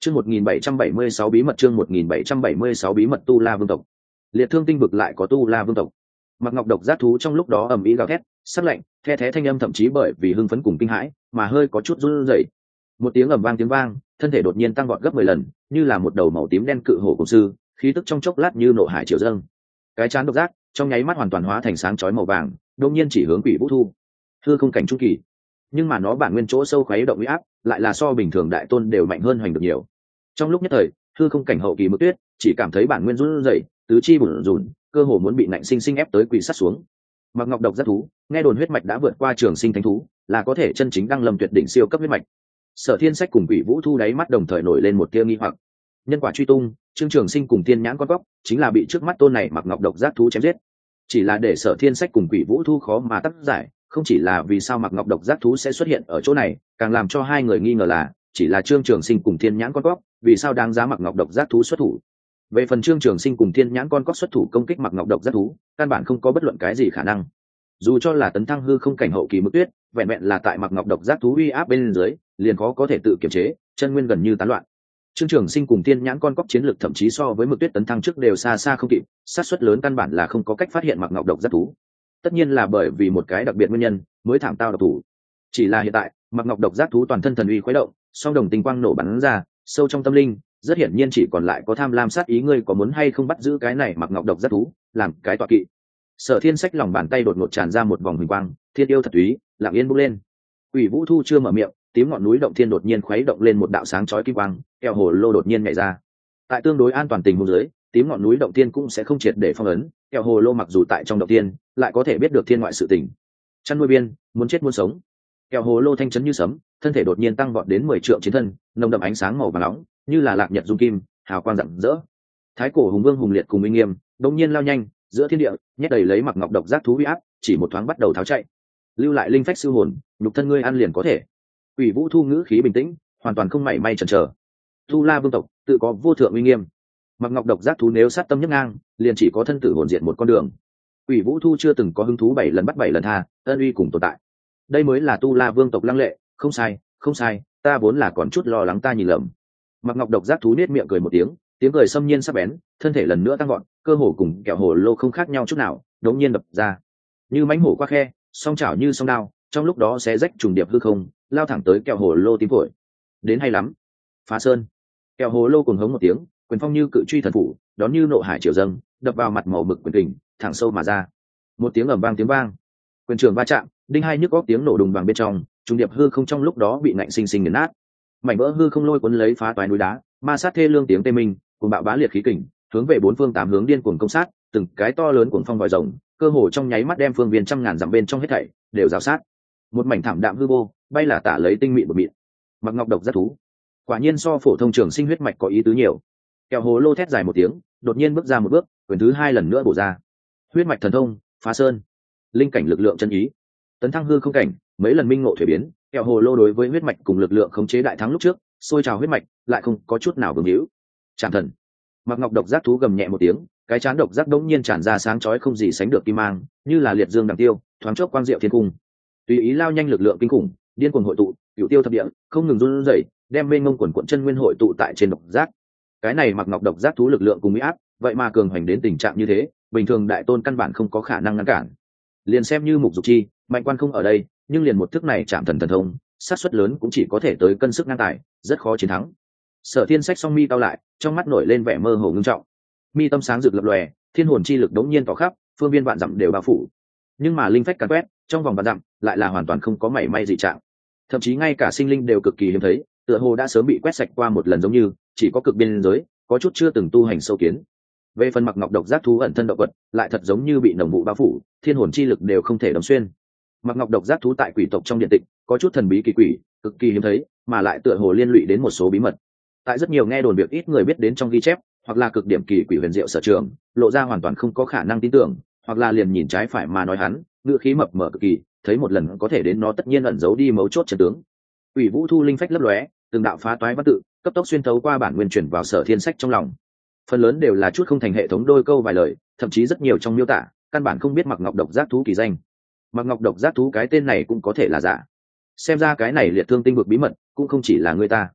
Chương 1776 bí mật, chương 1776 bí mật Tu La vương tộc. Liệt Thương Tinh vực lại có Tu La vương tộc. Mặc Ngọc độc giác thú trong lúc đó ầm ĩ gào thét, sắc lạnh, the thé thanh âm thậm chí bởi vì hưng phấn cùng kinh hãi, mà hơi có chút run rẩy. Một tiếng ầm vang tiếng vang, thân thể đột nhiên tăng vọt gấp 10 lần, như là một đầu màu tím đen cự hổ cổ sư, khí tức trong chốc lát như nộ hải triều dâng. Cái chán độc giác, trong nháy mắt hoàn toàn hóa thành sáng chói màu vàng, đột nhiên chỉ hướng Quỷ Vũ Thu. Hư không cảnh trung kỳ. Nhưng mà nó bản nguyên chỗ sâu khuấy động uy áp, lại là so bình thường đại tôn đều mạnh hơn hoành được nhiều. Trong lúc nhất thời, hư không cảnh hậu kỳ Mực Tuyết chỉ cảm thấy bản nguyên run rẩy, tứ chi bủn rủn, cơ hồ muốn bị nạnh sinh sinh ép tới quỳ sắt xuống. Mặc Ngọc độc giác thú, nghe đồn huyết mạch đã vượt qua trường sinh thánh thú, là có thể chân chính đăng lâm tuyệt đỉnh siêu cấp huyết mạch. Sở Thiên Sách cùng Quỷ Vũ Thu đáy mắt đồng thời nổi lên một tia nghi hoặc. Nhân quả truy tung, Trương Trường Sinh cùng Tiên Nhãn con cóc, chính là bị trước mắt tôn này Mặc Ngọc độc giác thú chém giết. Chỉ là để Sở Thiên Sách cùng Quỷ Vũ Thu khó mà tác giải, không chỉ là vì sao Mặc Ngọc độc giác thú sẽ xuất hiện ở chỗ này, càng làm cho hai người nghi ngờ là chỉ là Trương Trường Sinh cùng Tiên Nhãn con cóc, vì sao đáng giá Mặc Ngọc độc giác thú xuất thủ. Về phần Trương Trường Sinh cùng Tiên Nhãn con cóc xuất thủ công kích Mặc Ngọc độc giác thú, căn bản không có bất luận cái gì khả năng. Dù cho là tấn thăng hư không cảnh hậu kỳ Mực Tuyết, vẹn vẹn là tại Mặc Ngọc độc giác thú uy áp bên dưới, liền khó có thể tự kiểm chế, chân nguyên gần như tán loạn. Trương Trường Sinh cùng Tiên Nhãn con cóc chiến lực thậm chí so với Mực Tuyết tấn thăng trước đều xa xa không kịp, xác suất lớn căn bản là không có cách phát hiện Mặc Ngọc độc giác thú. Tất nhiên là bởi vì một cái đặc biệt nguyên nhân, mới thảm tao độc thủ. Chỉ là hiện tại, Mặc Ngọc độc giác thú toàn thân thần uy khuấy động, song đồng tinh quang nổ bắn ra, sâu trong tâm linh, rất hiển nhiên chỉ còn lại có tham lam sát ý, ngươi có muốn hay không bắt giữ cái này Mặc Ngọc độc giác thú, làm cái tọa kỵ. Sở Thiên Sách lòng bàn tay đột ngột tràn ra một vòng huỳnh quang, thiên yêu thật túy, lặng yên bốc lên. Quỷ Vũ Thu chưa mở miệng, tím ngọn núi động thiên đột nhiên khuấy động lên một đạo sáng chói kim quang, kẹo hồ lô đột nhiên nhảy ra. Tại tương đối an toàn tình huống dưới, tím ngọn núi động thiên cũng sẽ không triệt để phong ấn, kẹo hồ lô mặc dù tại trong động thiên, lại có thể biết được thiên ngoại sự tình. Chăn nuôi biên, muốn chết muốn sống. Kẹo hồ lô thanh chấn như sấm, thân thể đột nhiên tăng vọt đến 10 trượng chiến thân, nồng đậm ánh sáng màu vàng nóng, như là lạc nhật dung kim, hào quang rạng rỡ. Thái cổ hùng vương hùng liệt cùng uy nghiêm, đột nhiên lao nhanh, giữa thiên địa, nhét đầy lấy Mặc Ngọc độc giác thú uy áp, chỉ một thoáng bắt đầu tháo chạy. Lưu lại linh phách siêu hồn, nhục thân ngươi ăn liền có thể. Quỷ Vũ Thu ngữ khí bình tĩnh, hoàn toàn không mảy may chần chờ. Tu La vương tộc tự có vô thượng uy nghiêm, Mặc Ngọc độc giác thú nếu sát tâm nhấc ngang, liền chỉ có thân tử hồn diện một con đường. Quỷ Vũ Thu chưa từng có hứng thú 7 lần bắt 7 lần tha, ân uy cùng tồn tại. Đây mới là Tu La vương tộc lăng lệ, không sai, không sai, ta vốn là còn chút lo lắng ta nhìn lầm. Mặc Ngọc độc giác thú nết miệng cười một tiếng, tiếng cười xâm nhiên sắc bén, thân thể lần nữa tăng vọt, cơ hồ cùng kẹo hồ lô không khác nhau chút nào, đống nhiên đập ra, như mãnh hổ qua khe, song chảo như song đao, trong lúc đó xé rách trùng điệp hư không, lao thẳng tới kẹo hồ lô tím phổi. Đến hay lắm, phá sơn. Kẹo hồ lô cùng hống một tiếng, quyền phong như cự truy thần phủ, đón như nộ hải triều dâng, đập vào mặt màu mực quyền kình, thẳng sâu mà ra. Một tiếng ầm vang tiếng vang, quyền trường va chạm, đinh hai nhức óc tiếng nổ đùng bằng bên trong, trùng điệp hư không trong lúc đó bị nạnh sinh sinh nghiền nát. Mảnh vỡ hư không lôi cuốn lấy phá toái núi đá, ma sát thê lương tiếng tê minh, cùng bạo bá liệt khí kình, hướng về bốn phương tám hướng điên cuồng công sát, từng cái to lớn cuồng phong vòi rồng, cơ hồ trong nháy mắt đem phương viên trăm ngàn dặm bên trong hết thảy đều rào sát. Một mảnh thảm đạm hư vô, bay là tả lấy tinh mịn một mịn. Mặc Ngọc độc giác thú, quả nhiên so phổ thông trường sinh huyết mạch có ý tứ nhiều. Kẹo hồ lô thét dài một tiếng, đột nhiên bước ra một bước, quyền thứ hai lần nữa bổ ra. Huyết mạch thần thông, phá sơn, linh cảnh lực lượng chân ý, tấn thăng hư không cảnh, mấy lần minh ngộ thuế biến. Kẹo hồ lô đối với huyết mạch cùng lực lượng khống chế đại thắng lúc trước, sôi trào huyết mạch, lại không có chút nào vương hữu. Trảm thần. Mặc Ngọc độc giác thú gầm nhẹ một tiếng, cái chán độc giác đống nhiên tràn ra sáng chói không gì sánh được kim mang, như là liệt dương đằng tiêu, thoáng chốc quang diệu thiên cung. Tùy ý lao nhanh lực lượng kinh khủng, điên cuồng hội tụ, cửu tiêu thập địa, không ngừng run rẩy, đem mênh mông quần quần chân nguyên hội tụ tại trên độc giác. Cái này Mặc Ngọc độc giác thú lực lượng cùng uy áp, vậy mà cường hành đến tình trạng như thế, bình thường đại tôn căn bản không có khả năng ngăn cản. Liền xem như Mục Dục Chi, Mạnh Quan không ở đây, nhưng liền một thức này chạm thần thần thông, xác suất lớn cũng chỉ có thể tới cân sức ngang tài, rất khó chiến thắng. Sở Thiên Sách song mi cao lại, trong mắt nổi lên vẻ mơ hồ ngưng trọng. Mi tâm sáng rực lập lòe, thiên hồn chi lực đống nhiên tỏ khắp, phương viên vạn dặm đều bao phủ. Nhưng mà linh phách càn quét, trong vòng vạn dặm lại là hoàn toàn không có mảy may dị trạng. Thậm chí ngay cả sinh linh đều cực kỳ hiếm thấy, tựa hồ đã sớm bị quét sạch qua một lần, giống như chỉ có cực biên giới, có chút chưa từng tu hành sâu kiến. Về phần Mặc Ngọc độc giác thú ẩn thân động vật, lại thật giống như bị nồng vụ bao phủ, thiên hồn chi lực đều không thể đâm xuyên. Mặc Ngọc độc giác thú tại quỷ tộc trong điện tịch, có chút thần bí kỳ quỷ, cực kỳ hiếm thấy, mà lại tựa hồ liên lụy đến một số bí mật. Tại rất nhiều nghe đồn việc ít người biết đến trong ghi chép, hoặc là cực điểm kỳ quỷ huyền diệu sở trường, lộ ra hoàn toàn không có khả năng tin tưởng, hoặc là liền nhìn trái phải mà nói hắn, ngựa khí mập mờ cực kỳ, thấy một lần có thể đến nó tất nhiên ẩn giấu đi mấu chốt trận tướng. Quỷ Vũ Thu linh phách lấp lóe, từng đạo phá toái văn tự, cấp tốc xuyên thấu qua bản nguyên truyền vào Sở Thiên Sách trong lòng. Phần lớn đều là chút không thành hệ thống đôi câu vài lời, thậm chí rất nhiều trong miêu tả, căn bản không biết Mặc Ngọc độc giác thú kỳ danh. Mặc Ngọc độc giác thú cái tên này cũng có thể là giả. Xem ra cái này liệt thương tinh vực bí mật, cũng không chỉ là người ta.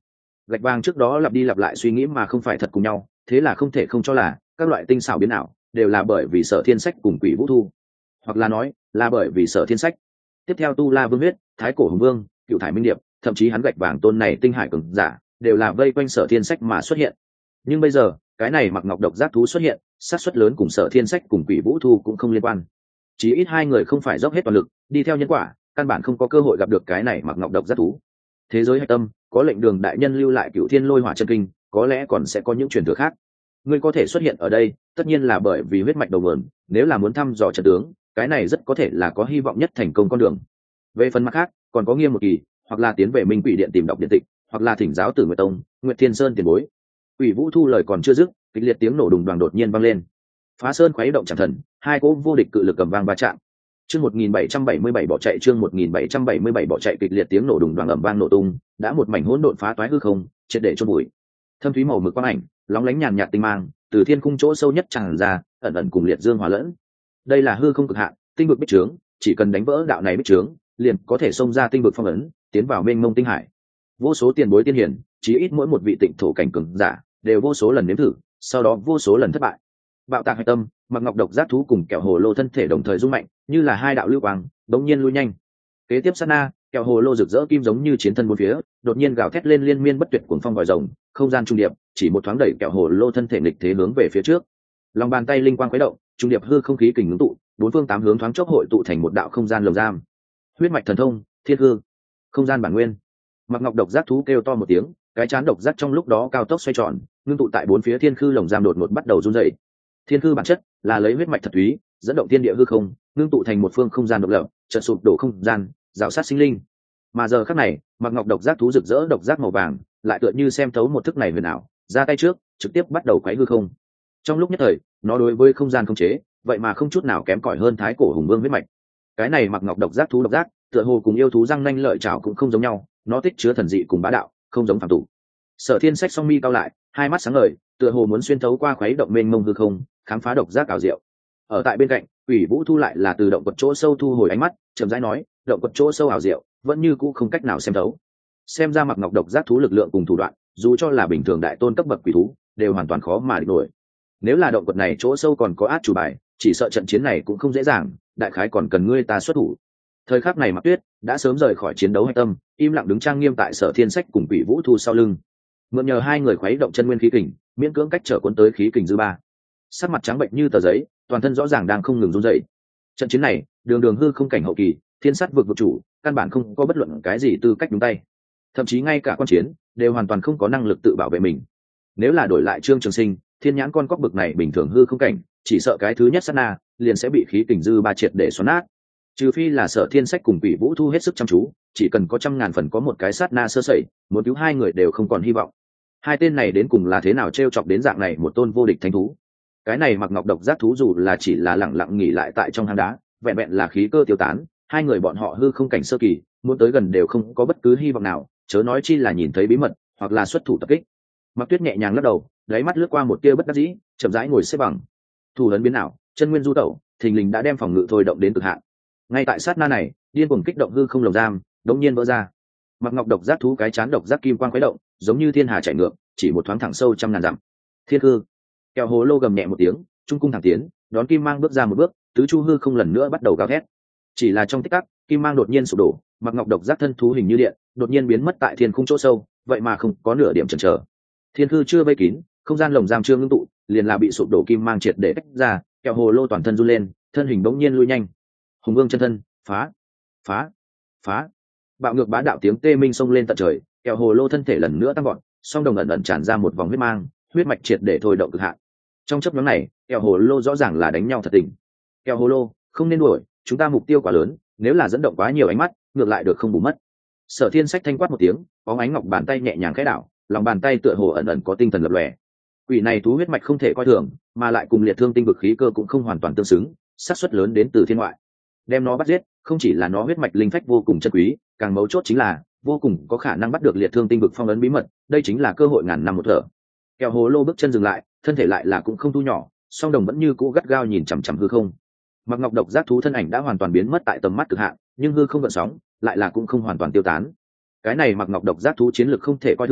Gạch vàng trước đó lặp đi lặp lại suy nghĩ mà không phải thật cùng nhau, thế là không thể không cho là các loại tinh xảo biến ảo đều là bởi vì Sở Thiên Sách cùng Quỷ Vũ Thu, hoặc là nói là bởi vì Sở Thiên Sách. Tiếp theo Tu La Vương huyết, Thái Cổ Hùng Vương, Cựu Thải Minh Điệp, thậm chí hắn gạch vàng tôn này tinh hải cường giả đều là vây quanh Sở Thiên Sách mà xuất hiện. Nhưng bây giờ cái này mặc ngọc độc giác thú xuất hiện, xác suất lớn cùng Sở Thiên Sách cùng Quỷ Vũ Thu cũng không liên quan. Chí ít hai người không phải dốc hết toàn lực đi theo nhân quả, căn bản không có cơ hội gặp được cái này mặc ngọc độc giác thú. Thế giới hạch tâm có lệnh Đường đại nhân lưu lại Cựu Thiên Lôi Hỏa chân kinh, có lẽ còn sẽ có những truyền thừa khác. Ngươi có thể xuất hiện ở đây tất nhiên là bởi vì huyết mạch đầu nguồn, nếu là muốn thăm dò trận tướng, cái này rất có thể là có hy vọng nhất thành công con đường. Về phần mặt khác còn có Nghiêm một kỳ, hoặc là tiến về Minh Quỷ Điện tìm đọc điện tịch, hoặc là thỉnh giáo Tử Nguyệt Tông, Nguyệt Thiên Sơn tiền bối. Quỷ Vũ Thu lời còn chưa dứt, kịch liệt tiếng nổ đùng đoàng đột nhiên vang lên. Phá sơn khuấy động chẳng thần, hai cỗ vô địch cự lực cầm vang va chạm. Chương 1777 bỏ chạy, chương 1777 bỏ chạy, kịch liệt tiếng nổ đùng đoàng ầm vang nổ tung, đã một mảnh hỗn độn phá toái hư không, triệt để chôn bụi. Thâm thúy màu mực quang ảnh, lóng lánh nhàn nhạt tinh mang, từ thiên cung chỗ sâu nhất tràn ra, ẩn ẩn cùng liệt dương hòa lẫn. Đây là hư không cực hạn, tinh vực bích trướng, chỉ cần đánh vỡ đạo này bích trướng, liền có thể xông ra tinh vực phong ấn, tiến vào mênh mông tinh hải. Vô số tiền bối tiên hiển, chí ít mỗi một vị tịnh thổ cảnh cường giả, đều vô số lần nếm thử, sau đó vô số lần thất bại. Bạo tạc hạch tâm, mặc ngọc độc giác thú cùng kẹo hồ lô thân thể đồng thời rung mạnh, như là hai đạo lưu quang, bỗng nhiên lui nhanh. Kế tiếp sát na, kẹo hồ lô rực rỡ kim giống như chiến thân bốn phía, đột nhiên gào thét lên liên miên bất tuyệt cuồng phong vòi rồng, không gian trung điệp, chỉ một thoáng đẩy kẹo hồ lô thân thể nghịch thế hướng về phía trước. Lòng bàn tay linh quang khuấy động, trung điệp hư không khí kình ngưng tụ, bốn phương tám hướng thoáng chốc hội tụ thành một đạo không gian lồng giam. Huyết mạch thần thông, thiên hư, không gian bản nguyên. Mặc ngọc độc giác thú kêu to một tiếng, cái chán độc giác trong lúc đó cao tốc xoay tròn, ngưng tụ tại bốn phía thiên khư lồng giam đột ngột bắt đầu run rẩy. Thiên khư bản chất là lấy huyết mạch thật thúy, dẫn động thiên địa hư không, ngưng tụ thành một phương không gian độc lập, chợt sụp đổ không gian, rào sát sinh linh. Mà giờ khắc này, mặc ngọc độc giác thú rực rỡ độc giác màu vàng, lại tựa như xem thấu một thức này huyền ảo, ra tay trước, trực tiếp bắt đầu quấy hư không. Trong lúc nhất thời, nó đối với không gian không chế, vậy mà không chút nào kém cỏi hơn Thái Cổ Hùng Vương huyết mạch. Cái này mặc ngọc độc giác thú độc giác, tựa hồ cùng yêu thú răng nanh lợi chảo cũng không giống nhau, nó tích chứa thần dị cùng bá đạo, không giống phàm tục. Sở Thiên Sách song mi cao lại, hai mắt sáng ngời, tựa hồ muốn xuyên thấu qua khuấy động mênh mông hư không, khám phá độc giác ảo diệu. Ở tại bên cạnh, Quỷ Vũ Thu lại là từ động quật chỗ sâu thu hồi ánh mắt, chậm rãi nói, động quật chỗ sâu ảo diệu, vẫn như cũ không cách nào xem thấu. Xem ra mặc ngọc độc giác thú lực lượng cùng thủ đoạn, dù cho là bình thường đại tôn cấp bậc quỷ thú, đều hoàn toàn khó mà địch nổi. Nếu là động quật này chỗ sâu còn có át chủ bài, chỉ sợ trận chiến này cũng không dễ dàng, đại khái còn cần ngươi ta xuất thủ. Thời khắc này Mạc Tuyết đã sớm rời khỏi chiến đấu hạch tâm, im lặng đứng trang nghiêm tại Sở Thiên Sách cùng Quỷ Vũ Thu sau lưng, mượn nhờ hai người khuấy động chân nguyên khí kình, miễn cưỡng cách trở cuốn tới khí kình dư ba. Sắc mặt trắng bệnh như tờ giấy, toàn thân rõ ràng đang không ngừng run rẩy. Trận chiến này, đường đường hư không cảnh hậu kỳ, thiên sát vực vực chủ, căn bản không có bất luận cái gì tư cách đúng tay. Thậm chí ngay cả quan chiến đều hoàn toàn không có năng lực tự bảo vệ mình. Nếu là đổi lại Trương Trường Sinh, thiên nhãn con cóc bực này bình thường hư không cảnh, chỉ sợ cái thứ nhất sát na liền sẽ bị khí kình dư ba triệt để xoắn nát. Trừ phi là Sở Thiên Sách cùng Quỷ Vũ Thu hết sức chăm chú, chỉ cần có 100.000 phần có một cái sát na sơ sẩy, muốn cứu hai người đều không còn hy vọng. Hai tên này đến cùng là thế nào trêu chọc đến dạng này một tôn vô địch thánh thú? Cái này mặc ngọc độc giác thú dù là chỉ là lẳng lặng nghỉ lại tại trong hang đá, vẹn vẹn là khí cơ tiêu tán, hai người bọn họ hư không cảnh sơ kỳ, muốn tới gần đều không có bất cứ hy vọng nào, chớ nói chi là nhìn thấy bí mật hoặc là xuất thủ tập kích. Mặc Tuyết nhẹ nhàng lắc đầu, đáy mắt lướt qua một tia bất đắc dĩ, chậm rãi ngồi xếp bằng. Thủ ấn biến ảo, chân nguyên du tẩu, thình lình đã đem phòng ngự thôi động đến cực hạn. Ngay tại sát na này, điên cuồng kích động hư không lồng giam, đống nhiên vỡ ra. Mặc ngọc độc giác thú cái chán độc giác kim quang khuấy động, giống như thiên hà chảy ngược, chỉ một thoáng thẳng sâu 100.000 dặm. Thiên hư, kẹo hồ lô gầm nhẹ một tiếng, trung cung thẳng tiến, đón kim mang bước ra một bước, tứ chu hư không lần nữa bắt đầu gào thét. Chỉ là trong tích tắc, kim mang đột nhiên sụp đổ, mặc ngọc độc giác thân thú hình như điện, đột nhiên biến mất tại thiên khung chỗ sâu, vậy mà không có nửa điểm chần chờ. Thiên hư chưa vây kín, không gian lồng giam chưa ngưng tụ, liền là bị sụp đổ kim mang triệt để tách ra, kẹo hồ lô toàn thân run lên, thân hình bỗng nhiên lui nhanh. Hùng Vương chân thân, phá, phá, phá. Bạo ngược bá đạo tiếng tê minh xông lên tận trời, kẹo hồ lô thân thể lần nữa tăng gọn, song đồng ẩn ẩn tràn ra một vòng huyết mang, huyết mạch triệt để thôi động cực hạn. Trong chớp nhoáng này, kẹo hồ lô rõ ràng là đánh nhau thật tình. Kẹo hồ lô, không nên đuổi, chúng ta mục tiêu quá lớn, nếu là dẫn động quá nhiều ánh mắt, ngược lại được không bù mất. Sở Thiên Sách thanh quát một tiếng, bóng ánh ngọc bàn tay nhẹ nhàng khẽ đảo, lòng bàn tay tựa hồ ẩn ẩn có tinh thần lập lòe. Quỷ này thú huyết mạch không thể coi thường, mà lại cùng liệt thương tinh vực khí cơ cũng không hoàn toàn tương xứng, xác suất lớn đến từ thiên ngoại. Đem nó bắt giết, không chỉ là nó huyết mạch linh phách vô cùng chân quý, càng mấu chốt chính là vô cùng có khả năng bắt được liệt thương tinh vực phong ấn bí mật, đây chính là cơ hội ngàn năm một thở. Kẹo hồ lô bước chân dừng lại, thân thể lại là cũng không thu nhỏ, song đồng vẫn như cũ gắt gao nhìn chằm chằm hư không. Mặc ngọc độc giác thú thân ảnh đã hoàn toàn biến mất tại tầm mắt cực hạn, nhưng hư không gợn sóng lại là cũng không hoàn toàn tiêu tán. Cái này mặc ngọc độc giác thú chiến lực không thể coi thường,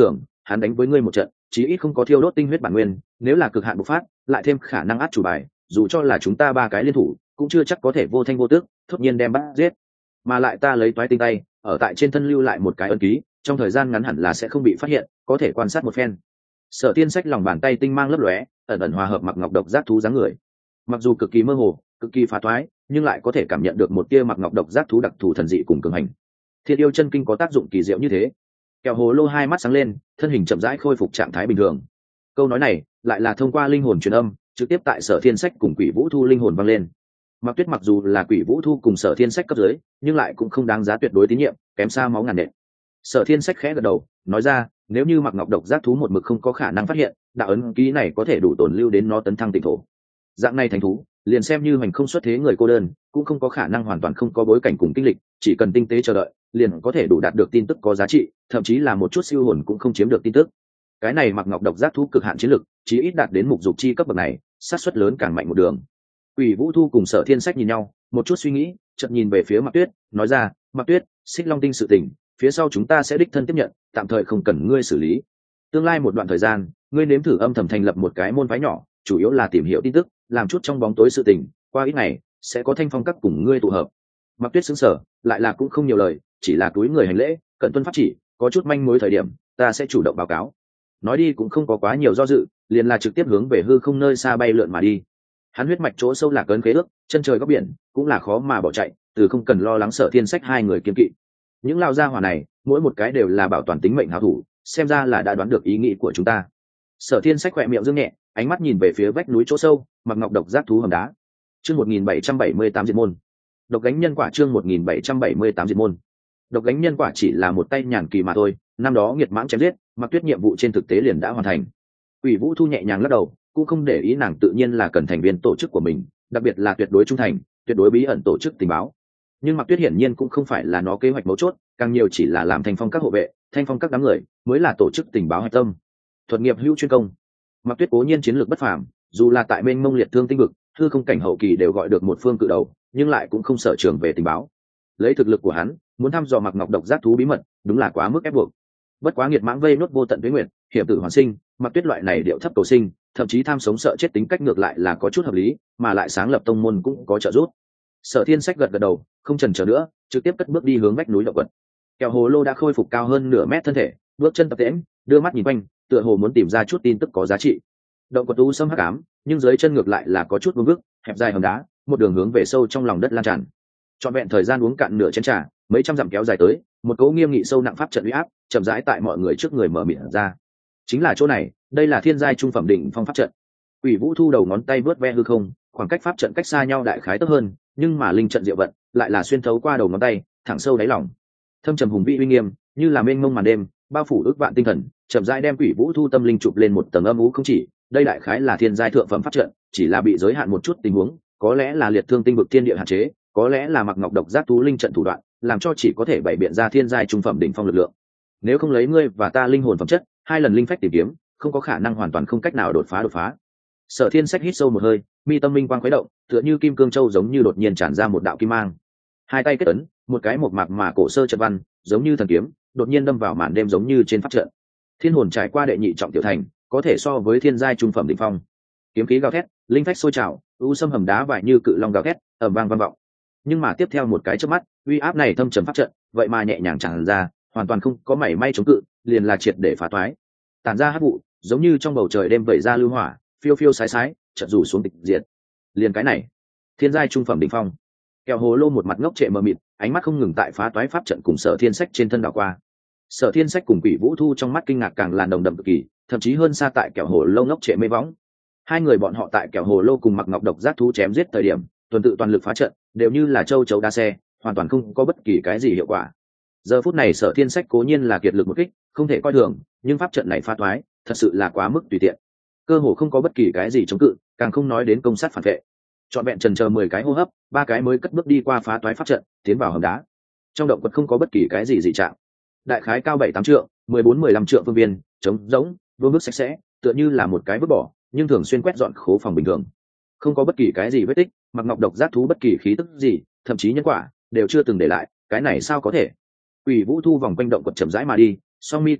hắn đánh với ngươi một trận chí ít không có thiêu đốt tinh huyết bản nguyên, nếu là cực hạn bộc phát lại thêm khả năng át chủ bài, dù cho là chúng ta ba cái liên thủ cũng chưa chắc có thể vô thanh vô tước thốt nhiên đem bắt giết. Mà lại ta lấy toái tinh tay ở tại trên thân lưu lại một cái ấn ký, trong thời gian ngắn hẳn là sẽ không bị phát hiện, có thể quan sát một phen. Sở Thiên Sách lòng bàn tay tinh mang lấp lóe, ẩn ẩn hòa hợp mặc ngọc độc giác thú dáng người, mặc dù cực kỳ mơ hồ cực kỳ phá thoái, nhưng lại có thể cảm nhận được một tia mặc ngọc độc giác thú đặc thù thần dị cùng cường hành. Thiên yêu chân kinh có tác dụng kỳ diệu như thế. Kẹo hồ lô hai mắt sáng lên, thân hình chậm rãi khôi phục trạng thái bình thường. Câu nói này lại là thông qua linh hồn truyền âm trực tiếp tại Sở Thiên Sách cùng Quỷ Vũ Thu linh hồn vang lên. Mạc Tuyết mặc dù là Quỷ Vũ Thu cùng Sở Thiên Sách cấp dưới, nhưng lại cũng không đáng giá tuyệt đối tín nhiệm, kém xa máu ngàn nện. Sở Thiên Sách khẽ gật đầu nói ra, nếu như mặc ngọc độc giác thú một mực không có khả năng phát hiện, đạo ấn ký này có thể đủ tồn lưu đến nó tấn thăng tịnh thổ. Dạng này thành thú liền xem như hoành không xuất thế người cô đơn cũng không có khả năng hoàn toàn không có bối cảnh cùng kinh lịch, chỉ cần tinh tế chờ đợi liền có thể đủ đạt được tin tức có giá trị, thậm chí là một chút siêu hồn cũng không chiếm được tin tức. Cái này mặc ngọc độc giác thú cực hạn chiến lực chí ít đạt đến mục dục chi cấp bậc này, sát suất lớn càng mạnh một đường. Quỷ Vũ Thu cùng Sở Thiên Sách nhìn nhau một chút suy nghĩ, chợt nhìn về phía Mạc Tuyết nói ra, Mạc Tuyết, Xích Long tinh sự tình phía sau chúng ta sẽ đích thân tiếp nhận, tạm thời không cần ngươi xử lý. Tương lai một đoạn thời gian ngươi nếm thử âm thầm thành lập một cái môn phái nhỏ, chủ yếu là tìm hiểu tin tức, làm chút trong bóng tối sự tình, qua ít ngày sẽ có Thanh Phong các cùng ngươi tụ hợp. Mạc Tuyết sững sờ, lại là cũng không nhiều lời, chỉ là túi người hành lễ, cận tuân pháp chỉ, có chút manh mối thời điểm ta sẽ chủ động báo cáo. Nói đi cũng không có quá nhiều do dự, liền là trực tiếp hướng về hư không nơi xa bay lượn mà đi. Hắn huyết mạch chỗ sâu là cấn khế ước, chân trời góc biển cũng là khó mà bỏ chạy, từ không cần lo lắng Sở Thiên Sách hai người kiên kỵ. Những lao gia hỏa này mỗi một cái đều là bảo toàn tính mệnh hảo thủ, xem ra là đã đoán được ý nghĩ của chúng ta. Sở Thiên Sách khỏe miệng dương nhẹ, ánh mắt nhìn về phía vách núi chỗ sâu, mặc ngọc độc giác thú hầm đá. Chương 1778 diệt môn. Độc gánh nhân quả chương 1778 diệt môn. Độc gánh nhân quả chỉ là một tay nhàn kỳ mà thôi, năm đó nghiệt mãng chém giết, Mặc Tuyết nhiệm vụ trên thực tế liền đã hoàn thành. Quỷ Vũ Thu nhẹ nhàng lắc đầu, cũng không để ý, nàng tự nhiên là cần thành viên tổ chức của mình, đặc biệt là tuyệt đối trung thành, tuyệt đối bí ẩn tổ chức tình báo. Nhưng Mặc Tuyết hiển nhiên cũng không phải là nó kế hoạch mấu chốt, càng nhiều chỉ là làm Thanh Phong các hộ vệ, Thanh Phong các đám người mới là tổ chức tình báo hạch tâm. Thuật nghiệp hữu chuyên công. Mặc Tuyết cố nhiên chiến lược bất phàm, dù là tại bên mông liệt thương tinh vực, hư không cảnh hậu kỳ đều gọi được một phương cự đầu, nhưng lại cũng không sở trường về tình báo. Lấy thực lực của hắn, muốn thăm dò mặc ngọc độc giác thú bí mật, đúng là quá mức ép buộc. Bất quá nghiệt mãng vây nốt vô tận tuế nguyệt, hiểm tử hoàn sinh, Mặc Tuyết loại này điệu thấp cầu sinh, thậm chí tham sống sợ chết tính cách ngược lại là có chút hợp lý, mà lại sáng lập tông môn cũng có trợ giúp. Sở Thiên Sách gật gật đầu, không chần chờ nữa, trực tiếp cất bước đi hướng vách núi động quật. Kẹo hồ lô đã khôi phục cao hơn nửa mét thân thể, bước chân tập tễnh, đưa mắt nhìn quanh, tựa hồ muốn tìm ra chút tin tức có giá trị. Động quật u sâm hắc ám, nhưng dưới chân ngược lại là có chút vương vức, hẹp dài hầm đá, một đường hướng về sâu trong lòng đất lan tràn. Trọn vẹn thời gian uống cạn nửa chén trà, mấy trăm dặm kéo dài tới, một cỗ nghiêm nghị sâu nặng pháp trận uy áp, chậm rãi tại mọi người trước người mở miệng ra. Chính là chỗ này, đây là thiên giai trung phẩm đỉnh phong pháp trận. Quỷ Vũ Thu đầu ngón tay vớt ve hư không, khoảng cách pháp trận cách xa nhau đại khái tấp hơn, nhưng mà linh trận diệu vận lại là xuyên thấu qua đầu ngón tay, thẳng sâu đáy lòng. Thâm trầm hùng vĩ uy nghiêm, như là mênh mông màn đêm, bao phủ ước vạn tinh thần, chậm rãi đem Quỷ Vũ Thu tâm linh chụp lên một tầng âm u không chỉ. Đây đại khái là thiên giai thượng phẩm pháp trận, chỉ là bị giới hạn một chút tình huống, có lẽ là liệt thương tinh vực thiên địa hạn chế, có lẽ là mặc ngọc độc giác thú linh trận thủ đoạn, làm cho chỉ có thể bày biện ra thiên giai trung phẩm đỉnh phong lực lượng. Nếu không lấy ngươi và ta linh hồn phẩm chất, hai lần linh phách tìm kiếm, không có khả năng hoàn toàn không cách nào đột phá. Sở Thiên Sách hít sâu một hơi, mi tâm minh quang khuấy động, tựa như kim cương châu giống như đột nhiên tràn ra một đạo kim mang. Hai tay kết ấn, một cái một mạc mà cổ sơ trận văn, giống như thần kiếm, đột nhiên đâm vào màn đêm giống như trên pháp trận. Thiên hồn trải qua đệ nhị trọng tiểu thành, có thể so với thiên giai trung phẩm đỉnh phong. Kiếm khí gào thét, linh phách sôi trào, u sâm hầm đá vải như cự long gào thét, ầm vang vang vọng. Nhưng mà tiếp theo một cái chớp mắt, uy áp này thâm trầm pháp trận, vậy mà nhẹ nhàng tràn ra, hoàn toàn không có mảy may chống cự, liền là triệt để phá toái. Tản ra hắc vụ, giống như trong bầu trời đêm vẩy ra lưu hỏa, phiêu phiêu sái sái, chợt rủ xuống tịch diệt. Liền cái này, thiên giai trung phẩm đỉnh phong. Kẹo hồ lô một mặt ngốc trệ mờ mịt, ánh mắt không ngừng tại phá toái pháp trận cùng Sở Thiên Sách trên thân đảo qua. Sở Thiên Sách cùng Quỷ Vũ Thu trong mắt kinh ngạc càng là nồng đậm cực kỳ, thậm chí hơn xa tại kẹo hồ lô ngốc trệ mê võng. Hai người bọn họ tại kẹo hồ lô cùng mặc ngọc độc giác thú chém giết thời điểm, tuần tự toàn lực phá trận, đều như là châu chấu đa xe, hoàn toàn không có bất kỳ cái gì hiệu quả. Giờ phút này Sở Thiên Sách cố nhiên là kiệt lực một kích, không thể coi thường, nhưng pháp trận này phá toái, thật sự là quá mức tùy tiện, cơ hồ không có bất kỳ cái gì chống cự, càng không nói đến công sát phản vệ. Trọn vẹn chần chờ 10 cái hô hấp, ba cái mới cất bước đi qua phá toái pháp trận, tiến vào hầm đá. Trong động quật không có bất kỳ cái gì dị trạng. Đại khái cao 7-8 trượng, 14-15 trượng phương viên, trống rỗng, vương vức sạch sẽ, tựa như là một cái vứt bỏ, nhưng thường xuyên quét dọn khố phòng bình thường. Không có bất kỳ cái gì vết tích, mặc ngọc độc giác thú bất kỳ khí tức gì, thậm chí nhân quả đều chưa từng để lại, cái này sao có thể? Quỷ Vũ Thu vòng quanh động quật chậm rãi mà đi, song mi cao lại,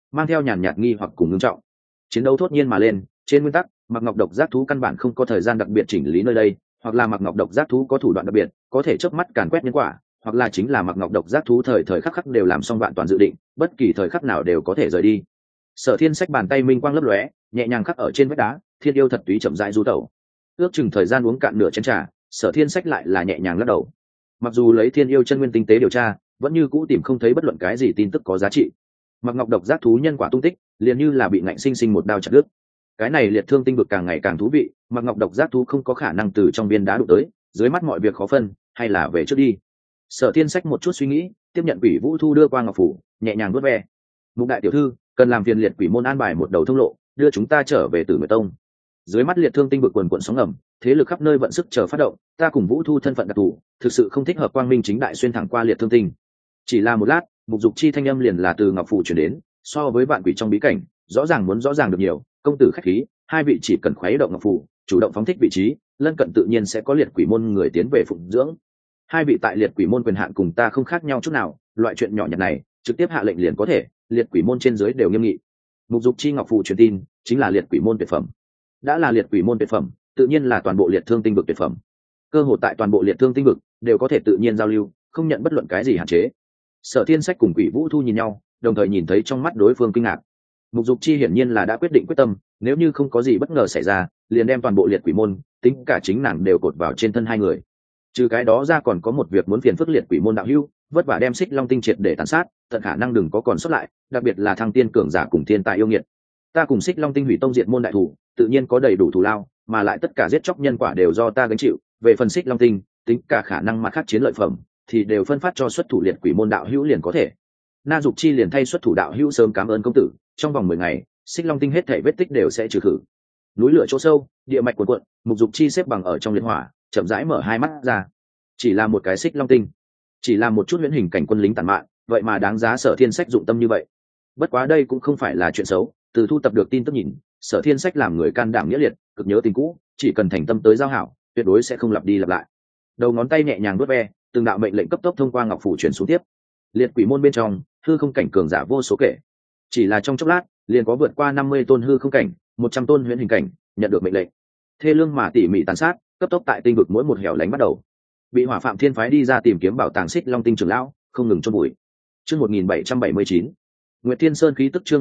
mang theo nhàn nhạt nghi hoặc cùng ngưng trọng. Chiến đấu thốt nhiên mà lên, trên nguyên tắc Mạc Ngọc độc giác thú căn bản không có thời gian đặc biệt chỉnh lý nơi đây, hoặc là Mạc Ngọc độc giác thú có thủ đoạn đặc biệt có thể chớp mắt càn quét nhân quả, hoặc là chính là Mạc Ngọc độc giác thú thời thời khắc khắc đều làm xong vạn toàn dự định, bất kỳ thời khắc nào đều có thể rời đi. Sở Thiên Sách bàn tay minh quang lấp lóe, nhẹ nhàng khắc ở trên vách đá, Thiên yêu thật túy chậm rãi du tẩu. Ước chừng thời gian uống cạn nửa chén trà, Sở Thiên Sách lại là nhẹ nhàng lắc đầu. Mặc dù lấy Thiên yêu chân nguyên tinh tế điều tra, vẫn như cũ tìm không thấy bất luận cái gì tin tức có giá trị. Mạc Ngọc độc giác thú nhân quả tung tích, liền như là bị ngạnh sinh sinh một đao chặt đứt. Cái này liệt thương tinh vực càng ngày càng thú vị, Mạc Ngọc độc giác thú không có khả năng từ trong viên đá đụng tới, dưới mắt mọi việc khó phân, hay là về trước đi. Sở Thiên Sách một chút suy nghĩ, tiếp nhận Quỷ Vũ Thu đưa qua ngọc phủ, nhẹ nhàng vuốt ve. Mục đại tiểu thư, cần làm phiền liệt quỷ môn an bài một đầu thông lộ, đưa chúng ta trở về Tử Nguyệt Tông. Dưới mắt liệt thương tinh vực quần quần sóng ngầm, thế lực khắp nơi vận sức chờ phát động, ta cùng Vũ Thu thân phận đặc thù, thực sự không thích hợp quang minh chính đại xuyên thẳng qua liệt thương tinh. Chỉ là một lát, Mục Dục Chi thanh âm liền là từ ngọc phủ truyền đến, so với vạn quỷ trong bí cảnh, rõ ràng được nhiều, công tử khách khí, hai vị chỉ cần khuấy động ngọc phủ, chủ động phóng thích vị trí, lân cận tự nhiên sẽ có liệt quỷ môn người tiến về phụng dưỡng. Hai vị tại liệt quỷ môn quyền hạn cùng ta không khác nhau chút nào, loại chuyện nhỏ nhặt này, trực tiếp hạ lệnh liền có thể, liệt quỷ môn trên dưới đều nghiêm nghị. Mục Dục Chi ngọc phủ truyền tin, chính là liệt quỷ môn tuyệt phẩm. Đã là liệt quỷ môn tuyệt phẩm, tự nhiên là toàn bộ liệt thương tinh vực tuyệt phẩm. Cơ hội tại toàn bộ liệt thương tinh vực đều có thể tự nhiên giao lưu, không nhận bất luận cái gì hạn chế. Sở Thiên Sách cùng Quỷ Vũ Thu nhìn nhau, đồng thời nhìn thấy trong mắt đối phương kinh ngạc. Mục Dục Chi hiển nhiên là đã quyết định quyết tâm, nếu như không có gì bất ngờ xảy ra, liền đem toàn bộ liệt quỷ môn, tính cả chính nàng đều cột vào trên thân hai người. Trừ cái đó ra còn có một việc muốn phiền phức liệt quỷ môn đạo hữu, vất vả đem Xích Long tinh triệt để tàn sát, tận khả năng đừng có còn sót lại, đặc biệt là thăng tiên cường giả cùng thiên tài yêu nghiệt. Ta cùng Xích Long tinh hủy tông diệt môn đại thủ, tự nhiên có đầy đủ thù lao, mà lại tất cả giết chóc nhân quả đều do ta gánh chịu, về phần Xích Long tinh, tính cả khả năng mặt khác chiến lợi phẩm, thì đều phân phát cho xuất thủ liệt quỷ môn đạo hữu liền có thể. Na Dục Chi liền thay xuất thủ đạo hữu sớm cảm ơn công tử, trong vòng 10 ngày, Xích Long tinh hết thảy vết tích đều sẽ trừ khử. Núi lửa chỗ sâu, địa mạch cuồn cuộn, Mục Dục Chi xếp bằng ở trong liệt hỏa, chậm rãi mở hai mắt ra. Chỉ là một cái Xích Long tinh, chỉ là một chút huyễn hình cảnh quân lính tàn mạn, vậy mà đáng giá Sở Thiên Sách dụng tâm như vậy. Bất quá đây cũng không phải là chuyện xấu, từ thu tập được tin tức nhìn, Sở Thiên Sách làm người can đảm nghĩa liệt, cực nhớ tình cũ, chỉ cần thành tâm tới giao hảo, tuyệt đối sẽ không lặp đi lặp lại. Đầu ngón tay nhẹ nhàng vuốt ve, từng đạo mệnh lệnh cấp tốc thông qua ngọc phủ truyền xuống tiếp. Liệt quỷ môn bên trong, hư không cảnh cường giả vô số kể. Chỉ là trong chốc lát, liền có vượt qua 50 tôn hư không cảnh, 100 tôn huyễn hình cảnh, nhận được mệnh lệnh. Thê lương mà tỉ mỉ tàn sát, cấp tốc tại tinh vực mỗi một hẻo lánh bắt đầu. Bị Hỏa Phạm Thiên phái đi ra tìm kiếm bảo tàng Xích Long tinh trưởng lão, không ngừng chôn bụi. Chương 1779. Nguyệt Thiên Sơn khí tức chương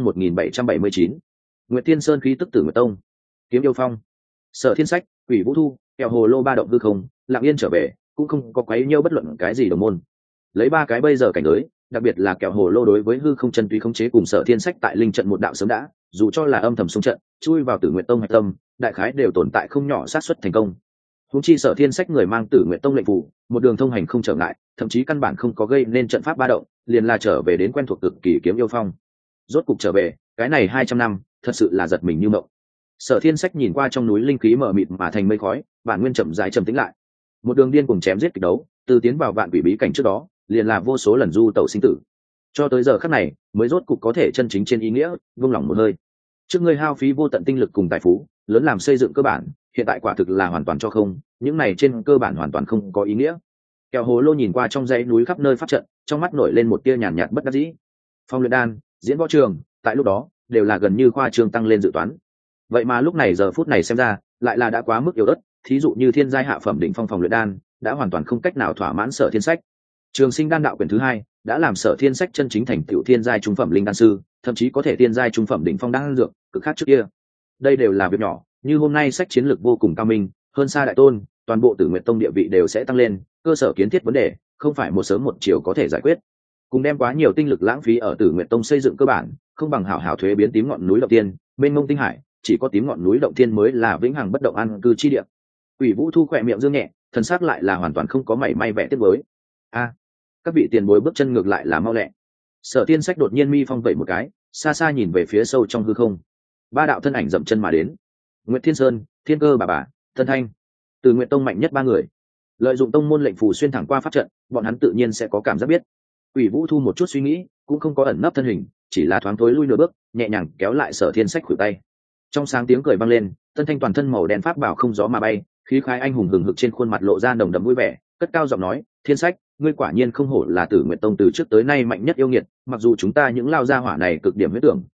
1779. Nguyệt Thiên Sơn khí tức Tử Nguyệt Tông. Kiếm yêu phong. Sở Thiên Sách, Quỷ Vũ Thu, kẹo hồ lô ba động hư không, lặng yên trở về, cũng không có quấy nhiêu bất luận cái gì đồng môn. Lấy ba cái bây giờ cảnh giới, đặc biệt là kẹo hồ lô đối với hư không chân túy khống chế cùng Sở Thiên Sách tại linh trận một đạo sớm đã, dù cho là âm thầm xung trận, chui vào Tử Nguyệt Tông hạch tâm, đại khái đều tồn tại không nhỏ xác suất thành công. Huống chi Sở Thiên Sách người mang Tử Nguyệt Tông lệnh phù, một đường thông hành không trở ngại, thậm chí căn bản không có gây nên trận pháp ba động, liền là trở về đến quen thuộc cực kỳ kiếm yêu phong. Rốt cục trở về, cái này 200 năm, thật sự là giật mình như mộng. Sở Thiên Sách nhìn qua trong núi linh khí mờ mịt mà thành mây khói, bản nguyên chậm rãi trầm tĩnh lại. Một đường điên cùng chém giết kịch đấu, từ tiến vào vạn quỷ bí cảnh trước đó, liền là vô số lần du tẩu sinh tử. Cho tới giờ khắc này, mới rốt cục có thể chân chính trên ý nghĩa, vung lòng một hơi. Trước ngươi hao phí vô tận tinh lực cùng tài phú, lớn làm xây dựng cơ bản, hiện tại quả thực là hoàn toàn cho không, những này trên cơ bản hoàn toàn không có ý nghĩa. Kẹo hồ lô nhìn qua trong dãy núi khắp nơi phát trận, trong mắt nổi lên một tia nhàn nhạt bất đắc dĩ. Phong luyện đan, diễn võ trường, tại lúc đó đều là gần như khoa trương tăng lên dự toán. Vậy mà lúc này giờ phút này xem ra, lại là đã quá mức yếu ớt, thí dụ như thiên giai hạ phẩm đỉnh phong phòng luyện đan, đã hoàn toàn không cách nào thỏa mãn Sở Thiên Sách. Trường Sinh đan đạo quyển thứ 2 đã làm Sở Thiên Sách chân chính thành tựu thiên giai trung phẩm linh đan sư, thậm chí có thể thiên giai trung phẩm đỉnh phong đan dược, cực khác trước kia. Đây đều là việc nhỏ, như hôm nay sách chiến lược vô cùng cao minh, hơn xa đại tôn, toàn bộ Tử Nguyệt Tông địa vị đều sẽ tăng lên, cơ sở kiến thiết vấn đề, không phải một sớm một chiều có thể giải quyết. Cùng đem quá nhiều tinh lực lãng phí ở Tử Nguyệt Tông xây dựng cơ bản, không bằng hảo hảo thuế biến tím ngọn núi động tiên, mênh mông tinh hải, chỉ có tím ngọn núi động thiên mới là vĩnh hằng bất động an cư chi địa. Quỷ Vũ Thu khỏe miệng dương nhẹ, thần sắc lại là hoàn toàn không có mảy may vẻ tiếc với. Các vị tiền bối bước chân ngược lại là mau lẹ. Sở Thiên Sách đột nhiên mi phong vẩy một cái, xa xa nhìn về phía sâu trong hư không. Ba đạo thân ảnh dậm chân mà đến. Nguyệt Thiên Sơn, Thiên Cơ bà, Tân Thanh, Từ Nguyệt Tông mạnh nhất ba người. Lợi dụng tông môn lệnh phù xuyên thẳng qua pháp trận, bọn hắn tự nhiên sẽ có cảm giác biết. Quỷ Vũ Thu một chút suy nghĩ, cũng không có ẩn nấp thân hình, chỉ là thoáng tối lui nửa bước, nhẹ nhàng kéo lại Sở Thiên Sách khuỷu tay. Trong sáng tiếng cười vang lên, Tân Thanh toàn thân màu đen pháp bảo không gió mà bay, khí khái anh hùng hừng hực trên khuôn mặt lộ ra nồng đậm vui vẻ, cất cao giọng nói: "Thiên Sách, ngươi quả nhiên không hổ là Tử Nguyệt Tông từ trước tới nay mạnh nhất yêu nghiệt, mặc dù chúng ta những lao gia hỏa này cực điểm huyết tưởng,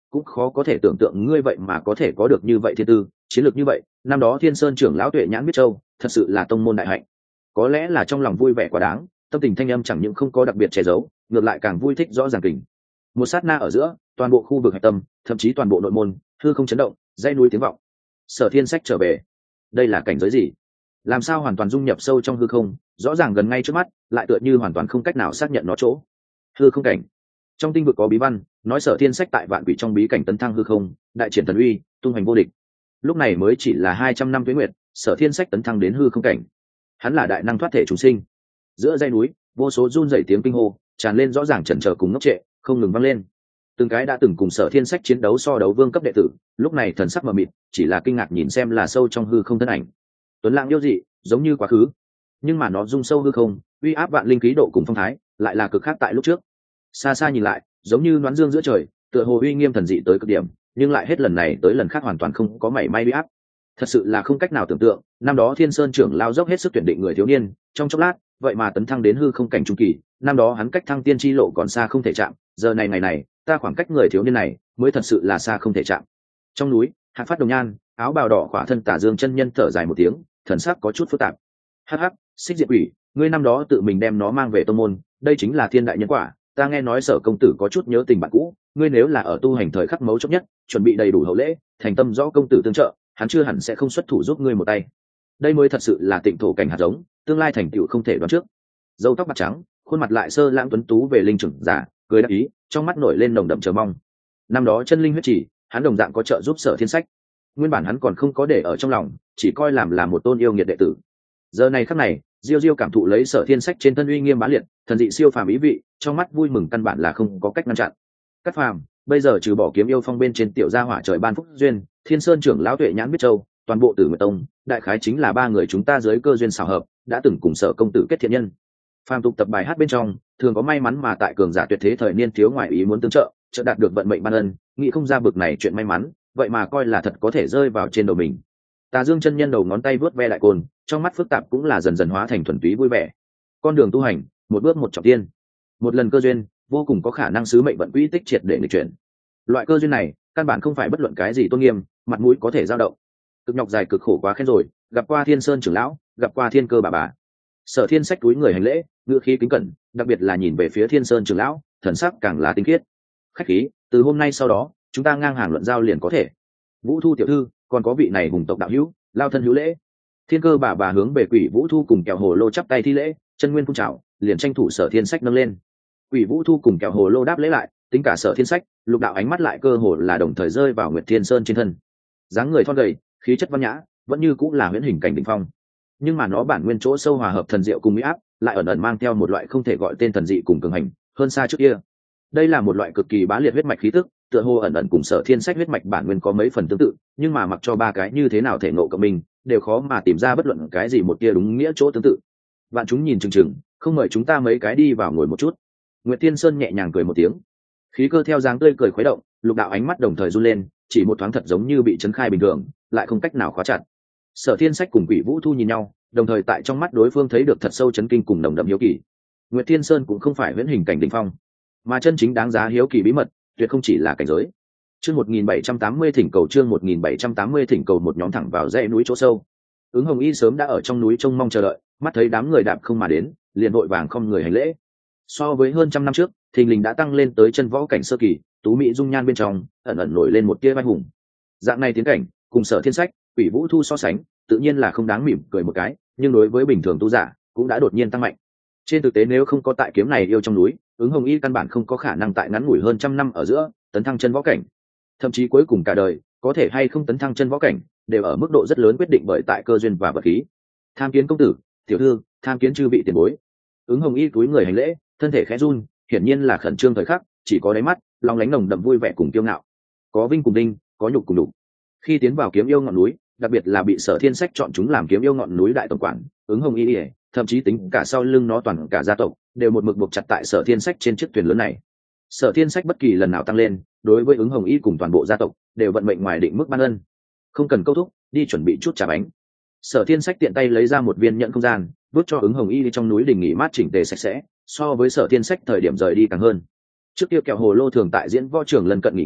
cũng khó có thể tưởng tượng ngươi vậy mà có thể có được như vậy thiên tư chiến lược như vậy. Năm đó Thiên Sơn trưởng lão Tuệ Nhãn biết châu thật sự là tông môn đại hạnh. Có lẽ là trong lòng vui vẻ quá đáng, tâm tình thanh âm chẳng những không có đặc biệt che giấu, ngược lại càng vui thích rõ ràng kình. Một sát na ở giữa, toàn bộ khu vực hạch tâm, thậm chí toàn bộ nội môn hư không chấn động, dãy núi tiếng vọng. Sở Thiên Sách trở về. Đây là cảnh giới gì? Làm sao hoàn toàn dung nhập sâu trong hư không, rõ ràng gần ngay trước mắt, lại tựa như hoàn toàn không cách nào xác nhận nó chỗ. Hư không cảnh. Trong tinh vực có bí văn, nói Sở Thiên Sách tại vạn quỷ trong bí cảnh tấn thăng hư không, đại triển thần uy, tung hoành vô địch. Lúc này mới chỉ là 200 năm tuế nguyệt, Sở Thiên Sách tấn thăng đến hư không cảnh. Hắn là đại năng thoát thể chúng sinh. Giữa dãy núi, vô số run rẩy tiếng kinh hô tràn lên, rõ ràng chần chờ cùng ngốc trệ, không ngừng vang lên. Từng cái đã từng cùng Sở Thiên Sách chiến đấu so đấu vương cấp đệ tử, lúc này thần sắc mờ mịt, chỉ là kinh ngạc nhìn xem là sâu trong hư không thân ảnh. Tuấn lãng yêu dị, giống như quá khứ, nhưng mà nó rung sâu hư không, uy áp vạn linh khí độ cùng phong thái, lại là cực khác tại lúc trước. Xa xa nhìn lại, giống như đoán dương giữa trời, tựa hồ uy nghiêm thần dị tới cực điểm, nhưng lại hết lần này tới lần khác hoàn toàn không có mảy may uy áp. Thật sự là không cách nào tưởng tượng, năm đó Thiên Sơn trưởng lao dốc hết sức tuyển định người thiếu niên, trong chốc lát, vậy mà tấn thăng đến hư không cảnh trung kỳ, năm đó hắn cách thăng tiên chi lộ còn xa không thể chạm, giờ này ngày này, ta khoảng cách người thiếu niên này mới thật sự là xa không thể chạm. Trong núi, Hạc Phát Đồng Nhan, áo bào đỏ khỏa thân Tả Dương chân nhân thở dài một tiếng, thần sắc có chút phức tạp. Hắc hắc, Xích Diệp Quỷ, ngươi năm đó tự mình đem nó mang về tông môn, đây chính là thiên đại nhân quả. Ta nghe nói Sở công tử có chút nhớ tình bạn cũ, ngươi nếu là ở tu hành thời khắc mấu chốt nhất, chuẩn bị đầy đủ hậu lễ, thành tâm rõ công tử tương trợ, hắn chưa hẳn sẽ không xuất thủ giúp ngươi một tay. Đây mới thật sự là tịnh thổ cảnh hạt giống, tương lai thành tựu không thể đoán trước. Râu tóc bạc trắng, khuôn mặt lại sơ lãng tuấn tú về linh trưởng giả, cười đáp ý, trong mắt nổi lên nồng đậm chờ mong. Năm đó chân linh huyết chỉ, hắn đồng dạng có trợ giúp Sở Thiên Sách. Nguyên bản hắn còn không có để ở trong lòng, chỉ coi làm là một tôn yêu nghiệt đệ tử. Giờ này khắc này, Diêu Diêu cảm thụ lấy Sở Thiên Sách trên thân uy nghiêm bá liệt, thần dị siêu phàm ý vị, trong mắt vui mừng căn bản là không có cách ngăn chặn. Cát Phàm, bây giờ trừ bỏ Kiếm Yêu Phong bên trên tiểu gia hỏa trời ban phúc duyên, Thiên Sơn trưởng lão Tuệ Nhãn biết châu, toàn bộ Tử Nguyệt Tông, đại khái chính là ba người chúng ta dưới cơ duyên xảo hợp, đã từng cùng Sở công tử kết thiện nhân. Phàm tục tập bài hát bên trong, thường có may mắn mà tại cường giả tuyệt thế thời niên thiếu ngoại ý muốn tương trợ, chợt đạt được vận mệnh ban ân, nghĩ không ra bực này chuyện may mắn, vậy mà coi là thật có thể rơi vào trên đầu mình. Tà Dương chân nhân đầu ngón tay vớt ve đại côn, trong mắt phức tạp cũng là dần dần hóa thành thuần túy vui vẻ. Con đường tu hành, một bước một trọng tiên, một lần cơ duyên, vô cùng có khả năng sứ mệnh vận quỹ tích triệt để nghịch chuyển. Loại cơ duyên này, căn bản không phải bất luận cái gì tôn nghiêm, mặt mũi có thể dao động. Cực nhọc dài cực khổ quá khen rồi, gặp qua Thiên Sơn trưởng lão, gặp qua Thiên Cơ bà. Sở Thiên Sách túi người hành lễ, ngữ khí kính cẩn, đặc biệt là nhìn về phía Thiên Sơn trưởng lão, thần sắc càng là tinh khiết. Khách khí, từ hôm nay sau đó, chúng ta ngang hàng luận giao liền có thể. Vũ Thu tiểu thư, còn có vị này hùng tộc đạo hữu, lao thân hữu lễ. Thiên Cơ bà hướng về Quỷ Vũ Thu cùng Kẹo Hồ Lô chắp tay thi lễ, chân nguyên phun trào, liền tranh thủ Sở Thiên Sách nâng lên. Quỷ Vũ Thu cùng Kẹo Hồ Lô đáp lễ lại, tính cả Sở Thiên Sách, lục đạo ánh mắt lại cơ hồ là đồng thời rơi vào Nguyệt Thiên Sơn trên thân. Dáng người thon gầy, khí chất văn nhã, vẫn như cũng là huyễn hình cảnh đỉnh phong. Nhưng mà nó bản nguyên chỗ sâu hòa hợp thần diệu cùng mỹ áp, lại ẩn ẩn mang theo một loại không thể gọi tên thần dị cùng cường hành, hơn xa trước kia. Đây là một loại cực kỳ bá liệt huyết mạch khí tức, tựa hồ ẩn ẩn cùng Sở Thiên Sách huyết mạch bản nguyên có mấy phần tương tự, nhưng mà mặc cho ba cái như thế nào thể ngộ cộng mình, đều khó mà tìm ra bất luận cái gì một tia đúng nghĩa chỗ tương tự. Vạn chúng nhìn chừng chừng, không mời chúng ta mấy cái đi vào ngồi một chút. Nguyệt Tiên Sơn nhẹ nhàng cười một tiếng, khí cơ theo dáng tươi cười khuấy động, lục đạo ánh mắt đồng thời run lên, chỉ một thoáng thật giống như bị chấn khai bình thường, lại không cách nào khóa chặt. Sở Thiên Sách cùng Quỷ Vũ Thu nhìn nhau, đồng thời tại trong mắt đối phương thấy được thật sâu chấn kinh cùng nồng đậm hiếu kỳ. Nguyệt Thiên Sơn cũng không phải huyễn hình cảnh đỉnh phong, mà chân chính đáng giá hiếu kỳ bí mật, tuyệt không chỉ là cảnh giới. Chương 1780 thỉnh cầu chương 1780 thỉnh cầu một nhóm thẳng vào dãy núi chỗ sâu. Ứng Hồng Y sớm đã ở trong núi trông mong chờ đợi, mắt thấy đám người đạp không mà đến, liền vội vàng không người hành lễ. So với hơn trăm năm trước, thình lình đã tăng lên tới chân võ cảnh sơ kỳ, tú mỹ dung nhan bên trong ẩn ẩn nổi lên một tia vai hùng. Dạng này tiến cảnh, cùng Sở Thiên Sách, Quỷ Vũ Thu so sánh, tự nhiên là không đáng mỉm cười một cái, nhưng đối với bình thường tu giả, cũng đã đột nhiên tăng mạnh. Trên thực tế nếu không có tại kiếm này yêu trong núi, Ứng Hồng Y căn bản không có khả năng tại ngắn ngủi hơn trăm năm ở giữa tấn thăng chân võ cảnh, thậm chí cuối cùng cả đời có thể hay không tấn thăng chân võ cảnh đều ở mức độ rất lớn quyết định bởi tại cơ duyên và vật khí. Tham kiến công tử, tiểu thư, tham kiến chư vị tiền bối. Ứng Hồng Y cúi người hành lễ, thân thể khẽ run, hiển nhiên là khẩn trương thời khắc, chỉ có đáy mắt long lánh nồng đậm vui vẻ cùng kiêu ngạo, có vinh cùng đinh, có nhục cùng đục. Khi tiến vào kiếm yêu ngọn núi, đặc biệt là bị Sở Thiên Sách chọn chúng làm kiếm yêu ngọn núi đại tổng quản, Ứng Hồng Y, thậm chí tính cả sau lưng nó toàn cả gia tộc đều một mực buộc chặt tại Sở Thiên Sách trên chiếc thuyền lớn này. Sở Thiên Sách bất kỳ lần nào tăng lên, đối với Ứng Hồng Y cùng toàn bộ gia tộc đều vận mệnh ngoài định mức ban ân. Không cần câu thúc, đi chuẩn bị chút trà bánh. Sở Thiên Sách tiện tay lấy ra một viên nhẫn không gian, vứt cho Ứng Hồng Y đi trong núi đình nghỉ mát chỉnh tề sạch sẽ, so với Sở Thiên Sách thời điểm rời đi càng hơn. Trước kia Kẹo Hồ Lô thường tại diễn võ trường lần cận nghỉ ngơi,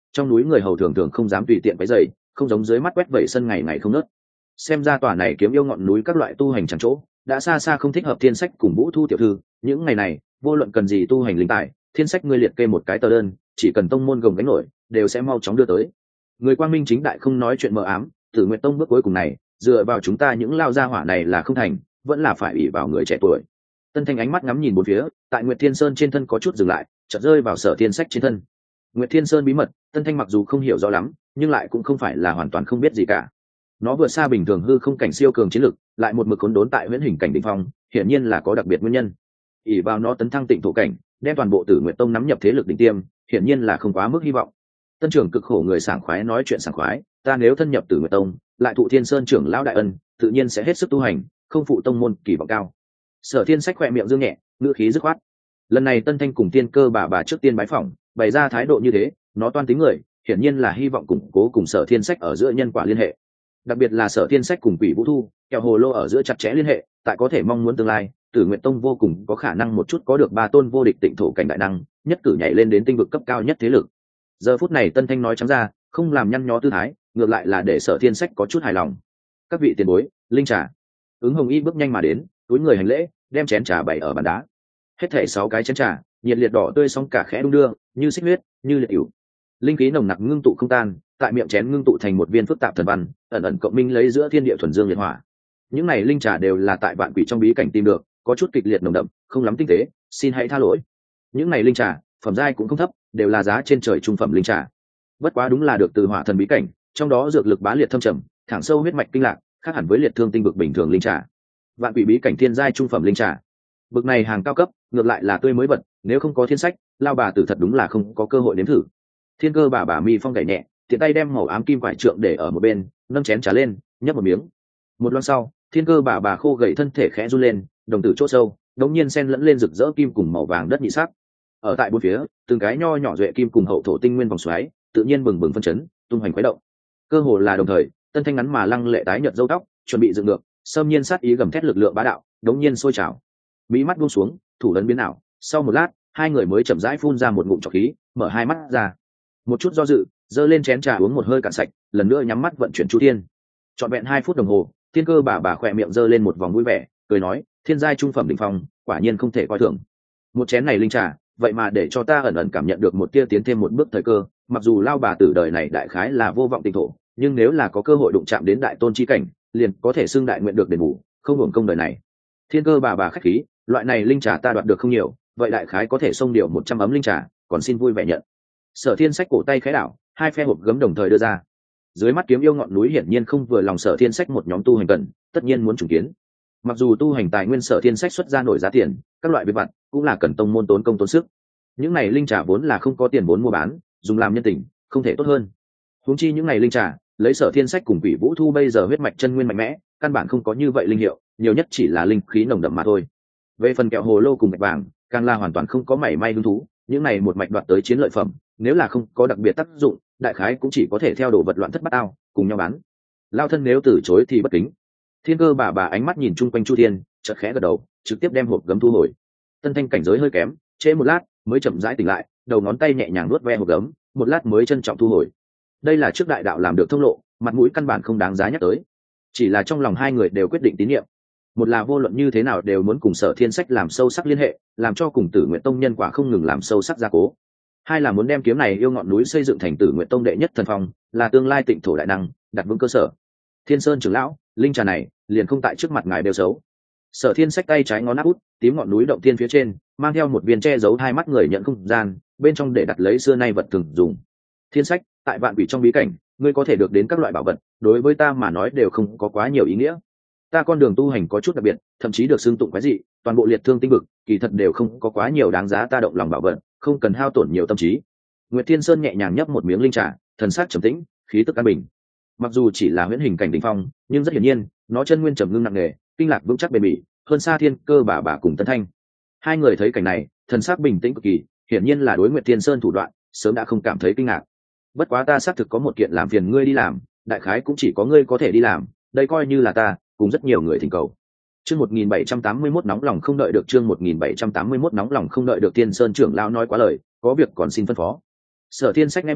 trong núi người hầu thường thường không dám tùy tiện váy dày, không giống dưới mắt quét vẩy sân ngày ngày không nớt. Xem ra tòa này kiếm yêu ngọn núi các loại tu hành chẳng chỗ đã xa xa không thích hợp Thiên Sách cùng Vũ Thu tiểu thư. Những ngày này vô luận cần gì tu hành linh tài, Thiên Sách ngươi liệt kê một cái tờ đơn, chỉ cần tông môn gồng gánh nổi đều sẽ mau chóng đưa tới. Người quang minh chính đại không nói chuyện mờ ám, Tử Nguyệt Tông bước cuối cùng này dựa vào chúng ta những lao gia hỏa này là không thành, vẫn là phải ủy vào người trẻ tuổi. Tân Thanh ánh mắt ngắm nhìn bốn phía, tại Nguyệt Thiên Sơn trên thân có chút dừng lại, chợt rơi vào Sở Thiên Sách trên thân. Nguyệt Thiên Sơn bí mật, Tân Thanh mặc dù không hiểu rõ lắm, nhưng lại cũng không phải là hoàn toàn không biết gì cả. Nó vượt xa bình thường hư không cảnh siêu cường chiến lực, lại một mực khốn đốn tại huyễn hình cảnh đỉnh phong, hiển nhiên là có đặc biệt nguyên nhân. ỷ vào nó tấn thăng tịnh thổ cảnh, đem toàn bộ Tử Nguyệt Tông nắm nhập thế lực đỉnh tiêm, hiển nhiên là không quá mức hy vọng. Tân trưởng cực khổ người sảng khoái nói chuyện sảng khoái, ta nếu thân nhập Tử Nguyệt Tông, lại thụ Thiên Sơn trưởng lão đại ân, tự nhiên sẽ hết sức tu hành, không phụ tông môn kỳ vọng cao. Sở Thiên Sách khỏe miệng dương nhẹ, ngữ khí dứt khoát. Lần này Tân Thanh cùng Tiên Cơ bà trước tiên bái phỏng, bày ra thái độ như thế, nó toan tính người, hiển nhiên là hy vọng củng cố cùng Sở Thiên Sách ở giữa nhân quả liên hệ. Đặc biệt là Sở Thiên Sách cùng Quỷ Vũ Thu, kẹo hồ lô ở giữa chặt chẽ liên hệ, tại có thể mong muốn tương lai, Tử Nguyệt Tông vô cùng có khả năng một chút có được 3 tôn vô địch tịnh thổ cảnh đại năng, nhất cử nhảy lên đến tinh vực cấp cao nhất thế lực. Giờ phút này Tân Thanh nói trắng ra, không làm nhăn nhó tư thái, ngược lại là để Sở Thiên Sách có chút hài lòng. Các vị tiền bối, linh trà. Ứng Hồng Y bước nhanh mà đến, túi người hành lễ, đem chén trà bày ở bàn đá. Hết thảy 6 cái chén trà, nhiệt liệt đỏ tươi sóng cả khẽ đung đưa, như xích huyết, như liệt hữu. Linh khí nồng nặc ngưng tụ không tan, tại miệng chén ngưng tụ thành một viên phức tạp thần văn, ẩn ẩn cộng minh lấy giữa thiên địa thuần dương liệt hỏa. Những này linh trà đều là tại vạn quỷ trong bí cảnh tìm được, có chút kịch liệt nồng đậm, không lắm tinh tế, xin hãy tha lỗi. Những này linh trà, phẩm giai cũng không thấp, đều là giá trên trời trung phẩm linh trà. Bất quá đúng là được từ hỏa thần bí cảnh, trong đó dược lực bá liệt thâm trầm, thẳng sâu huyết mạch kinh lạc, khác hẳn với liệt thương tinh vực bình thường linh trà. Vạn quỷ bí cảnh thiên giai trung phẩm linh trà. Bực này hàng cao cấp, ngược lại là tươi mới vật, nếu không có Thiên Sách, lao bà tử thật đúng là không có cơ hội nếm thử. Thiên Cơ bà mi phong gảy nhẹ, tiện tay đem màu ám kim quải trượng để ở một bên, nâng chén trà lên, nhấp một miếng. Một lát sau, Thiên Cơ bà khô gầy thân thể khẽ run lên, đồng tử chỗ sâu, đống nhiên xen lẫn lên rực rỡ kim cùng màu vàng đất nhị sắc. Ở tại bốn phía, từng cái nho nhỏ duệ kim cùng hậu thổ tinh nguyên vòng xoáy, tự nhiên bừng bừng phân chấn, tung hoành khuấy động. Cơ hồ là đồng thời, Tân Thanh ngắn mà lăng lệ tái nhợt râu tóc, chuẩn bị dựng được, xâm nhiên sát ý gầm thét lực lượng bá đạo, đống nhiên sôi trào. Mí mắt buông xuống, thủ ấn biến ảo, sau một lát, hai người mới chậm rãi phun ra một ngụm trọc khí, mở hai mắt ra. Một chút do dự, giơ lên chén trà uống một hơi cạn sạch, lần nữa nhắm mắt vận chuyển chu thiên. Trọn vẹn 2 phút đồng hồ, Thiên Cơ bà khỏe miệng giơ lên một vòng vui vẻ, cười nói, thiên giai trung phẩm đỉnh phong, quả nhiên không thể coi thường. Một chén này linh trà, vậy mà để cho ta ẩn ẩn cảm nhận được một tia tiến thêm một bước thời cơ, mặc dù lao bà tử đời này đại khái là vô vọng tinh thổ, nhưng nếu là có cơ hội đụng chạm đến đại tôn chi cảnh, liền có thể xưng đại nguyện được đền bù, không hưởng công đời này. Thiên Cơ bà khách khí, loại này linh trà ta đoạt được không nhiều, vậy đại khái có thể xông điều 100 ấm linh trà, còn xin vui vẻ nhận. Sở Thiên Sách cổ tay khẽ đảo, 2 phe hộp gấm đồng thời đưa ra. Dưới mắt kiếm yêu ngọn núi hiển nhiên không vừa lòng Sở Thiên Sách một nhóm tu hành cần, tất nhiên muốn trùng kiến. Mặc dù tu hành tài nguyên Sở Thiên Sách xuất ra nổi giá tiền, các loại biệt vặt cũng là cần tông môn tốn công tốn sức. Những này linh trà vốn là không có tiền vốn mua bán, dùng làm nhân tình, không thể tốt hơn. Huống chi những này linh trà, lấy Sở Thiên Sách cùng Quỷ Vũ Thu bây giờ huyết mạch chân nguyên mạnh mẽ, căn bản không có như vậy linh hiệu, nhiều nhất chỉ là linh khí nồng đậm mà thôi. Về phần kẹo hồ lô cùng mạch vàng, càng là hoàn toàn không có mảy may hứng thú, những này một mạch đoạt tới chiến lợi phẩm, nếu là không có đặc biệt tác dụng, đại khái cũng chỉ có thể theo đồ vật loạn thất bát ao, cùng nhau bán. Lao thân nếu từ chối thì bất kính. Thiên Cơ bà ánh mắt nhìn chung quanh chu thiên, chợt khẽ gật đầu, trực tiếp đem hộp gấm thu hồi. Tân Thanh cảnh giới hơi kém, trễ một lát mới chậm rãi tỉnh lại, đầu ngón tay nhẹ nhàng nuốt ve hộp gấm, một lát mới trân trọng thu hồi. Đây là trước đại đạo làm được thông lộ, mặt mũi căn bản không đáng giá nhắc tới. Chỉ là trong lòng hai người đều quyết định tín nhiệm. Một là vô luận như thế nào đều muốn cùng Sở Thiên Sách làm sâu sắc liên hệ, làm cho cùng Tử Nguyện Tông nhân quả không ngừng làm sâu sắc gia cố. Hai là muốn đem kiếm này yêu ngọn núi xây dựng thành Tử Nguyện Tông đệ nhất thần phong, là tương lai tịnh thổ đại năng, đặt vững cơ sở. Thiên Sơn trưởng lão, linh trà này liền không tại trước mặt ngài đều xấu. Sở Thiên Sách tay trái ngón áp út, tím ngọn núi động thiên phía trên, mang theo một viên che giấu hai mắt người nhận không gian, bên trong để đặt lấy xưa nay vật thường dùng. Thiên Sách, tại vạn quỷ trong bí cảnh, ngươi có thể được đến các loại bảo vật, đối với ta mà nói đều không có quá nhiều ý nghĩa. Ta con đường tu hành có chút đặc biệt, thậm chí được xưng tụng cái gì, toàn bộ liệt thương tinh vực, kỳ thật đều không có quá nhiều đáng giá ta động lòng bảo vật, không cần hao tổn nhiều tâm trí. Nguyệt Thiên Sơn nhẹ nhàng nhấp một miếng linh trà, thần sắc trầm tĩnh, khí tức an bình. Mặc dù chỉ là huyễn hình cảnh đỉnh phong, nhưng rất hiển nhiên, nó chân nguyên trầm ngưng nặng nề, kinh lạc vững chắc bền bỉ, hơn xa Thiên Cơ bà cùng Tân Thanh. Hai người thấy cảnh này, thần sắc bình tĩnh cực kỳ, hiển nhiên là đối Nguyệt Thiên Sơn thủ đoạn, sớm đã không cảm thấy kinh ngạc. Bất quá ta xác thực có một kiện làm phiền ngươi đi làm, đại khái cũng chỉ có ngươi có thể đi làm, đây coi như là ta cùng rất nhiều người thỉnh cầu. Chương 1781 nóng lòng không đợi được, chương 1781 nóng lòng không đợi được. Thiên Sơn trưởng lão nói quá lời, có việc còn xin phân phó. Sở Thiên Sách nghe vậy,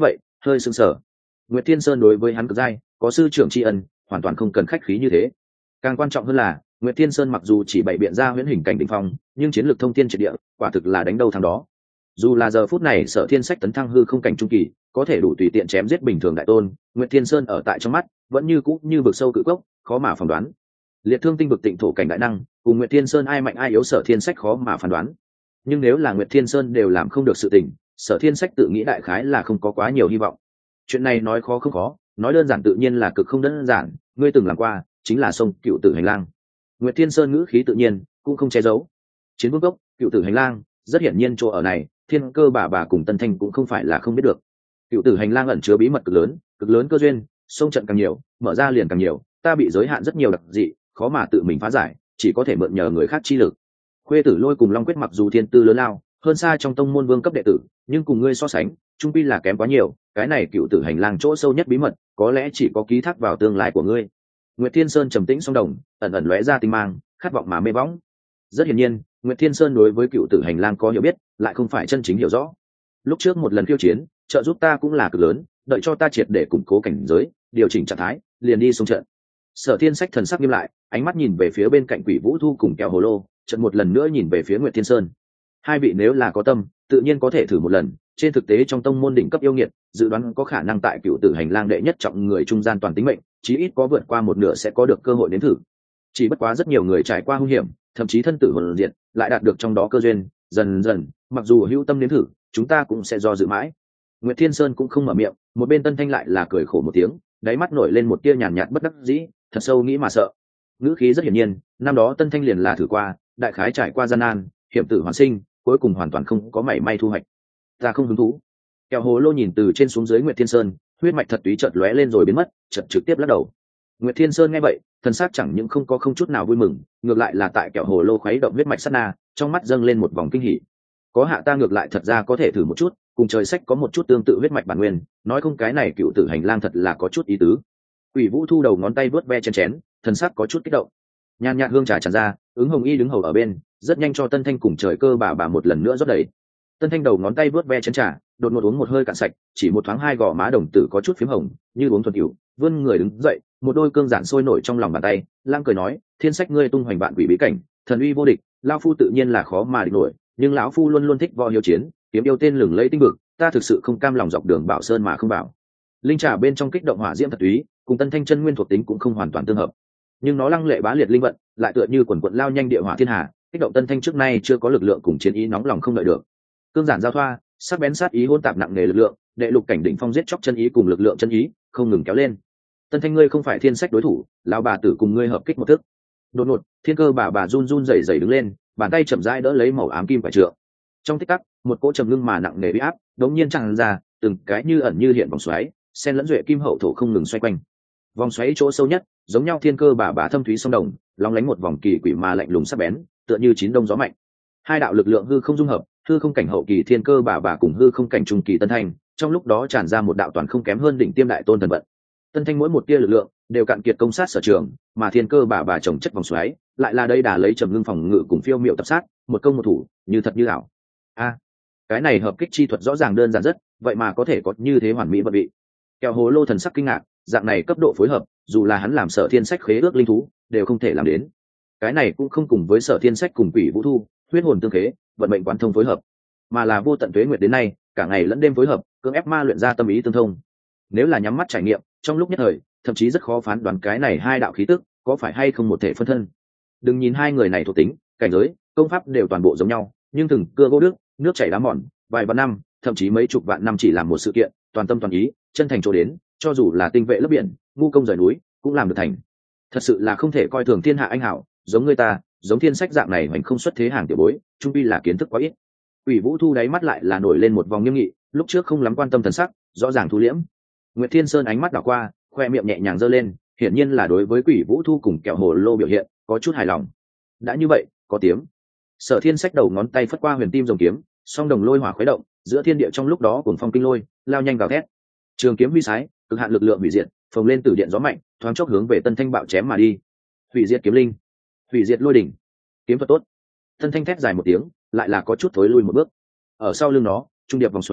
hơi sững sờ. Nguyệt Thiên Sơn đối với hắn cực dai, có sư trưởng tri ân, hoàn toàn không cần khách khí như thế. Càng quan trọng hơn là Nguyệt Thiên Sơn mặc dù chỉ bày biện ra huyễn hình cảnh đỉnh phong, nhưng chiến lược thông thiên triệt địa, quả thực là đánh đâu thắng đó. Dù là giờ phút này Sở Thiên Sách tấn thăng hư không cảnh trung kỳ, có thể đủ tùy tiện chém giết bình thường đại tôn, Nguyệt Thiên Sơn ở tại trong mắt vẫn như cũ như vực sâu cự cốc, khó mà phỏng đoán. Liệt Thương Tinh vực tịnh thổ cảnh đại năng, cùng Nguyệt Thiên Sơn ai mạnh ai yếu Sở Thiên Sách khó mà phán đoán. Nhưng nếu là Nguyệt Thiên Sơn đều làm không được sự tình, Sở Thiên Sách tự nghĩ đại khái là không có quá nhiều hy vọng. Chuyện này nói khó không khó, nói đơn giản tự nhiên là cực không đơn giản, ngươi từng làm qua, chính là sông Cựu Tử Hành Lang. Nguyệt Thiên Sơn ngữ khí tự nhiên, cũng không che giấu. Chiến Vương Cốc, Cựu Tử Hành Lang, rất hiển nhiên chỗ ở này, Thiên Cơ bà cùng Tân Thanh cũng không phải là không biết được. Cựu Tử Hành Lang ẩn chứa bí mật cực lớn cơ duyên, sông trận càng nhiều, mở ra liền càng nhiều, ta bị giới hạn rất nhiều đặc dị, khó mà tự mình phá giải, chỉ có thể mượn nhờ người khác chi lực. Khuê Tử Lôi cùng Long Quyết mặc dù thiên tư lớn lao, hơn xa trong tông môn vương cấp đệ tử, nhưng cùng ngươi so sánh, trung pi là kém quá nhiều, cái này Cựu Tử Hành Lang chỗ sâu nhất bí mật, có lẽ chỉ có ký thác vào tương lai của ngươi. Nguyệt Thiên Sơn trầm tĩnh song đồng, ẩn ẩn lóe ra tinh mang, khát vọng mà mê bóng. Rất hiển nhiên, Nguyệt Thiên Sơn đối với Cựu Tử Hành Lang có hiểu biết, lại không phải chân chính hiểu rõ. Lúc trước một lần khiêu chiến, trợ giúp ta cũng là cực lớn, đợi cho ta triệt để củng cố cảnh giới, điều chỉnh trạng thái, liền đi xung trận. Sở Thiên Sách thần sắc nghiêm lại, ánh mắt nhìn về phía bên cạnh Quỷ Vũ Thu cùng Kẹo Hồ Lô, trận một lần nữa nhìn về phía Nguyệt Thiên Sơn. Hai vị nếu là có tâm, tự nhiên có thể thử một lần. Trên thực tế trong tông môn đỉnh cấp yêu nghiệt, dự đoán có khả năng tại Cựu Tử Hành Lang đệ nhất trọng người trung gian toàn tính mệnh, chí ít có vượt qua một nửa sẽ có được cơ hội đến thử. Chỉ bất quá rất nhiều người trải qua hung hiểm, thậm chí thân tử hồn diệt, lại đạt được trong đó cơ duyên, dần dần, mặc dù hữu tâm đến thử, chúng ta cũng sẽ do dự mãi. Nguyệt Thiên Sơn cũng không mở miệng, một bên Tân Thanh lại là cười khổ một tiếng, đáy mắt nổi lên một tia nhàn nhạt bất đắc dĩ, thật sâu nghĩ mà sợ. Ngữ khí rất hiển nhiên, năm đó Tân Thanh liền là thử qua, đại khái trải qua gian nan, hiểm tử hoàn sinh, cuối cùng hoàn toàn không có mảy may thu hoạch. Ta không hứng thú. Kẹo Hồ Lô nhìn từ trên xuống dưới Nguyệt Thiên Sơn, huyết mạch thật túy chợt lóe lên rồi biến mất, chợt trực tiếp lắc đầu. Nguyệt Thiên Sơn nghe vậy, thần sắc chẳng những không chút nào vui mừng, ngược lại là tại Kẹo Hồ Lô khuấy động huyết mạch sát na, trong mắt dâng lên một vòng kinh hỉ. Có hạ ta ngược lại thật ra có thể thử một chút, cùng trời sách có một chút tương tự huyết mạch bản nguyên, nói không cái này Cựu Tử Hành Lang thật là có chút ý tứ. Quỷ Vũ Thu đầu ngón tay vớt ve chén, thần sắc có chút kích động. Nhàn nhạt hương trà tràn ra, ứng Hồng Y đứng hầu ở bên, rất nhanh cho Tân Thanh cùng trời cơ bà một lần nữa rót đầy. Tân Thanh đầu ngón tay vớt ve chén trà, đột ngột uống một hơi cạn sạch, chỉ một thoáng hai gò má đồng tử có chút phím hồng, như uống thuần tiểu, vươn người đứng dậy, một đôi cương giản sôi nổi trong lòng bàn tay, lang cười nói, Thiên Sách ngươi tung hoành vạn quỷ bí cảnh, thần uy vô địch, lão phu tự nhiên là khó mà địch nổi, nhưng lão phu luôn luôn thích võ hiếu chiến, kiếm yêu tên lừng lẫy tinh vực, ta thực sự không cam lòng dọc đường bảo sơn mà không bảo. Linh trà bên trong kích động hỏa diễm thật túy, cùng Tân Thanh chân nguyên thuộc tính cũng không hoàn toàn tương hợp, nhưng nó lăng lệ bá liệt linh vận, lại tựa như quần quận lao nhanh địa hỏa thiên hà, kích động Tân Thanh trước nay chưa có lực lượng cùng chiến ý nóng lòng không đợi được. Cương giản giao thoa, sắc bén sát ý hỗn tạp nặng nề lực lượng, đệ lục cảnh đỉnh phong giết chóc chân ý cùng lực lượng chân ý không ngừng kéo lên. Tân Thanh ngươi không phải Thiên Sách đối thủ, lão bà tử cùng ngươi hợp kích một thức. Đột ngột, Thiên Cơ bà run run rẩy rẩy đứng lên, bàn tay chậm rãi đỡ lấy màu ám kim phải trượng. Trong tích tắc, một cỗ trầm ngưng mà nặng nề uy áp đống nhiên tràn ra, từng cái như ẩn như hiện vòng xoáy, xen lẫn duệ kim hậu thổ không ngừng xoay quanh. Vòng xoáy chỗ sâu nhất, giống nhau Thiên Cơ bà thâm thúy sông đồng, lóng lánh một vòng kỳ quỷ mà lạnh lùng sắc bén, tựa như chín đông gió mạnh. Hai đạo lực lượng hư không dung hợp, hư không cảnh hậu kỳ Thiên Cơ bà cùng hư không cảnh trung kỳ Tân Thanh, trong lúc đó tràn ra một đạo toàn không kém hơn đỉnh tiêm đại tôn thần vận. Tân Thanh mỗi một tia lực lượng đều cạn kiệt công sát sở trường, mà Thiên Cơ bà chồng chất vòng xoáy, lại là đây đà lấy trầm ngưng phòng ngự cùng phiêu miệu tập sát, một công một thủ, như thật như ảo. Cái này hợp kích chi thuật rõ ràng đơn giản rất, vậy mà có thể có như thế hoàn mỹ vận vị. Kẹo Hồ Lô thần sắc kinh ngạc, dạng này cấp độ phối hợp, dù là hắn làm Sở Thiên Sách khế ước linh thú, đều không thể làm đến. Cái này cũng không cùng với Sở Thiên Sách cùng Quỷ Vũ Thu, huyết hồn tương khế, vận mệnh quán thông phối hợp, mà là vô tận tuế nguyệt đến nay, cả ngày lẫn đêm phối hợp, cưỡng ép ma luyện ra tâm ý tương thông. Nếu là nhắm mắt trải nghiệm, trong lúc nhất thời, thậm chí rất khó phán đoán cái này hai đạo khí tức có phải hay không một thể phân thân. Đừng nhìn hai người này thuộc tính, cảnh giới, công pháp đều toàn bộ giống nhau, nhưng từng cưa gỗ đức, nước chảy đá mòn, vài vạn năm, thậm chí mấy chục vạn năm chỉ làm một sự kiện, toàn tâm toàn ý, chân thành chỗ đến, cho dù là tinh vệ lấp biển, ngu công rời núi, cũng làm được thành. Thật sự là không thể coi thường thiên hạ anh hảo, giống người ta, giống Thiên Sách dạng này hoành không xuất thế hàng tiểu bối, trung pi là kiến thức quá ít. Quỷ Vũ Thu đáy mắt lại là nổi lên một vòng nghiêm nghị, lúc trước không lắm quan tâm thần sắc, rõ ràng thu liễm. Nguyệt Thiên Sơn ánh mắt đảo qua, khoe miệng nhẹ nhàng giơ lên, hiển nhiên là đối với Quỷ Vũ Thu cùng Kẹo Hồ Lô biểu hiện có chút hài lòng. Đã như vậy, có tiếng. Sở Thiên Sách đầu ngón tay phất qua huyền tim rồng kiếm, song đồng lôi hỏa khuấy động, giữa thiên địa trong lúc đó cuồng phong kinh lôi, lao nhanh vào thét. Trường kiếm huy sái, cực hạn lực lượng hủy diệt, phồng lên từ điện gió mạnh, thoáng chốc hướng về Tân Thanh bạo chém mà đi. Hủy diệt kiếm linh, hủy diệt lôi đỉnh, kiếm thuật tốt. Tân Thanh thét dài một tiếng, lại là có chút thối lui một bước. Ở sau lưng nó, trung điệp vòng xoáy,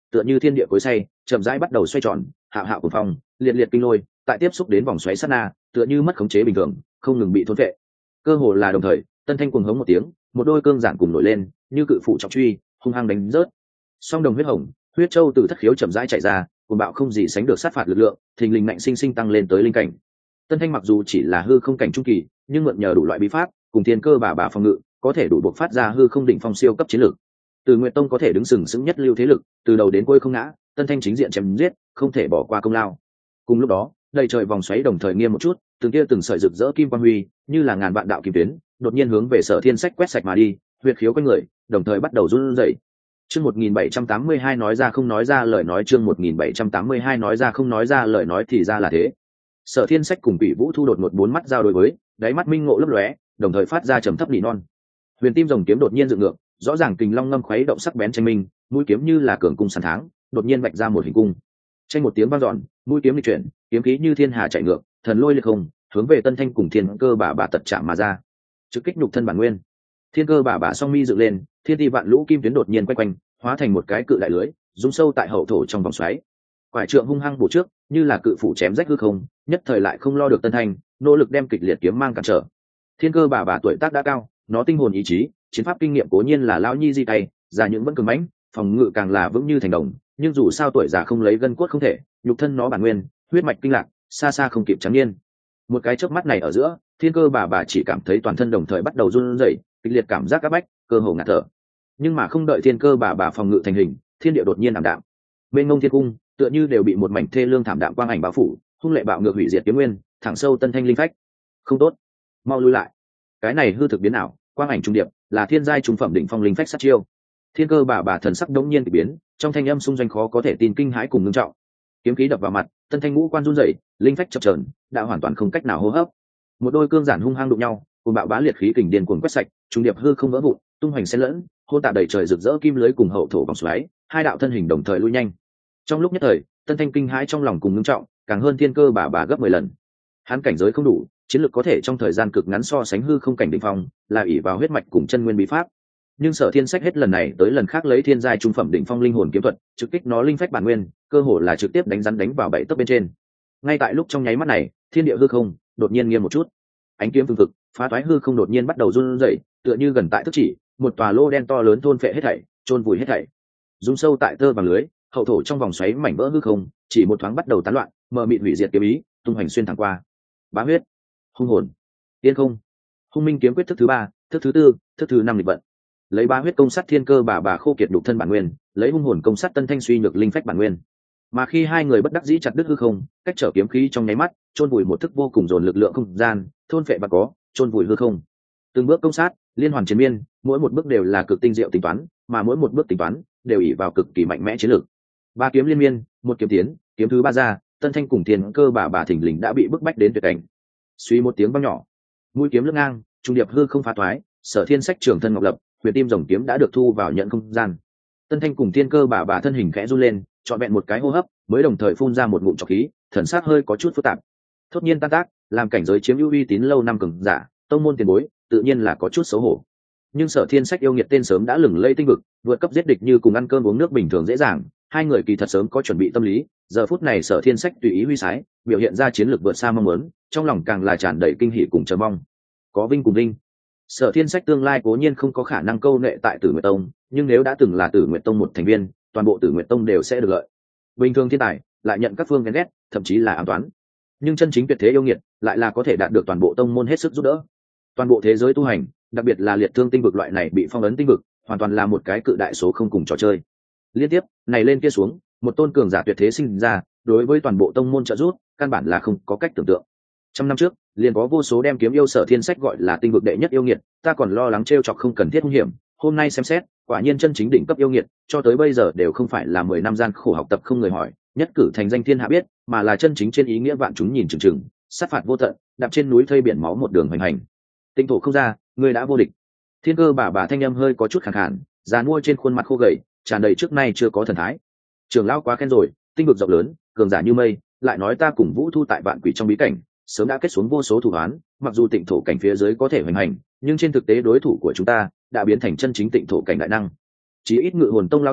tựa như thiên địa cối xay, chậm rãi bắt đầu xoay tròn, hạo hạo cuồng phong, liệt liệt kinh lôi, tại tiếp xúc đến vòng xoáy sát na, tựa như mất khống chế bình thường, không ngừng bị thôn phệ. Cơ hồ là đồng thời, Tân Thanh cuồng hống một tiếng, một đôi cương giản cùng nổi lên, như cự phụ trọng truy, hung hăng đánh rớt. Song đồng huyết hồng, huyết châu từ thất khiếu chậm rãi chạy ra, cuồng bạo không gì sánh được sát phạt lực lượng, thình lình mạnh sinh sinh tăng lên tới linh cảnh. Tân Thanh mặc dù chỉ là hư không cảnh trung kỳ, nhưng mượn nhờ đủ loại bí pháp, cùng thiên cơ bà phòng ngự, có thể đủ buộc phát ra hư không đỉnh phong siêu cấp chiến lược. Từ Nguyệt Tông có thể đứng sừng sững nhất lưu thế lực, từ đầu đến cuối không ngã, Tân Thanh chính diện chém giết, không thể bỏ qua công lao. Cùng lúc đó, đầy trời vòng xoáy đồng thời nghiêm một chút, từng kia từng sợi rực rỡ kim quang huy, như là ngàn vạn đạo kim tuyến, đột nhiên hướng về Sở Thiên Sách quét sạch mà đi, huyệt khiếu quanh người, đồng thời bắt đầu run rẩy. Chương 1782 nói ra không nói ra lời nói, chương 1782 nói ra không nói ra lời nói thì ra là thế. Sở Thiên Sách cùng Quỷ Vũ Thu đột ngột bốn mắt giao đối với, đáy mắt minh ngộ lấp lóe, đồng thời phát ra trầm thấp nỉ non. Huyền Tim Rồng kiếm đột nhiên dựng ngược, rõ ràng kình long ngâm khuấy động sắc bén tranh minh, mũi kiếm như là cường cung săn tháng, đột nhiên vạch ra một hình cung. Tranh một tiếng vang dọn, mũi kiếm di chuyển, kiếm khí như thiên hà chạy ngược, thần lôi liệt không, hướng về Tân Thanh cùng Thiên Cơ bà tật chạm mà ra. Trực kích nhục thân bản nguyên. Thiên Cơ bà song mi dựng lên, thiên ti vạn lũ kim tuyến đột nhiên quay quanh, hóa thành một cái cự đại lưới, rung sâu tại hậu thổ trong vòng xoáy. Quải trượng hung hăng bổ trước, như là cự phủ chém rách hư không, nhất thời lại không lo được Tân Thanh, nỗ lực đem kịch liệt kiếm mang cản trở. Thiên Cơ bà tuổi tác đã cao, nó tinh hồn ý chí, chiến pháp kinh nghiệm cố nhiên là lão nhi di tay, già những vẫn cường mãnh, phòng ngự càng là vững như thành đồng, nhưng dù sao tuổi già không lấy gân cốt không thể, nhục thân nó bản nguyên, huyết mạch kinh lạc, xa xa không kịp trắng niên. Một cái chớp mắt này ở giữa, Thiên Cơ bà chỉ cảm thấy toàn thân đồng thời bắt đầu run rẩy, kịch liệt cảm giác áp bách, cơ hồ ngạt thở. Nhưng mà không đợi Thiên Cơ bà phòng ngự thành hình, thiên địa đột nhiên ảm đạm. Bên ngông thiên cung, tựa như đều bị một mảnh thê lương thảm đạm quang ảnh bao phủ, hung lệ bạo ngược hủy diệt kiếm nguyên, thẳng sâu Tân Thanh linh phách. Không tốt, mau lui lại. Cái này hư thực biến ảo, quang ảnh trung điệp, là thiên giai trung phẩm đỉnh phong linh phách sát chiêu. Thiên Cơ bà thần sắc đống nhiên bị biến, trong thanh âm xung doanh khó có thể tin kinh hãi cùng ngưng trọng. Kiếm khí đập vào mặt, Tân Thanh ngũ quan run rẩy, linh phách chập chờn, đã hoàn toàn không cách nào hô hấp. Một đôi cương giản hung hăng đụng nhau, cùng bạo bá liệt khí kình điên cuồng quét sạch, trung điệp hư không vỡ vụn, tung hoành xen lẫn, hôn tạp đầy trời rực rỡ kim lưới cùng hậu thổ vòng xoáy, hai đạo thân hình đồng thời lui nhanh. Trong lúc nhất thời, Tân Thanh kinh hãi trong lòng cùng ngưng trọng, càng hơn Thiên Cơ bà gấp 10 lần. Hắn cảnh giới không đủ, chiến lược có thể trong thời gian cực ngắn so sánh hư không cảnh đỉnh phong, là ỷ vào huyết mạch cùng chân nguyên bí pháp. Nhưng Sở Thiên Sách hết lần này tới lần khác lấy thiên giai trung phẩm đỉnh phong linh hồn kiếm thuật, trực kích nó linh phách bản nguyên, cơ hồ là trực tiếp đánh vào bảy tấc bên trên. Ngay tại lúc trong nháy mắt này, thiên địa hư không đột nhiên nghiêng một chút, ánh kiếm phương thực, phá toái hư không đột nhiên bắt đầu run rẩy, tựa như gần tại tức chỉ, một tòa lô đen to lớn thôn phệ hết thảy, chôn vùi hết thảy. Rung sâu tại tơ bằng lưới, hậu thổ trong vòng xoáy mảnh vỡ hư không, chỉ một thoáng bắt đầu tán loạn, mờ mịt hủy diệt kiếm ý, tung hoành xuyên thẳng qua. Bá huyết, hung hồn, tiên không, hung minh kiếm quyết thức thứ 3, thức thứ 4, thức thứ 5 lịch vận. Lấy bá huyết công sát Thiên Cơ bà khô kiệt đục thân bản nguyên, lấy hung hồn công sát Tân Thanh suy nhược linh phách bản nguyên. Mà khi hai người bất đắc dĩ chặt đứt hư không, cách trở kiếm khí trong nháy mắt, chôn vùi một thức vô cùng dồn lực lượng không gian, thôn phệ và có, chôn vùi hư không. Từng bước công sát, liên hoàn chiến miên, mỗi một bước đều là cực tinh diệu tính toán, mà mỗi một bước tính toán đều ỷ vào cực kỳ mạnh mẽ chiến lược. Ba kiếm liên miên, một kiếm tiến, kiếm thứ 3 ra, Tân Thanh cùng Thiên Cơ bà thình lình đã bị bức bách đến tuyệt cảnh. Suy một tiếng vang nhỏ, mũi kiếm lướt ngang, trung điệp hư không phá toái, Sở Thiên Sách trường thân ngọc lập, Huyền Tim Rồng kiếm đã được thu vào nhận không gian. Tân Thanh cùng Thiên Cơ bà thân hình khẽ run lên, trọn vẹn một cái hô hấp, mới đồng thời phun ra một ngụm trọc khí, thần sắc hơi có chút phức tạp. Thốt nhiên tan tác, làm cảnh giới chiếm ưu uy tín lâu năm cường giả, tông môn tiền bối, tự nhiên là có chút xấu hổ. Nhưng Sở Thiên Sách yêu nghiệt tên sớm đã lừng lây tinh vực, vượt cấp giết địch như cùng ăn cơm uống nước bình thường dễ dàng, hai người kỳ thật sớm có chuẩn bị tâm lý, giờ phút này Sở Thiên Sách tùy ý huy sái, biểu hiện ra chiến lược vượt xa mong muốn, trong lòng càng là tràn đầy kinh hỉ cùng chờ mong. Có vinh cùng vinh. Sở Thiên Sách tương lai cố nhiên không có khả năng câu nệ tại Tử Nguyệt Tông, nhưng nếu đã từng là Tử Nguyệt Tông một thành viên, toàn bộ Tử Nguyệt Tông đều sẽ được lợi. Bình thường thiên tài lại nhận các phương ghen ghét, thậm chí là ám toán. Nhưng chân chính tuyệt thế yêu nghiệt lại là có thể đạt được toàn bộ tông môn hết sức giúp đỡ. Toàn bộ thế giới tu hành, đặc biệt là liệt thương tinh vực loại này bị phong ấn tinh vực, hoàn toàn là một cái cự đại số không cùng trò chơi. Liên tiếp, này lên kia xuống, một tôn cường giả tuyệt thế sinh ra, đối với toàn bộ tông môn trợ giúp, căn bản là không có cách tưởng tượng. Trăm năm trước, liền có vô số đem kiếm yêu Sở Thiên Sách gọi là tinh vực đệ nhất yêu nghiệt, ta còn lo lắng trêu chọc không cần thiết nguy hiểm, hôm nay xem xét, quả nhiên chân chính đỉnh cấp yêu nghiệt, cho tới bây giờ đều không phải là 10 năm gian khổ học tập không người hỏi, nhất cử thành danh thiên hạ biết, mà là chân chính trên ý nghĩa vạn chúng nhìn chừng chừng, sát phạt vô tận, đạp trên núi thây biển máu một đường hoành hành. Tinh thổ không ra, ngươi đã vô địch. Thiên Cơ bà thanh âm hơi có chút khàn khàn, già mua trên khuôn mặt khô gầy, tràn đầy trước nay chưa có thần thái. Trưởng lão quá khen rồi, tinh vực rộng lớn, cường giả như mây, lại nói ta cùng Vũ Thu tại vạn quỷ trong bí cảnh, sớm đã kết xuống vô số thủ án, mặc dù tịnh thổ cảnh phía dưới có thể hoành hành, nhưng trên thực tế đối thủ của chúng ta đã biến thành chân chính tịnh thổ cảnh đại năng. Chỉ ít Ngự Hồn Tông lão tổ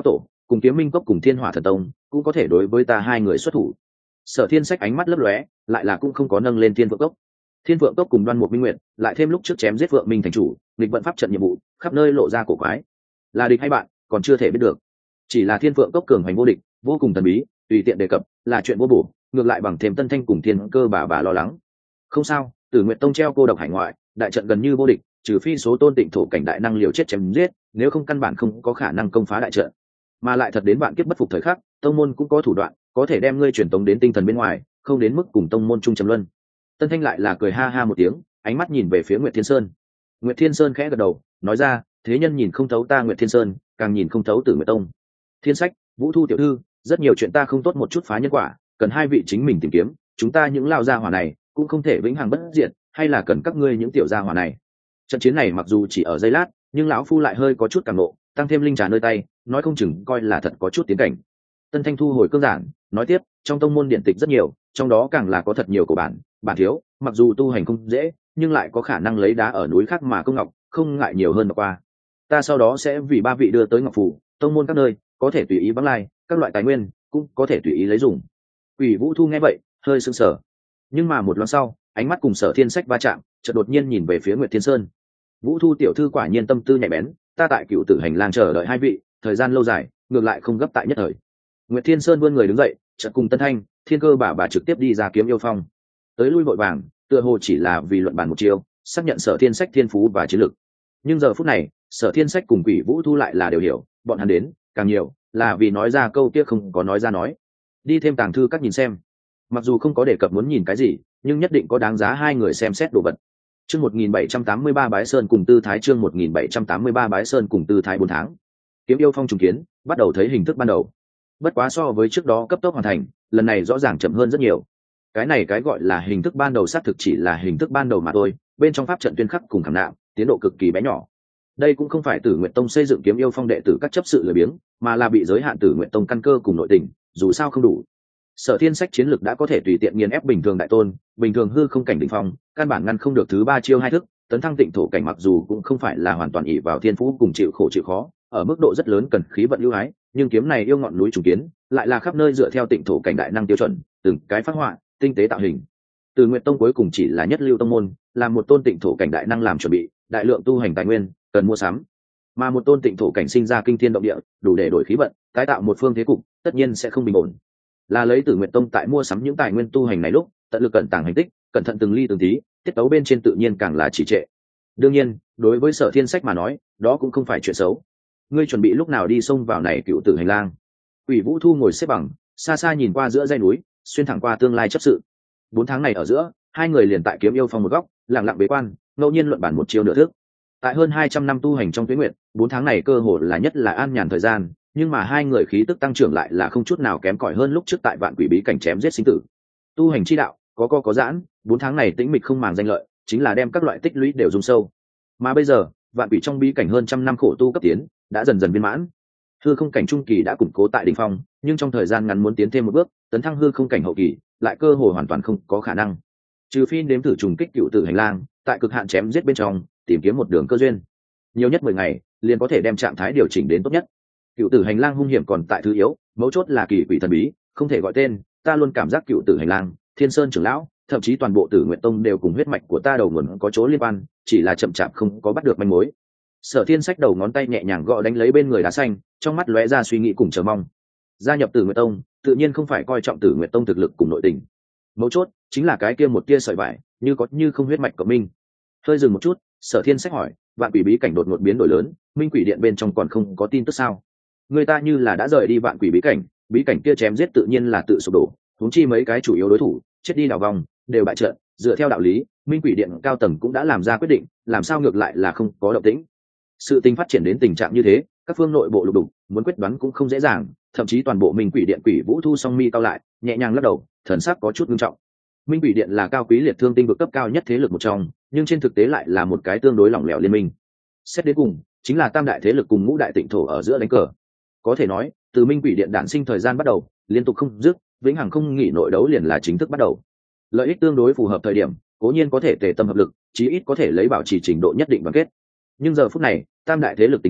cùng Kiếm Minh Cốc cùng Thiên Hỏa Thần Tông cũng có thể đối với ta hai người xuất thủ. Sở Thiên Sách ánh mắt lấp lóe, lại là cũng không có nâng lên Thiên Vượng Cốc. Thiên Vượng Cốc cùng Đoan Mục Minh Nguyệt, lại thêm lúc trước chém giết Vượng Minh thành chủ, nghịch vận pháp trận nhiệm vụ, khắp nơi lộ ra cổ quái. Là địch hay bạn, còn chưa thể biết được. Chỉ là Thiên Vượng Cốc cường hành vô địch, vô cùng thần bí, tùy tiện đề cập là chuyện vô bổ, ngược lại bằng thêm Tân Thanh cùng Thiên Cơ bà lo lắng. Không sao, Tử Nguyệt Tông treo cô độc hải ngoại, đại trận gần như vô địch, trừ phi số tôn tịnh thổ cảnh đại năng liều chết chém giết, nếu không căn bản không có khả năng công phá đại trận. Mà lại thật đến bạn kiếp bất phục thời khắc, tông môn cũng có thủ đoạn, có thể đem ngươi truyền tống đến tinh thần bên ngoài, không đến mức cùng tông môn chung trầm luân. Tân Thanh lại là cười ha ha một tiếng, ánh mắt nhìn về phía Nguyệt Thiên Sơn. Nguyệt Thiên Sơn khẽ gật đầu, nói ra, thế nhân nhìn không thấu ta Nguyệt Thiên Sơn, càng nhìn không thấu Tử Nguyệt Tông. Thiên Sách, Vũ Thu tiểu thư, rất nhiều chuyện ta không tốt một chút phá nhân quả, cần hai vị chính mình tìm kiếm, chúng ta những lao gia hỏa này cũng không thể vĩnh hằng bất diệt, hay là cần các ngươi những tiểu gia hỏa này. Trận chiến này mặc dù chỉ ở giây lát, nhưng lão phu lại hơi có chút cảm nộ, tăng thêm linh trà nơi tay, nói không chừng coi là thật có chút tiến cảnh. Tân Thanh thu hồi cương giản, nói tiếp, trong tông môn điện tịch rất nhiều, trong đó càng là có thật nhiều của bản thiếu, mặc dù tu hành không dễ, nhưng lại có khả năng lấy đá ở núi khác mà công ngọc, không ngại nhiều hơn mà qua. Ta sau đó sẽ vì ba vị đưa tới ngọc phủ, tông môn các nơi có thể tùy ý vắng lai, các loại tài nguyên cũng có thể tùy ý lấy dùng. Quỷ Vũ Thu nghe vậy, hơi sững sờ, nhưng mà một lát sau, ánh mắt cùng Sở Thiên Sách va chạm, chợt đột nhiên nhìn về phía Nguyệt Thiên Sơn. Vũ Thu tiểu thư quả nhiên tâm tư nhạy bén, ta tại Cựu Tử Hành Lang chờ đợi hai vị, thời gian lâu dài, ngược lại không gấp tại nhất thời. Nguyệt Thiên Sơn vươn người đứng dậy, chợt cùng Tân Thanh, Thiên Cơ bà trực tiếp đi ra Kiếm Yêu Phong. Tới lui vội vàng, tựa hồ chỉ là vì luận bàn một chiều, xác nhận Sở Thiên Sách thiên phú và chiến lực. Nhưng giờ phút này, Sở Thiên Sách cùng Quỷ Vũ Thu lại là đều hiểu, bọn hắn đến, càng nhiều là vì nói ra câu kia không có nói ra nói. Đi thêm tàng thư các nhìn xem. Mặc dù không có đề cập muốn nhìn cái gì, nhưng nhất định có đáng giá hai người xem xét đồ vật. Chương 1783 Bái Sơn cùng Tư Thái, chương 1783 Bái Sơn cùng Tư Thái 4 tháng. Kiếm Yêu Phong trùng kiến, bắt đầu thấy hình thức ban đầu. Bất quá so với trước đó cấp tốc hoàn thành, lần này rõ ràng chậm hơn rất nhiều. Cái này cái gọi là hình thức ban đầu xác thực chỉ là hình thức ban đầu mà thôi, bên trong pháp trận tuyên khắc cùng khảm nạm, tiến độ cực kỳ bé nhỏ. Đây cũng không phải Tử Nguyệt Tông xây dựng Kiếm Yêu Phong đệ tử các chấp sự lười biếng, mà là bị giới hạn Tử Nguyệt Tông căn cơ cùng nội tình, dù sao không đủ. Sở Thiên Sách chiến lực đã có thể tùy tiện nghiền ép bình thường đại tôn, bình thường hư không cảnh đỉnh phong, căn bản ngăn không được thứ ba chiêu hai thức, tấn thăng tịnh thổ cảnh mặc dù cũng không phải là hoàn toàn ỷ vào thiên phú cùng chịu khổ chịu khó, ở mức độ rất lớn cần khí vận ưu ái, nhưng kiếm này yêu ngọn núi trùng kiến, lại là khắp nơi dựa theo tịnh thổ cảnh đại năng tiêu chuẩn, từng cái phát họa, tinh tế tạo hình. Từ Nguyệt Tông cuối cùng chỉ là nhất lưu tông môn, làm một tôn tịnh thổ cảnh đại năng làm chuẩn bị, đại lượng tu hành tài nguyên cần mua sắm, mà một tôn tịnh thổ cảnh sinh ra kinh thiên động địa, đủ để đổi khí vận, tái tạo một phương thế cục, tất nhiên sẽ không bình ổn. Là lấy Tử Nguyệt Tông tại mua sắm những tài nguyên tu hành này lúc, tận lực cẩn tàng hành tích, cẩn thận từng ly từng tí, tiết tấu bên trên tự nhiên càng là chỉ trệ. Đương nhiên, đối với Sở Thiên Sách mà nói, đó cũng không phải chuyện xấu. Ngươi chuẩn bị lúc nào đi xông vào này Cựu Tử Hành Lang? Quỷ Vũ Thu ngồi xếp bằng, xa xa nhìn qua giữa dãy núi, xuyên thẳng qua tương lai chấp sự. 4 tháng này ở giữa, hai người liền tại Kiếm Yêu Phong một góc, lặng lặng bế quan, ngẫu nhiên luận bản một chiều nửa thước. Tại hơn 200 năm tu hành trong tuế nguyệt, 4 tháng này cơ hồ là nhất là an nhàn thời gian, nhưng mà hai người khí tức tăng trưởng lại là không chút nào kém cỏi hơn lúc trước tại Vạn Quỷ bí cảnh chém giết sinh tử. Tu hành chi đạo, có giãn, 4 tháng này tĩnh mịch không màng danh lợi, chính là đem các loại tích lũy đều dùng sâu. Mà bây giờ, Vạn Quỷ trong bí cảnh hơn trăm năm khổ tu cấp tiến, đã dần dần viên mãn. Hư không cảnh trung kỳ đã củng cố tại đỉnh phong, nhưng trong thời gian ngắn muốn tiến thêm một bước, tấn thăng hư không cảnh hậu kỳ, lại cơ hồ hoàn toàn không có khả năng. Trừ phi nếm thử trùng kích Cựu Tử Hành Lang, tại cực hạn chém giết bên trong, tìm kiếm một đường cơ duyên. Nhiều nhất 10 ngày, liền có thể đem trạng thái điều chỉnh đến tốt nhất. Cựu Tử Hành Lang hung hiểm còn tại thứ yếu, mấu chốt là kỳ quỷ thần bí, không thể gọi tên. Ta luôn cảm giác Cựu Tử Hành Lang, Thiên Sơn trưởng lão, thậm chí toàn bộ Tử Nguyệt Tông đều cùng huyết mạch của ta đầu nguồn có chỗ liên quan, chỉ là chậm chạp không có bắt được manh mối. Sở Thiên Sách đầu ngón tay nhẹ nhàng gõ đánh lấy bên người đá xanh, trong mắt lóe ra suy nghĩ cùng chờ mong. Gia nhập Tử Nguyệt Tông, tự nhiên không phải coi trọng Tử Nguyệt Tông thực lực cùng nội tình. Mấu chốt chính là cái kia một tia sợi vải, như có như không huyết mạch của mình. Hơi dừng một chút, Sở Thiên Sách hỏi, Vạn Quỷ bí cảnh đột ngột biến đổi lớn, Minh Quỷ điện bên trong còn không có tin tức sao? Người ta như là đã rời đi Vạn Quỷ bí cảnh kia chém giết tự nhiên là tự sụp đổ, huống chi mấy cái chủ yếu đối thủ chết đi đảo vòng, đều bại trận. Dựa theo đạo lý, Minh Quỷ điện cao tầng cũng đã làm ra quyết định, làm sao ngược lại là không có động tĩnh? Sự tình phát triển đến tình trạng như thế, các phương nội bộ lục đục, muốn quyết đoán cũng không dễ dàng, thậm chí toàn bộ Minh Quỷ điện Quỷ Vũ Thu song mi cao lại, nhẹ nhàng lắc đầu, thần sắc có chút nghiêm trọng. Minh Quỷ điện là cao quý liệt thương tinh vực cấp cao nhất thế lực một trong, nhưng trên thực tế lại là một cái tương đối lỏng lẻo liên minh. Xét đến cùng, chính là tam đại thế lực cùng ngũ đại tịnh thổ ở giữa đánh cờ. Có thể nói, từ Minh Quỷ điện đản sinh thời gian bắt đầu, liên tục không dứt, vĩnh hằng không nghỉ nội đấu liền là chính thức bắt đầu. Lợi ích tương đối phù hợp thời điểm, cố nhiên có thể tề tâm hợp lực, chí ít có thể lấy bảo trì trình độ nhất định đoàn kết. Nhưng giờ phút này, tam đại thế lực tình trạng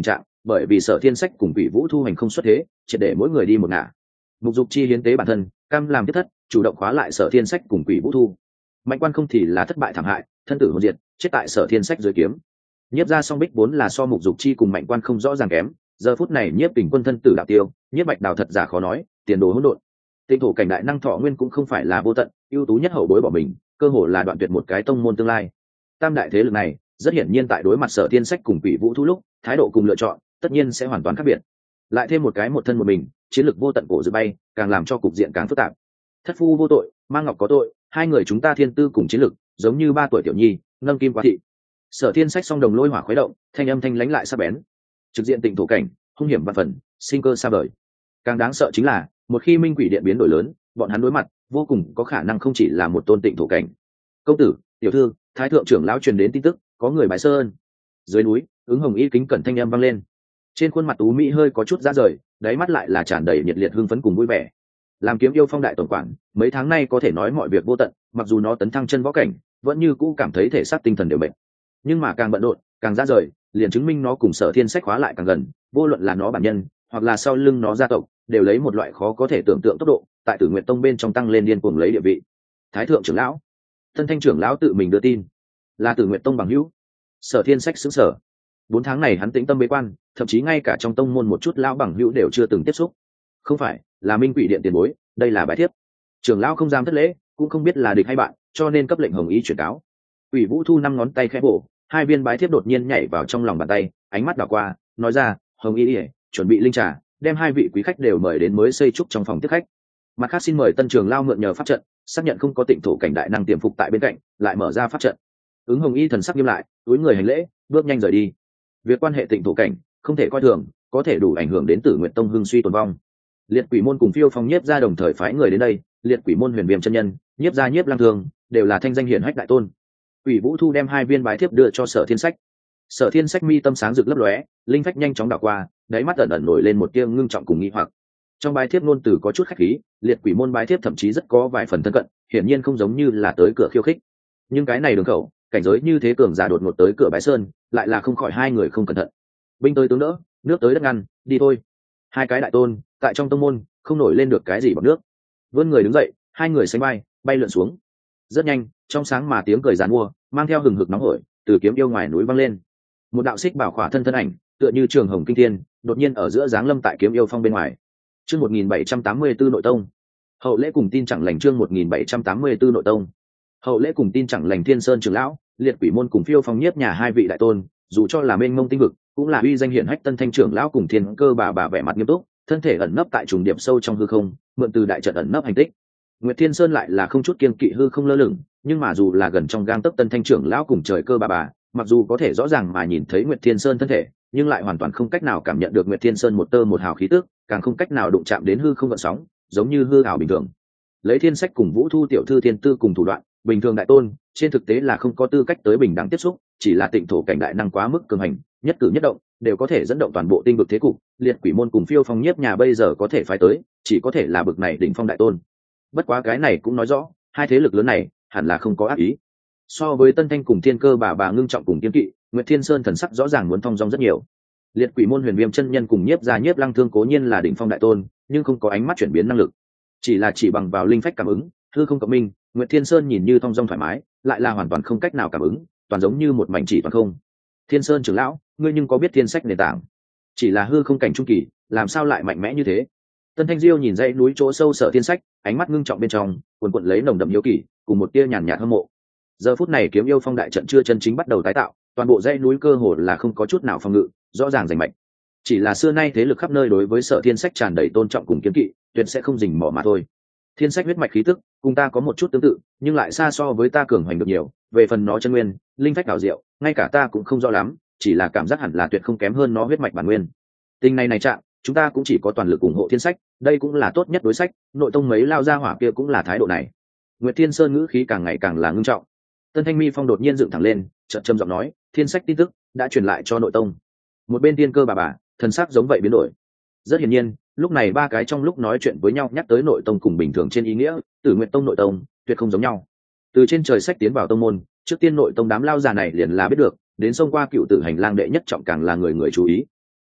bởi vì Sở Thiên Sách cùng Quỷ Vũ Thu hành không xuất thế, triệt để mỗi người đi một ngả. Mục Dục Chi hiến tế bản thân, cam làm thiết thất, chủ động khóa lại Sở Thiên Sách cùng Quỷ Vũ Thu. Mạnh Quan không thì là thất bại thảm hại, thân tử hồn diệt, chết tại Sở Thiên Sách dưới kiếm. Nhiếp Gia Song Bích vốn là so Mục Dục Chi cùng Mạnh Quan không rõ ràng kém, giờ phút này Nhiếp Kình Quân thân tử đạo tiêu, Nhiếp Bạch Đào thật giả khó nói, tiền đồ hỗn độn. Tinh thổ cảnh đại năng Thọ Nguyên cũng không phải là vô tận, ưu tú nhất hậu bối bỏ mình, cơ hồ là đoạn tuyệt một cái tông môn tương lai. Tam đại thế lực này, rất hiển nhiên tại đối mặt Sở Thiên Sách cùng Quỷ Vũ Thu lúc, thái độ cùng lựa chọn, tất nhiên sẽ hoàn toàn khác biệt. Lại thêm một cái một thân một mình, chiến lược vô tận cổ dự bay, càng làm cho cục diện càng phức tạp. Thất phu vô tội, Mang Ngọc có tội, hai người chúng ta thiên tư cùng chiến lược, giống như 3 tuổi tiểu nhi, nâng kim quá thị. Sở Thiên Sách song đồng lôi hỏa khuấy động, thanh âm thanh lãnh lại sắc bén. Trực diện Tịnh thổ cảnh, hung hiểm vạn phần, sinh cơ xa vời. Càng đáng sợ chính là, một khi Minh Quỷ Điện biến đổi lớn, bọn hắn đối mặt, vô cùng có khả năng không chỉ là một tôn Tịnh thổ cảnh. Công tử, tiểu thư, thái thượng trưởng lão truyền đến tin tức, có người bái sơn. Dưới núi, Ứng Hồng Y kính cẩn thanh âm vang lên. Trên khuôn mặt tú mỹ hơi có chút ra rời, đáy mắt lại là tràn đầy nhiệt liệt hưng phấn cùng vui vẻ. Làm Kiếm Yêu Phong đại tổng quản, mấy tháng nay có thể nói mọi việc vô tận, mặc dù nó tấn thăng chân võ cảnh, vẫn như cũ cảm thấy thể xác tinh thần đều mệt. Nhưng mà càng bận rộn, càng ra rời, liền chứng minh nó cùng Sở Thiên Sách khóa lại càng gần, vô luận là nó bản nhân, hoặc là sau lưng nó gia tộc, đều lấy một loại khó có thể tưởng tượng tốc độ, tại Tử Nguyệt Tông bên trong tăng lên điên cuồng lấy địa vị. Thái thượng trưởng lão, Tân Thanh trưởng lão tự mình đưa tin, là Tử Nguyệt Tông bằng hữu. Sở Thiên Sách sững sờ. 4 tháng này hắn tĩnh tâm bế quan, thậm chí ngay cả trong tông môn một chút lão bằng hữu đều chưa từng tiếp xúc. Không phải, là Minh Quỷ Điện tiền bối, đây là bài thiếp. Trưởng lão không dám thất lễ, cũng không biết là địch hay bạn, cho nên cấp lệnh Hồng Y chuyển cáo. Quỷ Vũ Thu 5 ngón tay khẽ bổ, 2 viên bái thiếp đột nhiên nhảy vào trong lòng bàn tay, ánh mắt đảo qua, nói ra, Hồng Y, chuẩn bị linh trà, đem 2 vị quý khách đều mời đến mới xây trúc trong phòng tiếp khách. Mặt khác xin mời Tân Trường Lao mượn nhờ pháp trận, xác nhận không có Tịnh thổ cảnh đại năng tiềm phục tại bên cạnh, lại mở ra pháp trận. Ứng Hồng Y thần sắc nghiêm lại, túi người hành lễ, bước nhanh rời đi. Việc quan hệ Tịnh thổ cảnh, không thể coi thường, có thể đủ ảnh hưởng đến Tử Nguyệt Tông hưng suy tồn vong. Liệt Quỷ môn cùng Phiêu Phong Nhiếp gia đồng thời phái người đến đây, Liệt Quỷ môn Huyền Viêm chân nhân, Nhiếp gia Nhiếp Lang Thương, đều là thanh danh hiển hách đại tôn. Quỷ Vũ Thu đem 2 viên bái thiếp đưa cho Sở Thiên Sách. Sở Thiên Sách mi tâm sáng rực lấp lóe, linh phách nhanh chóng đảo qua, đáy mắt ẩn ẩn nổi lên một tia ngưng trọng cùng nghi hoặc. Trong bái thiếp ngôn từ có chút khách khí, Liệt Quỷ môn bái thiếp thậm chí rất có vài phần thân cận, hiển nhiên không giống như là tới cửa khiêu khích. Nhưng cái này đường khẩu, cảnh giới như thế cường giả đột ngột tới cửa bái sơn, lại là không khỏi hai người không cẩn thận. Binh tới tướng đỡ, nước tới đất ngăn, đi thôi. 2 cái đại tôn, tại trong tông môn, không nổi lên được cái gì bằng nước. Vươn người đứng dậy, 2 người sánh bay lượn xuống. Rất nhanh, trong sáng mà tiếng cười giàn mua, mang theo hừng hực nóng hổi, từ Kiếm Yêu ngoài núi vang lên. Một đạo xích bảo khỏa thân ảnh, tựa như trường hồng kinh thiên, đột nhiên ở giữa giáng lâm tại Kiếm Yêu Phong bên ngoài. Chương 1784 nội tông. Hậu lễ cùng tin chẳng lành chương 1784 nội tông. Hậu lễ cùng tin chẳng lành Thiên Sơn trưởng lão, Liệt Quỷ môn cùng Phiêu Phong Nhiếp nhà 2 vị đại tôn, dù cho là mênh mông tinh vực, cũng là uy danh hiển hách Tân Thanh trưởng lão cùng Thiên Cơ bà vẻ mặt nghiêm túc, thân thể ẩn nấp tại trùng điểm sâu trong hư không, mượn từ đại trận ẩn nấp hành tích. Nguyệt Thiên Sơn lại là không chút kiêng kỵ hư không lơ lửng, nhưng mà dù là gần trong gang tấc Tân Thanh trưởng lão cùng Trời Cơ bà, mặc dù có thể rõ ràng mà nhìn thấy Nguyệt Thiên Sơn thân thể, nhưng lại hoàn toàn không cách nào cảm nhận được Nguyệt Thiên Sơn một tơ một hào khí tức, càng không cách nào đụng chạm đến hư không gợn sóng, giống như hư ảo bình thường. Lấy Thiên Sách cùng Vũ Thu tiểu thư thiên tư cùng thủ đoạn, bình thường đại tôn, trên thực tế là không có tư cách tới bình đẳng tiếp xúc, chỉ là Tịnh thổ cảnh đại năng quá mức cường hành, nhất cử nhất động đều có thể dẫn động toàn bộ tinh vực thế cục, Liệt Quỷ môn cùng Phiêu Phong Nhiếp nhà bây giờ có thể phái tới, chỉ có thể là bực này đỉnh phong đại tôn. Bất quá cái này cũng nói rõ, 2 thế lực lớn này hẳn là không có ác ý. So với Tân Thanh cùng Thiên Cơ bà ngưng trọng cùng kiên kỵ, Nguyệt Thiên Sơn thần sắc rõ ràng muốn thong dong rất nhiều. Liệt Quỷ môn Huyền Viêm chân nhân cùng Nhiếp gia Nhiếp Lang Thương cố nhiên là đỉnh phong đại tôn, nhưng không có ánh mắt chuyển biến năng lực, chỉ bằng vào linh phách cảm ứng, hư không cộng minh, Nguyệt Thiên Sơn nhìn như thong dong thoải mái, lại là hoàn toàn không cách nào cảm ứng, toàn giống như một mảnh chỉ toàn không. Thiên Sơn trưởng lão, ngươi nhưng có biết thiên sách nền tảng? Chỉ là hư không cảnh trung kỳ, làm sao lại mạnh mẽ như thế? Tân Thanh Diêu nhìn dãy núi chỗ sâu Sở Thiên Sách, ánh mắt ngưng trọng bên trong, cuồn cuộn lấy nồng đậm hiếu kỳ, cùng một tia nhàn nhạt hâm mộ. Giờ phút này Kiếm Yêu Phong đại trận chưa chân chính bắt đầu tái tạo, toàn bộ dãy núi cơ hồ là không có chút nào phòng ngự, rõ ràng rành mạch. Chỉ là xưa nay thế lực khắp nơi đối với Sở Thiên Sách tràn đầy tôn trọng cùng kiếm kỵ, tuyệt sẽ không rình mò mà thôi. Thiên Sách huyết mạch khí tức, cùng ta có một chút tương tự, nhưng lại xa so với ta cường hoành được nhiều, về phần nó chân nguyên, linh phách đảo diệu, ngay cả ta cũng không rõ lắm, chỉ là cảm giác hẳn là tuyệt không kém hơn nó huyết mạch bản nguyên. Tình này chạm, chúng ta cũng chỉ có toàn lực ủng hộ Thiên Sách, đây cũng là tốt nhất đối sách, nội tông mấy lao ra hỏa kia cũng là thái độ này. Nguyệt Thiên Sơn ngữ khí càng ngày càng là ngưng trọng. Tân Thanh Mi Phong đột nhiên dựng thẳng lên, chợt trầm giọng nói, Thiên Sách tin tức đã truyền lại cho nội tông. Một bên Thiên Cơ bà, thần sắc giống vậy biến đổi. Rất hiển nhiên, lúc này 3 cái trong lúc nói chuyện với nhau nhắc tới nội tông cùng bình thường trên ý nghĩa, Tử Nguyệt Tông nội tông tuyệt không giống nhau. Từ trên trời sách tiến vào tông môn, trước tiên nội tông đám lao già này liền là biết được, đến xông qua cựu tử hành lang đệ nhất trọng càng là người người chú ý.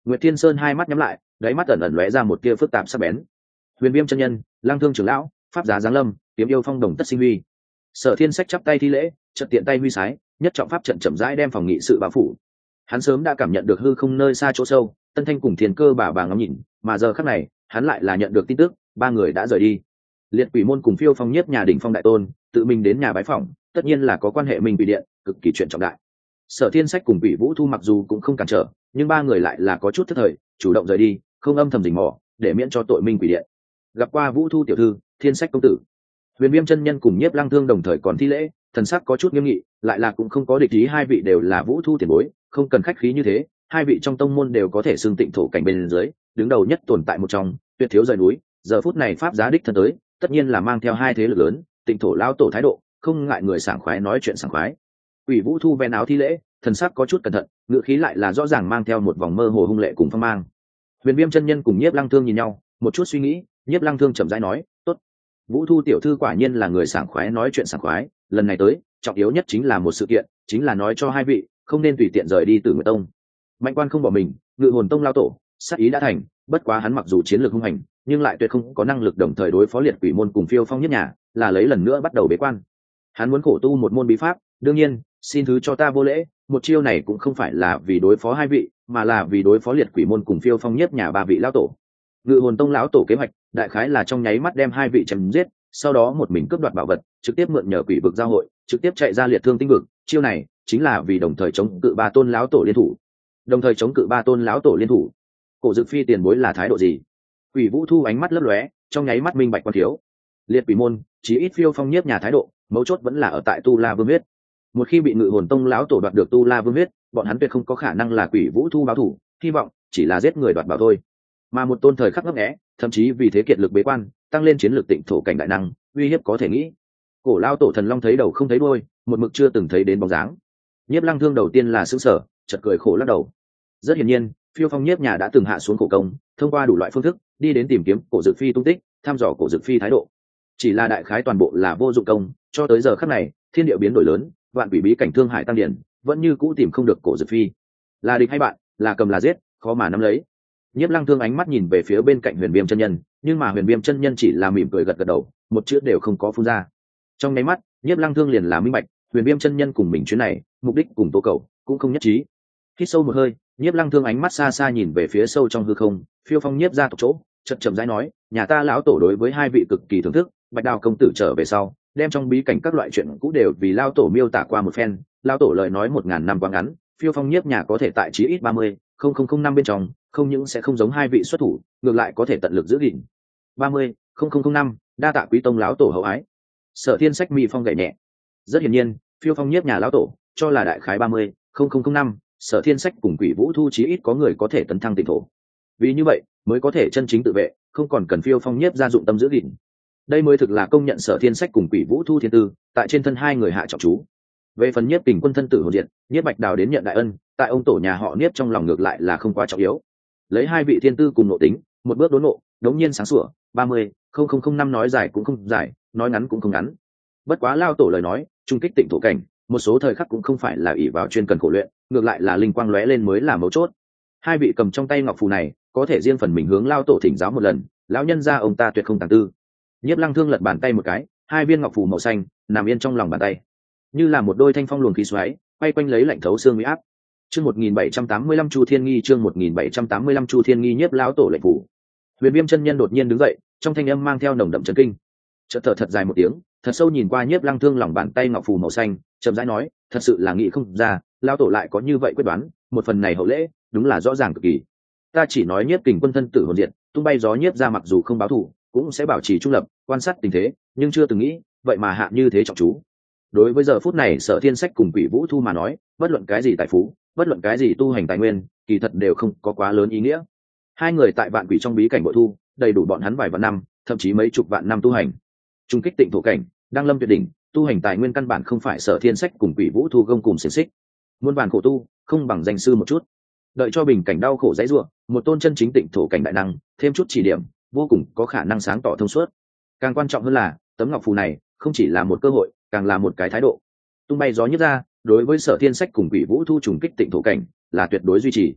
Nguyệt Thiên Sơn hai mắt nhắm lại, đáy mắt ẩn ẩn lóe ra một tia phức tạp sắc bén. Huyền Viêm chân nhân, Lang Thương trưởng lão, pháp giá giáng lâm, kiếm yêu phong đồng tất sinh huy. Sở Thiên Sách chắp tay thi lễ, trận tiện tay huy sái, nhất trọng pháp trận chậm rãi đem phòng nghị sự bao phủ. Hắn sớm đã cảm nhận được hư không nơi xa chỗ sâu, Tân Thanh cùng Thiên Cơ bà ngắm nhìn, mà giờ khắc này, hắn lại là nhận được tin tức, ba người đã rời đi. Liệt Quỷ môn cùng Phiêu Phong Nhiếp nhà đỉnh phong đại tôn, tự mình đến nhà bái phỏng, tất nhiên là có quan hệ minh quỷ điện, cực kỳ chuyện trọng đại. Sở Thiên Sách cùng Quỷ Vũ Thu mặc dù cũng không cản trở, nhưng ba người lại là có chút thất thời, chủ động rời đi, không âm thầm rình mò, để miễn cho tội minh quỷ điện. Gặp qua Vũ Thu tiểu thư, Thiên Sách công tử. Huyền Viêm chân nhân cùng Nhiếp Lăng Thương đồng thời còn thi lễ, thần sắc có chút nghiêm nghị, lại là cũng không có địch ý, hai vị đều là Vũ Thu tiền bối, không cần khách khí như thế, hai vị trong tông môn đều có thể xưng tịnh thổ cảnh bên dưới, đứng đầu nhất tồn tại một trong, tuyệt thiếu rời núi, giờ phút này pháp giá đích thân tới, tất nhiên là mang theo hai thế lực lớn, tịnh thổ lao tổ thái độ, không ngại người sảng khoái nói chuyện sảng khoái. Quỷ Vũ Thu ven áo thi lễ, thần sắc có chút cẩn thận, ngữ khí lại là rõ ràng mang theo một vòng mơ hồ hung lệ cùng phong mang. Huyền Viêm chân nhân cùng Nhiếp Lăng Thương nhìn nhau, một chút suy nghĩ, Nhiếp Lăng Thương chậm rãi nói, "Tốt, Vũ Thu tiểu thư quả nhiên là người sảng khoái nói chuyện sảng khoái, lần này tới, trọng yếu nhất chính là một sự kiện, chính là nói cho hai vị, không nên tùy tiện rời đi Tử Nguyệt Tông. Mạnh Quan không bỏ mình, Ngự Hồn Tông lao tổ, sát ý đã thành, bất quá hắn mặc dù chiến lược hung hành, nhưng lại tuyệt không có năng lực đồng thời đối phó Liệt Quỷ môn cùng Phiêu Phong Nhất nhà, là lấy lần nữa bắt đầu bế quan. Hắn muốn khổ tu một môn bí pháp, đương nhiên, xin thứ cho ta vô lễ, một chiêu này cũng không phải là vì đối phó hai vị, mà là vì đối phó Liệt Quỷ môn cùng Phiêu Phong Nhất nhà ba vị lão tổ. Ngự Hồn Tông lão tổ kế hoạch, đại khái là trong nháy mắt đem hai vị chém giết, sau đó một mình cướp đoạt bảo vật, trực tiếp mượn nhờ quỷ vực giao hội, trực tiếp chạy ra liệt thương tinh vực, chiêu này chính là vì đồng thời chống cự ba tôn lão tổ liên thủ. Đồng thời chống cự ba tôn lão tổ liên thủ. Cổ Dực Phi tiền bối là thái độ gì? Quỷ Vũ Thu ánh mắt lấp lóe, trong nháy mắt minh bạch quan thiếu. Liệt Quỷ môn, chí ít Phiêu Phong Nhiếp nhà thái độ, mấu chốt vẫn là ở tại Tu La Vương huyết. Một khi bị Ngự Hồn Tông lão tổ đoạt được Tu La Vương huyết, bọn hắn tuyệt không có khả năng là Quỷ Vũ Thu báo thủ, hy vọng chỉ là giết người đoạt bảo thôi. Mà một tôn thời khắc ngấp nghé, thậm chí vì thế kiệt lực bế quan, tăng lên chiến lược tịnh thổ cảnh đại năng, uy hiếp có thể nghĩ. Cổ lao tổ thần long thấy đầu không thấy đuôi, một mực chưa từng thấy đến bóng dáng. Nhiếp Lăng Thương đầu tiên là sững sờ, chợt cười khổ lắc đầu. Rất hiển nhiên, Phiêu Phong Nhiếp nhà đã từng hạ xuống khổ công, thông qua đủ loại phương thức đi đến tìm kiếm Cổ Dực Phi tung tích, thăm dò Cổ Dực Phi thái độ. Chỉ là đại khái toàn bộ là vô dụng công, cho tới giờ khắc này, thiên địa biến đổi lớn, vạn quỷ bí cảnh thương hải tăng điển, vẫn như cũ tìm không được Cổ Dực Phi. Là địch hay bạn, là cầm là giết, khó mà nắm lấy. Nhiếp Lăng Thương ánh mắt nhìn về phía bên cạnh Huyền Viêm chân nhân, nhưng mà Huyền Viêm chân nhân chỉ là mỉm cười gật gật đầu, một chữ đều không có phun ra. Trong nháy mắt, Nhiếp Lăng Thương liền là minh bạch, Huyền Viêm chân nhân cùng mình chuyến này, mục đích cùng Tố Cầu cũng không nhất trí. Hít sâu một hơi, Nhiếp Lăng Thương ánh mắt xa xa nhìn về phía sâu trong hư không, Phiêu Phong Nhiếp ra tộc chỗ, chậm chậm rãi nói, nhà ta lão tổ đối với hai vị cực kỳ thưởng thức, Bạch Đào công tử trở về sau, đem trong bí cảnh các loại chuyện cũ đều vì lão tổ miêu tả qua một phen, lão tổ lời nói 1000 năm quá ngắn, Phiêu Phong Nhiếp nhà có thể tại chí ít 30,000 năm bên trong, không những sẽ không giống hai vị xuất thủ, ngược lại có thể tận lực giữ gìn. 30,000 năm, đa tạ quý tông lão tổ hậu ái. Sở Thiên Sách mi phong gảy nhẹ. Rất hiển nhiên, Phiêu Phong Nhiếp nhà lão tổ cho là đại khái 30,000 năm, Sở Thiên Sách cùng Quỷ Vũ Thu chí ít có người có thể tấn thăng tịnh thổ. Vì như vậy, mới có thể chân chính tự vệ, không còn cần Phiêu Phong Nhiếp gia dụng tâm giữ gìn. Đây mới thực là công nhận Sở Thiên Sách cùng Quỷ Vũ Thu thiên tư, tại trên thân hai người hạ trọng chú. Về phần Nhiếp Kình quân thân tử hồn diệt, Nhiếp Bạch Đào đến nhận đại ân, tại ông tổ nhà họ Nhiếp trong lòng ngược lại là không quá trọng yếu. Lấy hai vị thiên tư cùng nội tính, một bước đốn nộ, đống nhiên sáng sủa, 30,000 năm nói dài cũng không dài, nói ngắn cũng không ngắn. Bất quá lao tổ lời nói, trung kích tịnh thổ cảnh, một số thời khắc cũng không phải là ỷ vào chuyên cần khổ luyện, ngược lại là linh quang lóe lên mới là mấu chốt. Hai vị cầm trong tay ngọc phù này, có thể riêng phần mình hướng lao tổ thỉnh giáo một lần, lão nhân gia ông ta tuyệt không tàng tư. Nhiếp Lăng Thương lật bàn tay một cái, hai viên ngọc phù màu xanh nằm yên trong lòng bàn tay, như là một đôi thanh phong luồng khí xoáy, quay quanh lấy lạnh thấu xương uy áp. Chương 1785 Chu Thiên Nghi, chương 1785 Chu Thiên Nghi nhiếp lão tổ lệnh phủ. Huyền Viêm chân nhân đột nhiên đứng dậy, trong thanh âm mang theo nồng đậm chấn kinh. Chợt thở thật dài một tiếng, thật sâu nhìn qua Nhiếp Lăng Thương lòng bàn tay ngọc phù màu xanh, chậm rãi nói, thật sự là nghĩ không ra, lão tổ lại có như vậy quyết đoán, một phần này hậu lễ, đúng là rõ ràng cực kỳ. Ta chỉ nói Nhiếp Kình quân thân tử hồn diệt, tung bay gió nhiếp ra mặc dù không báo thù, cũng sẽ bảo trì trung lập, quan sát tình thế, nhưng chưa từng nghĩ, vậy mà hạ như thế trọng chú. Đối với giờ phút này Sở Thiên Sách cùng Quỷ Vũ Thu mà nói, bất luận cái gì tài phú, bất luận cái gì tu hành tài nguyên, kỳ thật đều không có quá lớn ý nghĩa. Hai người tại vạn quỷ trong bí cảnh bội thu, đầy đủ bọn hắn vài vạn năm, thậm chí mấy chục vạn năm tu hành. Trung kích tịnh thổ cảnh, đang lâm tuyệt đỉnh, tu hành tài nguyên căn bản không phải Sở Thiên Sách cùng Quỷ Vũ Thu gông cùng xiềng xích. Muôn vàn khổ tu, không bằng danh sư một chút. Đợi cho bình cảnh đau khổ dãy rủa, một tôn chân chính tịnh thổ cảnh đại năng, thêm chút chỉ điểm, vô cùng có khả năng sáng tỏ thông suốt. Càng quan trọng hơn là, tấm ngọc phù này không chỉ là một cơ hội, càng là một cái thái độ. Tung bay gió nhất ra, đối với Sở Thiên Sách cùng Quỷ Vũ Thu trùng kích tịnh thổ cảnh, là tuyệt đối duy trì.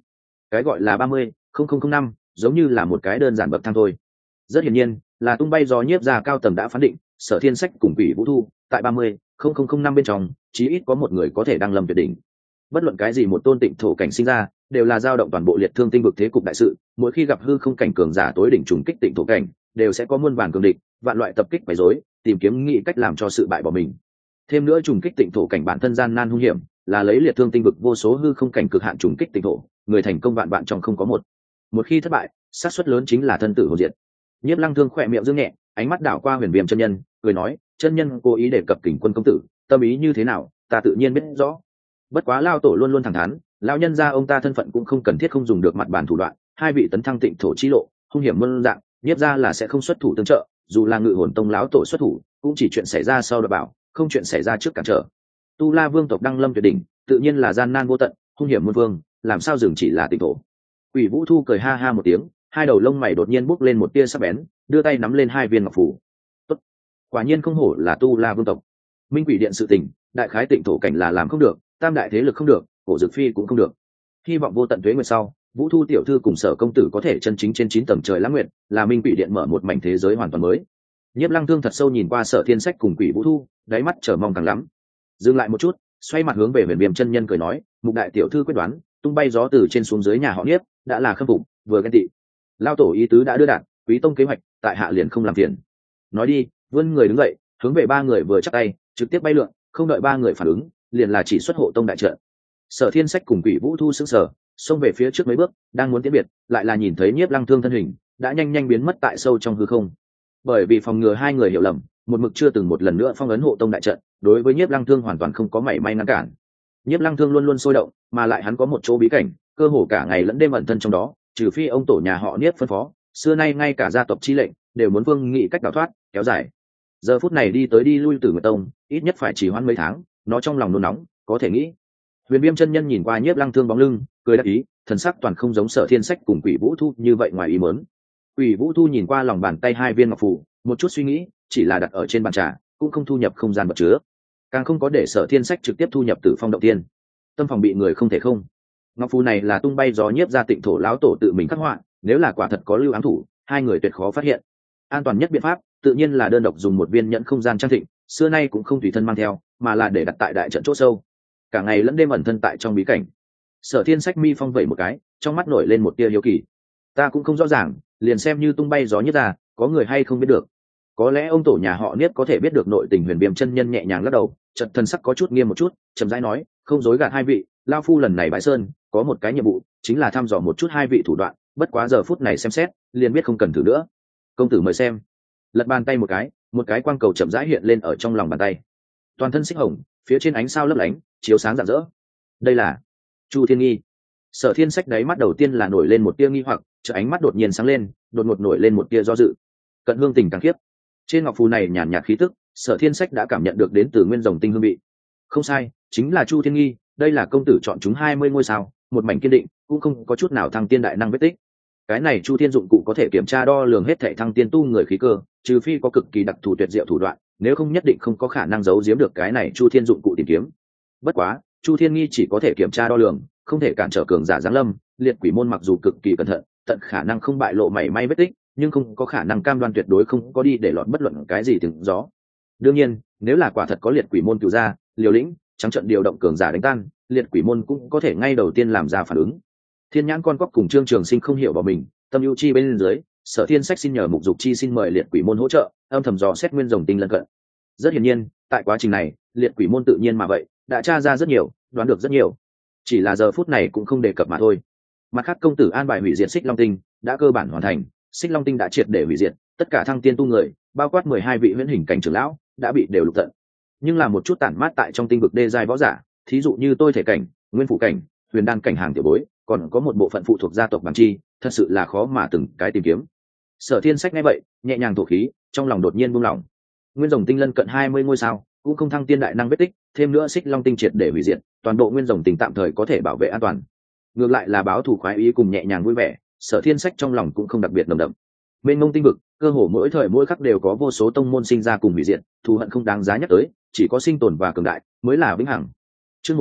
cái gọi là 30,005 giống như là một cái đơn giản bậc thang thôi. Rất hiển nhiên là tung bay gió nhiếp ra cao tầng đã phán định Sở Thiên Sách cùng Quỷ Vũ Thu tại 30,005 bên trong chí ít có một người có thể đăng lâm tuyệt đỉnh. Bất luận cái gì một tôn tịnh thổ cảnh sinh ra đều là dao động toàn bộ liệt thương tinh vực thế cục đại sự, mỗi khi gặp hư không cảnh cường giả tối đỉnh trùng kích tịnh thổ cảnh đều sẽ có muôn vàn cường địch, vạn loại tập kích quấy rối, tìm kiếm nghị cách làm cho sự bại bỏ mình. Thêm nữa trùng kích tịnh thổ cảnh bản thân gian nan hung hiểm, là lấy liệt thương tinh vực vô số hư không cảnh cực hạn trùng kích tịnh thổ, người thành công vạn vạn trong không có một. Một khi thất bại, xác suất lớn chính là thân tử hồn diệt. Nhiếp Lăng Thương khỏe miệng dương nhẹ, ánh mắt đảo qua Huyền Viêm chân nhân, cười nói, chân nhân cố ý đề cập Kình Quân công tử, tâm ý như thế nào, ta tự nhiên biết rõ. Bất quá lao tổ luôn luôn thẳng thắn, lão nhân gia ông ta thân phận cũng không cần thiết không dùng được mặt bàn thủ đoạn, hai vị tấn thăng tịnh thổ chi lộ, hung hiểm muôn dạng, nhiếp ra là sẽ không xuất thủ tương trợ, dù là Ngự Hồn Tông lão tổ xuất thủ, cũng chỉ chuyện xảy ra sau đó bảo, không chuyện xảy ra trước cản trở. Tu La Vương tộc đăng lâm tuyệt đỉnh, tự nhiên là gian nan vô tận, hung hiểm muôn vương, làm sao dừng chỉ là tịnh thổ. Quỷ Vũ Thu cười ha ha một tiếng, hai đầu lông mày đột nhiên bốc lên một tia sắc bén, đưa tay nắm lên hai viên ngọc phù. Tốt, quả nhiên không hổ là Tu La Vương tộc. Minh Quỷ Điện sự tình, đại khái tịnh thổ cảnh là làm không được, tam đại thế lực không được, cổ dược phi cũng không được. Hy vọng vô tận tuế nguyệt sau, Vũ Thu tiểu thư cùng Sở công tử có thể chân chính trên 9 tầng trời lãng nguyện, là Minh Quỷ Điện mở một mảnh thế giới hoàn toàn mới. Nhiếp Lăng Thương thật sâu nhìn qua Sở Thiên Sách cùng Quỷ Vũ Thu, đáy mắt chờ mong càng lắm. Dừng lại một chút, xoay mặt hướng về Huyền Viêm chân nhân cười nói, Mục đại tiểu thư quyết đoán, tung bay gió từ trên xuống dưới nhà họ Nhiếp, đã là khâm phục, vừa ghen tị. Lao tổ ý tứ đã đưa đạt, Quý tông kế hoạch, tại hạ liền không làm phiền. Nói đi, vươn người đứng dậy, hướng về ba người vừa chắc tay, trực tiếp bay lượn, không đợi ba người phản ứng, liền là chỉ xuất hộ tông đại trận. Sở Thiên Sách cùng Quỷ Vũ Thu sững sờ, xông về phía trước mấy bước, đang muốn tiến biệt, lại là nhìn thấy Nhiếp Lăng Thương thân hình đã nhanh nhanh biến mất tại sâu trong hư không. Bởi vì phòng ngừa hai người hiểu lầm, một mực chưa từng một lần nữa phong ấn hộ tông đại trận, đối với Nhiếp Lăng Thương hoàn toàn không có mảy may ngăn cản. Nhiếp Lăng Thương luôn luôn sôi động, mà lại hắn có một chỗ bí cảnh, cơ hồ cả ngày lẫn đêm ẩn thân trong đó, trừ phi ông tổ nhà họ Nhiếp phân phó, xưa nay ngay cả gia tộc chi lệnh đều muốn vương nghị cách đào thoát, kéo dài. Giờ phút này đi tới đi lui Tử Nguyệt Tông, ít nhất phải trì hoãn mấy tháng, nó trong lòng nôn nóng, có thể nghĩ. Huyền Viêm chân nhân nhìn qua Nhiếp Lăng Thương bóng lưng, cười đáp ý, thần sắc toàn không giống Sở Thiên Sách cùng Quỷ Vũ Thu như vậy ngoài ý muốn. Quỷ Vũ Thu nhìn qua lòng bàn tay hai viên ngọc phù, một chút suy nghĩ, chỉ là đặt ở trên bàn trà, cũng không thu nhập không gian vật chứa, càng không có để Sở Thiên Sách trực tiếp thu nhập Tử Phong động tiên. Tâm phòng bị người không thể không. Ngọc phù này là tung bay gió nhiếp ra tịnh thổ lão tổ tự mình khắc họa, nếu là quả thật có lưu ám thủ, hai người tuyệt khó phát hiện. An toàn nhất biện pháp, tự nhiên là đơn độc dùng một viên nhẫn không gian trang thịnh, xưa nay cũng không tùy thân mang theo, mà là để đặt tại đại trận chỗ sâu, cả ngày lẫn đêm ẩn thân tại trong bí cảnh. Sở Thiên Sách mi phong vẩy một cái, trong mắt nổi lên một tia hiếu kỳ. Ta cũng không rõ ràng, liền xem như tung bay gió nhiếp ra, có người hay không biết được. Có lẽ ông tổ nhà họ Niết có thể biết được nội tình. Huyền Viêm chân nhân nhẹ nhàng lắc đầu, chợt thần sắc có chút nghiêm một chút, chậm rãi nói, không dối gạt hai vị, lao phu lần này bãi sơn có một cái nhiệm vụ, chính là thăm dò một chút hai vị thủ đoạn, bất quá giờ phút này xem xét, liền biết không cần thử nữa. Công tử mời xem. Lật bàn tay một cái quang cầu chậm rãi hiện lên ở trong lòng bàn tay. Toàn thân xích hồng, phía trên ánh sao lấp lánh, chiếu sáng rạng rỡ. Đây là Chu Thiên Nghi. Sở Thiên Sách đáy mắt đầu tiên là nổi lên một tia nghi hoặc, chợt ánh mắt đột nhiên sáng lên, đột ngột nổi lên một tia do dự. Cận hương tình càng khiếp. Trên ngọc phù này nhàn nhạt khí tức, Sở Thiên Sách đã cảm nhận được đến từ nguyên rồng tinh hương vị. Không sai, chính là Chu Thiên Nghi, đây là công tử chọn chúng 20 ngôi sao, một mảnh kiên định, cũng không có chút nào thăng tiên đại năng vết tích. Cái này Chu Thiên dụng cụ có thể kiểm tra đo lường hết thảy thăng tiên tu người khí cơ, trừ phi có cực kỳ đặc thù tuyệt diệu thủ đoạn, nếu không nhất định không có khả năng giấu giếm được cái này Chu Thiên dụng cụ tìm kiếm. Bất quá, Chu Thiên Nghi chỉ có thể kiểm tra đo lường, không thể cản trở cường giả giáng lâm, liệt quỷ môn mặc dù cực kỳ cẩn thận, tận khả năng không bại lộ mảy may vết tích, nhưng không có khả năng cam đoan tuyệt đối không có đi để lọt bất luận cái gì tiếng gió. Đương nhiên, nếu là quả thật có liệt quỷ môn cứu ra, liều lĩnh, trắng trận điều động cường giả đánh tan, liệt quỷ môn cũng có thể ngay đầu tiên làm ra phản ứng. Thiên nhãn con cóc cùng Trương Trường Sinh không hiểu bảo mình, tâm ưu chi bên dưới, Sở Thiên Sách xin nhờ Mục Dục Chi xin mời liệt quỷ môn hỗ trợ, âm thầm dò xét nguyên rồng tinh lân cận. Rất hiển nhiên, tại quá trình này, liệt quỷ môn tự nhiên mà vậy, đã tra ra rất nhiều, đoán được rất nhiều. Chỉ là giờ phút này cũng không đề cập mà thôi. Mặt khác công tử an bài hủy diệt Xích Long Tinh đã cơ bản hoàn thành, Xích Long Tinh đã triệt để hủy diệt, tất cả thăng tiên tu người, bao quát 12 vị huyễn hình cảnh trưởng lão, đã bị đều lục tận. Nhưng là một chút tản mát tại trong tinh vực đê giai võ giả, thí dụ như tôi thể cảnh, nguyên phủ cảnh, huyền đan cảnh hàng tiểu bối, còn có một bộ phận phụ thuộc gia tộc bằng chi, thật sự là khó mà từng cái tìm kiếm. Sở Thiên Sách nghe vậy, nhẹ nhàng thổ khí, trong lòng đột nhiên buông lỏng. Nguyên rồng tinh lân cận 20 ngôi sao, cũng không thăng tiên đại năng vết tích, thêm nữa Xích Long Tinh triệt để hủy diệt, toàn bộ nguyên rồng tinh tạm thời có thể bảo vệ an toàn. Ngược lại là báo thủ khoái ý cùng nhẹ nhàng vui vẻ, Sở Thiên Sách trong lòng cũng không đặc biệt nồng đậm. Bên ngông tinh vực, cơ hồ mỗi thời mỗi khắc đều có vô số tông môn sinh ra cùng hủy diệt, thù hận không đáng giá nhắc tới, chỉ có sinh tồn và cường đại mới là vĩnh hằng. Chương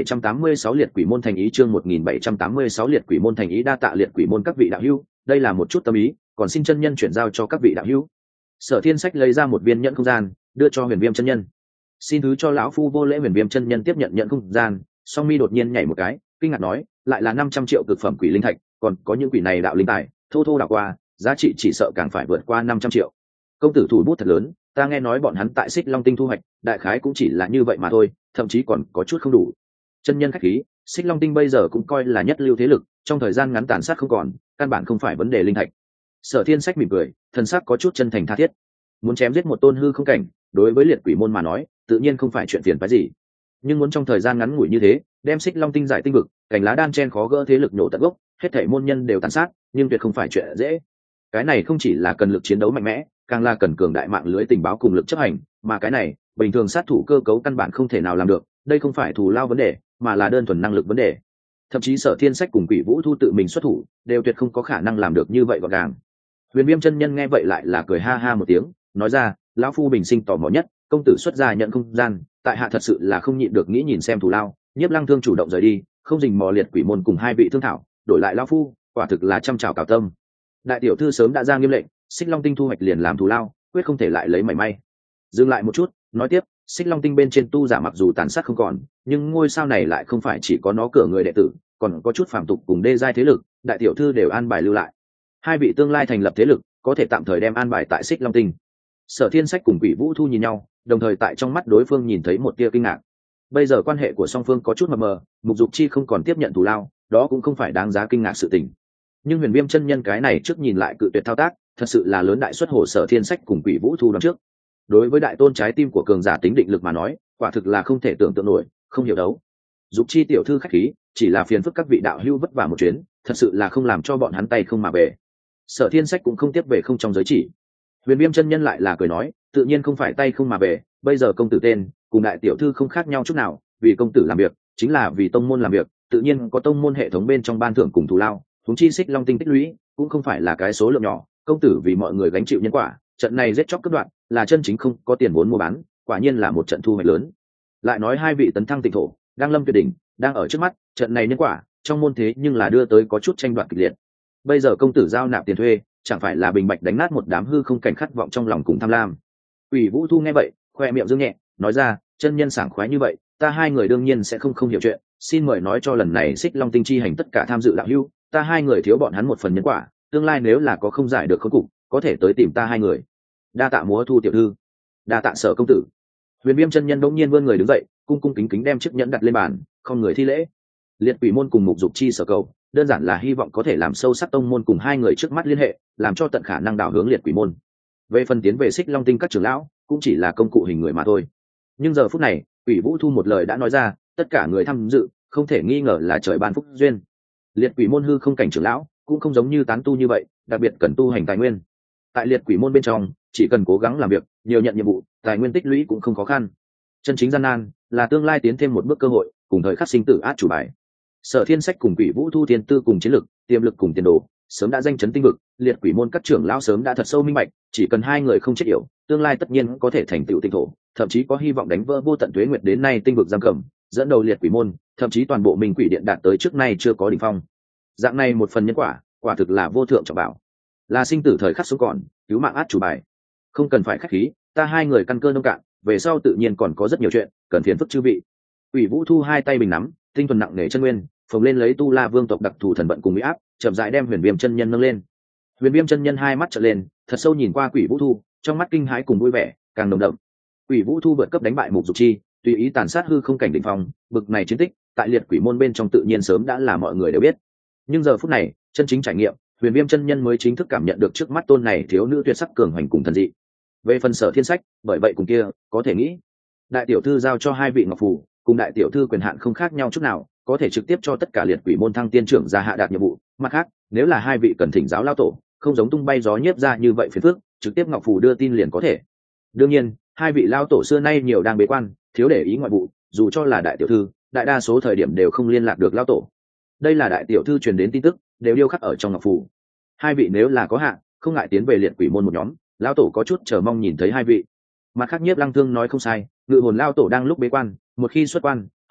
1786 liệt quỷ môn thành ý, chương 1786 liệt quỷ môn thành ý, đa tạ liệt quỷ môn các vị đạo hữu, đây là một chút tâm ý, còn xin chân nhân chuyển giao cho các vị đạo hữu. Sở Thiên Sách lấy ra một viên nhẫn không gian, đưa cho Huyền Viêm chân nhân. Xin thứ cho lão phu vô lễ. Huyền Viêm chân nhân tiếp nhận nhẫn không gian, song mi đột nhiên nhảy một cái, kinh ngạc nói, lại là 500 triệu cực phẩm quỷ linh thạch, còn có những quỷ này đạo linh tài, thô thô đảo qua, giá trị chỉ sợ càng phải vượt qua 500 triệu. Công tử thủ bút thật lớn, ta nghe nói bọn hắn tại Xích Long Tinh thu hoạch, đại khái cũng chỉ là như vậy mà thôi, thậm chí còn có chút không đủ. Chân nhân khách khí, Xích Long Tinh bây giờ cũng coi là nhất lưu thế lực, trong thời gian ngắn tàn sát không còn, căn bản không phải vấn đề linh thạch. Sở Thiên Sách mỉm cười, thần sắc có chút chân thành tha thiết. Muốn chém giết một tôn hư không cảnh, đối với liệt quỷ môn mà nói, tự nhiên không phải chuyện phiền phức gì. Nhưng muốn trong thời gian ngắn ngủi như thế, đem Xích Long Tinh giải tinh vực, cành lá đan chen khó gỡ thế lực nhổ tận gốc, hết thảy môn nhân đều tàn sát, nhưng tuyệt không phải chuyện dễ. Cái này không chỉ là cần lực chiến đấu mạnh mẽ, càng là cần cường đại mạng lưới tình báo cùng lực chấp hành, mà cái này, bình thường sát thủ cơ cấu căn bản không thể nào làm được, đây không phải thù lao vấn đề, mà là đơn thuần năng lực vấn đề. Thậm chí Sở Thiên Sách cùng Quỷ Vũ Thu tự mình xuất thủ, đều tuyệt không có khả năng làm được như vậy gọn gàng. Huyền Viêm chân nhân nghe vậy lại là cười ha ha một tiếng, nói ra, lão phu bình sinh tò mò nhất, công tử xuất ra nhận không gian, tại hạ thật sự là không nhịn được nghĩ nhìn xem thù lao. Nhiếp Lăng Thương chủ động rời đi, không dình mò liệt quỷ môn cùng hai vị thương thảo, đổi lại lão phu, quả thực là trăm trào cào tâm. Đại tiểu thư sớm đã ra nghiêm lệnh, Xích Long Tinh thu hoạch liền làm thù lao, quyết không thể lại lấy mảy may. Dừng lại một chút, nói tiếp, Xích Long Tinh bên trên tu giả mặc dù tàn sát không còn, nhưng ngôi sao này lại không phải chỉ có nó cửa người đệ tử, còn có chút phàm tục cùng đê giai thế lực, đại tiểu thư đều an bài lưu lại. Hai vị tương lai thành lập thế lực, có thể tạm thời đem an bài tại Xích Long Tinh. Sở Thiên Sách cùng Quỷ Vũ Thu nhìn nhau, đồng thời tại trong mắt đối phương nhìn thấy một tia kinh ngạc. Bây giờ quan hệ của song phương có chút mờ mờ, Mục Dục Chi không còn tiếp nhận thù lao, đó cũng không phải đáng giá kinh ngạc sự tình. Nhưng Huyền Viêm chân nhân cái này trước nhìn lại cự tuyệt thao tác, thật sự là lớn đại xuất hồ Sở Thiên Sách cùng Quỷ Vũ Thu đón trước. Đối với đại tôn trái tim của cường giả tính định lực mà nói, quả thực là không thể tưởng tượng nổi, không hiểu đấu. Dục Chi tiểu thư khách khí, chỉ là phiền phức các vị đạo hữu vất vả một chuyến, thật sự là không làm cho bọn hắn tay không mà về. Sở Thiên Sách cũng không tiếp về không trong giới chỉ. Huyền Viêm chân nhân lại là cười nói, tự nhiên không phải tay không mà về, bây giờ công tử tên cùng đại tiểu thư không khác nhau chút nào, vì công tử làm việc chính là vì tông môn làm việc, tự nhiên có tông môn hệ thống bên trong ban thưởng cùng thù lao, chúng chi Xích Long Tinh tích lũy cũng không phải là cái số lượng nhỏ, công tử vì mọi người gánh chịu nhân quả, trận này giết chóc cướp đoạn là chân chính không có tiền vốn mua bán, quả nhiên là một trận thu hoạch lớn. Lại nói hai vị tấn thăng tịnh thổ, đang lâm tuyệt đỉnh, đang ở trước mắt, trận này nhân quả trong môn thế nhưng là đưa tới có chút tranh đoạt kịch liệt. Bây giờ công tử giao nạp tiền thuê, chẳng phải là bình bạch đánh nát một đám hư không cảnh khát vọng trong lòng cùng tham lam. Quỷ Vũ Thu nghe vậy, khoe miệng dương nhẹ, nói ra, chân nhân sảng khoái như vậy, ta hai người đương nhiên sẽ không hiểu chuyện, xin mời nói cho lần này Xích Long Tinh chi hành tất cả tham dự đạo hữu, ta hai người thiếu bọn hắn một phần nhân quả, tương lai nếu là có không giải được khốn cục, có thể tới tìm ta hai người. Đa tạ Múa Thu tiểu thư, đa tạ Sở công tử. Huyền Viêm chân nhân đột nhiên vươn người đứng dậy, cung cung kính kính đem chiếc nhẫn đặt lên bàn, không người thi lễ. Liệt quỷ môn cùng Mục Dục Chi sở cầu, đơn giản là hy vọng có thể làm sâu sắc tông môn cùng hai người trước mắt liên hệ, làm cho tận khả năng đảo hướng liệt quỷ môn. Về phần tiến về Xích Long Tinh các trưởng lão, cũng chỉ là công cụ hình người mà thôi. Nhưng giờ phút này, Quỷ Vũ Thu một lời đã nói ra, tất cả người tham dự không thể nghi ngờ là trời ban phúc duyên. Liệt quỷ môn hư không cảnh trưởng lão cũng không giống như tán tu như vậy, đặc biệt cần tu hành tài nguyên. Tại liệt quỷ môn bên trong, chỉ cần cố gắng làm việc, nhiều nhận nhiệm vụ, tài nguyên tích lũy cũng không khó khăn. Chân chính gian nan là tương lai tiến thêm một bước cơ hội, cùng thời khắc sinh tử át chủ bài. Sở Thiên Sách cùng Quỷ Vũ Thu thiên tư cùng chiến lực, tiềm lực cùng tiền đồ, sớm đã danh chấn tinh vực, liệt quỷ môn các trưởng lão sớm đã thật sâu minh bạch, chỉ cần hai người không chết yểu, tương lai tất nhiên có thể thành tựu tinh thổ, thậm chí có hy vọng đánh vỡ vô tận tuế nguyệt đến nay tinh vực giam cầm, dẫn đầu liệt quỷ môn, thậm chí toàn bộ Minh Quỷ Điện đạt tới trước nay chưa có đỉnh phong. Dạng này một phần nhân quả, quả thực là vô thượng trọng bảo, là sinh tử thời khắc sống còn, cứu mạng át chủ bài. Không cần phải khách khí, ta hai người căn cơ nông cạn, về sau tự nhiên còn có rất nhiều chuyện cần phiền phức chư vị. Quỷ Vũ Thu hai tay bình nắm, tinh thuần nặng nề chân nguyên, phồng lên lấy tu la vương tộc đặc thù thần vận cùng mỹ áp, chậm rãi đem Huyền Viêm chân nhân nâng lên. Huyền Viêm chân nhân hai mắt trợn lên, thật sâu nhìn qua Quỷ Vũ Thu, trong mắt kinh hãi cùng vui vẻ càng nồng đậm. Quỷ Vũ Thu vượt cấp đánh bại Mục Dục Chi, tùy ý tàn sát hư không cảnh đỉnh phong, bực này chiến tích, tại liệt quỷ môn bên trong tự nhiên sớm đã là mọi người đều biết. Nhưng giờ phút này, chân chính trải nghiệm, Huyền Viêm chân nhân mới chính thức cảm nhận được trước mắt tôn này thiếu nữ tuyệt sắc cường hành cùng thần dị. Về phần Sở Thiên Sách, bởi vậy cùng kia, có thể nghĩ, đại tiểu thư giao cho hai vị ngọc phù, cùng đại tiểu thư quyền hạn không khác nhau chút nào, có thể trực tiếp cho tất cả liệt quỷ môn thăng tiên trưởng ra hạ đạt nhiệm vụ. Mặt khác, nếu là hai vị cần thỉnh giáo lao tổ, không giống tung bay gió nhiếp ra như vậy phiền phức, trực tiếp ngọc phù đưa tin liền có thể. Đương nhiên, hai vị lao tổ xưa nay nhiều đang bế quan, thiếu để ý ngoại vụ, dù cho là đại tiểu thư, đại đa số thời điểm đều không liên lạc được lao tổ. Đây là đại tiểu thư truyền đến tin tức, đều điêu khắc ở trong ngọc phù. Hai vị nếu là có hạn, không ngại tiến về liệt quỷ môn một nhóm, lao tổ có chút chờ mong nhìn thấy hai vị. Mặt khác Nhiếp Lăng Thương nói không sai, ngự hồn lao tổ đang lúc bế quan, một khi xuất quan,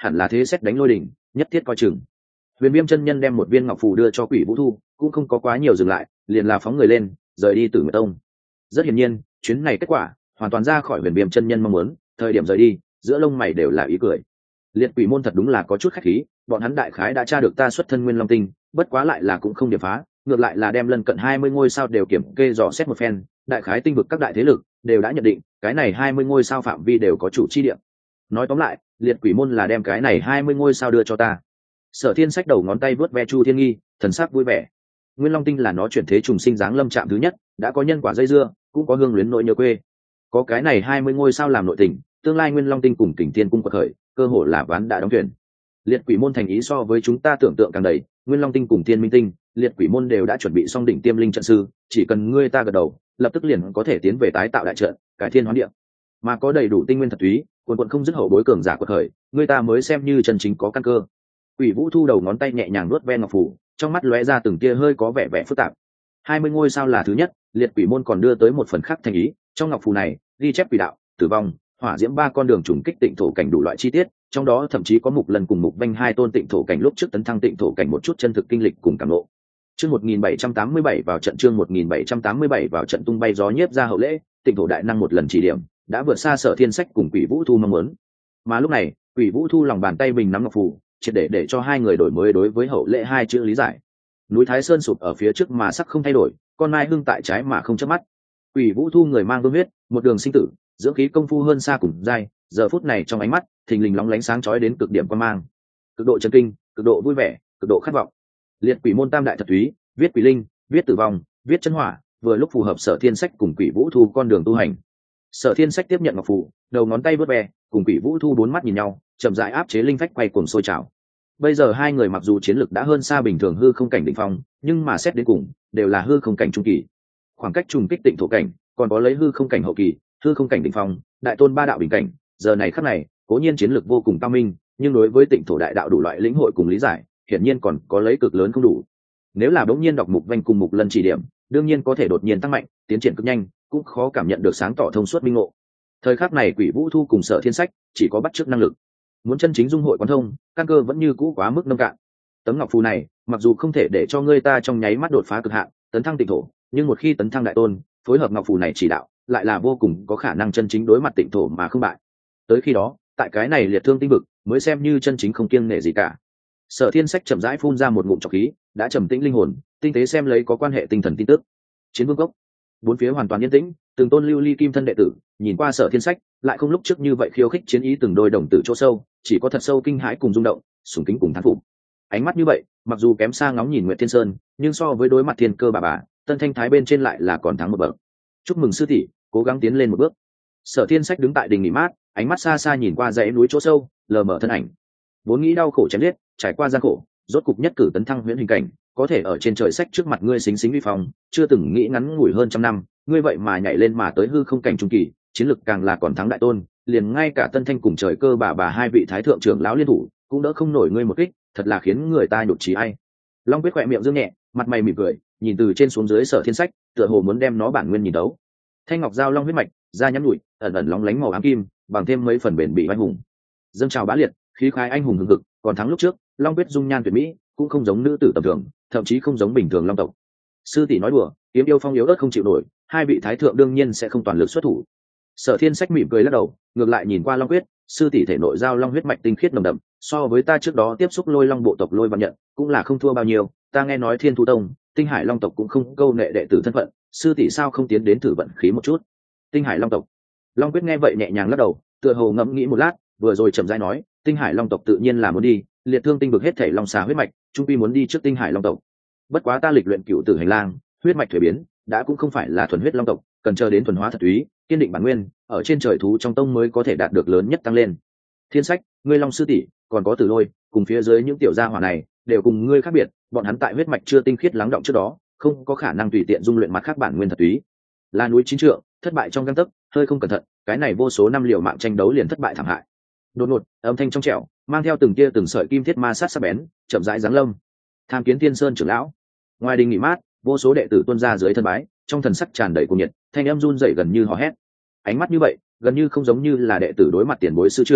hẳn là thế xét đánh lôi đỉnh, nhất thiết coi chừng. Huyền Viêm chân nhân đem một viên ngọc phù đưa cho Quỷ Vũ Thu, cũng không có quá nhiều dừng lại, liền là phóng người lên, rời đi Tử Nguyệt Tông. Rất hiển nhiên, chuyến này kết quả hoàn toàn ra khỏi Huyền Viêm chân nhân mong muốn, thời điểm rời đi, giữa lông mày đều là ý cười. Liệt Quỷ môn thật đúng là có chút khách khí, bọn hắn đại khái đã tra được ta xuất thân Nguyên Long Tinh, bất quá lại là cũng không điểm phá, ngược lại là đem lân cận 20 ngôi sao đều kiểm kê dò xét một phen, đại khái tinh vực các đại thế lực đều đã nhận định, cái này 20 ngôi sao phạm vi đều có chủ chi địa. Nói tóm lại, Liệt Quỷ môn là đem cái này 20 ngôi sao đưa cho ta. Sở Thiên xách đầu ngón tay vuốt ve Chu Thiên Nghi, thần sắc vui vẻ. Nguyên Long Tinh là nó chuyển thế trùng sinh dáng lâm trạm thứ nhất, đã có nhân quả dây dưa, cũng có hương luyến nỗi nhớ quê. Có cái này 20 ngôi sao làm nội tình, tương lai Nguyên Long Tinh cùng Kình Thiên cung quật khởi, cơ hội là ván đã đóng thuyền. Liệt Quỷ môn thành ý so với chúng ta tưởng tượng càng đầy, Nguyên Long Tinh cùng Thiên Minh Tinh, Liệt Quỷ môn đều đã chuẩn bị xong đỉnh tiêm linh trận sư, chỉ cần ngươi ta gật đầu, lập tức liền có thể tiến về tái tạo đại trận, cải thiên hóa địa. Mà có đầy đủ tinh nguyên thật túy, quần không dứt hậu bối cường giả quật khởi, ngươi ta mới xem như chân chính có căn cơ. Quỷ Vũ Thu đầu ngón tay nhẹ nhàng nuốt ve ngọc phù, trong mắt lóe ra từng tia hơi có vẻ phức tạp. 20 ngôi sao là thứ nhất, Liệt Quỷ môn còn đưa tới một phần khác thành ý, trong ngọc phù này ghi chép quỷ đạo, tử vong, hỏa diễm 3 con đường trùng kích tịnh thổ cảnh đủ loại chi tiết, trong đó thậm chí có Mục Lần cùng Mục Vanh 2 tôn tịnh thổ cảnh lúc trước tấn thăng tịnh thổ cảnh một chút chân thực kinh lịch cùng cảm ngộ. Chương 1787 vào trận, chương 1787 vào trận tung bay gió nhiếp ra hậu lễ, tịnh thổ đại năng một lần chỉ điểm, đã vượt xa Sở Thiên Sách cùng Quỷ Vũ Thu mong muốn. Mà lúc này, Quỷ Vũ Thu lòng bàn tay mình nắm ngọc phù, triệt để cho hai người đổi mới đối với hậu lễ hai chữ lý giải. Núi Thái Sơn sụp ở phía trước mà sắc không thay đổi, con mai hương tại trái mà không chớp mắt. Quỷ Vũ Thu người mang vương huyết, một đường sinh tử, dưỡng khí công phu hơn xa cùng dai, giờ phút này trong ánh mắt thình lình lóng lánh sáng chói đến cực điểm quan mang, cực độ chấn kinh, cực độ vui vẻ, cực độ khát vọng. Liệt Quỷ môn tam đại thật túy, viết quỷ linh, viết tử vong, viết chân hỏa, vừa lúc phù hợp Sở Thiên Sách cùng Quỷ Vũ Thu con đường tu hành. Sở Thiên Sách tiếp nhận ngọc phù, đầu ngón tay vớt ve, cùng Quỷ Vũ Thu bốn mắt nhìn nhau, chậm rãi áp chế linh phách quay cuồng sôi trào. Bây giờ hai người mặc dù chiến lực đã hơn xa bình thường hư không cảnh đỉnh phong, nhưng mà xét đến cùng đều là hư không cảnh trung kỳ. Khoảng cách trùng kích tịnh thổ cảnh, còn có lấy hư không cảnh hậu kỳ, hư không cảnh đỉnh phong, đại tôn ba đạo bình cảnh, giờ này khắc này, cố nhiên chiến lực vô cùng cao minh, nhưng đối với tịnh thổ đại đạo đủ loại lĩnh hội cùng lý giải, hiển nhiên còn có lấy cực lớn không đủ. Nếu là bỗng nhiên đọc Mục Vanh cùng Mục Lần chỉ điểm, đương nhiên có thể đột nhiên tăng mạnh, tiến triển cực nhanh, cũng khó cảm nhận được sáng tỏ thông suốt minh ngộ. Thời khắc này Quỷ Vũ Thu cùng Sở Thiên Sách chỉ có bắt chước năng lực, muốn chân chính dung hội quán thông, căn cơ vẫn như cũ quá mức nông cạn. Tấm ngọc phù này, mặc dù không thể để cho ngươi ta trong nháy mắt đột phá cực hạn, tấn thăng tịnh thổ, nhưng một khi tấn thăng đại tôn, phối hợp ngọc phù này chỉ đạo, lại là vô cùng có khả năng chân chính đối mặt tịnh thổ mà không bại. Tới khi đó, tại cái này liệt thương tinh vực, mới xem như chân chính không kiêng nể gì cả. Sở Thiên Sách chậm rãi phun ra một ngụm trọc khí, đã trầm tĩnh linh hồn, tinh tế xem lấy có quan hệ tinh thần tin tức. Chiến Vương Cốc, bốn phía hoàn toàn yên tĩnh, từng tôn lưu ly kim thân đệ tử nhìn qua Sở Thiên Sách, lại không lúc trước như vậy khiêu khích chiến ý từng đôi đồng tử chỗ sâu, chỉ có thật sâu kinh hãi cùng rung động, sùng kính cùng thán phục. Ánh mắt như vậy, mặc dù kém xa ngóng nhìn Nguyệt Thiên Sơn, nhưng so với đối mặt thiên cơ bà, Tân Thanh Thái bên trên lại là còn thắng một bậc. Chúc mừng sư tỷ, cố gắng tiến lên một bước. Sở Thiên Sách đứng tại đình nghỉ mát, ánh mắt xa xa nhìn qua dãy núi chỗ sâu, lờ mờ thân ảnh. Vốn nghĩ đau khổ chém giết, trải qua gian khổ, rốt cục nhất cử tấn thăng huyễn hình cảnh, có thể ở trên trời sách trước mặt ngươi xính xính uy phong, chưa từng nghĩ ngắn ngủi hơn trăm năm, ngươi vậy mà nhảy lên mà tới hư không cảnh trung kỳ, chiến lực càng là còn thắng đại tôn, liền ngay cả Tân Thanh cùng trời cơ bà hai vị thái thượng trưởng lão liên thủ, cũng đỡ không nổi ngươi một kích, thật là khiến người ta nhục trí ai. Long Quyết khỏe miệng dương nhẹ, mặt mày mỉm cười, nhìn từ trên xuống dưới Sở Thiên Sách, tựa hồ muốn đem nó bản nguyên nhìn đấu. Thanh ngọc giao long huyết mạch, da nhắn nhụi, ẩn ẩn lóng lánh màu ám kim, bằng thêm mấy phần bền bỉ anh hùng. Dâng trào bá liệt, khí khái anh hùng hùng hực, còn thắng lúc trước, Long Quyết dung nhan tuyệt mỹ, cũng không giống nữ tử tầm thường, thậm chí không giống bình thường long tộc. Sư tỷ nói đùa, kiếm yêu phong yếu ớt không chịu nổi, hai vị thái thượng đương nhiên sẽ không toàn lực xuất thủ. Sở Thiên Sách mỉm cười lắc đầu, ngược lại nhìn qua Long Quyết, sư tỷ thể nội giao long huyết mạch tinh khiết nồng đậm, so với ta trước đó tiếp xúc Lôi Long bộ tộc Lôi Văn Nhận, cũng là không thua bao nhiêu. Ta nghe nói Thiên Thu Tông, Tinh Hải Long tộc cũng không câu nệ đệ tử thân phận, sư tỷ sao không tiến đến thử vận khí một chút? Tinh Hải Long tộc. Long Quyết nghe vậy nhẹ nhàng lắc đầu, tựa hồ ngẫm nghĩ một lát, vừa rồi chậm rãi nói, Tinh Hải Long tộc tự nhiên là muốn đi, liệt thương tinh vực hết thảy long xà huyết mạch, trung quy muốn đi trước Tinh Hải Long tộc. Bất quá ta lịch luyện cựu tử hành lang, huyết mạch thuế biến, đã cũng không phải là thuần huyết long tộc, cần chờ đến thuần hóa thật túy, kiên định bản nguyên, ở trên trời thú trong tông mới có thể đạt được lớn nhất tăng lên. Thiên Sách, ngươi Long sư tỷ, còn có Tử Lôi, cùng phía dưới những tiểu gia hỏa này, đều cùng ngươi khác biệt, bọn hắn tại huyết mạch chưa tinh khiết lắng động trước đó, không có khả năng tùy tiện dung luyện mặt khác bản nguyên thật túy. Là núi chín trượng, thất bại trong gang tấc, hơi không cẩn thận, cái này vô số năm liều mạng tranh đấu liền thất bại thảm hại. Đột ngột, âm thanh trong trẻo, mang theo từng tia từng sợi kim thiết ma sát sắc bén, chậm rãi giáng lâm. Tham Kiến Thiên Sơn trưởng lão. Ngoài đình nghỉ mát, vô số đệ tử tuôn ra dưới thân bái, trong thần sắc tràn đầy cuồng nhiệt, thanh âm run rẩy gần như hò hét. Ánh mắt như vậy, gần như không giống như là đệ tử đối mặt tiền bối sư trưởng,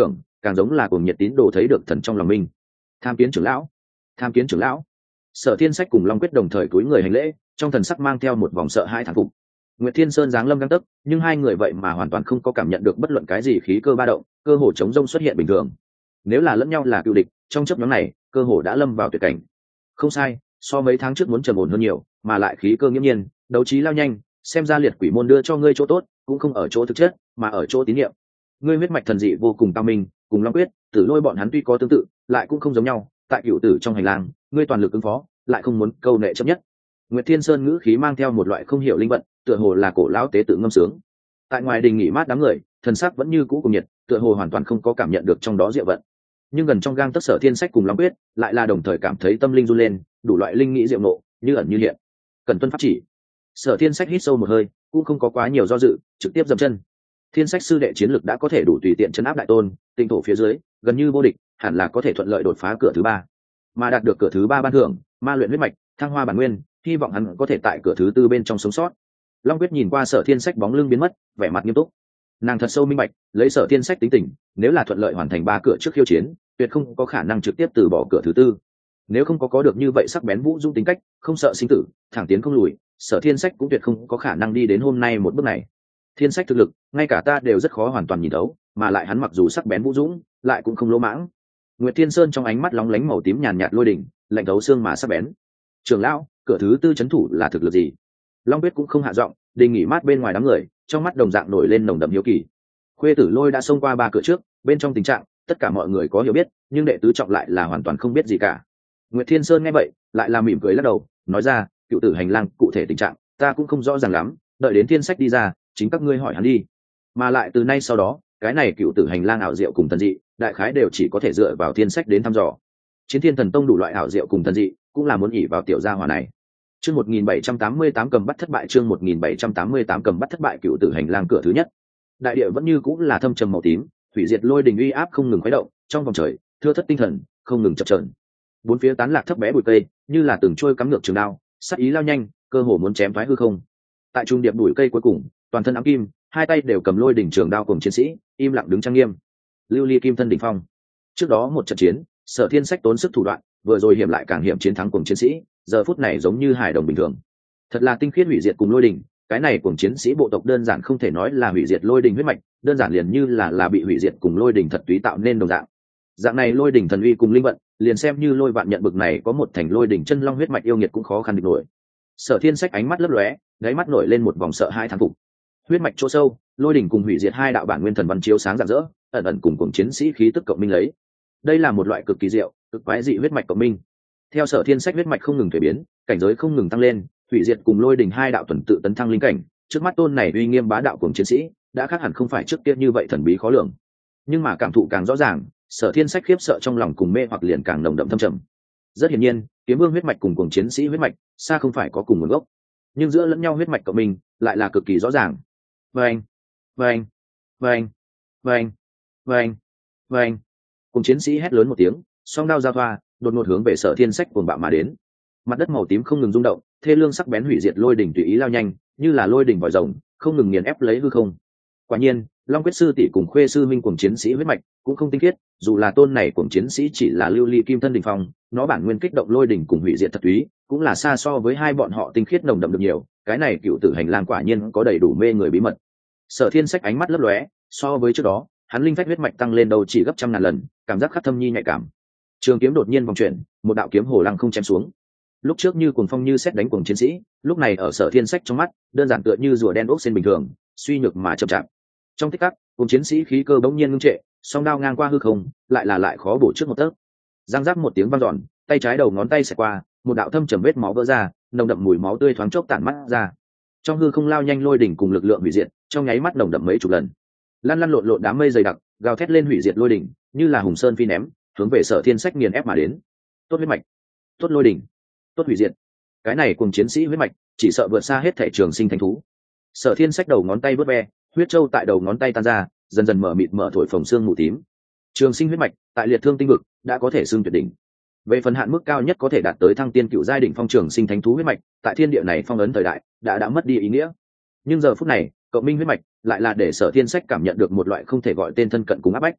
càng giống là cùng nhiệt tín đồ thấy được thần trong lòng mình. Tham kiến trưởng lão, tham kiến trưởng lão. Sở Thiên Sách cùng Long Quyết đồng thời cúi người hành lễ, trong thần sắc mang theo một vòng sợ hãi thán phục. Nguyệt Thiên Sơn giáng lâm gang tấc, nhưng hai người vậy mà hoàn toàn không có cảm nhận được bất luận cái gì khí cơ ba động, cơ hồ chống rông xuất hiện bình thường. Nếu là lẫn nhau là cựu địch, trong chớp nhoáng này, cơ hồ đã lâm vào tuyệt cảnh. Không sai, so mấy tháng trước muốn trầm ổn hơn nhiều, mà lại khí cơ nghiêm nhiên, đấu trí lao nhanh, xem ra liệt quỷ môn đưa cho ngươi chỗ tốt, cũng không ở chỗ thực chất, mà ở chỗ tín nhiệm. Ngươi huyết mạch thần dị vô cùng cao minh, cùng Long Quyết, Tử Lôi bọn hắn tuy có tương tự, lại cũng không giống nhau, tại cựu tử trong hành lang, ngươi toàn lực ứng phó, lại không muốn câu nệ chấp nhất. Nguyệt Thiên Sơn ngữ khí mang theo một loại không hiểu linh vận, tựa hồ là cổ lão tế tự ngâm sướng. Tại ngoài đình nghỉ mát đám người, thần sắc vẫn như cũ cùng nhiệt, tựa hồ hoàn toàn không có cảm nhận được trong đó diệu vận. Nhưng gần trong gang tấc Sở Thiên Sách cùng Long Quyết, lại là đồng thời cảm thấy tâm linh run lên, đủ loại linh nghĩ diệu nộ, như ẩn như hiện. Cần tuân pháp chỉ. Sở Thiên Sách hít sâu một hơi, cũng không có quá nhiều do dự, trực tiếp dậm chân. Thiên Sách sư đệ chiến lực đã có thể đủ tùy tiện trấn áp đại tôn, tinh thổ phía dưới, gần như vô địch, hẳn là có thể thuận lợi đột phá cửa thứ ba. Mà đạt được cửa thứ ba ban thưởng, ma luyện huyết mạch, thăng hoa bản nguyên, hy vọng hắn có thể tại cửa thứ tư bên trong sống sót. Long Quyết nhìn qua Sở Thiên Sách bóng lưng biến mất, vẻ mặt nghiêm túc. Nàng thật sâu minh bạch, lấy Sở Thiên Sách tính tình, nếu là thuận lợi hoàn thành ba cửa trước khiêu chiến, tuyệt không có khả năng trực tiếp từ bỏ cửa thứ tư. Nếu không có được như vậy sắc bén vũ dung tính cách, không sợ sinh tử, thẳng tiến không lùi, Sở Thiên Sách cũng tuyệt không có khả năng đi đến hôm nay một bước này. Thiên Sách thực lực, ngay cả ta đều rất khó hoàn toàn nhìn thấu, mà lại hắn mặc dù sắc bén vũ dũng, lại cũng không lỗ mãng. Nguyệt Thiên Sơn trong ánh mắt lóng lánh màu tím nhàn nhạt lôi đỉnh, lạnh thấu xương mà sắc bén. Trưởng lão, cửa thứ tư trấn thủ là thực lực gì? Long Quyết cũng không hạ giọng, đình nghỉ mát bên ngoài đám người, trong mắt đồng dạng nổi lên nồng đậm hiếu kỳ. Khuê Tử Lôi đã xông qua ba cửa trước, bên trong tình trạng, tất cả mọi người có hiểu biết, nhưng đệ tứ trọng lại là hoàn toàn không biết gì cả. Nguyệt Thiên Sơn nghe vậy, lại là mỉm cười lắc đầu, nói ra, cựu tử hành lang cụ thể tình trạng, ta cũng không rõ ràng lắm, đợi đến Thiên Sách đi ra, chính các ngươi hỏi hắn đi. Mà lại từ nay sau đó, cái này cựu tử hành lang ảo diệu cùng thần dị, đại khái đều chỉ có thể dựa vào Thiên Sách đến thăm dò. Chiến Thiên Thần Tông đủ loại ảo diệu cùng thần dị, cũng là muốn ỷ vào tiểu gia hỏa này. Chương 1788 cầm bắt thất bại, chương 1788 cầm bắt thất bại, cựu tử hành lang cửa thứ nhất. Đại địa vẫn như cũng là thâm trầm màu tím, hủy diệt lôi đình uy áp không ngừng khuấy động, trong vòng trời, thưa thất tinh thần, không ngừng chập chờn. Bốn phía tán lạc thấp bé bụi cây, như là từng trôi cắm ngược trường đao, sắc ý lao nhanh, cơ hồ muốn chém thoái hư không. Tại trung điệp bụi cây cuối cùng, toàn thân ám kim, hai tay đều cầm lôi đỉnh trường đao cùng chiến sĩ, im lặng đứng trang nghiêm. Lưu ly kim thân đỉnh phong. Trước đó một trận chiến, Sở Thiên Sách tốn sức thủ đoạn, vừa rồi hiểm lại càng hiểm chiến thắng cùng chiến sĩ, giờ phút này giống như hải đồng bình thường. Thật là tinh khiết hủy diệt cùng lôi đỉnh, cái này cùng chiến sĩ bộ tộc đơn giản không thể nói là hủy diệt lôi đỉnh huyết mạch, đơn giản liền như là bị hủy diệt cùng lôi đỉnh thật túy tạo nên đồng dạng. Dạng này lôi đỉnh thần uy cùng linh vận, liền xem như lôi vạn nhận bực này có một thành lôi đỉnh chân long huyết mạch yêu nghiệt cũng khó khăn địch nổi. Sở Thiên Sách ánh mắt lấp lóe, đáy mắt nổi lên một vòng sợ hãi thán phục. Huyết mạch chỗ sâu, lôi đỉnh cùng hủy diệt hai đạo bản nguyên thần văn chiếu sáng rạng rỡ, ẩn ẩn cùng chiến sĩ khí tức cộng minh lấy. Đây là một loại cực kỳ diệu, cực quái dị huyết mạch cộng minh. Theo Sở Thiên Sách huyết mạch không ngừng thay biến, cảnh giới không ngừng tăng lên, hủy diệt cùng lôi đỉnh hai đạo tuần tự tấn thăng linh cảnh, trước mắt tôn này uy nghiêm bá đạo cùng chiến sĩ, đã khác hẳn không phải trước kia như vậy thần bí khó lường. Nhưng mà cảm thụ càng rõ ràng, Sở Thiên Sách khiếp sợ trong lòng cùng mê hoặc liền càng nồng đậm thâm trầm. Rất hiển nhiên, kiếm vương huyết mạch cùng cuồng chiến sĩ huyết mạch, xa không phải có cùng nguồn gốc, nhưng giữa lẫn nhau huyết mạch cộng minh lại là cực kỳ rõ ràng. Vâng, vâng, vâng, vâng, vâng, vâng. Cùng chiến sĩ hét lớn một tiếng, song đao giao thoa, đột ngột hướng về Sở Thiên Sách cuồng bạo mà đến. Mặt đất màu tím không ngừng rung động, thê lương sắc bén hủy diệt lôi đỉnh tùy ý lao nhanh, như là lôi đỉnh vòi rồng, không ngừng nghiền ép lấy hư không. Quả nhiên, Long Quyết sư tỷ cùng Khuê sư minh cùng chiến sĩ huyết mạch cũng không tinh khiết, dù là tôn này cùng chiến sĩ chỉ là lưu ly kim thân đỉnh phong, nó bản nguyên kích động lôi đỉnh cùng hủy diệt thật túy, cũng là xa so với hai bọn họ tinh khiết nồng đậm được nhiều. Cái này cựu tử hành lang quả nhiên có đầy đủ mê người bí mật. Sở Thiên Sách ánh mắt lấp lóe, so với trước đó, hắn linh phách huyết mạch tăng lên đâu chỉ gấp trăm ngàn lần, cảm giác khắc thâm nhi nhạy cảm. Trường kiếm đột nhiên vòng chuyển, một đạo kiếm hồ lăng không chém xuống. Lúc trước như cuồng phong như xét đánh cuồng chiến sĩ, lúc này ở Sở Thiên Sách trong mắt, đơn giản tựa như rùa đen ốc sen bình thường, suy nhược mà chậm chạp. Trong tích tắc, cuồng chiến sĩ khí cơ bỗng nhiên ngưng trệ, song đao ngang qua hư không, lại khó bổ trước một tấc. Giang giáp một tiếng vang dọn, tay trái đầu ngón tay xẹt qua, một đạo thâm trầm vết máu vỡ ra, nồng đậm mùi máu tươi thoáng chốc tản mắt ra. Trong hư không lao nhanh lôi đỉnh cùng lực lượng hủy diệt, trong nháy mắt nồng đậm mấy chục lần. Lăn lăn lộn lộn đám mây dày đặc, gào thét lên hủy diệt lôi đỉnh, như là hùng sơn phi ném, hướng về Sở Thiên Sách nghiền ép mà đến. Tốt huyết mạch, tốt lôi đỉnh, tốt hủy diệt. Cái này cùng chiến sĩ huyết mạch, chỉ sợ vượt xa hết thể trường sinh thánh thú. Sở Thiên Sách đầu ngón tay vớt ve, huyết châu tại đầu ngón tay tan ra, dần dần mở mịt mở thổi phồng xương mù tím. Trường sinh huyết mạch, tại liệt thương tinh vực, đã có thể xưng tuyệt đỉnh. Về phần hạn mức cao nhất có thể đạt tới thăng tiên cựu giai đỉnh phong trường sinh thánh thú huyết mạch, tại thiên địa này phong ấn thời đại, đã mất đi ý nghĩa. Nhưng giờ phút này, cộng minh huyết mạch lại là để Sở Thiên Sách cảm nhận được một loại không thể gọi tên thân cận cùng áp bách.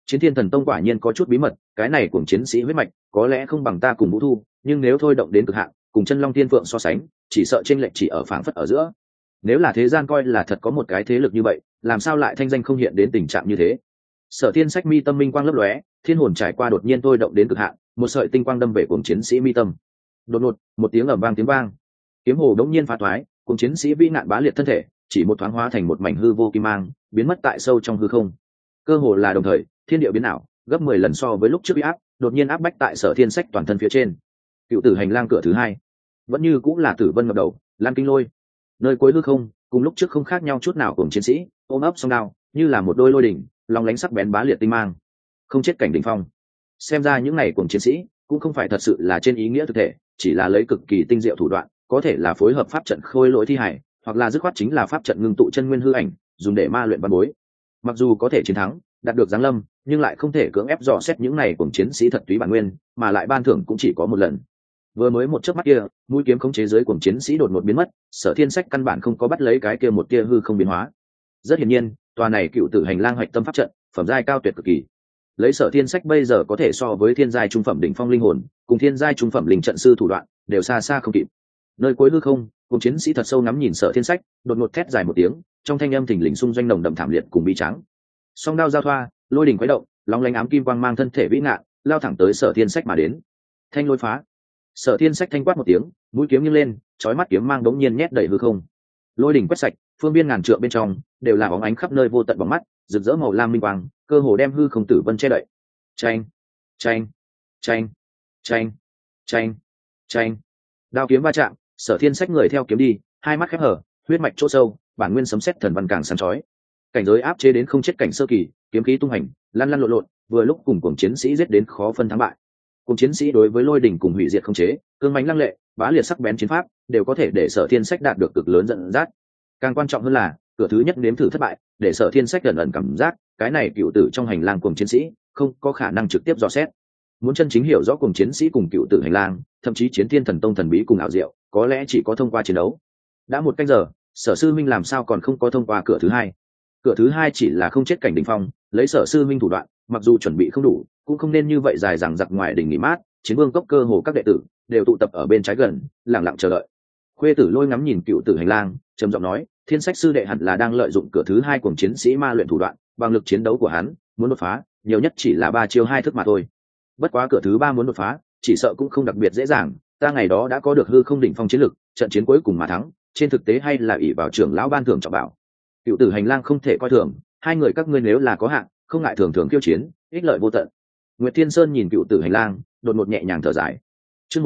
Chiến Thiên Thần Tông quả nhiên có chút bí mật, cái này cùng chiến sĩ huyết mạch có lẽ không bằng ta cùng Vũ Thu, nhưng nếu thôi động đến cực hạn, cùng Chân Long Thiên Phượng so sánh, chỉ sợ chênh lệch chỉ ở phảng phất ở giữa. Nếu là thế gian coi là thật có một cái thế lực như vậy, làm sao lại thanh danh không hiện đến tình trạng như thế? Sở Thiên Sách mi tâm minh quang lấp lóe, thiên hồn trải qua đột nhiên thôi động đến cực hạn, một sợi tinh quang đâm về cùng chiến sĩ mi tâm. Đột ngột, một tiếng ầm vang tiếng vang, kiếm hồ đống nhiên phá toái, cùng chiến sĩ vĩ nạn bá liệt thân thể, chỉ một thoáng hóa thành một mảnh hư vô kim mang, biến mất tại sâu trong hư không. Cơ hồ là đồng thời, thiên địa biến ảo, gấp 10 lần so với lúc trước bị áp, đột nhiên áp bách tại Sở Thiên Sách toàn thân phía trên. Cựu tử hành lang cửa thứ hai, vẫn như cũng là tử vân ngập đầu, lan kinh lôi. Nơi cuối hư không, cùng lúc trước không khác nhau chút nào cùng chiến sĩ, ôm ấp song đao, như là một đôi lôi đỉnh, long lánh sắc bén bá liệt tinh mang. Không chết cảnh đỉnh phong. Xem ra những này cùng chiến sĩ, cũng không phải thật sự là trên ý nghĩa thực thể, chỉ là lấy cực kỳ tinh diệu thủ đoạn, có thể là phối hợp pháp trận khôi lỗi thi hải, hoặc là dứt khoát chính là pháp trận ngưng tụ chân nguyên hư ảnh, dùng để ma luyện văn bối. Mặc dù có thể chiến thắng, đạt được giáng lâm, nhưng lại không thể cưỡng ép dò xét những này cùng chiến sĩ thật túy bản nguyên, mà lại ban thưởng cũng chỉ có một lần. Vừa mới một chớp mắt kia, mũi kiếm khống chế dưới cùng chiến sĩ đột ngột biến mất, Sở Thiên Sách căn bản không có bắt lấy cái kia một tia hư không biến hóa. Rất hiển nhiên, tòa này cựu tử hành lang hoạch tâm pháp trận, phẩm giai cao tuyệt cực kỳ. Lấy Sở Thiên Sách bây giờ có thể so với thiên giai trung phẩm đỉnh phong linh hồn, cùng thiên giai trung phẩm linh trận sư thủ đoạn, đều xa xa không kịp. Nơi cuối hư không, cùng chiến sĩ thật sâu ngắm nhìn Sở Thiên Sách, đột ngột thét dài một tiếng, trong thanh âm thình lình xung doanh nồng đậm thảm liệt cùng bi trắng. Song đao giao thoa, lôi đỉnh quấy động, long lanh ám kim quang mang thân thể vĩ ngạn, lao thẳng tới Sở Thiên Sách mà đến. Thanh lôi phá. Sở Thiên Sách thanh quát một tiếng, mũi kiếm nghiêng lên, chói mắt kiếm mang đống nhiên nhét đầy hư không. Lôi đỉnh quét sạch, phương biên ngàn trượng bên trong đều là bóng ánh khắp nơi vô tận bóng mắt, rực rỡ màu lam minh quang, cơ hồ đem hư không tử vân che đậy. Chanh, chanh, chanh, chanh, chanh, chanh. Đao kiếm va chạm, Sở Thiên Sách người theo kiếm đi, hai mắt khép hở, huyết mạch chỗ sâu, bản nguyên sấm sét thần văn càng sáng chói. Cảnh giới áp chế đến không chết cảnh sơ kỳ, kiếm khí tung hành, lăn lăn lộn lộn, vừa lúc cùng cuồng chiến sĩ giết đến khó phân thắng bại. Cùng chiến sĩ đối với lôi đỉnh cùng hủy diệt không chế, cương mãnh lăng lệ, bá liệt sắc bén chiến pháp, đều có thể để Sở Thiên Sách đạt được cực lớn dẫn dắt. Càng quan trọng hơn là, cửa thứ nhất nếm thử thất bại, để Sở Thiên Sách ẩn ẩn cảm giác, cái này cựu tử trong hành lang cùng chiến sĩ, không có khả năng trực tiếp dò xét. Muốn chân chính hiểu rõ cùng chiến sĩ cùng cựu tử hành lang, thậm chí chiến thiên thần tông thần bí cùng ảo diệu, có lẽ chỉ có thông qua chiến đấu. Đã một canh giờ, Sở sư minh làm sao còn không có thông qua cửa thứ hai? Cửa thứ hai chỉ là không chết cảnh đỉnh phong, lấy Sở sư minh thủ đoạn, mặc dù chuẩn bị không đủ, cũng không nên như vậy dài dằng dặc ngoài đỉnh nghỉ mát. Chiến vương cốc cơ hồ các đệ tử đều tụ tập ở bên trái gần, lặng lặng chờ đợi. Khuê tử Lôi ngắm nhìn cựu tử hành lang, trầm giọng nói, Thiên Sách sư đệ hẳn là đang lợi dụng cửa thứ hai của chiến sĩ ma luyện thủ đoạn, bằng lực chiến đấu của hắn, muốn đột phá, nhiều nhất chỉ là 3 chiêu 2 thức mà thôi. Bất quá cửa thứ ba muốn đột phá, chỉ sợ cũng không đặc biệt dễ dàng, ta ngày đó đã có được hư không đỉnh phong chiến lực, trận chiến cuối cùng mà thắng, trên thực tế hay là ỷ vào trưởng lão ban thưởng trọng bảo. Cựu tử hành lang không thể coi thường, hai người các ngươi nếu là có hạng, không ngại thường thường khiêu chiến, ích lợi vô tận. Nguyệt Thiên Sơn nhìn cựu tử hành lang, đột ngột nhẹ nhàng thở dài. Chương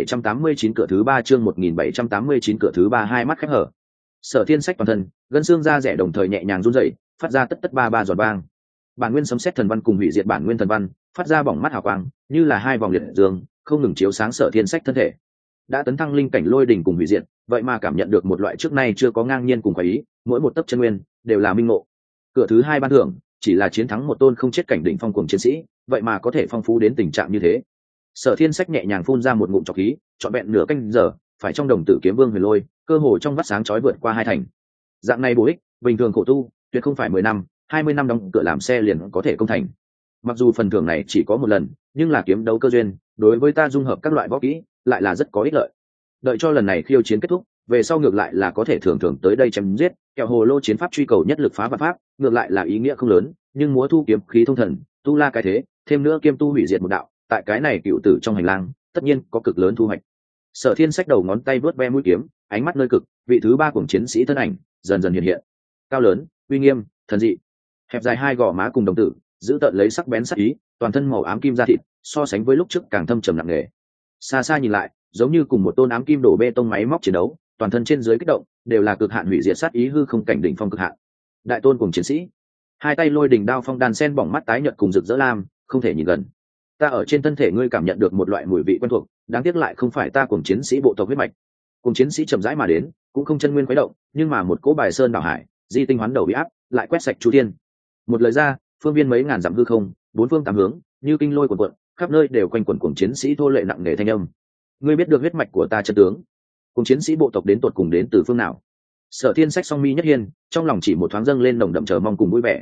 1789 cửa thứ ba, chương 1789 cửa thứ ba, hai mắt khép hở. Sở Thiên Sách toàn thân, gân xương da rẻ đồng thời nhẹ nhàng run rẩy, phát ra tất tất ba ba giọt vang. Bản nguyên sấm sét thần văn cùng hủy diệt bản nguyên thần văn, phát ra bỏng mắt hào quang, như là hai vòng liệt dương, không ngừng chiếu sáng Sở Thiên Sách thân thể. Đã tấn thăng linh cảnh lôi đỉnh cùng hủy diệt, vậy mà cảm nhận được một loại trước nay chưa có ngang nhiên cùng khoái ý, mỗi một tấc chân nguyên đều là minh ngộ. Cửa thứ hai ban thưởng, chỉ là chiến thắng một tôn không chết cảnh đỉnh phong cuồng chiến sĩ, vậy mà có thể phong phú đến tình trạng như thế. Sở Thiên Sách nhẹ nhàng phun ra một ngụm trọc khí, trọn vẹn nửa canh giờ, phải trong đồng tử kiếm vương huyền lôi, cơ hồ trong vắt sáng chói vượt qua 2 thành. Dạng này bổ ích, bình thường khổ tu, tuyệt không phải 10 năm, 20 năm đóng cửa làm xe liền có thể công thành. Mặc dù phần thưởng này chỉ có một lần, nhưng là kiếm đấu cơ duyên, đối với ta dung hợp các loại võ kỹ, lại là rất có ích lợi. Đợi cho lần này khiêu chiến kết thúc, về sau ngược lại là có thể thường thường tới đây chém giết, kẹo hồ lô chiến pháp truy cầu nhất lực phá vạn pháp, ngược lại là ý nghĩa không lớn, nhưng múa thu kiếm khí thông thần, tu la cái thế, thêm nữa kiêm tu hủy diệt một đạo, tại cái này cựu tử trong hành lang, tất nhiên có cực lớn thu hoạch. Sở Thiên Sách đầu ngón tay vớt ve mũi kiếm, ánh mắt nơi cực, vị thứ ba của chiến sĩ thân ảnh dần dần hiện hiện. Cao lớn, uy nghiêm, thần dị. Hẹp dài hai gò má cùng đồng tử, giữ tợn lấy sắc bén sắc ý, toàn thân màu ám kim da thịt, so sánh với lúc trước càng thâm trầm nặng nề. Xa xa nhìn lại, giống như cùng một tôn ám kim đổ bê tông máy móc chiến đấu, toàn thân trên dưới kích động, đều là cực hạn hủy diệt sát ý hư không cảnh đỉnh phong cực hạn. Đại tôn cùng chiến sĩ, hai tay lôi đỉnh đao phong đàn sen bỏng mắt tái nhợt cùng rực rỡ lam, không thể nhìn gần. Ta ở trên thân thể ngươi cảm nhận được một loại mùi vị quen thuộc, đáng tiếc lại không phải ta cùng chiến sĩ bộ tộc huyết mạch. Cùng chiến sĩ chậm rãi mà đến, cũng không chân nguyên khuấy động, nhưng mà một cỗ bài sơn đảo hải, di tinh hoán đầu bị áp, lại quét sạch chu thiên. Một lời ra, phương viên mấy ngàn dặm hư không, bốn phương tám hướng, như kinh lôi cuồn cuộn, khắp nơi đều quanh quẩn cùng chiến sĩ thô lệ nặng nề thanh âm. Ngươi biết được huyết mạch của ta chân tướng? Cùng chiến sĩ bộ tộc đến tột cùng đến từ phương nào? Sở Thiên Sách song mi nhất hiên, trong lòng chỉ một thoáng dâng lên nồng đậm chờ mong cùng vui vẻ.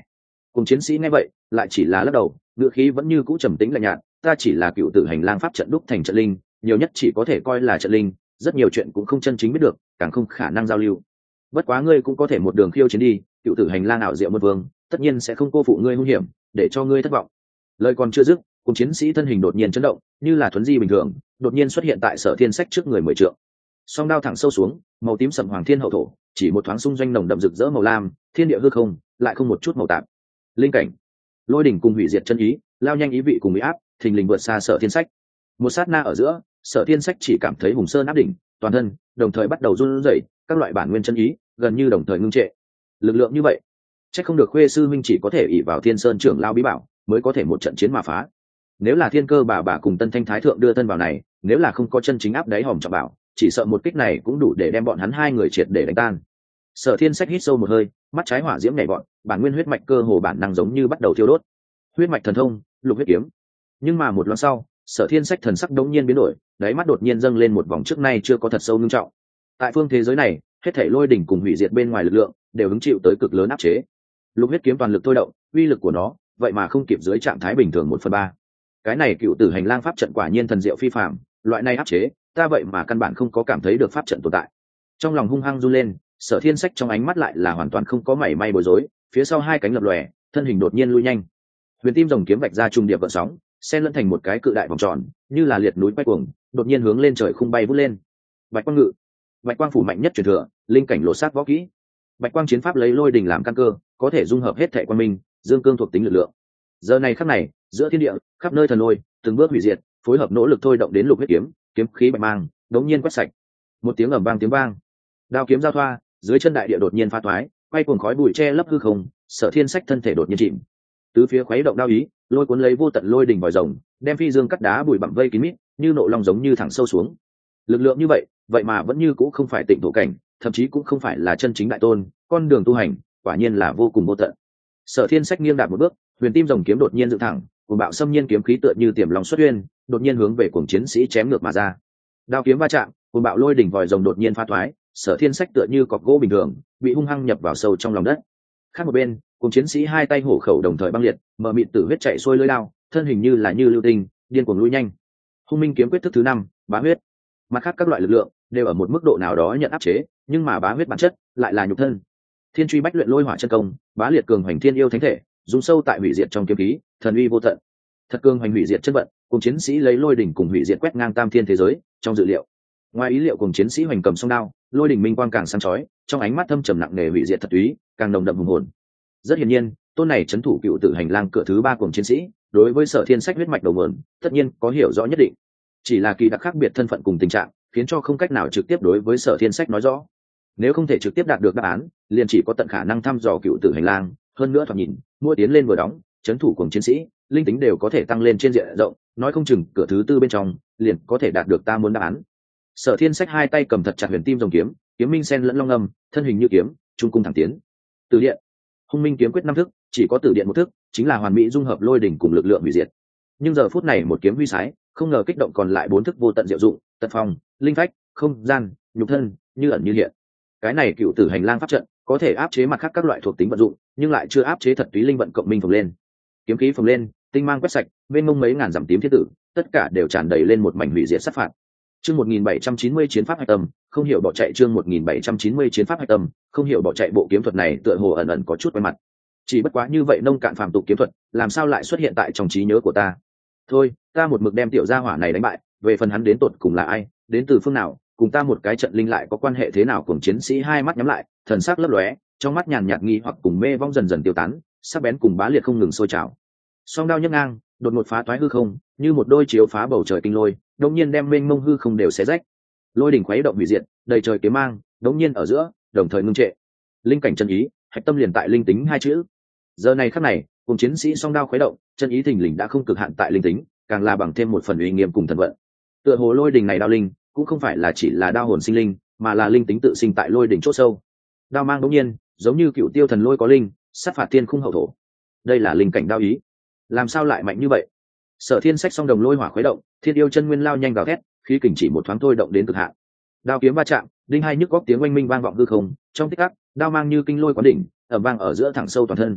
Cùng chiến sĩ nghe vậy lại chỉ là lắc đầu, ngữ khí vẫn như cũ trầm tĩnh lạnh nhạt, ta chỉ là cựu tử hành lang pháp trận đúc thành trận linh, nhiều nhất chỉ có thể coi là trận linh, rất nhiều chuyện cũng không chân chính biết được, càng không khả năng giao lưu. Bất quá ngươi cũng có thể một đường khiêu chiến đi, cựu tử hành lang ảo diệu một vương tất nhiên sẽ không cô phụ ngươi hung hiểm để cho ngươi thất vọng. Lời còn chưa dứt, cùng chiến sĩ thân hình đột nhiên chấn động, như là thuấn di bình thường đột nhiên xuất hiện tại Sở Thiên Sách trước người 10 trượng. Song đao thẳng sâu xuống, màu tím sậm hoàng thiên hậu thổ, chỉ một thoáng xung doanh nồng đậm rực rỡ màu lam, thiên địa hư không lại không một chút màu tạp. Linh cảnh, lôi đỉnh cùng hủy diệt chân ý, lao nhanh ý vị cùng ý áp, thình lình vượt xa Sở Thiên Sách. Một sát na ở giữa, Sở Thiên Sách chỉ cảm thấy hùng sơn áp đỉnh, toàn thân đồng thời bắt đầu run rẩy, các loại bản nguyên chân ý gần như đồng thời ngưng trệ. Lực lượng như vậy, chắc không được Khuê sư minh chỉ có thể ỷ vào Thiên Sơn trưởng lao bí bảo mới có thể một trận chiến mà phá. Nếu là Thiên Cơ bà cùng Tân Thanh Thái thượng đưa thân vào này, nếu là không có chân chính áp đáy hòm trọng bảo, chỉ sợ một kích này cũng đủ để đem bọn hắn hai người triệt để đánh tan. Sở Thiên Sách hít sâu một hơi, mắt trái hỏa diễm nhảy bọn, bản nguyên huyết mạch cơ hồ bản năng giống như bắt đầu thiêu đốt. Huyết mạch thần thông, lục huyết kiếm. Nhưng mà một loáng sau, Sở Thiên Sách thần sắc đống nhiên biến đổi, đáy mắt đột nhiên dâng lên một vòng trước nay chưa có thật sâu nghiêm trọng. Tại phương thế giới này, hết thảy lôi đỉnh cùng hủy diệt bên ngoài lực lượng đều hứng chịu tới cực lớn áp chế. Lục huyết kiếm toàn lực thôi động, uy lực của nó vậy mà không kịp dưới trạng thái bình thường 1/3. Cái này cựu tử hành lang pháp trận quả nhiên thần diệu phi phàm, loại này áp chế ta vậy mà căn bản không có cảm thấy được pháp trận tồn tại. Trong lòng hung hăng run lên, Sở Thiên Sách trong ánh mắt lại là hoàn toàn không có mảy may bối rối, phía sau hai cánh lập lòe, thân hình đột nhiên lui nhanh. Huyền tim rồng kiếm vạch ra trung điệp gợn sóng, xen lẫn thành một cái cự đại vòng tròn, như là liệt núi quay cuồng, đột nhiên hướng lên trời khung bay vút lên. Bạch quang ngự, bạch quang phủ mạnh nhất truyền thừa, linh cảnh lộ sát võ kỹ. Bạch quang chiến pháp lấy lôi đình làm căn cơ, có thể dung hợp hết thể quang minh, dương cương thuộc tính lực lượng. Giờ này khắc này, giữa thiên địa, khắp nơi thần lôi, từng bước hủy diệt, phối hợp nỗ lực thôi động đến lục huyết kiếm, kiếm khí bạch mang, đống nhiên quét sạch. Một tiếng ầm vang tiếng vang, đao kiếm giao thoa, dưới chân đại địa đột nhiên phá toái, quay cuồng khói bụi che lấp hư không, Sở Thiên Sách thân thể đột nhiên chìm. Tứ phía khuấy động đao ý, lôi cuốn lấy vô tận lôi đỉnh vòi rồng, đem phi dương cắt đá bụi bặm vây kín mít, như nộ long giống như thẳng sâu xuống. Lực lượng như vậy, vậy mà vẫn như cũ không phải tịnh thổ cảnh, thậm chí cũng không phải là chân chính đại tôn, con đường tu hành, quả nhiên là vô cùng vô tận. Sở Thiên Sách nghiêng đạp một bước, huyền tim rồng kiếm đột nhiên dựng thẳng, cuồng bạo xâm nhiên kiếm khí tựa như tiềm long xuất uyên, đột nhiên hướng về cuồng chiến sĩ chém ngược mà ra. Đao kiếm va chạm, cuồng bạo lôi đỉnh vòi rồng đột nhiên phá thoái, Sở Thiên Sách tựa như cọc gỗ bình thường, bị hung hăng nhập vào sâu trong lòng đất. Khác một bên, cuồng chiến sĩ hai tay hổ khẩu đồng thời băng liệt, mở mịt tử huyết chạy xuôi lưỡi đao, thân hình như là như lưu tinh, điên cuồng lui nhanh. Hung minh kiếm quyết thức thứ 5, bá huyết. Mặt khác các loại lực lượng đều ở một mức độ nào đó nhận áp chế, nhưng mà bá huyết bản chất lại là nhục thân. Thiên truy bách luyện lôi hỏa chân công, bá liệt cường hoành thiên yêu thánh thể, dung sâu tại hủy diệt trong kiếm khí, thần uy vô tận. Thật cường hoành hủy diệt chân vận, cùng chiến sĩ lấy lôi đỉnh cùng hủy diệt quét ngang tam thiên thế giới, trong dự liệu. Ngoài ý liệu cùng chiến sĩ hoành cầm song đao, lôi đỉnh minh quang càng sáng chói, trong ánh mắt thâm trầm nặng nề hủy diệt thật úy, càng nồng đậm hùng hồn. Rất hiển nhiên, tôn này trấn thủ cựu tử hành lang cửa thứ 3 cùng chiến sĩ, đối với Sở Thiên Sách huyết mạch đầu nguồn, tất nhiên có hiểu rõ nhất định. Chỉ là kỳ đặc khác biệt thân phận cùng tình trạng, khiến cho không cách nào trực tiếp đối với Sở Thiên Sách nói rõ. Nếu không thể trực tiếp đạt được đáp án, liền chỉ có tận khả năng thăm dò cựu tử hành lang, hơn nữa thoạt nhìn, mỗi tiến lên vừa đóng, trấn thủ cùng chiến sĩ, linh tính đều có thể tăng lên trên diện rộng, nói không chừng cửa thứ 4 bên trong, liền có thể đạt được ta muốn đáp án. Sở Thiên Sách hai tay cầm thật chặt huyền tim rồng kiếm, kiếm minh sen lẫn long âm, thân hình như kiếm, trung cung thẳng tiến. Từ điện, hung minh kiếm quyết 5 thức, chỉ có từ điện một thức, chính là hoàn mỹ dung hợp lôi đỉnh cùng lực lượng hủy diệt. Nhưng giờ phút này một kiếm huy sái, không ngờ kích động còn lại 4 thức vô tận diệu dụng, tật phong, linh phách, không gian, nhục thân, như ẩn như hiện. Cái này cựu tử hành lang pháp trận có thể áp chế mặt khác các loại thuộc tính vận dụng, nhưng lại chưa áp chế thật túy linh vận cộng minh phồng lên. Kiếm khí phồng lên, tinh mang quét sạch, bên mông mấy ngàn dặm tím thiết tử, tất cả đều tràn đầy lên một mảnh hủy diệt sát phạt. Chương 1790 chiến pháp hạch tâm, không hiểu bỏ chạy. Chương 1790 chiến pháp hạch tâm, không hiểu bỏ chạy. Bộ kiếm thuật này tựa hồ ẩn ẩn có chút quen mặt. Chỉ bất quá như vậy nông cạn phàm tục kiếm thuật, làm sao lại xuất hiện tại trong trí nhớ của ta? Thôi, ta một mực đem tiểu gia hỏa này đánh bại, về phần hắn đến tột cùng là ai, đến từ phương nào, cùng ta một cái trận linh lại có quan hệ thế nào? Cùng chiến sĩ hai mắt nhắm lại, thần sắc lấp lóe, trong mắt nhàn nhạt nghi hoặc cùng mê vong dần dần tiêu tán, sắc bén cùng bá liệt không ngừng sôi trào. Song đao nhấc ngang, đột ngột phá toái hư không, như một đôi chiếu phá bầu trời kinh lôi, đột nhiên đem mênh mông hư không đều xé rách. Lôi đỉnh khuấy động hủy diệt, đầy trời kiếm mang, đột nhiên ở giữa, đồng thời ngưng trệ. Linh cảnh chân ý, hạch tâm liền tại linh tính hai chữ. Giờ này khắc này, cùng chiến sĩ song đao khuấy động, chân ý thình lình đã không cực hạn tại linh tính, càng là bằng thêm một phần uy nghiêm cùng thần vận. Tựa hồ lôi đỉnh này đao linh, cũng không phải là chỉ là đao hồn sinh linh, mà là linh tính tự sinh tại lôi đỉnh chỗ sâu. Đao mang đột nhiên, giống như cựu tiêu thần lôi có linh, sát phạt thiên khung hậu thổ. Đây là linh cảnh đao ý. Làm sao lại mạnh như vậy? Sở Thiên Sách song đồng lôi hỏa khuấy động, thiên yêu chân nguyên lao nhanh vào thét, khí kình chỉ một thoáng thôi động đến cực hạn. Đao kiếm va chạm, đinh hai nhức góc tiếng oanh minh vang vọng hư không, trong tích tắc, đao mang như kinh lôi quán đỉnh, ầm vang ở giữa thẳng sâu toàn thân.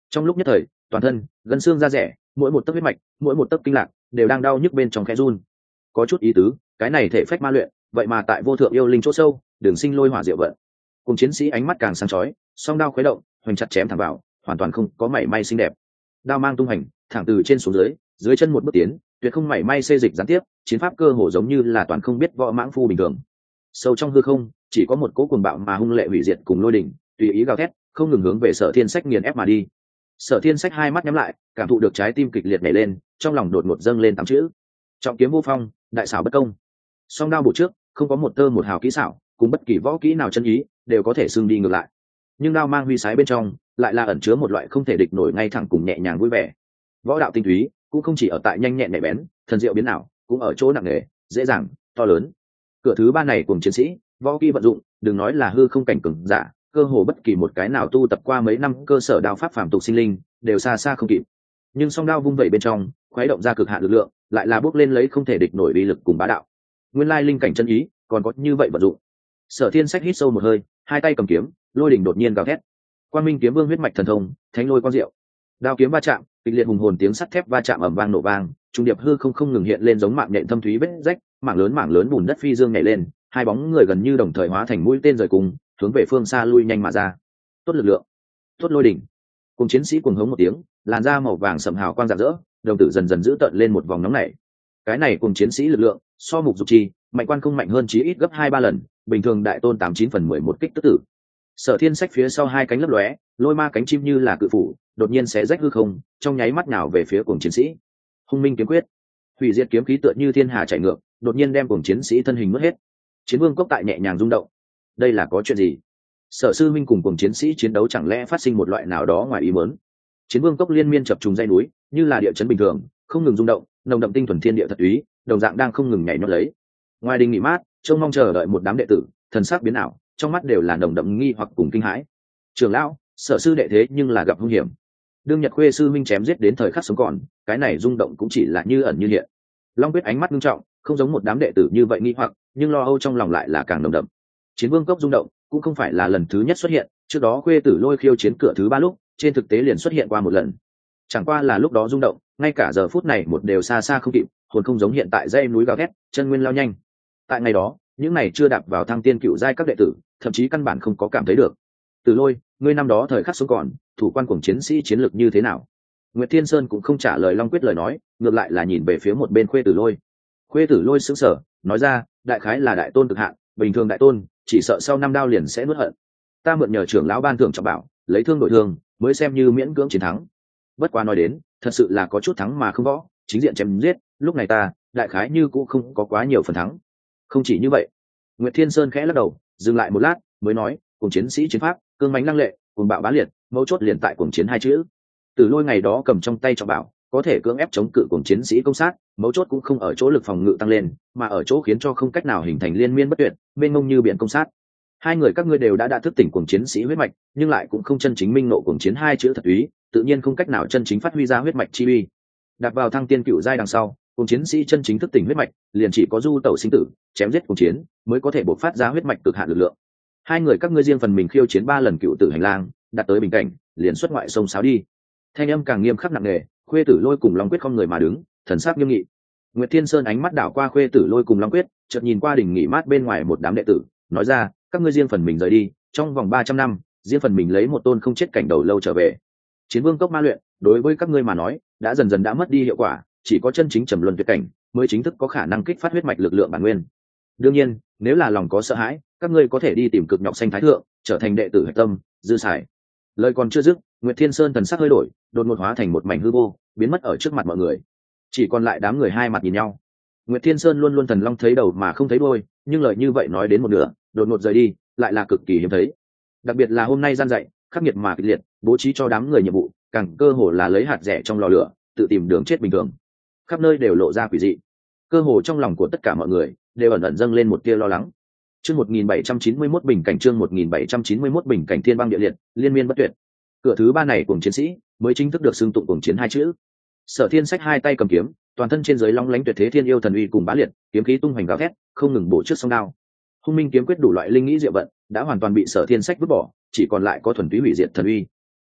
Trong lúc nhất thời, toàn thân gần xương da rẻ, mỗi một tấc huyết mạch, mỗi một tấc kinh lạc đều đang đau nhức bên trong khẽ run. Có chút ý tứ, cái này thể phách ma luyện, vậy mà tại vô thượng yêu linh chỗ sâu, đường sinh lôi hỏa diệu vận. Cùng chiến sĩ ánh mắt càng sáng chói, song đao khuấy động, hoành chặt chém thẳng vào, hoàn toàn không có mảy may xinh đẹp. Đao mang tung hành, thẳng từ trên xuống dưới, dưới chân một bước tiến, tuyệt không mảy may xê dịch gián tiếp, chiến pháp cơ hồ giống như là toàn không biết võ mãng phu bình thường. Sâu trong hư không, chỉ có một cỗ cuồng bạo mà hung lệ hủy diệt cùng lôi đỉnh, tùy ý gào thét, không ngừng hướng về Sở Thiên Sách nghiền ép mà đi. Sở Thiên Sách hai mắt nhắm lại, cảm thụ được trái tim kịch liệt nhảy lên, trong lòng đột ngột dâng lên tám chữ: trọng kiếm vô phong, đại xảo bất công. Song đao bổ trước, không có một tơ một hào kỹ xảo, cùng bất kỳ võ kỹ nào chân ý đều có thể xưng đi ngược lại. Nhưng đao mang huy sái bên trong, lại là ẩn chứa một loại không thể địch nổi ngay thẳng cùng nhẹ nhàng vui vẻ. Võ đạo tinh túy cũng không chỉ ở tại nhanh nhẹn nhạy bén, thần diệu biến ảo, cũng ở chỗ nặng nề, dễ dàng, to lớn. Cửa thứ ba này cùng chiến sĩ, võ kỹ vận dụng, đừng nói là hư không cảnh cường giả, cơ hồ bất kỳ một cái nào tu tập qua mấy năm cơ sở đao pháp phàm tục sinh linh, đều xa xa không kịp. Nhưng song đao vung vẩy bên trong, khuấy động ra cực hạn lực lượng, lại là bước lên lấy không thể địch nổi uy lực cùng bá đạo. Nguyên lai linh cảnh chân ý, còn có như vậy vận dụng. Sở Thiên Sách hít sâu một hơi, hai tay cầm kiếm, lôi đỉnh đột nhiên gào thét. Quang Minh kiếm vương huyết mạch thần thông, thánh lôi quang diệu. Đao kiếm va chạm, kịch liệt hùng hồn tiếng sắt thép va chạm ầm vang nổ vang, trung điệp hư không ngừng hiện lên giống mạng nhện thâm thúy vết rách, mảng lớn bùn đất phi dương nhảy lên, hai bóng người gần như đồng thời hóa thành mũi tên rời cùng, hướng về phương xa lui nhanh mà ra. Tốt lực lượng, tốt lôi đỉnh. Cùng chiến sĩ cuồng hống một tiếng, làn da màu vàng sậm hào quang rạng rỡ, đồng tử dần dần giữ tợn lên một vòng nóng nảy. Cái này cùng chiến sĩ lực lượng, so mục dục chi, mạnh quan không mạnh hơn chí ít gấp 2-3 lần, bình thường đại tôn 89/10 một kích tức tử. Sở Thiên Sách phía sau hai cánh lấp lóe, lôi ma cánh chim như là cự phủ, đột nhiên xé rách hư không, trong nháy mắt nào về phía cuồng chiến sĩ. Hung minh kiếm quyết, hủy diệt kiếm khí tựa như thiên hà chảy ngược, đột nhiên đem cuồng chiến sĩ thân hình nuốt hết. Chiến vương cốc tại nhẹ nhàng rung động. Đây là có chuyện gì? Sở sư minh cùng cuồng chiến sĩ chiến đấu chẳng lẽ phát sinh một loại nào đó ngoài ý muốn? Chiến vương cốc liên miên chập trùng dãy núi, như là địa chấn bình thường, không ngừng rung động, nồng đậm tinh thuần thiên địa thật úy, đồng dạng đang không ngừng nhảy nhót lấy. Ngoài đình nghỉ mát, trông mong chờ đợi một đám đệ tử, thần sắc biến ảo, trong mắt đều là nồng đậm nghi hoặc cùng kinh hãi. Trưởng lão, sở sư đệ thế nhưng là gặp hung hiểm. Đương Nhật Khuê sư minh chém giết đến thời khắc sống còn, cái này rung động cũng chỉ là như ẩn như hiện. Long Quyết ánh mắt nghiêm trọng, không giống một đám đệ tử như vậy nghi hoặc, nhưng lo âu trong lòng lại là càng nồng đậm. Chiến vương cốc rung động cũng không phải là lần thứ nhất xuất hiện, trước đó Khuê Tử Lôi khiêu chiến cửa thứ 3 lúc, trên thực tế liền xuất hiện qua một lần. Chẳng qua là lúc đó rung động, ngay cả giờ phút này một đều xa xa không kịp, hồn không giống hiện tại dây núi gào thét, chân nguyên lao nhanh. Tại ngày đó, những này chưa đạp vào thăng tiên cựu giai các đệ tử, thậm chí căn bản không có cảm thấy được. Tử Lôi, ngươi năm đó thời khắc sống còn, thủ quan cuồng chiến sĩ chiến lược như thế nào? Nguyệt Thiên Sơn cũng không trả lời Long Quyết lời nói, ngược lại là nhìn về phía một bên Khuê Tử Lôi. Khuê Tử Lôi sững sờ, nói ra, đại khái là đại tôn cực hạn, bình thường đại tôn, chỉ sợ sau 5 đao liền sẽ nuốt hận. Ta mượn nhờ trưởng lão ban thưởng trọng bảo, lấy thương đổi thương, mới xem như miễn cưỡng chiến thắng. Bất quá nói đến, thật sự là có chút thắng mà không võ, chính diện chém giết, lúc này ta, đại khái như cũng không có quá nhiều phần thắng. Không chỉ như vậy. Nguyệt Thiên Sơn khẽ lắc đầu, dừng lại một lát, mới nói, cùng chiến sĩ chiến pháp, cương mãnh lăng lệ, cùng bạo bá liệt, mấu chốt liền tại cuồng chiến hai chữ. Tử Lôi ngày đó cầm trong tay trọng bảo, có thể cưỡng ép chống cự cuồng chiến sĩ công sát, mấu chốt cũng không ở chỗ lực phòng ngự tăng lên, mà ở chỗ khiến cho không cách nào hình thành liên miên bất tuyệt, mênh mông như biển công sát. Hai người các ngươi đều đã thức tỉnh cuồng chiến sĩ huyết mạch, nhưng lại cũng không chân chính minh nộ cuồng chiến hai chữ thật úy, tự nhiên không cách nào chân chính phát huy ra huyết mạch chi uy. Đạp vào thăng tiên cựu giai đằng sau, cuồng chiến sĩ chân chính thức tỉnh huyết mạch, liền chỉ có du tẩu sinh tử, chém giết cuồng chiến, mới có thể bộc phát ra huyết mạch cực hạn lực lượng. Hai người các ngươi riêng phần mình khiêu chiến 3 lần cựu tử hành lang, đạt tới bình cảnh, liền xuất ngoại sông sáo đi. Thanh âm càng nghiêm khắc nặng nề, Khuê Tử Lôi cùng Long Quyết không người mà đứng, thần sắc nghiêm nghị. Nguyệt Thiên Sơn ánh mắt đảo qua Khuê Tử Lôi cùng Long Quyết, chợt nhìn qua đỉnh nghỉ mát bên ngoài một đám đệ tử, nói ra, các ngươi riêng phần mình rời đi, trong vòng 300 năm, riêng phần mình lấy một tôn không chết cảnh đầu lâu trở về. Chiến vương cốc ma luyện, đối với các ngươi mà nói, đã dần dần đã mất đi hiệu quả, chỉ có chân chính trầm luân tuyệt cảnh, mới chính thức có khả năng kích phát huyết mạch lực lượng bản nguyên. Đương nhiên, nếu là lòng có sợ hãi, các ngươi có thể đi tìm Cực Nhọc Xanh Thái Thượng, trở thành đệ tử hạch tâm, dư xài. Lời còn chưa dứt, Nguyệt Thiên Sơn thần sắc hơi đổi, đột ngột hóa thành một mảnh hư vô, biến mất ở trước mặt mọi người. Chỉ còn lại đám người hai mặt nhìn nhau. Nguyệt Thiên Sơn luôn luôn thần long thấy đầu mà không thấy đuôi, nhưng lời như vậy nói đến một nửa, đột ngột rời đi, lại là cực kỳ hiếm thấy. Đặc biệt là hôm nay gian dạy, khắc nghiệt mà kịch liệt, bố trí cho đám người nhiệm vụ, càng cơ hồ là lấy hạt rẻ trong lò lửa, tự tìm đường chết bình thường. Khắp nơi đều lộ ra quỷ dị. Cơ hồ trong lòng của tất cả mọi người đều ẩn ẩn dâng lên một tia lo lắng. Chương 1791 bình cảnh, chương 1791 bình cảnh thiên băng địa liệt, liên miên bất tuyệt. Cửa thứ 3 này cùng chiến sĩ mới chính thức được xưng tụng cùng chiến hai chữ. Sở Thiên Sách hai tay cầm kiếm, toàn thân trên dưới long lánh tuyệt thế thiên yêu thần uy cùng bá liệt, kiếm khí tung hoành gào thét, không ngừng bổ trước song đao. Hung minh kiếm quyết đủ loại linh nghĩ diệu vận, đã hoàn toàn bị Sở Thiên Sách vứt bỏ, chỉ còn lại có thuần túy hủy diệt thần uy.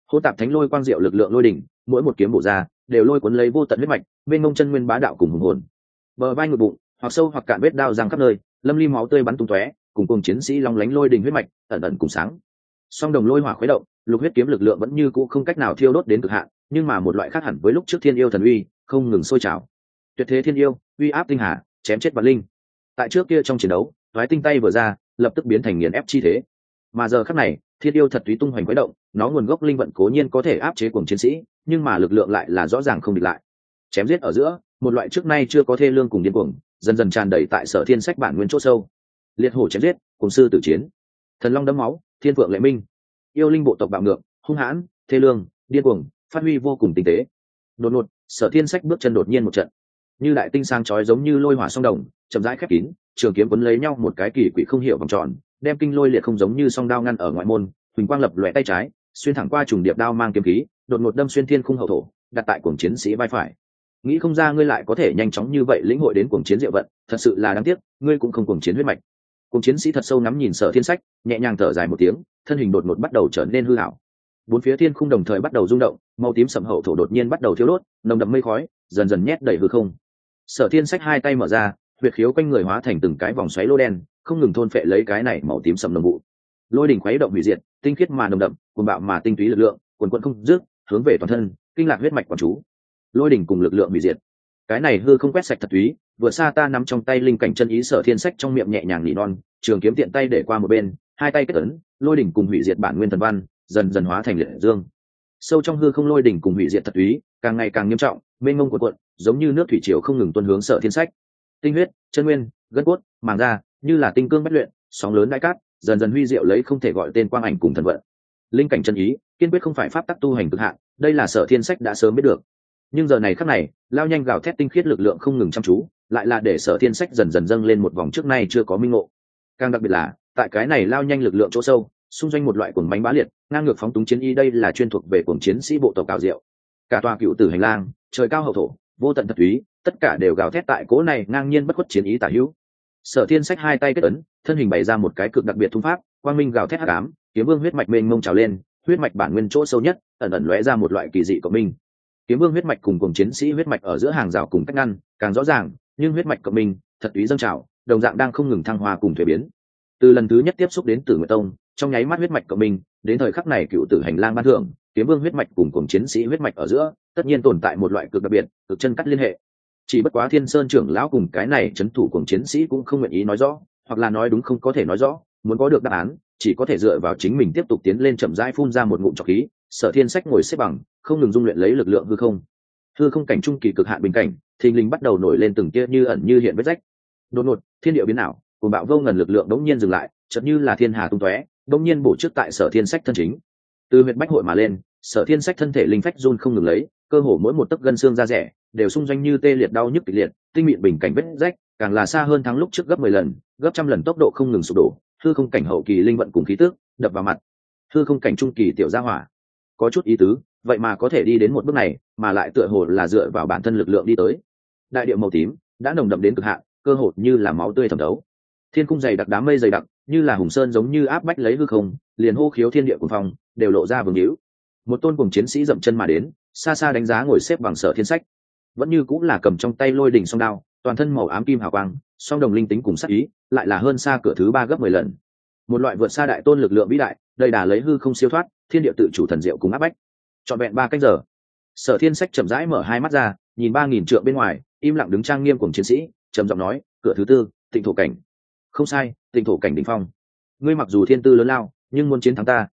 hỗn tạp thánh lôi quang diệu lực lượng lôi đỉnh, mỗi một kiếm bổ ra đều lôi cuốn lấy vô tận huyết mạch, bên ngông chân nguyên bá đạo cùng hùng hồn. Bờ vai ngực bụng, hoặc sâu hoặc cạn vết đao giang khắp nơi, lâm ly máu tươi bắn tung tóe, cùng chiến sĩ long lánh lôi đình huyết mạch ẩn ẩn cùng sáng. Song đồng lôi hỏa khuấy động, lục huyết kiếm lực lượng vẫn như cũ không cách nào thiêu đốt đến cực hạn, nhưng mà một loại khác hẳn với lúc trước thiên yêu thần uy, không ngừng sôi trào. Tuyệt thế thiên yêu, uy áp tinh hà, chém chết vạn linh. Tại trước kia trong chiến đấu, toái tinh tay vừa ra, lập tức biến thành nghiền ép chi thế. Mà giờ khắc này, thiên yêu thật túy tung hoành khuấy động, nó nguồn gốc linh vận cố nhiên có thể áp chế cuồng chiến sĩ, nhưng mà lực lượng lại là rõ ràng không địch lại. Chém giết ở giữa, một loại trước nay chưa có thê lương cùng điên cuồng, dần dần tràn đầy tại Sở Thiên Sách bản nguyên chỗ sâu. Liệt hổ chém giết, cùng sư tử chiến, thần long đẫm máu, thiên phượng lệ minh, yêu linh bộ tộc bạo ngược, hung hãn, thê lương, điên cuồng, phát huy vô cùng tinh tế. Đột ngột, Sở Thiên Sách bước chân đột nhiên một trận, như đại tinh sáng chói giống như lôi hỏa song đồng, chậm rãi khép kín, trường kiếm quấn lấy nhau một cái kỳ quỷ không hiểu vòng tròn, đem kinh lôi liệt không giống như song đao ngăn ở ngoại môn, huỳnh quang lập lòe tay trái, xuyên thẳng qua trùng điệp đao mang kiếm khí, đột ngột đâm xuyên thiên khung hậu thổ, đặt tại cuồng chiến sĩ vai phải. Nghĩ không ra ngươi lại có thể nhanh chóng như vậy lĩnh hội đến cuồng chiến diệu vận, thật sự là đáng tiếc, ngươi cũng không cuồng chiến huyết mạch. Cuồng chiến sĩ thật sâu ngắm nhìn Sở Thiên Sách, nhẹ nhàng thở dài một tiếng, thân hình đột ngột bắt đầu trở nên hư ảo. Bốn phía thiên khung đồng thời bắt đầu rung động, màu tím sẫm hậu thổ đột nhiên bắt đầu thiêu đốt, nồng đậm mây khói dần dần nhét đầy hư không. Sở Thiên Sách hai tay mở ra, huyệt khiếu quanh người hóa thành từng cái vòng xoáy lô đen, không ngừng thôn phệ lấy cái này màu tím sẫm nồng vụ. Lôi đỉnh khuấy động hủy diệt, tinh khiết mà nồng đậm, cuồng bạo mà tinh túy lực lượng, quần quần không dứt, hướng về toàn thân, kinh lạc huyết mạch quán chú. Lôi đỉnh cùng lực lượng hủy diệt. Cái này hư không quét sạch thật túy, vừa xa ta nắm trong tay linh cảnh chân ý. Sở Thiên Sách trong miệng nhẹ nhàng nỉ non, trường kiếm tiện tay để qua một bên, hai tay kết ấn, lôi đỉnh cùng hủy diệt bản nguyên thần văn, dần dần hóa thành liệt dương. Sâu trong hư không lôi đỉnh cùng hủy diệt thật túy, càng ngày càng nghiêm trọng, mênh mông cuộn cuộn, giống như nước thủy triều không ngừng tuôn hướng Sở Thiên Sách. Tinh huyết, chân nguyên, gân cốt, màng da, như là tinh cương bất luyện, sóng lớn đại cát, dần dần huy diệu lấy không thể gọi tên quang ảnh cùng thần vận. Linh cảnh chân ý, kiên quyết không phải pháp tắc tu hành cực hạn, đây là Sở Thiên Sách đã sớm biết được. Nhưng giờ này khắc này, lao nhanh gào thét tinh khiết lực lượng không ngừng chăm chú, lại là để Sở Thiên Sách dần dần dâng lên một vòng trước nay chưa có minh ngộ. Càng đặc biệt là, tại cái này lao nhanh lực lượng chỗ sâu, xung doanh một loại cuồng bánh bá liệt, ngang ngược phóng túng chiến y, đây là chuyên thuộc về cuồng chiến sĩ bộ tộc cao diệu. Cả tòa cựu tử hành lang, trời cao hậu thổ, vô tận thật túy, tất cả đều gào thét tại cố này ngang nhiên bất khuất chiến ý tả hữu. Sở Thiên Sách hai tay kết ấn, thân hình bày ra một cái cực đặc biệt thung pháp, quang minh gào thét hắc ám, kiếm vương huyết mạch mênh mông trào lên, huyết mạch bản nguyên chỗ sâu nhất, ẩn ẩn lóe ra một loại kỳ dị cộng minh. Kiếm vương huyết mạch cùng cuồng chiến sĩ huyết mạch ở giữa hàng rào cùng cách ngăn, càng rõ ràng, nhưng huyết mạch cộng minh, thật túy dâng trào, đồng dạng đang không ngừng thăng hoa cùng thuế biến. Từ lần thứ nhất tiếp xúc đến Tử Nguyệt Tông, trong nháy mắt huyết mạch cộng minh, đến thời khắc này cựu tử hành lang ban thưởng, kiếm vương huyết mạch cùng cuồng chiến sĩ huyết mạch ở giữa, tất nhiên tồn tại một loại cực đặc biệt, cực chân cắt liên hệ. Chỉ bất quá Thiên Sơn trưởng lão cùng cái này trấn thủ cuồng chiến sĩ cũng không nguyện ý nói rõ, hoặc là nói đúng không có thể nói rõ, muốn có được đáp án, chỉ có thể dựa vào chính mình tiếp tục tiến lên, chậm rãi phun ra một ngụm trọc khí. Sở Thiên Sách ngồi xếp bằng, không ngừng dung luyện lấy lực lượng hư không. Hư không cảnh trung kỳ cực hạn bình cảnh, thình lình bắt đầu nổi lên từng tia như ẩn như hiện vết rách. Đột ngột, thiên địa biến ảo, cuồng bạo vô ngần lực lượng đống nhiên dừng lại, chợt như là thiên hà tung tóe, đống nhiên bổ trước tại Sở Thiên Sách thân chính. Từ huyệt bách hội mà lên, Sở Thiên Sách thân thể linh phách run không ngừng lấy, cơ hồ mỗi một tấc gân xương da rẻ đều xung doanh như tê liệt đau nhức kịch liệt, tinh mịn bình cảnh vết rách, càng là xa hơn thắng lúc trước gấp 10 lần, gấp trăm lần tốc độ không ngừng sụp đổ. Hư không cảnh hậu kỳ linh vận cùng khí tức đập vào mặt. Hư không cảnh trung kỳ tiểu gia hỏa, có chút ý tứ, vậy mà có thể đi đến một bước này, mà lại tựa hồ là dựa vào bản thân lực lượng đi tới. Đại địa màu tím đã nồng đậm đến cực hạn, cơ hồ như là máu tươi thẩm thấu. Thiên cung dày đặc, đám mây dày đặc, như là hùng sơn giống như áp bách lấy hư không, liền hô khiếu thiên địa cuồng phong đều lộ ra vương hữu. Một tôn cuồng chiến sĩ dậm chân mà đến, xa xa đánh giá ngồi xếp bằng Sở Thiên Sách, vẫn như cũng là cầm trong tay lôi đỉnh song đao, toàn thân màu ám kim hào quang, song đồng linh tính cùng sát ý, lại là hơn xa cửa thứ 3 gấp 10 lần. Một loại vượt xa đại tôn lực lượng vĩ đại, đầy đà lấy hư không siêu thoát, thiên địa tự chủ thần diệu cùng áp bách. Trọn vẹn 3 canh giờ, Sở Thiên Sách chậm rãi mở hai mắt ra, nhìn 3000 trượng bên ngoài, im lặng đứng trang nghiêm cùng chiến sĩ, trầm giọng nói, cửa thứ 4, Tịnh thổ cảnh. Không sai, Tịnh thổ cảnh đỉnh phong. Ngươi mặc dù thiên tư lớn lao, nhưng muốn chiến thắng ta,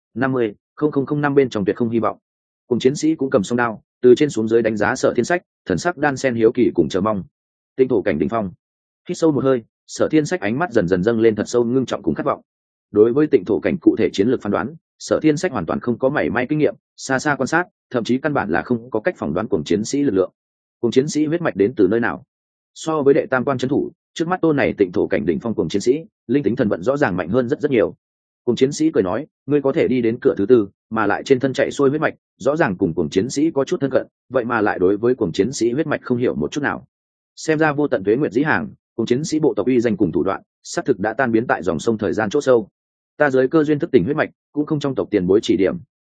50,005 bên trong tuyệt không hy vọng. Cùng chiến sĩ cũng cầm song đao, từ trên xuống dưới đánh giá Sở Thiên Sách, thần sắc đan xen hiếu kỳ cùng chờ mong. Tịnh thổ cảnh đỉnh phong. Hít sâu một hơi, Sở Thiên Sách ánh mắt dần dần dâng lên thật sâu, ngưng trọng cùng khát vọng. Đối với tịnh thổ cảnh cụ thể chiến lược phán đoán, Sở Thiên Sách hoàn toàn không có mảy may kinh nghiệm, xa xa quan sát, thậm chí căn bản là không có cách phỏng đoán cuồng chiến sĩ lực lượng. Cuồng chiến sĩ huyết mạch đến từ nơi nào? So với đệ tam quan trấn thủ, trước mắt tôn này tịnh thổ cảnh đỉnh phong cuồng chiến sĩ, linh tính thần vận rõ ràng mạnh hơn rất rất nhiều. Cuồng chiến sĩ cười nói, ngươi có thể đi đến cửa thứ 4, mà lại trên thân chạy xuôi huyết mạch, rõ ràng cùng cuồng chiến sĩ có chút thân cận, vậy mà lại đối với cuồng chiến sĩ huyết mạch không hiểu một chút nào. Xem ra vô tận tuế nguyệt dĩ hàng, cuồng chiến sĩ bộ tộc uy danh cùng thủ đoạn, xác thực đã tan biến tại dòng sông thời gian chỗ sâu. Ta dưới cơ duyên thức tỉnh huyết mạch, cũng không trong tộc tiền bối chỉ điểm,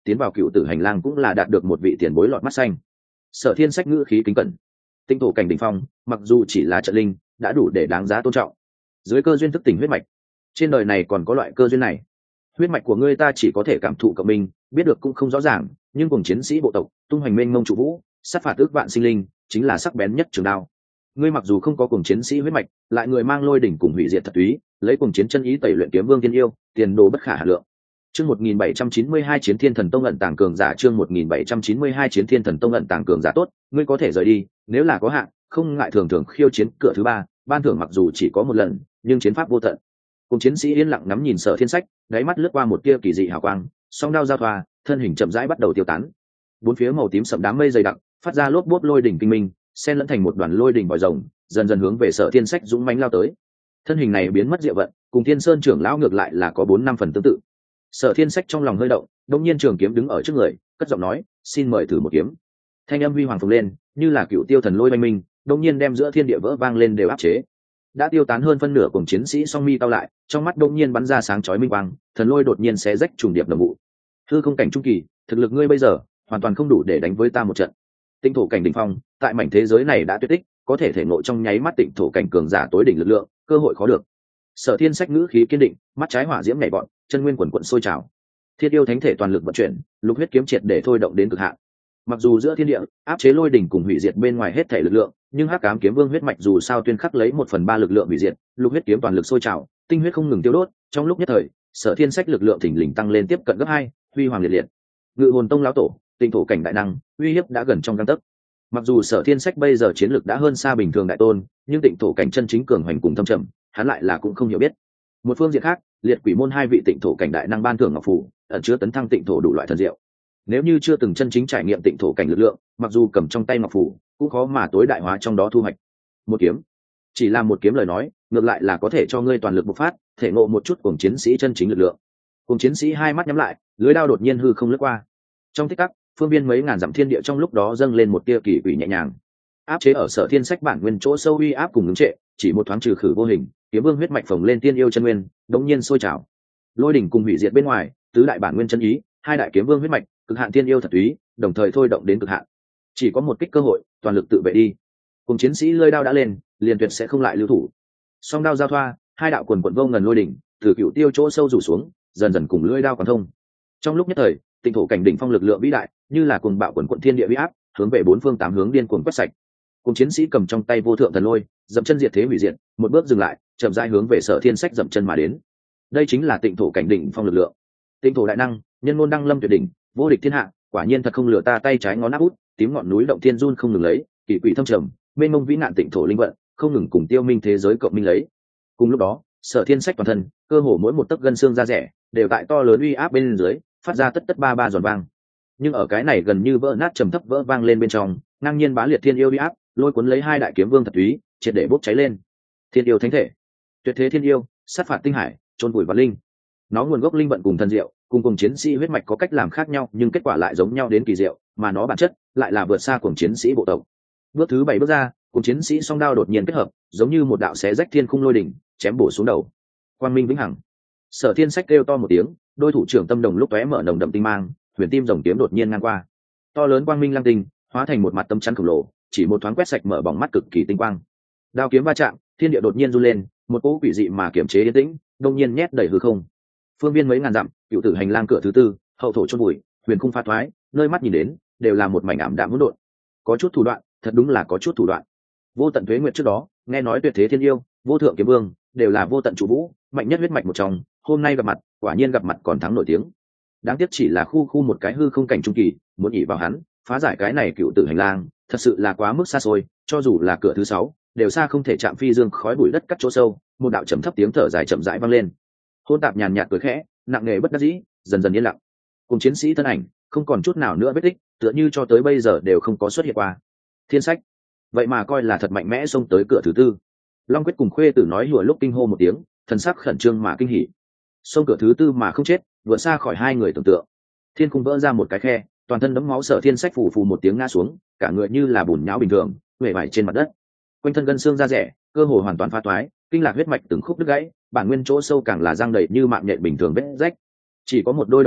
tiến vào cựu tử hành lang cũng là đạt được một vị tiền bối lọt mắt xanh. Sở Thiên Sách ngữ khí kính cẩn. Tinh thổ cảnh đỉnh phong, mặc dù chỉ là trận linh, đã đủ để đáng giá tôn trọng. Dưới cơ duyên thức tỉnh huyết mạch, trên đời này còn có loại cơ duyên này. Huyết mạch của ngươi ta chỉ có thể cảm thụ cộng minh, biết được cũng không rõ ràng, nhưng cùng chiến sĩ bộ tộc, tung hoành mênh mông trụ vũ, sát phạt ước vạn sinh linh, chính là sắc bén nhất trường đao. Ngươi mặc dù không có cùng chiến sĩ huyết mạch, lại người mang lôi đỉnh cùng hủy diệt thật túy, lấy cùng chiến chân ý tẩy luyện kiếm vương tiên yêu, tiền đồ bất khả hà lượng. Chương 1792 Chiến Thiên Thần Tông ẩn tàng cường giả, chương 1792 Chiến Thiên Thần Tông ẩn tàng cường giả tốt, ngươi có thể rời đi, nếu là có hạn, không ngại thường thường khiêu chiến cửa thứ ba, ban thưởng mặc dù chỉ có một lần, nhưng chiến pháp vô tận. Cùng chiến sĩ yên lặng ngắm nhìn Sở Thiên Sách, đáy mắt lướt qua một tia kỳ dị hào quang, song đao giao thoa, thân hình chậm rãi bắt đầu tiêu tán. Bốn phía màu tím sậm đám mây dày đặc, phát ra lốp bốp lôi đỉnh kinh minh, xen lẫn thành một đoàn lôi đỉnh vòi rồng, dần dần hướng về Sở Thiên Sách dũng mãnh lao tới. Thân hình này biến mất diệu vận, cùng Thiên Sơn trưởng lão ngược lại là có 4-5 phần tương tự. Sở Thiên Sách trong lòng hơi động, đột nhiên trường kiếm đứng ở trước người, cất giọng nói, "Xin mời thử một kiếm." Thanh âm huy hoàng phồng lên, như là cựu tiêu thần lôi oanh minh, đột nhiên đem giữa thiên địa vỡ vang lên đều áp chế. Đã tiêu tán hơn phân nửa cùng chiến sĩ song mi cao lại, trong mắt đột nhiên bắn ra sáng chói minh quang, thần lôi đột nhiên xé rách trùng điệp đồng vụ. Hư không cảnh trung kỳ, thực lực ngươi bây giờ hoàn toàn không đủ để đánh với ta một trận. Tinh thổ cảnh đỉnh phong, tại mảnh thế giới này đã tuyệt tích, có thể thể ngộ trong nháy mắt tịnh thổ cảnh cường giả tối đỉnh lực lượng, cơ hội khó được. Sở Thiên Sách ngữ khí kiên định, mắt trái hỏa diễm nhảy vọt, chân nguyên quần quần sôi trào. Thiên yêu thánh thể toàn lực vận chuyển, lục huyết kiếm triệt để thôi động đến cực hạn. Mặc dù giữa thiên địa áp chế lôi đỉnh cùng hủy diệt bên ngoài hết thể lực lượng, nhưng hắc ám kiếm vương huyết mạch dù sao tuyên khắc lấy 1/3 lực lượng hủy diệt, lục huyết kiếm toàn lực sôi trào, tinh huyết không ngừng tiêu đốt, trong lúc nhất thời, Sở Thiên Sách lực lượng thình lình tăng lên tiếp cận gấp 2, huy hoàng liệt liệt. Ngự hồn tông lão tổ, tinh thổ cảnh đại năng, uy hiếp đã gần trong gang tấc. Mặc dù Sở Thiên Sách bây giờ chiến lực đã hơn xa bình thường đại tôn, nhưng tịnh thổ cảnh chân chính cường hoành cùng thâm trầm, hắn lại là cũng không hiểu biết. Một phương diện khác, liệt quỷ môn 2 vị tịnh thổ cảnh đại năng ban thưởng ngọc phù, ẩn chứa tấn thăng tịnh thổ đủ loại thần diệu. Nếu như chưa từng chân chính trải nghiệm tịnh thổ cảnh lực lượng, mặc dù cầm trong tay ngọc phù, cũng khó mà tối đại hóa trong đó thu hoạch. Một kiếm, chỉ là một kiếm lời nói, ngược lại là có thể cho ngươi toàn lực bộc phát, thể ngộ một chút cùng chiến sĩ chân chính lực lượng. Cùng chiến sĩ hai mắt nhắm lại, lưới đao đột nhiên hư không lướt qua. Trong tích tắc, phương viên mấy ngàn dặm thiên địa trong lúc đó dâng lên một tia kỳ quỷ nhẹ nhàng. Áp chế ở Sở Thiên Sách bản nguyên chỗ sâu uy áp cùng ngưng trệ, chỉ một thoáng trừ khử vô hình, kiếm vương huyết mạch phồng lên tiên yêu chân nguyên, đống nhiên sôi trào. Lôi đỉnh cùng hủy diệt bên ngoài, tứ đại bản nguyên chân ý, hai đại kiếm vương huyết mạch, cực hạn tiên yêu thật túy, đồng thời thôi động đến cực hạn. Chỉ có một kích cơ hội, toàn lực tự vệ đi. Cùng chiến sĩ lưỡi đao đã lên, liền tuyệt sẽ không lại lưu thủ. Song đao giao thoa, hai đạo quần quần vô ngần lôi đỉnh, từ cựu tiêu chỗ sâu rủ xuống, dần dần cùng lưỡi đao quán thông. Trong lúc nhất thời, tịnh thổ cảnh đỉnh phong lực lượng vĩ đại, như là cuồng bạo quần quần thiên địa uy áp, hướng về bốn phương tám hướng điên cuồng quét sạch. Cùng chiến sĩ cầm trong tay vô thượng thần lôi, dậm chân diệt thế hủy diệt, một bước dừng lại, chậm rãi hướng về Sở Thiên Sách dậm chân mà đến. Đây chính là tịnh thổ cảnh đỉnh phong lực lượng. Tịnh thổ đại năng, nhân ngôn đăng lâm tuyệt đỉnh, vô địch thiên hạ, quả nhiên thật không lừa ta. Tay trái ngón áp út, tím ngọn núi động thiên run không ngừng lấy, kỳ quỷ thâm trầm, mênh mông vĩ nạn tịnh thổ linh vận, không ngừng cùng tiêu minh thế giới cộng minh lấy. Cùng lúc đó, Sở Thiên Sách toàn thân, cơ hồ mỗi một tấc gân xương da rẻ, đều tại to lớn uy áp bên dưới, phát ra tất tất ba ba giòn vang. Nhưng ở cái này gần như vỡ nát trầm thấp vỡ vang lên bên trong, ngang nhiên bá liệt thiên yêu uy áp, lôi cuốn lấy hai đại kiếm vương thật túy, triệt để bốc cháy lên. Thiên yêu thánh thể, tuyệt thế thiên yêu, sát phạt tinh hải, trôn vùi vật linh. Nó nguồn gốc linh vận cùng thần diệu, cùng chiến sĩ huyết mạch có cách làm khác nhau, nhưng kết quả lại giống nhau đến kỳ diệu, mà nó bản chất lại là vượt xa cùng chiến sĩ bộ tộc. Bước thứ 7 bước ra, cùng chiến sĩ song đao đột nhiên kết hợp, giống như một đạo xé rách thiên khung lôi đỉnh, chém bổ xuống đầu. Quang minh vĩnh hằng. Sở Thiên Sách kêu to một tiếng, đôi thủ trưởng tâm đồng lúc tóe mở nồng đậm tinh mang, huyền tim rồng kiếm đột nhiên ngang qua. To lớn quang minh lăng tinh, hóa thành một mặt tấm chắn khổng lồ, chỉ một thoáng quét sạch mở bóng mắt cực kỳ tinh quang. Đao kiếm va chạm, thiên địa đột nhiên run lên, một cỗ quỷ dị mà kiểm chế yên tĩnh, đột nhiên nhét đầy hư không. Phương viên mấy ngàn dặm, cựu tử hành lang cửa thứ tư, hậu thổ chôn bụi, huyền khung pha thoái, nơi mắt nhìn đến đều là một mảnh ảm đạm hỗn độn. Có chút thủ đoạn, thật đúng là có chút thủ đoạn. Vô tận tuế nguyệt trước đó, nghe nói tuyệt thế thiên yêu, vô thượng kiếm vương, đều là vô tận chủ vũ, mạnh nhất huyết mạch một trong, hôm nay gặp mặt, quả nhiên gặp mặt còn thắng nổi tiếng. Đáng tiếc chỉ là khu một cái hư không cảnh trung kỳ, muốn ỷ vào hắn, phá giải cái này cựu tử hành lang, thật sự là quá mức xa xôi, cho dù là cửa thứ 6, đều xa không thể chạm phi dương khói bụi đất cắt chỗ sâu. Một đạo trầm thấp tiếng thở dài chậm rãi vang lên. Hôn tạp nhàn nhạt cười khẽ, nặng nề bất đắc dĩ, dần dần yên lặng. Cùng chiến sĩ thân ảnh không còn chút nào nữa vết tích, tựa như cho tới bây giờ đều không có xuất hiện qua. Thiên Sách, vậy mà coi là thật mạnh mẽ xông tới cửa thứ 4. Long Quyết cùng Khuê Tử nói hùa lúc kinh hô một tiếng, thần sắc khẩn trương mà kinh hỉ. Xông cửa thứ 4 mà không chết, vượt xa khỏi hai người tưởng tượng. Thiên khung vỡ ra một cái khe, toàn thân đẫm máu Sở Thiên Sách phù phù một tiếng ngã xuống, cả người như là bùn nhão bình thường, huệ vải trên mặt đất. Quanh thân gân xương da rẻ, cơ hồ hoàn toàn phá toái, kinh lạc huyết mạch từng khúc đứt gãy, bản nguyên chỗ sâu càng là răng đầy như mạng nhện bình thường vết rách. Chỉ có một đôi đồng tử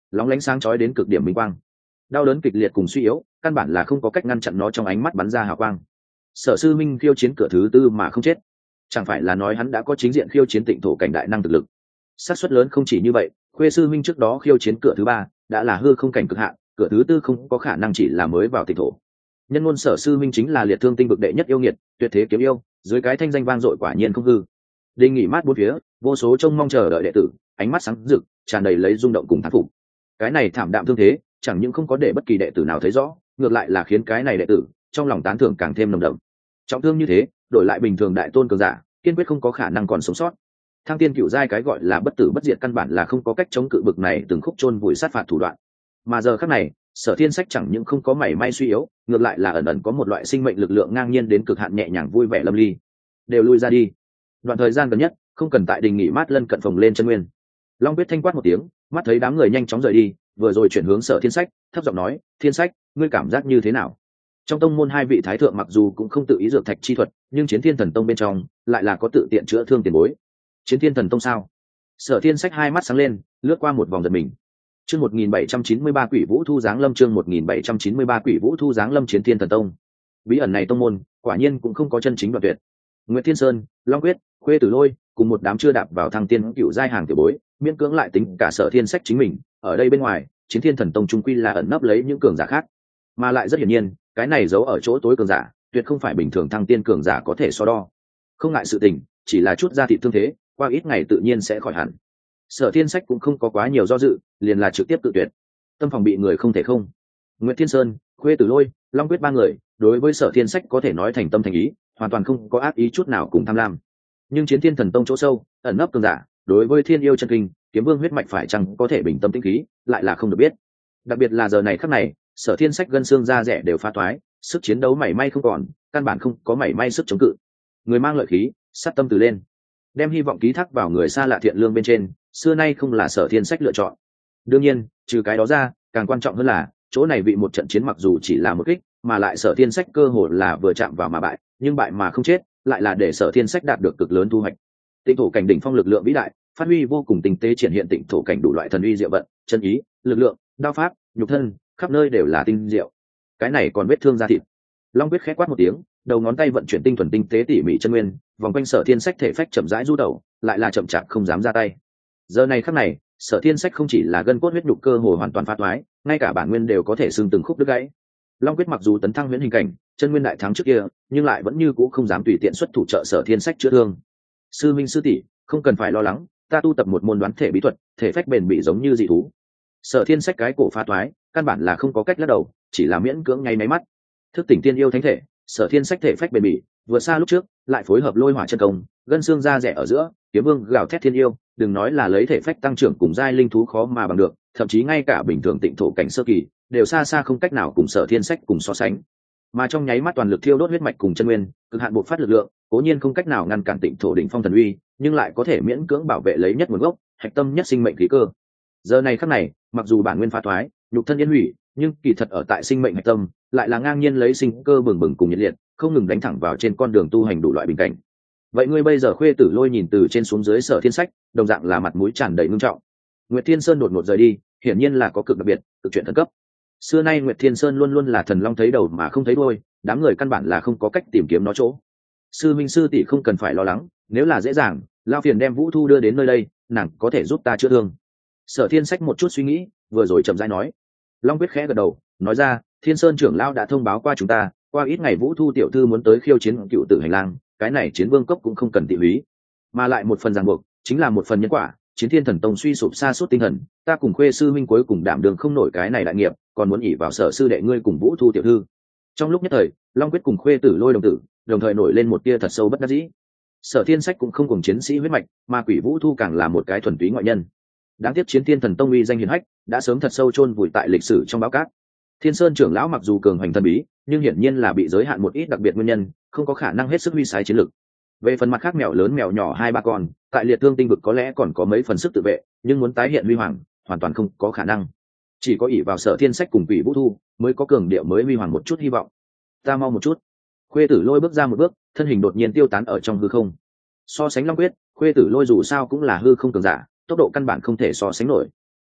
lóng lánh sáng chói đến cực điểm minh quang. Đau đớn kịch liệt cùng suy yếu căn bản là không có cách ngăn chặn nó trong ánh mắt bắn ra hào quang. Sở Sư Minh khiêu chiến cửa thứ tư mà không chết, chẳng phải là nói hắn đã có chính diện khiêu chiến tịnh thổ cảnh đại năng thực lực. Xác suất lớn không chỉ như vậy, Khuê Sư Minh trước đó khiêu chiến cửa thứ ba đã là hư không cảnh cực hạn, cửa thứ tư không có khả năng chỉ là mới vào tịnh thổ. Nhân ngôn Sở Sư Minh chính là liệt thương tinh vực đệ nhất yêu nghiệt, tuyệt thế kiếm yêu, dưới cái thanh danh vang dội quả nhiên không hư. Đình nghỉ mát bốn phía, vô số trông mong chờ đợi đệ tử, ánh mắt sáng rực, tràn đầy lấy rung động cùng thán phục. Cái này thảm đạm thương thế, chẳng những không có để bất kỳ đệ tử nào thấy rõ, ngược lại là khiến cái này đệ tử trong lòng tán thưởng càng thêm nồng đậm. Trọng thương như thế, đổi lại bình thường đại tôn cường giả, kiên quyết không có khả năng còn sống sót. Thăng tiên cựu giai cái gọi là bất tử bất diệt căn bản là không có cách chống cự bực này từng khúc chôn vùi sát phạt thủ đoạn. Mà giờ khắc này, Sở Thiên Sách chẳng những không có mảy may suy yếu, ngược lại là ẩn ẩn có một loại sinh mệnh lực lượng ngang nhiên đến cực hạn nhẹ nhàng vui vẻ lâm ly. Đều lui ra đi. Đoạn thời gian gần nhất, không cần tại đình nghỉ mát lân cận phòng lên chân nguyên. Long Biết thanh quát một tiếng, mắt thấy đám người nhanh chóng rời đi, vừa rồi chuyển hướng Sở Thiên Sách, thấp giọng nói: "Thiên Sách, ngươi cảm giác như thế nào?" Trong tông môn hai vị thái thượng mặc dù cũng không tự ý dược thạch chi thuật, nhưng Chiến Thiên Thần Tông bên trong lại là có tự tiện chữa thương tiền bối. Chiến Thiên Thần Tông sao? Sở Thiên Sách hai mắt sáng lên, lướt qua một vòng giật mình. Chương 1793 Quỷ Vũ Thu Giáng Lâm, chương 1793 Quỷ Vũ Thu Giáng Lâm. Chiến Thiên Thần Tông. Bí ẩn này tông môn, quả nhiên cũng không có chân chính đoạn tuyệt. Nguyệt Thiên Sơn, Long Quyết, Khuê Tử Lôi, cùng một đám chưa đạp vào thăng tiên cựu giai hàng tiểu bối, miễn cưỡng lại tính cả Sở Thiên Sách chính mình, ở đây bên ngoài, Chiến Thiên Thần Tông trung quy là ẩn nấp lấy những cường giả khác. Mà lại rất hiển nhiên, cái này giấu ở chỗ tối cường giả, tuyệt không phải bình thường thăng tiên cường giả có thể so đo. Không ngại sự tình, chỉ là chút da thịt thương thế, qua ít ngày tự nhiên sẽ khỏi hẳn. Sở Thiên Sách cũng không có quá nhiều do dự, liền là trực tiếp tự tuyệt. Tâm phòng bị người không thể không. Nguyệt Thiên Sơn, Khuê Tử Lôi, Long Quyết ba người, đối với Sở Thiên Sách có thể nói thành tâm thành ý, hoàn toàn không có ác ý chút nào cùng tham lam. Nhưng Chiến Thiên Thần Tông chỗ sâu, ẩn nấp cường giả, đối với Thiên Yêu chân kinh, Kiếm Vương huyết mạch phải chăng có thể bình tâm tĩnh khí, lại là không được biết. Đặc biệt là giờ này khắc này, Sở Thiên Sách gân xương da rẻ đều phá toái, sức chiến đấu mảy may không còn, căn bản không có mảy may sức chống cự. Người mang lợi khí, sát tâm từ lên, đem hy vọng ký thác vào người xa lạ thiện lương bên trên, xưa nay không là Sở Thiên Sách lựa chọn. Đương nhiên, trừ cái đó ra, càng quan trọng hơn là chỗ này bị một trận chiến mặc dù chỉ là một kích, mà lại Sở Thiên Sách cơ hội là vừa chạm vào mà bại, nhưng bại mà không chết, lại là để Sở Thiên Sách đạt được cực lớn thu hoạch. Tịnh thổ cảnh đỉnh phong lực lượng vĩ đại, phát huy vô cùng tinh tế, triển hiện tịnh thổ cảnh đủ loại thần uy diệu vận, chân ý, lực lượng, đao pháp, nhục thân, khắp nơi đều là tinh diệu. Cái này còn vết thương da thịt. Long Quyết khẽ quát một tiếng, đầu ngón tay vận chuyển tinh thuần tinh tế tỉ mỉ chân nguyên, vòng quanh Sở Thiên Sách thể phách chậm rãi du đầu, lại là chậm chạp không dám ra tay. Giờ này khắc này, Sở Thiên Sách không chỉ là gân cốt huyết nhục cơ hồ hoàn toàn phá toái, ngay cả bản nguyên đều có thể xương từng khúc đứt gãy. Long Quyết mặc dù tấn thăng huyễn hình cảnh, chân nguyên đại thắng trước kia, nhưng lại vẫn như cũ không dám tùy tiện xuất thủ trợ Sở Thiên Sách chữa thương. Sư minh sư tỷ, không cần phải lo lắng, ta tu tập một môn đoán thể bí thuật, thể phách bền bỉ giống như dị thú. Sở Thiên Sách cái cổ phá toái, căn bản là không có cách lắc đầu, chỉ là miễn cưỡng nháy máy mắt. Thức tỉnh tiên yêu thánh thể, Sở Thiên Sách thể phách bền bỉ, vừa xa lúc trước, lại phối hợp lôi hỏa chân công, gân xương da rẻ ở giữa, Kiếm Vương gào thét thiên yêu, đừng nói là lấy thể phách tăng trưởng cùng giai linh thú khó mà bằng được, thậm chí ngay cả bình thường tịnh thổ cảnh sơ kỳ, đều xa xa không cách nào cùng Sở Thiên Sách cùng so sánh. Mà trong nháy mắt toàn lực thiêu đốt huyết mạch cùng chân nguyên, cực hạn bộc phát lực lượng, cố nhiên không cách nào ngăn cản tịnh thổ đỉnh phong thần uy, nhưng lại có thể miễn cưỡng bảo vệ lấy nhất nguồn gốc, hạch tâm nhất sinh mệnh khí cơ. Giờ này khắc này, mặc dù bản nguyên phá thoái, nhục thân yên hủy, nhưng kỳ thật ở tại sinh mệnh hạch tâm, lại là ngang nhiên lấy sinh cơ bừng bừng cùng nhiệt liệt, không ngừng đánh thẳng vào trên con đường tu hành đủ loại bình cảnh. Vậy ngươi bây giờ Khuê Tử Lôi nhìn từ trên xuống dưới Sở Thiên Sách, đồng dạng là mặt mũi tràn đầy ngưng trọng. Nguyệt Thiên Sơn đột ngột rời đi, hiển nhiên là có cực đặc biệt, cực chuyện thần cấp. Xưa nay Nguyệt Thiên Sơn luôn luôn là thần long thấy đầu mà không thấy đuôi, đám người căn bản là không có cách tìm kiếm nó chỗ. Sư minh sư tỷ không cần phải lo lắng, nếu là dễ dàng, lao phiền đem Vũ Thu đưa đến nơi đây, nàng có thể giúp ta chữa thương. Sở Thiên Sách một chút suy nghĩ, vừa rồi chậm rãi nói. Long Quyết khẽ gật đầu, nói ra, Thiên Sơn trưởng lão đã thông báo qua chúng ta, qua ít ngày Vũ Thu tiểu thư muốn tới khiêu chiến cựu tử hành lang, cái này chiến vương cốc cũng không cần tị húy, mà lại một phần ràng buộc, chính là một phần nhân quả. Chiến Thiên Thần Tông suy sụp sa sút tinh thần, ta cùng Khuê sư minh cuối cùng đảm đường không nổi cái này đại nghiệp, còn muốn ỷ vào Sở sư đệ ngươi cùng Vũ Thu tiểu thư. Trong lúc nhất thời, Long Quyết cùng Khuê Tử Lôi đồng thời nổi lên một tia thật sâu bất đắc dĩ. Sở Thiên Sách cũng không cùng chiến sĩ huyết mạch, mà Quỷ Vũ Thu càng là một cái thuần túy ngoại nhân. Đáng tiếc Chiến Thiên Thần Tông uy danh hiển hách, đã sớm thật sâu chôn vùi tại lịch sử trong báo cát. Thiên Sơn trưởng lão mặc dù cường hoành thần bí, nhưng hiển nhiên là bị giới hạn một ít đặc biệt nguyên nhân, không có khả năng hết sức huy sái chiến lực. Về phần mặt khác, mèo lớn mèo nhỏ hai ba con, tại liệt thương tinh vực có lẽ còn có mấy phần sức tự vệ, nhưng muốn tái hiện huy hoàng, hoàn toàn không có khả năng. Chỉ có ỷ vào Sở Thiên Sách cùng Quỷ Vũ Thu, mới có cường điệu mới huy hoàng một chút hy vọng. Ta mau một chút. Khuê Tử Lôi bước ra một bước, thân hình đột nhiên tiêu tán ở trong hư không. So sánh Long Quyết, Khuê Tử Lôi dù sao cũng là hư không cường giả, tốc độ căn bản không thể so sánh nổi.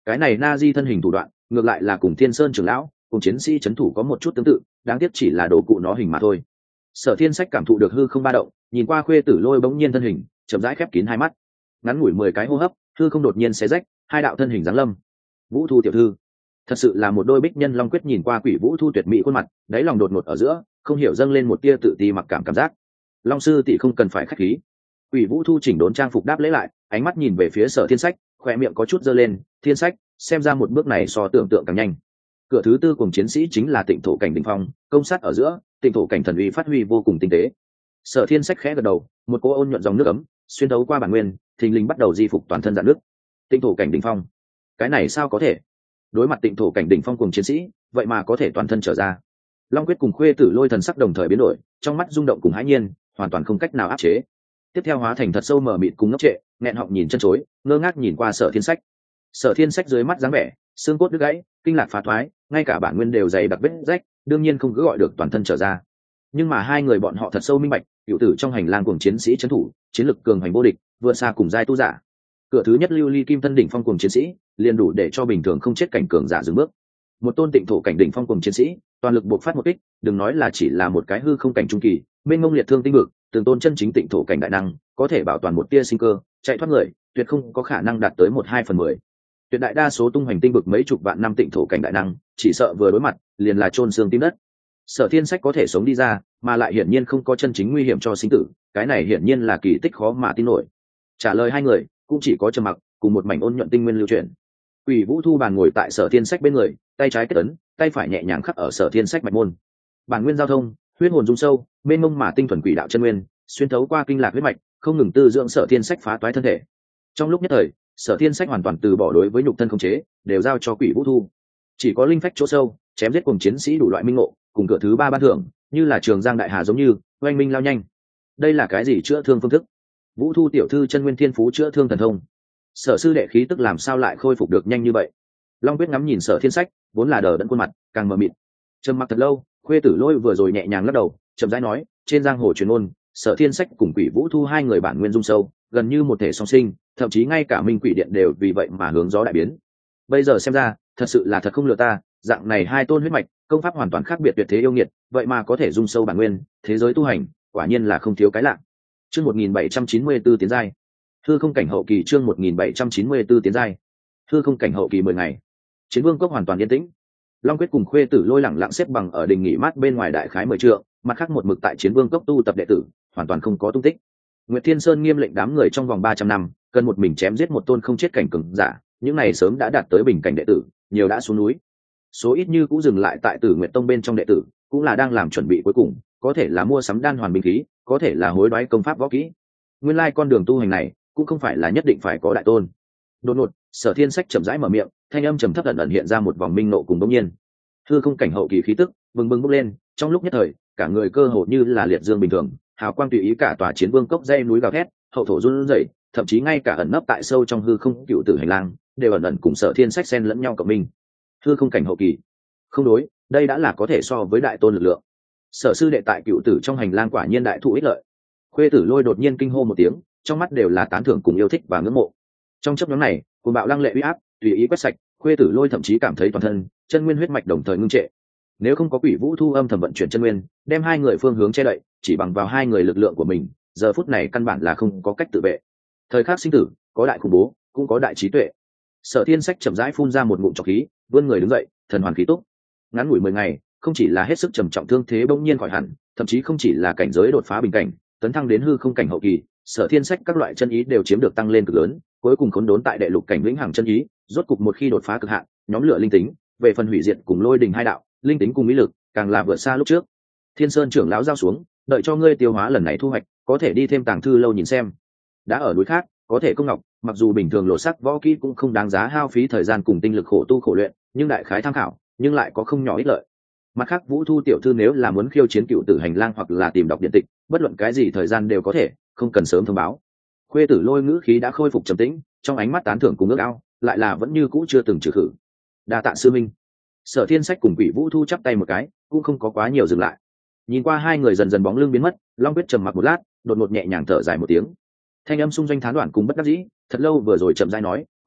Cái này na di thân hình thủ đoạn ngược lại là cùng thiên sơn trưởng lão cùng chiến sĩ c thủ có một chút tương tự, đáng tiếc chỉ là đồ cụ nó hình mà thôi. Sở Thiên Sách cảm thụ được hư không ba động, nhìn qua Khuê Tử Lôi bỗng nhiên thân hình chậm rãi khép kín hai mắt, ngắn ngủi 10 cái hô hấp, hư không đột nhiên xé rách, hai đạo thân hình giáng lâm. Vũ Thu tiểu thư, thật sự là một đôi bích nhân long quyết. Nhìn qua Quỷ Vũ Thu tuyệt mỹ khuôn mặt, đáy lòng đột ngột ở giữa không hiểu dâng lên một tia tự ti mặc cảm giác. Long sư tỷ không cần phải khách khí. Quỷ Vũ Thu chỉnh đốn trang phục đáp lễ lại, ánh mắt nhìn về phía Sở Thiên Sách, khóe miệng có chút giơ lên. Thiên Sách, xem ra một bước này so tưởng tượng càng nhanh. Cửa thứ tư cùng chiến sĩ chính là Tịnh Thổ cảnh đỉnh phong, công sát ở giữa, Tịnh Thổ cảnh thần uy phát huy vô cùng tinh tế. Sở Thiên Sách khẽ gật đầu, một cô ôn nhuận dòng nước ấm xuyên thấu qua bản nguyên, thình lình bắt đầu di phục toàn thân dạn nước. Tịnh Thổ cảnh đỉnh phong, cái này sao có thể? Đối mặt Tịnh Thổ cảnh đỉnh phong cùng chiến sĩ, vậy mà có thể toàn thân trở ra. Long Quyết cùng Khuê Tử Lôi thần sắc đồng thời biến đổi, trong mắt rung động cùng hãi nhiên, hoàn toàn không cách nào áp chế. Tiếp theo hóa thành thật sâu mờ mịt cùng ngốc trệ, nghẹn họng nhìn chân chối, ngơ ngác nhìn qua Sở Thiên Sách. Sở Thiên Sách dưới mắt dáng vẻ, xương cốt đứt gãy, kinh lạc phá thoái, ngay cả bản nguyên đều dày đặc vết rách, đương nhiên không cứ gọi được toàn thân trở ra. Nhưng mà hai người bọn họ thật sâu minh bạch, cựu tử trong hành lang cùng chiến sĩ trấn thủ, chiến lực cường hành vô địch, vượt xa cùng giai tu giả. Cửa thứ nhất lưu ly kim thân đỉnh phong cùng chiến sĩ, liền đủ để cho bình thường không chết cảnh cường giả dừng bước. Một tôn Tịnh Thổ cảnh đỉnh phong cùng chiến sĩ, toàn lực bộc phát một kích, đừng nói là chỉ là một cái hư không cảnh trung kỳ, mênh mông liệt thương tinh vực, từng tôn chân chính Tịnh Thổ cảnh đại năng, có thể bảo toàn một tia sinh cơ, chạy thoát người, tuyệt không có khả năng đạt tới 1/2/10. Tuyệt đại đa số tung hoành tinh vực mấy chục vạn năm Tịnh Thổ cảnh đại năng, chỉ sợ vừa đối mặt, liền là chôn xương tim đất. Sở Thiên Sách có thể sống đi ra, mà lại hiển nhiên không có chân chính nguy hiểm cho sinh tử, cái này hiển nhiên là kỳ tích khó mà tin nổi. Trả lời hai người, cũng chỉ có trầm mặc, cùng một mảnh ôn nhuận tinh nguyên lưu chuyển. Quỷ Vũ Thu bàn ngồi tại Sở Thiên Sách bên người, tay trái kết ấn, tay phải nhẹ nhàng khắc ở Sở Thiên Sách mạch môn. Bản nguyên giao thông, huyết hồn dung sâu, mênh mông mà tinh thuần quỷ đạo chân nguyên, xuyên thấu qua kinh lạc huyết mạch, không ngừng tư dưỡng Sở Thiên Sách phá toái thân thể. Trong lúc nhất thời, Sở Thiên Sách hoàn toàn từ bỏ đối với nhục thân khống chế, đều giao cho Quỷ Vũ Thu. Chỉ có linh phách chỗ sâu, chém giết cùng chiến sĩ đủ loại minh ngộ, cùng cửa thứ ba ban thưởng, như là trường giang đại hà giống như oanh minh lao nhanh. Đây là cái gì chữa thương phương thức? Vũ Thu tiểu thư chân nguyên thiên phú chữa thương thần thông, Sở sư đệ khí tức làm sao lại khôi phục được nhanh như vậy? Long Quyết ngắm nhìn Sở Thiên Sách, vốn là đờ đẫn khuôn mặt, càng mờ mịt. Trầm mặc thật lâu, Khuê Tử Lôi vừa rồi nhẹ nhàng lắc đầu, chậm rãi nói, trên giang hồ truyền ngôn, Sở Thiên Sách cùng Quỷ Vũ Thu hai người bản nguyên dung sâu, gần như một thể song sinh, thậm chí ngay cả Minh Quỷ Điện đều vì vậy mà hướng gió đại biến. Bây giờ xem ra, thật sự là thật không lừa ta, dạng này hai tôn huyết mạch, công pháp hoàn toàn khác biệt tuyệt thế yêu nghiệt, vậy mà có thể dung sâu bản nguyên, thế giới tu hành, quả nhiên là không thiếu cái lạ. Chương 1794 tiến giai. Hư không cảnh hậu kỳ, chương 1794 tiến giai. Hư không cảnh hậu kỳ 10 ngày. Chiến Vương cốc hoàn toàn yên tĩnh. Long Quyết cùng Khuê Tử Lôi lẳng lặng xếp bằng ở đình nghỉ mát bên ngoài đại khái 10 trượng, mặt khác một mực tại Chiến Vương cốc tu tập đệ tử, hoàn toàn không có tung tích. Nguyệt Thiên Sơn nghiêm lệnh đám người trong vòng 300 năm, cần một mình chém giết một tôn không chết cảnh cường giả, những này sớm đã đạt tới bình cảnh đệ tử, nhiều đã xuống núi. Số ít như cũng dừng lại tại Tử Nguyệt Tông bên trong đệ tử, cũng là đang làm chuẩn bị cuối cùng, có thể là mua sắm đan hoàn binh khí, có thể là hối đoái công pháp võ kỹ. Nguyên lai con đường tu hành này, cũng không phải là nhất định phải có đại tôn. Đột ngột, Sở Thiên Sách chậm rãi mở miệng, thanh âm trầm thấp ẩn ẩn hiện ra một vòng minh nộ cùng đống nhiên. Hư không cảnh hậu kỳ khí tức bừng bừng bốc lên, trong lúc nhất thời, cả người cơ hồ như là liệt dương bình thường, hào quang tùy ý cả tòa Chiến Vương cốc dây núi gào thét, hậu thổ run rẩy, thậm chí ngay cả ẩn nấp tại sâu trong hư không cựu tử hành lang, đều ẩn ẩn cùng Sở Thiên Sách xen lẫn nhau cộng minh. Hư không cảnh hậu kỳ, không đối, đây đã là có thể so với đại tôn lực lượng. Sở sư đệ tại cựu tử trong hành lang quả nhiên đại thụ ích lợi. Khuê Tử Lôi đột nhiên kinh hô một tiếng, trong mắt đều là tán thưởng cùng yêu thích và ngưỡng mộ. Trong chốc ngắn này, cuồng bạo lăng lệ uy áp tùy ý quét sạch, Khuê Tử Lôi thậm chí cảm thấy toàn thân chân nguyên huyết mạch đồng thời ngưng trệ. Nếu không có Quỷ Vũ Thu âm thầm vận chuyển chân nguyên, đem hai người phương hướng che đậy, chỉ bằng vào hai người lực lượng của mình, giờ phút này căn bản là không có cách tự vệ. Thời khắc sinh tử, có đại khủng bố, cũng có đại trí tuệ. Sở Thiên Sách chậm rãi phun ra một ngụm trọc khí, vươn người đứng dậy, thần hoàn khí túc. Ngắn ngủi 10 ngày, không chỉ là hết sức trầm trọng thương thế bỗng nhiên khỏi hẳn, thậm chí không chỉ là cảnh giới đột phá bình cảnh, tấn thăng đến hư không cảnh hậu kỳ, Sở Thiên Sách các loại chân ý đều chiếm được tăng lên cực lớn, cuối cùng khốn đốn tại đệ lục cảnh vĩnh hằng chân ý, rốt cục một khi đột phá cực hạn, nhóm lửa linh tính, về phần hủy diệt cùng lôi đình hai đạo, linh tính cùng mỹ lực, càng là vượt xa lúc trước. Thiên Sơn trưởng lão giao xuống, đợi cho ngươi tiêu hóa lần này thu hoạch, có thể đi thêm tàng thư lâu nhìn xem. Đã ở núi khác, có thể công ngọc, mặc dù bình thường lộ sắc võ kỹ cũng không đáng giá hao phí thời gian cùng tinh lực khổ tu khổ luyện, nhưng đại khái tham khảo, nhưng lại có không nhỏ ích lợi. Mặt khác, Vũ Thu tiểu thư nếu là muốn khiêu chiến cựu tử hành lang hoặc là tìm đọc điện tịch, bất luận cái gì thời gian đều có thể, không cần sớm thông báo. Khuê Tử Lôi ngữ khí đã khôi phục trầm tĩnh, trong ánh mắt tán thưởng cùng ước ao, lại là vẫn như cũ chưa từng trừ khử. Đa tạ sư minh. Sở Thiên Sách cùng Quỷ Vũ Thu chắp tay một cái, cũng không có quá nhiều dừng lại. Nhìn qua hai người dần dần bóng lưng biến mất, Long Quyết trầm mặc một lát, đột ngột nhẹ nhàng thở dài một tiếng. Thanh âm xung doanh thán đoạn cùng bất đắc dĩ, thật lâu vừa rồi chậm rãi nói,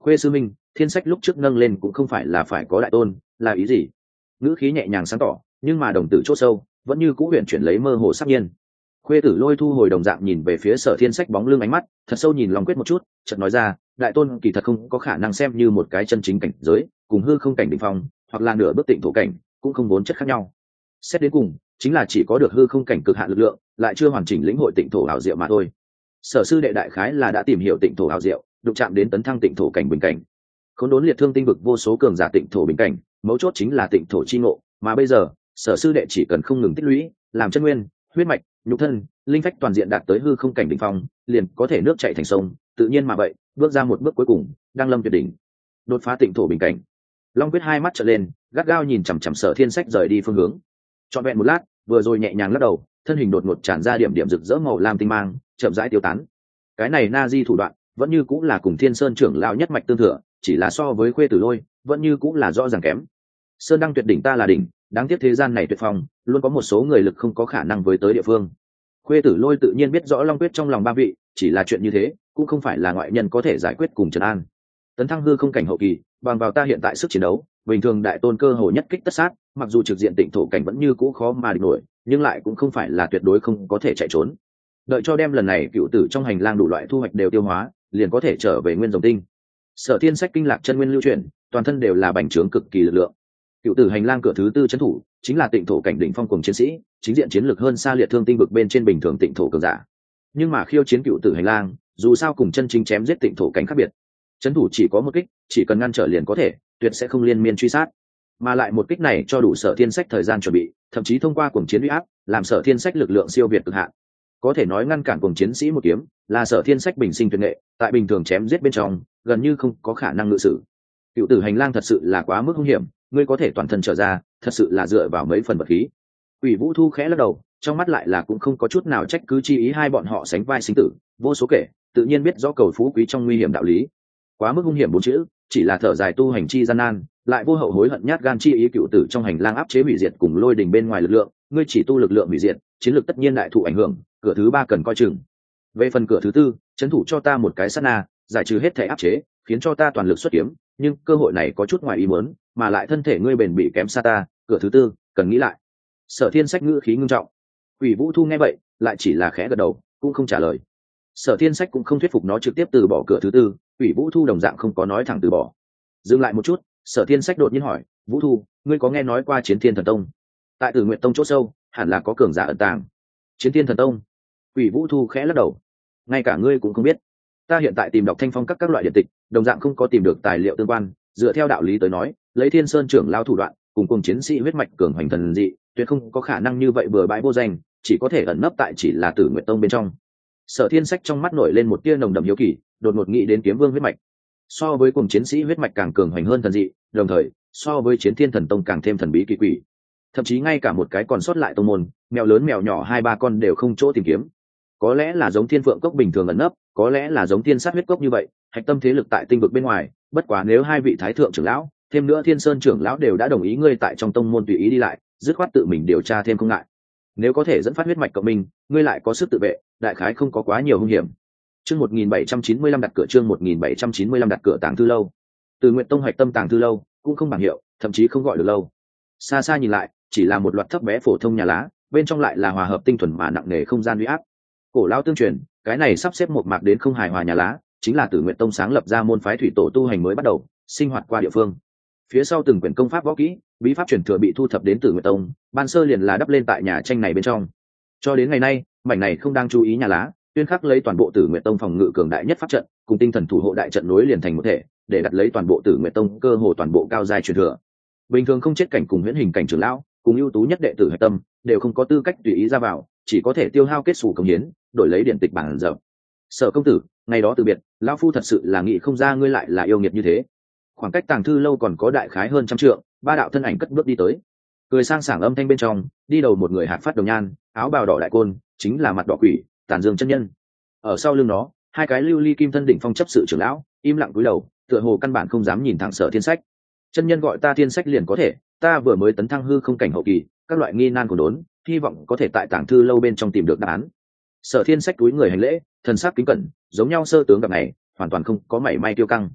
Khuê sư minh, thiên sách lúc trước nâng lên cũng không phải là phải có đại tôn, là ý gì? Ngữ khí nhẹ nhàng sáng tỏ, nhưng mà đồng tử chỗ sâu vẫn như cũ huyền chuyển lấy mơ hồ sắc nhiên. Khuê tử lôi thu hồi đồng dạng nhìn về phía Sở Thiên Sách bóng lưng, ánh mắt thật sâu nhìn Long Quyết một chút, chợt nói ra, đại tôn kỳ thật không có khả năng xem như một cái chân chính cảnh giới, cùng hư không cảnh đỉnh phong, hoặc là nửa bước tịnh thổ cảnh, cũng không vốn chất khác nhau. Xét đến cùng, chính là chỉ có được hư không cảnh cực hạn lực lượng, lại chưa hoàn chỉnh lĩnh hội tịnh thổ ảo diệu mà thôi. Sở sư đệ đại khái là đã tìm hiểu tịnh thổ ảo diệu, đụng chạm đến tấn thăng tịnh thổ cảnh bình cảnh. Khốn đốn liệt thương tinh vực vô số cường giả tịnh thổ bình cảnh, mấu chốt chính là tịnh thổ chi ngộ, mà bây giờ, Sở sư đệ chỉ cần không ngừng tích lũy, làm chân nguyên, huyết mạch, nhục thân, linh phách toàn diện đạt tới hư không cảnh đỉnh phong, liền có thể nước chảy thành sông, tự nhiên mà vậy, bước ra một bước cuối cùng, đang lâm tuyệt đỉnh, đột phá tịnh thổ bình cảnh. Long Quyết hai mắt trợn lên, gắt gao nhìn chằm chằm Sở Thiên Sách rời đi phương hướng. Trọn vẹn một lát, vừa rồi nhẹ nhàng lắc đầu, thân hình đột ngột tràn ra điểm điểm rực rỡ màu lam tinh mang, chậm rãi tiêu tán. Cái này na di thủ đoạn, vẫn như cũng là cùng Thiên Sơn trưởng lão nhất mạch tương thừa, chỉ là so với Khuê Tử Lôi, vẫn như cũng là rõ ràng kém. Sơn đăng tuyệt đỉnh ta là đỉnh, đáng tiếc thế gian này tuyệt phong, luôn có một số người lực không có khả năng với tới địa phương. Khuê Tử Lôi tự nhiên biết rõ Long Quyết trong lòng ba vị, chỉ là chuyện như thế, cũng không phải là ngoại nhân có thể giải quyết cùng trấn an. Tấn thăng hư không cảnh hậu kỳ, bằng vào ta hiện tại sức chiến đấu, bình thường đại tôn cơ hội nhất kích tất sát, mặc dù trực diện tịnh thổ cảnh vẫn như cũ khó mà địch nổi, nhưng lại cũng không phải là tuyệt đối không có thể chạy trốn. Đợi cho đem lần này cựu tử trong hành lang đủ loại thu hoạch đều tiêu hóa, liền có thể trở về nguyên rồng tinh. Sở Thiên Sách kinh lạc chân nguyên lưu chuyển, toàn thân đều là bành trướng cực kỳ lực lượng. Cựu tử hành lang cửa thứ tư trấn thủ, chính là tịnh thổ cảnh đỉnh phong cùng chiến sĩ, chính diện chiến lược hơn xa liệt thương tinh vực bên trên bình thường tịnh thổ cường giả. Nhưng mà khiêu chiến cựu tử hành lang, dù sao cùng chân chính chém giết tịnh thổ cảnh khác biệt. Trấn thủ chỉ có một kích, chỉ cần ngăn trở liền có thể, tuyệt sẽ không liên miên truy sát. Mà lại một kích này cho đủ Sở Thiên Sách thời gian chuẩn bị, thậm chí thông qua cuồng chiến uy áp, làm Sở Thiên Sách lực lượng siêu việt cực hạn. Có thể nói ngăn cản cuồng chiến sĩ một kiếm, là Sở Thiên Sách bình sinh tuyệt nghệ, tại bình thường chém giết bên trong, gần như không có khả năng ngự sử. Cựu tử hành lang thật sự là quá mức hung hiểm, ngươi có thể toàn thân trở ra, thật sự là dựa vào mấy phần vật khí. Quỷ Vũ Thu khẽ lắc đầu, trong mắt lại là cũng không có chút nào trách cứ chi ý, hai bọn họ sánh vai sinh tử, vô số kể, tự nhiên biết rõ cầu phú quý trong nguy hiểm đạo lý. Quá mức hung hiểm bốn chữ, chỉ là thở dài tu hành chi gian nan, lại vô hậu hối hận nhát gan chi ý. Cựu tử trong hành lang áp chế hủy diệt cùng lôi đình bên ngoài lực lượng, ngươi chỉ tu lực lượng hủy diệt, chiến lược tất nhiên đại thụ ảnh hưởng, cửa thứ ba cần coi chừng. Về phần cửa thứ tư, trấn thủ cho ta một cái sát na, giải trừ hết thể áp chế, khiến cho ta toàn lực xuất kiếm, nhưng cơ hội này có chút ngoài ý muốn, mà lại thân thể ngươi bền bỉ kém xa ta, cửa thứ tư cần nghĩ lại. Sở Thiên Sách ngữ khí ngưng trọng. Quỷ Vũ Thu nghe vậy, lại chỉ là khẽ gật đầu, cũng không trả lời. Sở Thiên Sách cũng không thuyết phục nó trực tiếp từ bỏ cửa thứ tư, Quỷ Vũ Thu đồng dạng không có nói thẳng từ bỏ. Dừng lại một chút, Sở Thiên Sách đột nhiên hỏi, Vũ Thu, ngươi có nghe nói qua Chiến Thiên Thần Tông? Tại Tử Nguyệt Tông chỗ sâu, hẳn là có cường giả ẩn tàng. Chiến Thiên Thần Tông? Quỷ Vũ Thu khẽ lắc đầu. Ngay cả ngươi cũng không biết. Ta hiện tại tìm đọc thanh phong các loại điện tịch, đồng dạng không có tìm được tài liệu tương quan. Dựa theo đạo lý tới nói, lấy Thiên Sơn trưởng lao thủ đoạn, cùng chiến sĩ huyết mạch cường hoành thần dị, tuyệt không có khả năng như vậy bừa bãi vô danh, chỉ có thể ẩn nấp tại chỉ là Tử Nguyệt Tông bên trong. Sở Thiên Sách trong mắt nổi lên một tia nồng đậm hiếu kỳ, đột ngột nghĩ đến Kiếm Vương huyết mạch. So với cùng chiến sĩ huyết mạch càng cường hoành hơn thần dị, đồng thời so với Chiến Thiên Thần Tông càng thêm thần bí kỳ quỷ. Thậm chí ngay cả một cái còn sót lại tông môn, mèo lớn mèo nhỏ hai ba con đều không chỗ tìm kiếm. Có lẽ là giống Thiên Phượng Cốc bình thường ẩn nấp, có lẽ là giống Thiên Sát huyết cốc như vậy, hạch tâm thế lực tại tinh vực bên ngoài. Bất quá nếu hai vị thái thượng trưởng lão, thêm nữa Thiên Sơn trưởng lão đều đã đồng ý ngươi tại trong tông môn tùy ý đi lại, dứt khoát tự mình điều tra thêm không ngại. Nếu có thể dẫn phát huyết mạch cộng minh, ngươi lại có sức tự vệ, đại khái không có quá nhiều hung hiểm. Chương 1795 đặt cửa, chương 1795 đặt cửa Tàng Thư Lâu. Từ Nguyệt Tông hoạch tâm Tàng Thư Lâu, cũng không bảng hiệu, thậm chí không gọi được lâu. Xa xa nhìn lại, chỉ là một loạt thấp bé phổ thông nhà lá, bên trong lại là hòa hợp tinh thuần mà nặng nề không gian uy áp. Cổ lão tương truyền, cái này sắp xếp một mạc đến không hài hòa nhà lá, chính là Tử Nguyệt Tông sáng lập ra môn phái thủy tổ tu hành mới bắt đầu, sinh hoạt qua địa phương. Phía sau từng quyển công pháp võ kỹ, bí pháp truyền thừa bị thu thập đến Tử Nguyệt Tông, ban sơ liền là đắp lên tại nhà tranh này bên trong. Cho đến ngày nay, mảnh này không đang chú ý nhà lá, tuyên khắc lấy toàn bộ Tử Nguyệt Tông phòng ngự cường đại nhất pháp trận, cùng tinh thần thủ hộ đại trận nối liền thành một thể, để đặt lấy toàn bộ Tử Nguyệt Tông cơ hồ toàn bộ cao giai truyền thừa. Bình thường không chết cảnh cùng huyễn hình cảnh trưởng lão, cùng ưu tú nhất đệ tử hạch tâm, đều không có tư cách tùy ý ra vào, chỉ có thể tiêu hao kết sủ công hiến, đổi lấy điện tịch bản dở. Sở công tử, ngày đó từ biệt, lão phu thật sự là nghĩ không ra ngươi lại là yêu nghiệt như thế. Khoảng cách Tàng Thư Lâu còn có đại khái hơn 100 trượng, ba đạo thân ảnh cất bước đi tới. Cười sang sảng âm thanh bên trong, đi đầu một người hạc phát đồng nhan, áo bào đỏ đại côn, chính là mặt đỏ quỷ, Tàn Dương chân nhân. Ở sau lưng nó, hai cái lưu ly kim thân đỉnh phong chấp sự trưởng lão, im lặng cúi đầu, tựa hồ căn bản không dám nhìn thẳng Sở Thiên Sách. Chân nhân gọi ta Thiên Sách liền có thể, ta vừa mới tấn thăng hư không cảnh hậu kỳ, các loại nghi nan của đốn, hy vọng có thể tại Tàng Thư Lâu bên trong tìm được đáp án. Sở Thiên Sách cúi người hành lễ, thần sắc kính cẩn, giống nhau sơ tướng gặp này, hoàn toàn không có mảy may kiêu căng.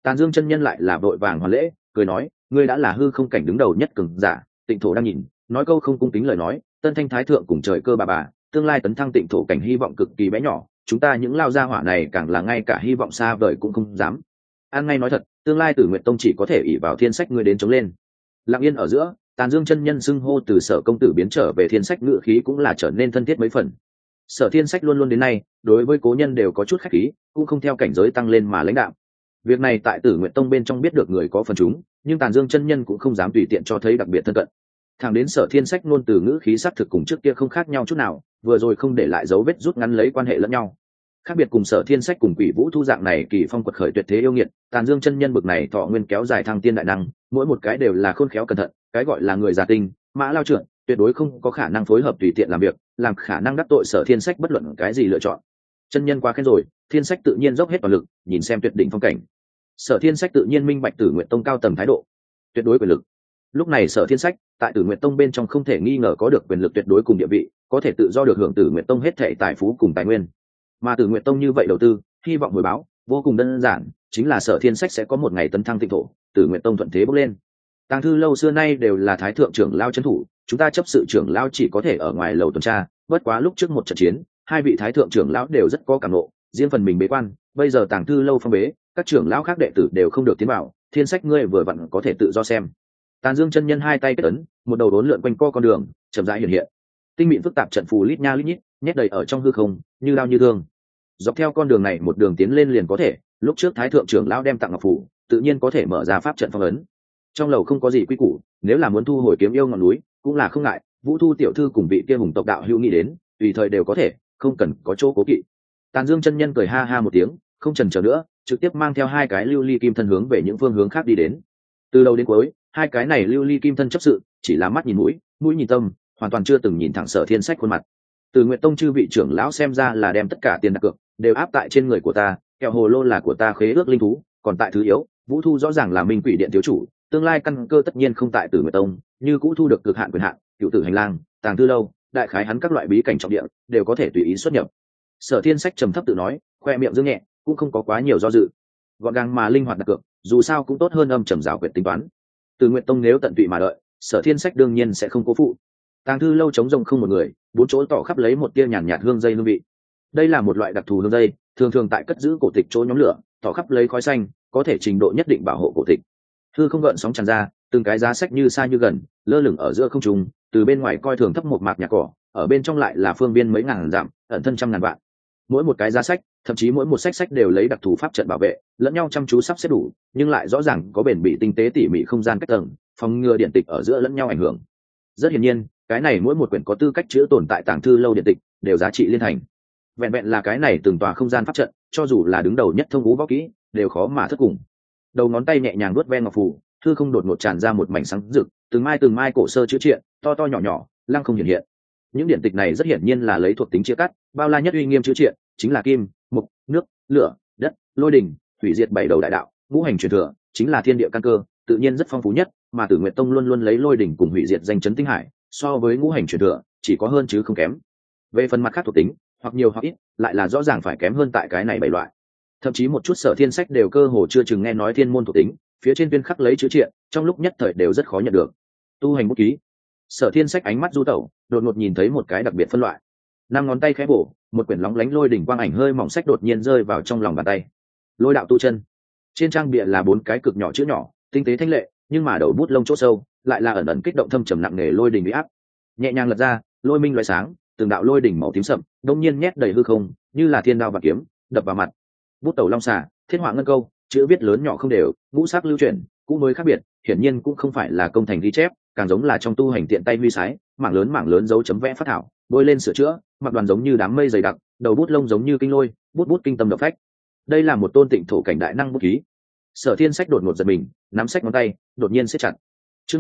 Tàn Dương chân nhân lại là vội vàng hoàn lễ, cười nói, ngươi đã là hư không cảnh đứng đầu nhất cường giả, Tịnh thổ đang nhìn, nói câu không cung kính lời nói, Tân Thanh Thái thượng cùng trời cơ bà, tương lai tấn thăng Tịnh thổ cảnh hy vọng cực kỳ bé nhỏ, chúng ta những lao gia hỏa này càng là ngay cả hy vọng xa vời cũng không dám. An ngay nói thật, tương lai Tử Nguyệt Tông chỉ có thể ỷ vào Thiên Sách ngươi đến chống lên. Lặng yên ở giữa, Tàn Dương chân nhân xưng hô từ Sở công tử biến trở về Thiên Sách ngự khí cũng là trở nên thân thiết mấy phần. Sở Thiên Sách luôn luôn đến nay, đối với cố nhân đều có chút khách khí, cũng không theo cảnh giới tăng lên mà lãnh đạo. Việc này tại Tử Nguyệt Tông bên trong biết được người có phần chúng, nhưng Tàn Dương chân nhân cũng không dám tùy tiện cho thấy đặc biệt thân cận. Thẳng đến Sở Thiên Sách luôn từ ngữ khí sắc thực cùng trước kia không khác nhau chút nào, vừa rồi không để lại dấu vết rút ngắn lấy quan hệ lẫn nhau. Khác biệt cùng Sở Thiên Sách cùng Quỷ Vũ Thu dạng này kỳ phong quật khởi tuyệt thế yêu nghiệt, Tàn Dương chân nhân bực này thọ nguyên kéo dài thăng tiên đại năng, mỗi một cái đều là khôn khéo cẩn thận, cái gọi là người già tinh, mã lao trưởng, tuyệt đối không có khả năng phối hợp tùy tiện làm việc, làm khả năng đắc tội Sở Thiên Sách bất luận cái gì lựa chọn. Chân nhân quá khen rồi, Thiên Sách tự nhiên dốc hết toàn lực, nhìn xem tuyệt đỉnh phong cảnh. Sở Thiên Sách tự nhiên minh bạch Tử Nguyệt Tông cao tầng thái độ, tuyệt đối quyền lực. Lúc này Sở Thiên Sách tại Tử Nguyệt Tông bên trong không thể nghi ngờ có được quyền lực tuyệt đối cùng địa vị, có thể tự do được hưởng Tử Nguyệt Tông hết thảy tài phú cùng tài nguyên. Mà Tử Nguyệt Tông như vậy đầu tư, hy vọng hồi báo vô cùng đơn giản, chính là Sở Thiên Sách sẽ có một ngày tấn thăng Tịnh thổ, Tử Nguyệt Tông thuận thế bốc lên. Tàng thư lâu xưa nay đều là thái thượng trưởng lao trấn thủ, chúng ta chấp sự trưởng lao chỉ có thể ở ngoài lầu tuần tra, bất quá lúc trước một trận chiến, hai vị thái thượng trưởng lão đều rất có cảm ngộ, riêng phần mình bế quan, bây giờ Tàng thư lâu phong bế, các trưởng lão khác đệ tử đều không được tiến vào, Thiên Sách ngươi vừa vặn có thể tự do xem. Tàn Dương chân nhân hai tay kết ấn, một đầu đốn lượn quanh co con đường, chậm rãi hiện hiện. Tinh mịn phức tạp trận phù lít nha lít nhít, nhét đầy ở trong hư không, như lao như thương. Dọc theo con đường này một đường tiến lên liền có thể, lúc trước thái thượng trưởng lão đem tặng ngọc phù, tự nhiên có thể mở ra pháp trận phong ấn. Trong lầu không có gì quy củ, nếu là muốn thu hồi kiếm yêu ngọn núi, cũng là không ngại, Vũ Thu tiểu thư cùng vị kia hùng tộc đạo hữu nghĩ đến, tùy thời đều có thể, không cần có chỗ cố kỵ. Tàn Dương chân nhân cười ha ha một tiếng, không chần chờ nữa, trực tiếp mang theo hai cái lưu ly kim thân hướng về những phương hướng khác đi đến. Từ đầu đến cuối, hai cái này lưu ly kim thân chấp sự, chỉ là mắt nhìn mũi, mũi nhìn tâm, hoàn toàn chưa từng nhìn thẳng Sở Thiên Sách khuôn mặt. Từ Nguyệt Tông chư vị trưởng lão xem ra là đem tất cả tiền đặt cược đều áp tại trên người của ta, kẹo hồ lô là của ta khế ước linh thú, còn tại thứ yếu, Vũ Thu rõ ràng là Minh Quỷ Điện thiếu chủ, tương lai căn cơ tất nhiên không tại Tử Nguyệt Tông, như cũ thu được cực hạn quyền hạn, cựu tử hành lang, tàng thư lâu, đại khái hắn các loại bí cảnh trọng địa đều có thể tùy ý xuất nhập. Sở Thiên Sách trầm thấp tự nói, khoe miệng dương nhẹ, cũng không có quá nhiều do dự, gọn gàng mà linh hoạt đặt cược, dù sao cũng tốt hơn âm trầm rào quyệt tính toán. Từ Nguyệt Tông nếu tận tụy mà đợi, Sở Thiên Sách đương nhiên sẽ không cố phụ. Tàng thư lâu trống rỗng không một người, bốn chỗ tỏ khắp lấy một tia nhàn nhạt hương dây hương vị. Đây là một loại đặc thù hương dây, thường thường tại cất giữ cổ tịch chỗ nhóm lửa, tỏ khắp lấy khói xanh, có thể trình độ nhất định bảo hộ cổ tịch. Hư không gợn sóng tràn ra, từng cái giá sách như xa như gần, lơ lửng ở giữa không trung, từ bên ngoài coi thường thấp một mạc nhà cỏ, ở bên trong lại là phương biên mấy ngàn dặm, ẩn thân trăm ngàn vạn. Mỗi một cái giá sách, thậm chí mỗi một sách đều lấy đặc thù pháp trận bảo vệ, lẫn nhau chăm chú sắp xếp đủ, nhưng lại rõ ràng có bền bỉ tinh tế tỉ mỉ không gian cách tầng, phòng ngừa điện tịch ở giữa lẫn nhau ảnh hưởng. Rất hiển nhiên, cái này mỗi một quyển có tư cách chứa tồn tại tàng thư lâu điện tịch, đều giá trị liên thành. Vẹn vẹn là cái này từng tòa không gian pháp trận, cho dù là đứng đầu nhất thông vũ võ kỹ, đều khó mà thất cùng. Đầu ngón tay nhẹ nhàng vuốt ve ngọc phù, thư không đột ngột tràn ra một mảnh sáng rực, từng mai cổ sơ chữ triện, to to nhỏ nhỏ, lăng không hiện hiện. Những điện tịch này rất hiển nhiên là lấy thuộc tính chia cắt, bao la nhất uy nghiêm chữ triện, chính là kim, mộc, nước, lửa, đất, lôi đình, hủy diệt bảy đầu đại đạo, ngũ hành truyền thừa, chính là thiên địa căn cơ, tự nhiên rất phong phú nhất, mà Tử Nguyệt Tông luôn luôn lấy lôi đình cùng hủy diệt danh chấn tinh hải, so với ngũ hành truyền thừa, chỉ có hơn chứ không kém. Về phần mặt khác thuộc tính, hoặc nhiều hoặc ít, lại là rõ ràng phải kém hơn tại cái này bảy loại. Thậm chí một chút Sở Thiên Sách đều cơ hồ chưa chừng nghe nói thiên môn thuộc tính, phía trên tuyên khắc lấy chữ triện, trong lúc nhất thời đều rất khó nhận được. Tu hành bút ký. Sở Thiên Sách ánh mắt du tẩu, đột ngột nhìn thấy một cái đặc biệt phân loại. Năm ngón tay khẽ bổ, một quyển lóng lánh lôi đỉnh quang ảnh hơi mỏng sách đột nhiên rơi vào trong lòng bàn tay. Lôi đạo tu chân. Trên trang bìa là 4 cái cực nhỏ chữ nhỏ, tinh tế thanh lệ, nhưng mà đầu bút lông chỗ sâu, lại là ẩn ẩn kích động thâm trầm nặng nề lôi đỉnh uy áp. Nhẹ nhàng lật ra, lôi minh loại sáng, từng đạo lôi đỉnh màu tím sậm, đột nhiên nhét đầy hư không, như là thiên đao và kiếm, đập vào mặt. Bút tẩu long xà, thiết họa ngân câu, chữ viết lớn nhỏ không đều, ngũ sắc lưu chuyển, cũ mới khác biệt, hiển nhiên cũng không phải là công thành ghi chép, càng giống là trong tu hành tiện tay huy sái, mảng lớn dấu chấm vẽ phát thảo, bôi lên sửa chữa, mặc đoàn giống như đám mây dày đặc, đầu bút lông giống như kinh lôi, bút kinh tâm động phách. Đây là một tôn tịnh thổ cảnh đại năng bút ký. Sở Thiên Sách đột ngột giật mình, nắm sách ngón tay, đột nhiên siết chặt. Chương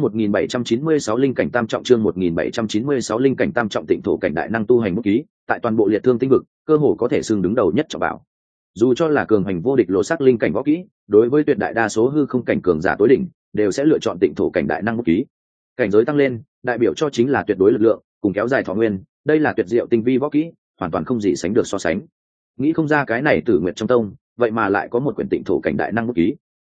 1796 linh cảnh tam trọng, chương 1796 linh cảnh tam trọng tịnh thổ cảnh đại năng tu hành bút ký, tại toàn bộ liệt thương tinh vực, cơ hồ có thể xưng đứng đầu nhất trọng bảo. Dù cho là cường hành vô địch lộ sắc linh cảnh võ kỹ, đối với tuyệt đại đa số hư không cảnh cường giả tối đỉnh, đều sẽ lựa chọn tịnh thổ cảnh đại năng bút ký. Cảnh giới tăng lên, đại biểu cho chính là tuyệt đối lực lượng, cùng kéo dài thọ nguyên, đây là tuyệt diệu tinh vi võ kỹ, hoàn toàn không gì sánh được so sánh. Nghĩ không ra cái này Tử Nguyệt trong tông, vậy mà lại có một quyển tịnh thổ cảnh đại năng bút ký.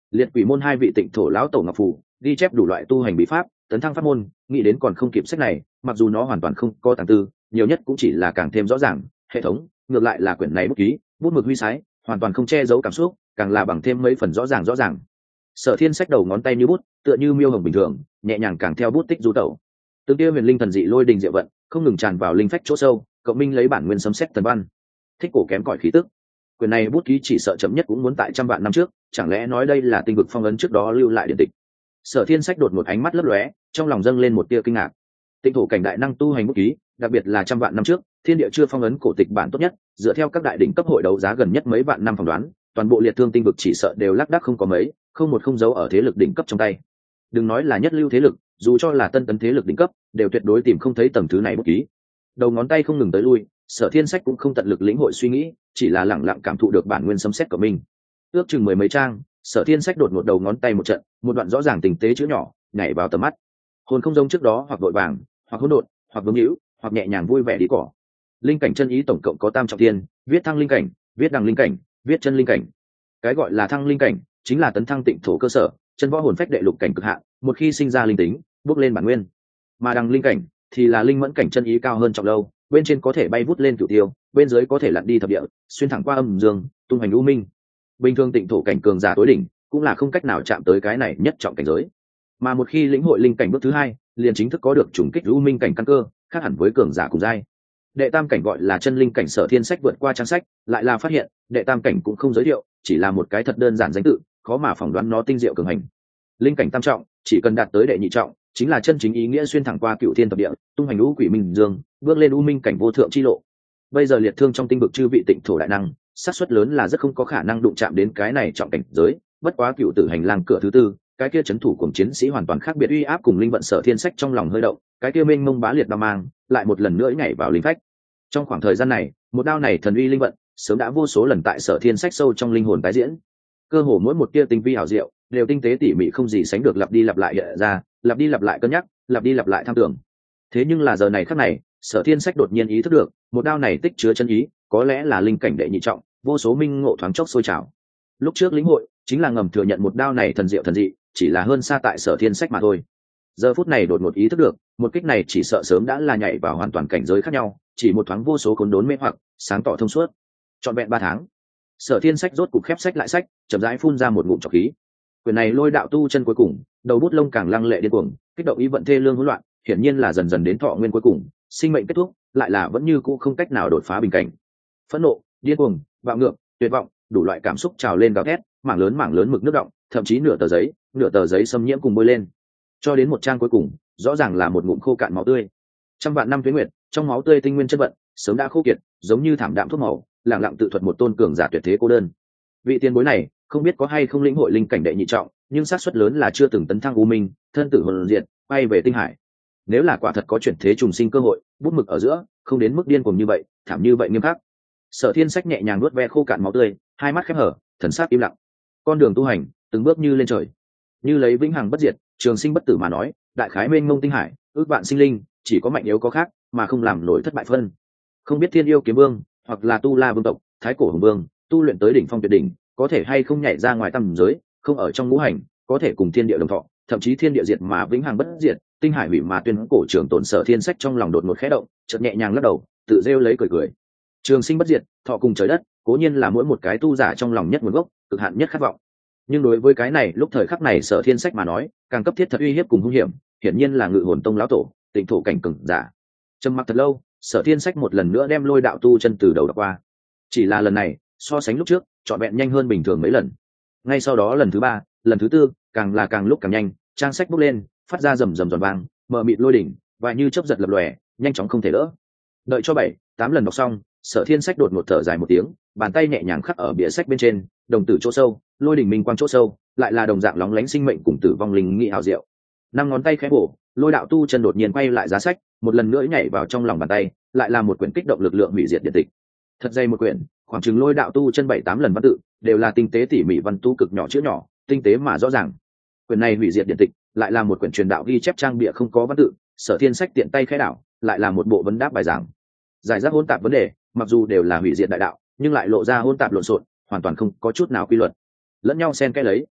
Liệt quỷ môn hai vị tịnh thổ lão tổ ngọc phù ghi chép đủ loại tu hành bí pháp, tấn thăng pháp môn, nghĩ đến còn không kịp sách này, mặc dù nó hoàn toàn không có tàng tư, nhiều nhất cũng chỉ là càng thêm rõ ràng hệ thống. Ngược lại là quyển này bút ký, bút mực huy sái, hoàn toàn không che giấu cảm xúc, càng là bằng thêm mấy phần rõ ràng. Sở Thiên xách đầu ngón tay như bút, tựa như miêu hồng bình thường, nhẹ nhàng càng theo bút tích du tẩu. Từng tia huyền linh thần dị lôi đình diệu vận, không ngừng tràn vào linh phách chỗ sâu, cộng minh lấy bản nguyên sấm sét thần văn. Thích cổ kém cỏi khí tức. Quyền này bút ký chỉ sợ chậm nhất cũng muốn tại trăm vạn năm trước, chẳng lẽ nói đây là tinh vực phong ấn trước đó lưu lại điện tịch. Sở Thiên xách đột một ánh mắt lấp lóe, trong lòng dâng lên một tia kinh ngạc. Tinh thổ cảnh đại năng tu hành bút ký, đặc biệt là trăm vạn năm trước, thiên địa chưa phong ấn cổ tịch bản tốt nhất, dựa theo các đại đỉnh cấp hội đấu giá gần nhất mấy vạn năm phỏng đoán, toàn bộ liệt thương tinh vực chỉ sợ đều lác đác không có mấy, không một không giấu ở thế lực đỉnh cấp trong tay. Đừng nói là nhất lưu thế lực, dù cho là tân tấn thế lực đỉnh cấp, đều tuyệt đối tìm không thấy tầng thứ này bút ký. Đầu ngón tay không ngừng tới lui, Sở Thiên sách cũng không tận lực lĩnh hội suy nghĩ, chỉ là lẳng lặng cảm thụ được bản nguyên sấm sét của mình. Ước chừng mười mấy trang, Sở Thiên sách đột ngột đầu ngón tay một trận, một đoạn rõ ràng tình tế chữ nhỏ nhảy vào tầm mắt. Hồn không giống trước đó hoặc vội vàng, hoặc hỗn độn, hoặc vướng hữu, hoặc nhẹ nhàng vui vẻ đi cỏ. Linh cảnh chân ý tổng cộng có tam trọng thiên, viết thăng linh cảnh, viết đằng linh cảnh, viết chân linh cảnh. Cái gọi là thăng linh cảnh chính là tấn thăng tịnh thổ cơ sở, chân võ hồn phách đệ lục cảnh cực hạn, một khi sinh ra linh tính, bước lên bản nguyên. Mà đằng linh cảnh thì là linh mẫn cảnh chân ý cao hơn trọng lâu, bên trên có thể bay vút lên cửu tiêu, bên dưới có thể lặn đi thập địa, xuyên thẳng qua âm dương, tung hành u minh. Bình thường tịnh thổ cảnh cường giả tối đỉnh cũng là không cách nào chạm tới cái này nhất trọng cảnh giới. Mà một khi lĩnh hội linh cảnh bước thứ hai, liền chính thức có được trùng kích u minh cảnh căn cơ, khác hẳn với cường giả cùng giai. Đệ tam cảnh gọi là chân linh cảnh. Sở Thiên sách vượt qua trang sách, lại là phát hiện đệ tam cảnh cũng không giới thiệu, chỉ là một cái thật đơn giản danh tự, khó mà phỏng đoán nó tinh diệu cường hành. Linh cảnh tam trọng chỉ cần đạt tới đệ nhị trọng, chính là chân chính ý nghĩa xuyên thẳng qua cựu thiên thập địa, tung hành u quỷ minh dương, bước lên u minh cảnh vô thượng chi lộ. Bây giờ liệt thương trong tinh vực chư vị tịnh thổ đại năng, xác suất lớn là rất không có khả năng đụng chạm đến cái này trọng cảnh giới. Bất quá cựu tử hành lang cửa thứ tư, cái kia chấn thủ cùng chiến sĩ hoàn toàn khác biệt uy áp cùng linh vận. Sở Thiên sách trong lòng hơi động, cái kia mênh mông bá liệt đao mang lại một lần nữa nhảy vào linh phách. Trong khoảng thời gian này, một đao này thần uy linh vận sớm đã vô số lần tại Sở Thiên sách sâu trong linh hồn tái diễn. Cơ hồ mỗi một tia tinh vi hảo diệu đều tinh tế tỉ mỉ không gì sánh được, lặp đi lặp lại hiện ra, lặp đi lặp lại cân nhắc, lặp đi lặp lại tham tưởng. Thế nhưng là giờ này khắc này, Sở Thiên sách đột nhiên ý thức được, một đao này tích chứa chân ý, có lẽ là linh cảnh đệ nhị trọng, vô số minh ngộ thoáng chốc sôi trào. Lúc trước lĩnh hội chính là ngầm thừa nhận một đao này thần diệu thần dị, chỉ là hơn xa tại Sở Thiên sách mà thôi. Giờ phút này đột ngột ý thức được, một kích này chỉ sợ sớm đã là nhảy vào hoàn toàn cảnh giới khác nhau, chỉ một thoáng vô số khốn đốn mê hoặc, sáng tỏ thông suốt. Trọn vẹn 3 tháng, Sở Thiên sách rốt cục khép sách lại sách, chậm rãi phun ra một ngụm trọc khí. Quyền này lôi đạo tu chân cuối cùng, đầu bút lông càng lăng lệ điên cuồng, kích động ý vận thê lương hỗn loạn, hiển nhiên là dần dần đến thọ nguyên cuối cùng, sinh mệnh kết thúc, lại là vẫn như cũ không cách nào đột phá bình cảnh. Phẫn nộ, điên cuồng, bạo ngược, tuyệt vọng, đủ loại cảm xúc trào lên gào thét, mảng lớn mực nước động, thậm chí nửa tờ giấy xâm nhiễm cùng bôi lên. Cho đến một trang cuối cùng, rõ ràng là một ngụm khô cạn máu tươi. Trăm vạn năm tuế nguyệt, trong máu tươi tinh nguyên chất vận, sớm đã khô kiệt, giống như thảm đạm thuốc màu, lặng lặng tự thuật một tôn cường giả tuyệt thế cô đơn. Vị tiền bối này, không biết có hay không lĩnh hội linh cảnh đệ nhị trọng, nhưng xác suất lớn là chưa từng tấn thăng u minh, thân tử hồn diệt, bay về tinh hải. Nếu là quả thật có chuyển thế trùng sinh cơ hội, bút mực ở giữa, không đến mức điên cuồng như vậy, thảm như vậy nghiêm khắc. Sở Thiên sách nhẹ nhàng nuốt ve khô cạn máu tươi, hai mắt khép hở, thần sắc im lặng. Con đường tu hành, từng bước như lên trời, như lấy vĩnh hằng bất diệt, trường sinh bất tử mà nói, đại khái mênh mông tinh hải, ước vạn sinh linh, chỉ có mạnh yếu có khác, mà không làm nổi thất bại phân. Không biết Thiên Yêu Kiếm Vương, hoặc là Tu La Vương tộc, Thái Cổ Hùng Vương, tu luyện tới đỉnh phong tuyệt đỉnh, có thể hay không nhảy ra ngoài tam giới, không ở trong ngũ hành, có thể cùng thiên địa đồng thọ, thậm chí thiên địa diệt mà vĩnh hằng bất diệt, tinh hải hủy mà tuyên cổ trường tồn. Sở Thiên sách trong lòng đột ngột khẽ động, chợt nhẹ nhàng lắc đầu, tự rêu lấy cười cười. Trường sinh bất diệt, thọ cùng trời đất, cố nhiên là mỗi một cái tu giả trong lòng nhất nguồn gốc, cực hạn nhất khát vọng. Nhưng đối với cái này, lúc thời khắc này Sở Thiên sách mà nói, càng cấp thiết thật uy hiếp cùng hung hiểm, hiển nhiên là Ngự Hồn Tông lão tổ, Tịnh Thổ cảnh cường giả. Trầm mặc thật lâu, Sở Thiên sách một lần nữa đem lôi đạo tu chân từ đầu đọc qua. Chỉ là lần này, so sánh lúc trước, trọn vẹn nhanh hơn bình thường mấy lần. Ngay sau đó lần thứ 3, lần thứ 4, càng lúc càng nhanh, trang sách bốc lên, phát ra rầm rầm giòn vang, mờ mịt lôi đỉnh, và như chớp giật lập lòe, nhanh chóng không thể đỡ. Đợi cho 7, 8 lần đọc xong, Sở Thiên sách đột ngột thở dài một tiếng, bàn tay nhẹ nhàng khắc ở bìa sách bên trên, đồng tử chỗ sâu, lôi đỉnh minh quang chỗ sâu, lại là đồng dạng lóng lánh sinh mệnh cùng tử vong linh nghị hào diệu. 5 ngón tay khẽ bổ, lôi đạo tu chân đột nhiên quay lại giá sách, một lần nữa nhảy vào trong lòng bàn tay, lại là một quyển kích động lực lượng hủy diệt điện tịch. Thật dày một quyển, khoảng chừng lôi đạo tu chân 7-8 lần văn tự, đều là tinh tế tỉ mỉ văn tu cực nhỏ chữ nhỏ, tinh tế mà rõ ràng. Quyển này hủy diệt điện tịch, lại là một quyển truyền đạo ghi chép trang bìa không có văn tự. Sở Thiên sách tiện tay khẽ đảo, lại là một bộ vấn đáp bài giảng. Giải rác hỗn tạp vấn đề, mặc dù đều là hủy diệt đại đạo, nhưng lại lộ ra hỗn tạp lộn xộn, hoàn toàn không có chút nào quy luật. Lẫn nhau xen kẽ lấy,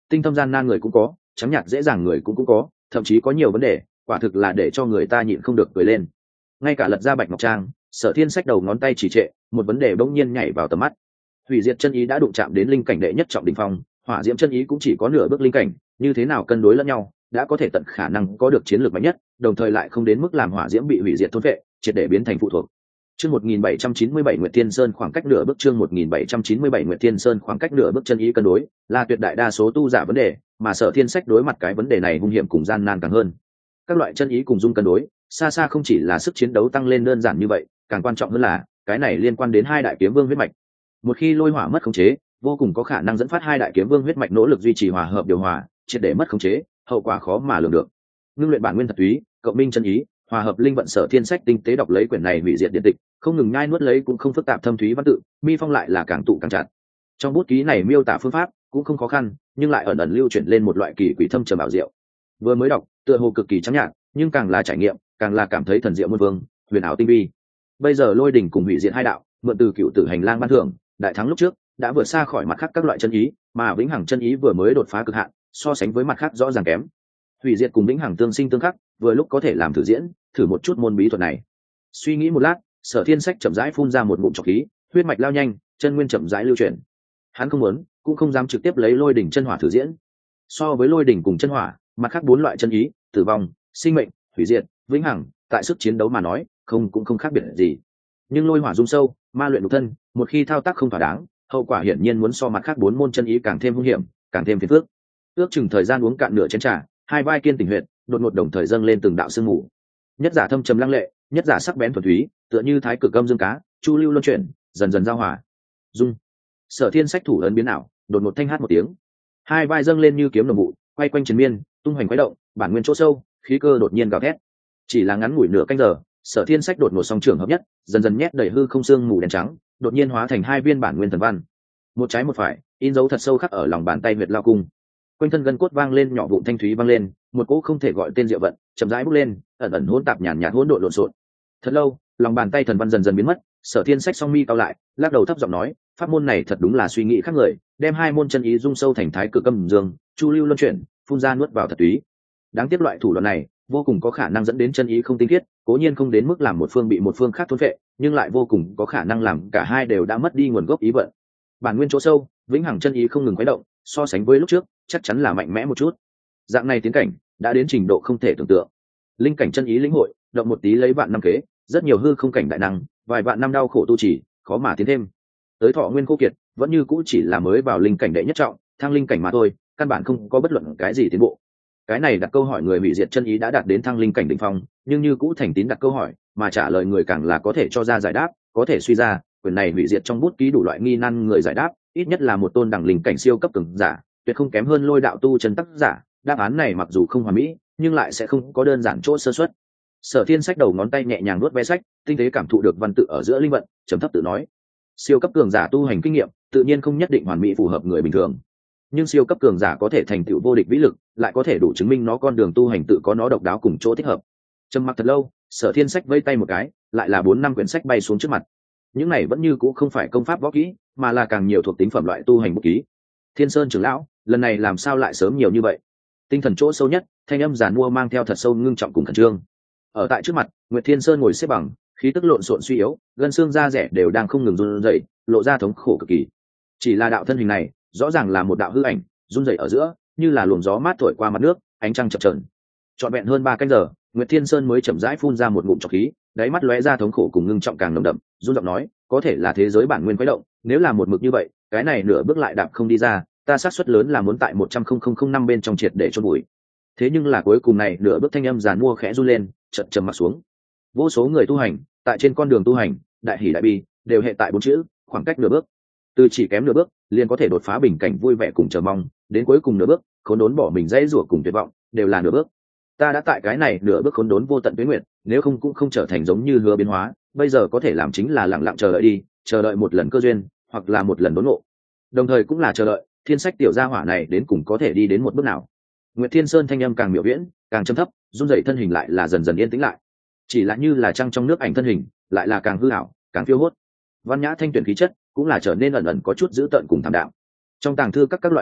tinh thâm gian nan người cũng có, trắng nhạt dễ dàng người cũng có, thậm chí có nhiều vấn đề quả thực là để cho người ta nhịn không được cười lên. Ngay cả lật ra bạch ngọc trang, Sở Thiên xách đầu ngón tay chỉ trệ, một vấn đề bỗng nhiên nhảy vào tầm mắt. Hủy diệt chân ý đã đụng chạm đến linh cảnh đệ nhất trọng đỉnh phong, hỏa diễm chân ý cũng chỉ có nửa bước linh cảnh, như thế nào cân đối lẫn nhau, đã có thể tận khả năng có được chiến lược mạnh nhất, đồng thời lại không đến mức làm hỏa diễm bị hủy diệt thôn phệ, triệt để biến thành phụ thuộc. Chương 1797 Nguyệt Thiên Sơn khoảng cách nửa bước chương 1797 Nguyệt Thiên Sơn khoảng cách nửa bước chân ý cân đối, là tuyệt đại đa số tu giả vấn đề, mà Sở Thiên sách đối mặt cái vấn đề này hung hiểm cùng gian nan càng hơn. Các loại chân ý cùng dung cân đối, xa xa không chỉ là sức chiến đấu tăng lên đơn giản như vậy, càng quan trọng hơn là, cái này liên quan đến hai đại kiếm vương huyết mạch. Một khi lôi hỏa mất khống chế, vô cùng có khả năng dẫn phát hai đại kiếm vương huyết mạch nỗ lực duy trì hòa hợp điều hòa, triệt để mất khống chế, hậu quả khó mà lường được. Ngưng luyện bản nguyên thật túy, cộng minh chân ý, hòa hợp linh vận. Sở Thiên sách tinh tế đọc lấy quyển này hủy diệt điện tịch, không ngừng nhai nuốt lấy cũng không phức tạp thâm thúy văn tự, mi phong lại là càng tụ càng chặt. Trong bút ký này miêu tả phương pháp cũng không khó khăn, nhưng lại ẩn ẩn lưu chuyển lên một loại kỳ quỷ thâm trầm bảo diệu. Vừa mới đọc, tựa hồ cực kỳ trắng nhạt, nhưng càng là trải nghiệm, càng là cảm thấy thần diệu muôn vương, huyền ảo tinh vi. Bây giờ lôi đỉnh cùng hủy diệt hai đạo, mượn từ cựu tử hành lang ban thưởng, đại thắng lúc trước đã vượt xa khỏi mặt khác các loại chân ý, mà vĩnh hằng chân ý vừa mới đột phá cực hạn, so sánh với mặt khác rõ ràng kém. Hủy diệt cùng vĩnh hằng tương sinh tương khắc, vừa lúc có thể làm thử diễn, thử một chút môn bí thuật này. Suy nghĩ một lát, Sở Thiên sách chậm rãi phun ra một ngụm trọc khí, huyết mạch lao nhanh, chân nguyên chậm rãi lưu chuyển. Hắn không muốn, cũng không dám trực tiếp lấy lôi đỉnh chân hỏa thử diễn. So với lôi đỉnh cùng chân hỏa, mặt khác bốn loại chân ý, tử vong, sinh mệnh, hủy diệt, vĩnh hằng, tại sức chiến đấu mà nói, cũng không khác biệt gì. Nhưng lôi hỏa dung sâu, ma luyện nhục thân, một khi thao tác không thỏa đáng, hậu quả hiển nhiên muốn so mặt khác bốn môn chân ý càng thêm hung hiểm, càng thêm phiền phức. Ước chừng thời gian uống cạn nửa chén trà, hai vai kiên tỉnh huyệt, đột ngột đồng thời dâng lên từng đạo sương mù. Nhất giả thâm trầm lăng lệ, nhất giả sắc bén thuần túy, tựa như thái cực âm dương cá, chu lưu luân chuyển, dần dần giao hòa. Dung. Sở Thiên sách thủ ấn biến ảo, đột ngột thanh hát một tiếng. Hai vai dâng lên như kiếm đồng mụ, quay quanh chiến miên, tung hoành khuấy động, bản nguyên chỗ sâu, khí cơ đột nhiên gào thét. Chỉ là ngắn ngủi nửa canh giờ, Sở Thiên sách đột ngột song trường hợp nhất, dần dần nhét đầy hư không xương mù đen trắng, đột nhiên hóa thành hai viên bản nguyên thần văn. Một trái một phải, in dấu thật sâu khắc ở lòng bàn tay huyệt lao cung. Quanh thân gân cốt vang lên nhỏ vụn thanh thúy vang lên, một cỗ không thể gọi tên diệu vận, chậm rãi bốc lên, ẩn ẩn hỗn tạp nhàn nhạt hỗn độn lộn xộn. Thật lâu, lòng bàn tay thần văn dần dần biến mất, Sở Thiên sách song mi cao lại, lắc đầu thấp giọng nói, pháp môn này thật đúng là suy nghĩ khác người, đem hai môn chân ý dung sâu thành thái cực âm dương, chu lưu luân chuyển, phun ra nuốt vào thật túy. Đáng tiếc loại thủ đoạn này, vô cùng có khả năng dẫn đến chân ý không tinh khiết, cố nhiên không đến mức làm một phương bị một phương khác thôn phệ, nhưng lại vô cùng có khả năng làm cả hai đều đã mất đi nguồn gốc ý vận. Bản nguyên chỗ sâu, vĩnh hằng chân ý không ngừng khuấy động, so sánh với lúc trước, chắc chắn là mạnh mẽ một chút. Dạng này tiến cảnh đã đến trình độ không thể tưởng tượng. Linh cảnh chân ý lĩnh hội, động một tí lấy vạn năm kế, rất nhiều hư không cảnh đại năng, vài vạn năm đau khổ tu trì, khó mà tiến thêm. Tới thọ nguyên khô kiệt, vẫn như cũ chỉ là mới vào linh cảnh đệ nhất trọng, thăng linh cảnh mà thôi, căn bản không có bất luận cái gì tiến bộ. Cái này đặt câu hỏi người hủy diệt chân ý đã đạt đến thăng linh cảnh đỉnh phong, nhưng như cũ thành tín đặt câu hỏi, mà trả lời người càng là có thể cho ra giải đáp, có thể suy ra, quyền này hủy diệt trong bút ký đủ loại nghi nan người giải đáp, ít nhất là một tôn đẳng linh cảnh siêu cấp cường giả, tuyệt không kém hơn lôi đạo tu chân tác giả. Đáp án này mặc dù không hoàn mỹ, nhưng lại sẽ không có đơn giản chỗ sơ suất. Sở Thiên sách đầu ngón tay nhẹ nhàng nuốt ve sách, tinh tế cảm thụ được văn tự ở giữa linh vận, trầm thấp tự nói: siêu cấp cường giả tu hành kinh nghiệm, tự nhiên không nhất định hoàn mỹ phù hợp người bình thường, nhưng siêu cấp cường giả có thể thành tựu vô địch vĩ lực, lại có thể đủ chứng minh nó con đường tu hành tự có nó độc đáo cùng chỗ thích hợp. Trầm mặc thật lâu, Sở Thiên sách vây tay một cái, lại là 4-5 quyển sách bay xuống trước mặt. Những này vẫn như cũ không phải công pháp võ kỹ, mà là càng nhiều thuộc tính phẩm loại tu hành bút ký. Thiên Sơn trưởng lão, lần này làm sao lại sớm nhiều như vậy? Tinh thần chỗ sâu nhất, thanh âm giàn mua mang theo thật sâu ngưng trọng cùng khẩn trương. Ở tại trước mặt, Nguyệt Thiên Sơn ngồi xếp bằng, khí tức lộn xộn suy yếu, gân xương da rẻ đều đang không ngừng run rẩy, lộ ra thống khổ cực kỳ. Chỉ là đạo thân hình này, rõ ràng là một đạo hư ảnh, run rẩy ở giữa, như là luồng gió mát thổi qua mặt nước, ánh trăng chập chờn. Trọn vẹn hơn 3 canh giờ, Nguyệt Thiên Sơn mới chậm rãi phun ra một ngụm trọc khí, đáy mắt lóe ra thống khổ cùng ngưng trọng càng nồng đậm, run giọng nói, có thể là thế giới bản nguyên quấy động, nếu là một mực như vậy, cái này nửa bước lại đạp không đi ra, ta xác suất lớn là muốn tại 100,005 bên trong triệt để chôn bụi. Thế nhưng là cuối cùng này nửa bước thanh âm giàn mua khẽ run lên, chợt trầm mặt xuống. Vô số người tu hành, tại trên con đường tu hành, đại hỷ đại bi, đều hệ tại 4 chữ, khoảng cách nửa bước. Từ chỉ kém nửa bước, liền có thể đột phá bình cảnh vui vẻ cùng chờ mong, đến cuối cùng nửa bước, khốn đốn bỏ mình dãy rủa cùng tuyệt vọng, đều là nửa bước. Ta đã tại cái này nửa bước khốn đốn vô tận tuyết nguyệt, nếu không cũng không trở thành giống như hứa biến hóa, bây giờ có thể làm chính là lặng lặng chờ đợi đi, chờ đợi một lần cơ duyên, hoặc là một lần đốn ngộ. Đồng thời cũng là chờ đợi, thiên sách tiểu gia hỏa này đến cùng có thể đi đến một bước nào. Nguyệt Thiên Sơn thanh âm càng miểu viễn, càng trầm thấp, run rẩy thân hình lại là dần dần yên tĩnh lại. Chỉ là như là trăng trong nước ảnh thân hình, lại là càng hư ảo, càng phiêu hốt. Văn nhã thanh tuyển khí chất, cũng là trở nên ẩn ẩn có chút dữ tợn cùng thảm đạm. Trong tàng thư các loại điện tịch,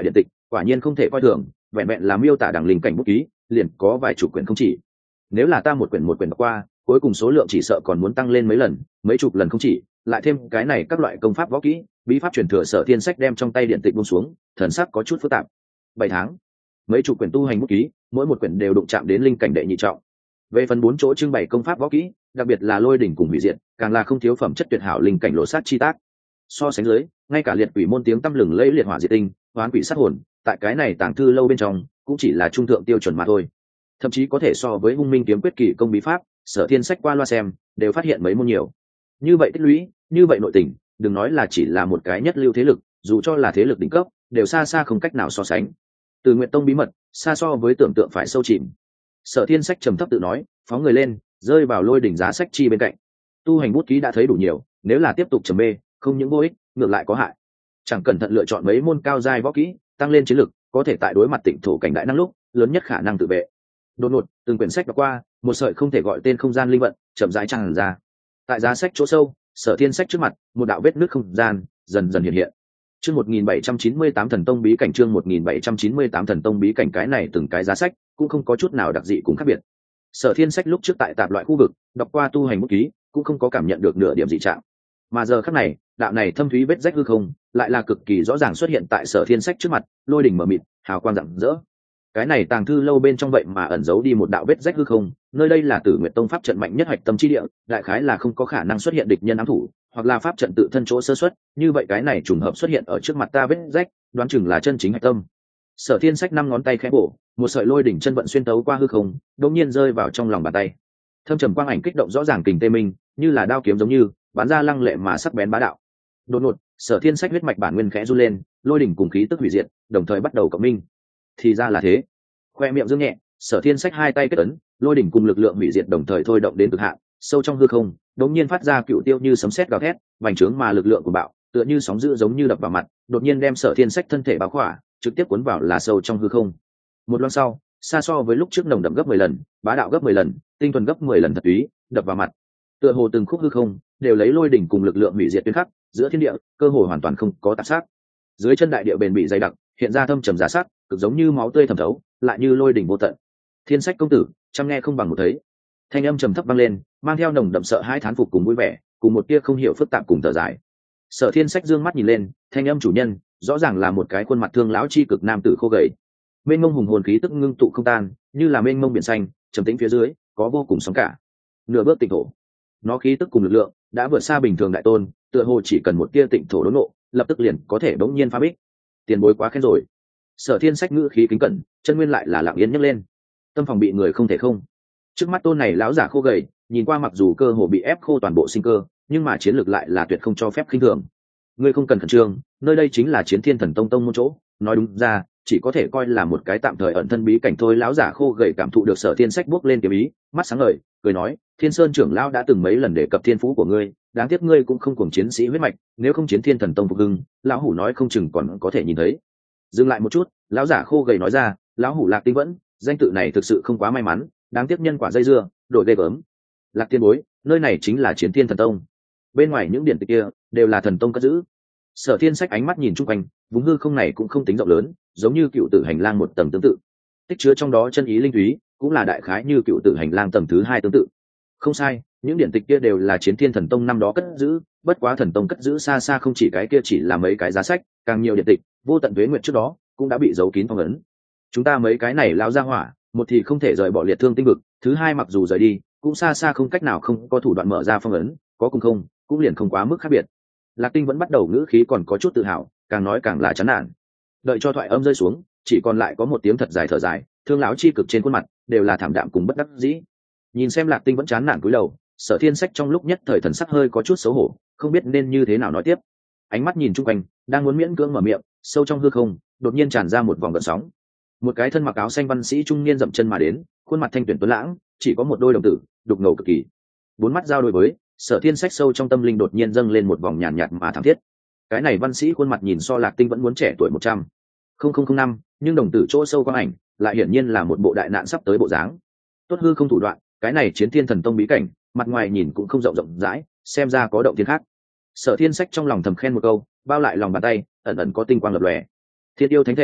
quả nhiên không thể coi thường, vẹn vẹn là miêu tả đẳng linh cảnh bút ký liền có vài chục quyển không chỉ. Nếu là ta một quyển đọc qua, cuối cùng số lượng chỉ sợ còn muốn tăng lên mấy lần, mấy chục lần không chỉ, lại thêm cái này các loại công pháp võ kỹ bí pháp truyền thừa. Sở Thiên Sách đem trong tay điện tịch buông xuống, thần sắc có chút phức tạp. 7 tháng, mấy chục quyển tu hành bút ký, mỗi một quyển đều đụng chạm đến linh cảnh đệ nhị trọng. Về phần 4 chỗ trưng bày công pháp võ kỹ, đặc biệt là lôi đỉnh cùng hủy diệt, càng là không thiếu phẩm chất tuyệt hảo linh cảnh lộ sát chi tác. So sánh dưới, ngay cả liệt quỷ môn tiếng tăm lừng lẫy liệt hỏa diệt tinh, hoán quỷ sát hồn, tại cái này tàng thư lâu bên trong cũng chỉ là trung thượng tiêu chuẩn mà thôi. Thậm chí có thể so với hung minh kiếm quyết kỳ công bí pháp, Sở Thiên Sách qua loa xem đều phát hiện mấy môn nhiều. Như vậy tích lũy, như vậy nội tình, đừng nói là chỉ là một cái nhất lưu thế lực, dù cho là thế lực đỉnh cấp đều xa xa không cách nào so sánh. Từ Nguyệt Tông bí mật xa so với tưởng tượng phải sâu chìm. Sở Thiên Sách trầm thấp tự nói, phóng người lên, rơi vào lôi đỉnh giá sách chi bên cạnh. Tu hành bút ký đã thấy đủ nhiều, nếu là tiếp tục trầm mê, không những vô ích, ngược lại có hại. Chẳng cẩn thận lựa chọn mấy môn cao giai võ kỹ, tăng lên chiến lực, có thể tại đối mặt tịnh thổ cảnh đại năng lúc, lớn nhất khả năng tự vệ. Đột ngột, từng quyển sách đọc qua, một sợi không thể gọi tên không gian linh vận chậm rãi tràn ra. Tại giá sách chỗ sâu, Sở Thiên Sách trước mặt, một đạo vết nứt không gian dần dần hiện hiện. Chương 1798 Thần Tông bí cảnh, chương 1798 Thần Tông bí cảnh. Cái này từng cái giá sách cũng không có chút nào đặc dị cũng khác biệt. Sở Thiên Sách lúc trước tại tạp loại khu vực đọc qua tu hành bút ký, cũng không có cảm nhận được nửa điểm dị trạng. Mà giờ khắc này, đạo này thâm thúy vết rách hư không, lại là cực kỳ rõ ràng xuất hiện tại Sở Thiên Sách trước mặt, lôi đỉnh mở mịt, hào quang rạng rỡ. Cái này tàng thư lâu bên trong vậy mà ẩn giấu đi một đạo vết rách hư không, nơi đây là Tử Nguyệt Tông pháp trận mạnh nhất hạch tâm chi địa, đại khái là không có khả năng xuất hiện địch nhân ám thủ, hoặc là pháp trận tự thân chỗ sơ xuất, như vậy cái này trùng hợp xuất hiện ở trước mặt ta vết rách, đoán chừng là chân chính hạch tâm. Sở Thiên Sách 5 ngón tay khẽ bổ, một sợi lôi đỉnh chân vận xuyên tấu qua hư không, đột nhiên rơi vào trong lòng bàn tay. Thâm trầm quang ảnh kích động rõ ràng kình tê minh, như là đao kiếm giống như, bắn ra lăng lệ mà sắc bén bá đạo. Đột ngột, Sở Thiên Sách huyết mạch bản nguyên khẽ run lên, lôi đỉnh cùng khí tức hủy diệt, đồng thời bắt đầu cộng minh. Thì ra là thế. Khoe miệng dương nhẹ, Sở Thiên Sách hai tay kết ấn, lôi đỉnh cùng lực lượng hủy diệt đồng thời thôi động đến cực hạn, sâu trong hư không, đột nhiên phát ra cựu tiêu như sấm sét gào thét, vành trướng mà lực lượng của bạo, tựa như sóng dữ giống như đập vào mặt, đột nhiên đem Sở Thiên Sách thân thể bao khỏa, trực tiếp cuốn vào là sâu trong hư không. Một loáng sau, xa so với lúc trước nồng đậm gấp 10 lần, bá đạo gấp 10 lần, tinh thuần gấp 10 lần thật túy, đập vào mặt. Tựa hồ từng khúc hư không đều lấy lôi đỉnh cùng lực lượng hủy diệt tuyến khắc, giữa thiên địa, cơ hồ hoàn toàn không có tạp sắc. Dưới chân đại địa bền bị dày đặc, hiện ra thâm trầm giá sắc, cực giống như máu tươi thẩm thấu, lại như lôi đỉnh vô tận. Thiên Sách công tử, chăm nghe không bằng một thấy. Thanh âm trầm thấp vang lên, mang theo nồng đậm sợ hãi thán phục cùng vui vẻ, cùng một tia không hiểu phức tạp cùng thở dài. Sở Thiên Sách dương mắt nhìn lên, thanh âm chủ nhân, rõ ràng là một cái khuôn mặt thương lão chi cực nam tử khô gầy. Mênh mông hùng hồn khí tức ngưng tụ không tan, như là mênh mông biển xanh, trầm tĩnh phía dưới, có vô cùng sóng cả. Nửa bước tịnh thổ, nó khí tức cùng lực lượng đã vượt xa bình thường đại tôn, tựa hồ chỉ cần một tia tịnh thổ đốn ngộ, lập tức liền có thể bỗng nhiên phá bích. Tiền bối quá khen rồi. Sở Thiên Sách ngữ khí kính cẩn, chân nguyên lại là lặng yên nhấc lên. Tâm phòng bị người không thể không. Trước mắt tôn này lão giả khô gầy, nhìn qua mặc dù cơ hồ bị ép khô toàn bộ sinh cơ, nhưng mà chiến lược lại là tuyệt không cho phép khinh thường. Ngươi không cần khẩn trương, nơi đây chính là Chiến Thiên Thần Tông tông môn chỗ, nói đúng ra, chỉ có thể coi là một cái tạm thời ẩn thân bí cảnh thôi. Lão giả khô gầy cảm thụ được Sở Thiên Sách bước lên kiếm ý, mắt sáng ngời, cười nói, Thiên Sơn trưởng lão đã từng mấy lần đề cập thiên phú của ngươi, đáng tiếc ngươi cũng không cùng chiến sĩ huyết mạch, nếu không Chiến Thiên Thần Tông phục hưng, lão hủ nói không chừng còn có thể nhìn thấy. Dừng lại một chút, lão giả khô gầy nói ra, lão hủ Lạc Tinh Vẫn, danh tự này thực sự không quá may mắn, đáng tiếc nhân quả dây dưa, đổi ghê gớm. Lạc tiên bối, nơi này chính là Chiến Thiên Thần Tông, bên ngoài những điện tịch kia đều là thần tông cất giữ. Sở Thiên Sách ánh mắt nhìn chung quanh, vùng hư không này cũng không tính rộng lớn, giống như cựu tử hành lang một tầng tương tự, tích chứa trong đó chân ý linh thúy, cũng là đại khái như cựu tử hành lang tầng thứ 2 tương tự. Không sai, những điện tịch kia đều là Chiến Thiên Thần Tông năm đó cất giữ, bất quá thần tông cất giữ xa xa không chỉ cái kia chỉ là mấy cái giá sách, càng nhiều điện tịch, vô tận tuế nguyệt trước đó cũng đã bị giấu kín phong ấn. Chúng ta mấy cái này lao ra hỏa, một thì không thể rời bỏ liệt thương tinh vực, thứ hai mặc dù rời đi, cũng xa xa không cách nào không có thủ đoạn mở ra phong ấn, có cùng không, cũng liền không quá mức khác biệt. Lạc Tinh vẫn bắt đầu ngữ khí còn có chút tự hào, càng nói càng là chán nản. Đợi cho thoại âm rơi xuống, chỉ còn lại có một tiếng thật dài thở dài, thương lão chi cực trên khuôn mặt đều là thảm đạm cùng bất đắc dĩ. Nhìn xem Lạc Tinh vẫn chán nản cúi đầu, Sở Thiên Sách trong lúc nhất thời thần sắc hơi có chút xấu hổ, không biết nên như thế nào nói tiếp. Ánh mắt nhìn chung quanh, đang muốn miễn cưỡng mở miệng, sâu trong hư không đột nhiên tràn ra một vòng gợn sóng. Một cái thân mặc áo xanh văn sĩ trung niên dậm chân mà đến, khuôn mặt thanh tuyển tuấn lãng, chỉ có một đôi đồng tử đục ngầu cực kỳ. Bốn mắt giao đối với, Sở Thiên Sách sâu trong tâm linh đột nhiên dâng lên một vòng nhàn nhạt mà thảm thiết. Cái này văn sĩ khuôn mặt nhìn so Lạc Tinh vẫn muốn trẻ tuổi 100,005, nhưng đồng tử chỗ sâu quang ảnh lại hiển nhiên là một bộ đại nạn sắp tới bộ dáng. Tốt hư không thủ đoạn, cái này Chiến Thiên Thần Tông bí cảnh, mặt ngoài nhìn cũng không rộng rộng rãi, xem ra có động thiên khác. Sở Thiên Sách trong lòng thầm khen một câu, bao lại lòng bàn tay ẩn ẩn có tinh quang lập lòe. Thiên yêu thánh thể,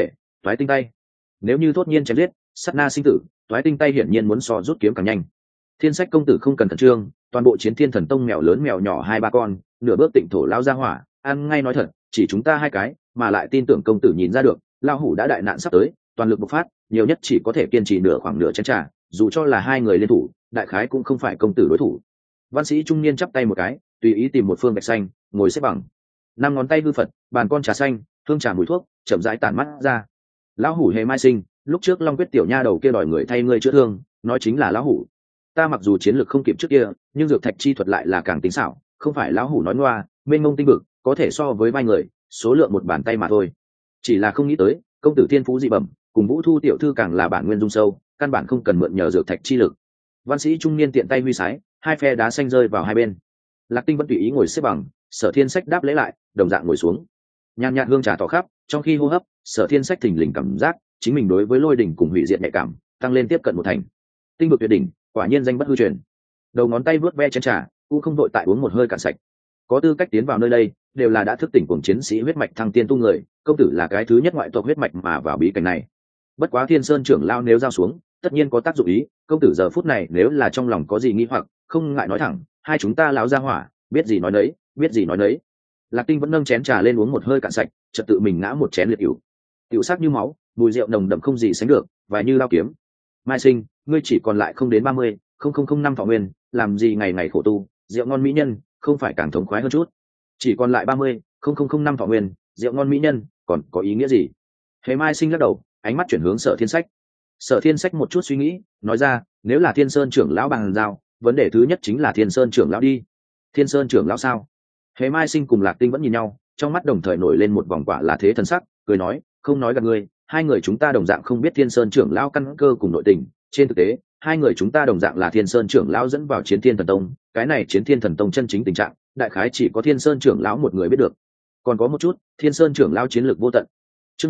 toái tinh tay. Nếu như thốt nhiên chém giết, sát na sinh tử, toái tinh tay hiển nhiên muốn so rút kiếm càng nhanh. Thiên Sách công tử không cần khẩn trương, toàn bộ Chiến Thiên Thần Tông mèo lớn mèo nhỏ 2-3 con, nửa bước tịnh thổ lao ra hỏa, ăn ngay nói thật, chỉ chúng ta 2 cái, mà lại tin tưởng công tử nhìn ra được, lao hủ đã đại nạn sắp tới, toàn lực bộc phát, nhiều nhất chỉ có thể kiên trì khoảng nửa chén trà, dù cho là 2 người liên thủ, đại khái cũng không phải công tử đối thủ. Văn sĩ trung niên chắp tay một cái, tùy ý tìm một phương gạch xanh, ngồi xếp bằng. 5 ngón tay hư Phật, bàn con trà xanh, hương trà mùi thuốc, chậm rãi tản mắt ra. Lão hủ Hề Mai Sinh, lúc trước Long Quyết tiểu nha đầu kia đòi người thay ngươi chữa thương, nói chính là lão hủ. Ta mặc dù chiến lược không kịp trước kia, nhưng dược thạch chi thuật lại là càng tính xảo, không phải lão hủ nói ngoa, mênh mông tinh vực, có thể so với vai người, số lượng một bàn tay mà thôi. Chỉ là không nghĩ tới, công tử thiên phú dị bẩm, cùng Vũ Thu tiểu thư càng là bản nguyên dung sâu, căn bản không cần mượn nhờ dược thạch chi lực. Văn sĩ trung niên tiện tay huy sái, 2 phe đá xanh rơi vào hai bên. Lạc Tinh vẫn tùy ý ngồi xếp bằng, Sở Thiên Sách đáp lễ lại, đồng dạng ngồi xuống. Nhàn nhạt hương trà tỏ khắp, trong khi hô hấp, Sở Thiên Sách thình lình cảm giác chính mình đối với lôi đỉnh cùng hủy diệt nhạy cảm tăng lên tiếp cận một thành. Tinh vực tuyệt đỉnh, quả nhiên danh bất hư truyền. Đầu ngón tay vuốt ve chén trà, cũng không vội tại uống một hơi cạn sạch. Có tư cách tiến vào nơi đây, đều là đã thức tỉnh cùng chiến sĩ huyết mạch thăng tiên tu người, công tử là cái thứ nhất ngoại tộc huyết mạch mà vào bí cảnh này. Bất quá Thiên Sơn trưởng lao nếu giao xuống, tất nhiên có tác dụng ý, công tử giờ phút này nếu là trong lòng có gì nghi hoặc, không ngại nói thẳng, hai chúng ta lão gia hỏa, biết gì nói nấy, biết gì nói nấy. Lạc Tinh vẫn nâng chén trà lên uống một hơi cạn sạch, chợt tự mình ngã một chén liệt ỉu. Tiểu sắc như máu, mùi rượu nồng đậm không gì sánh được, và như lao kiếm. Mai Sinh, ngươi chỉ còn lại không đến 30,000 thọ nguyên, làm gì ngày ngày khổ tu, rượu ngon mỹ nhân, không phải càng thống khoái hơn chút. Chỉ còn lại 30,000 thọ nguyên, rượu ngon mỹ nhân, còn có ý nghĩa gì? Hề Mai Sinh lắc đầu, ánh mắt chuyển hướng Sở Thiên Sách. Sở Thiên Sách một chút suy nghĩ, nói ra, nếu là Thiên Sơn trưởng lão bằng giao, vấn đề thứ nhất chính là Thiên Sơn trưởng lão đi. Thiên Sơn trưởng lão sao? Hề Mai Sinh cùng Lạc Tinh vẫn nhìn nhau, trong mắt đồng thời nổi lên một vòng quả là thế thần sắc, cười nói, không nói gạt ngươi, hai người chúng ta đồng dạng không biết Thiên Sơn trưởng lão căn cơ cùng nội tình, trên thực tế, hai người chúng ta đồng dạng là Thiên Sơn trưởng lão dẫn vào Chiến Thiên Thần Tông, cái này Chiến Thiên Thần Tông chân chính tình trạng, đại khái chỉ có Thiên Sơn trưởng lão một người biết được. Còn có một chút, Thiên Sơn trưởng lão chiến lược vô tận. Chương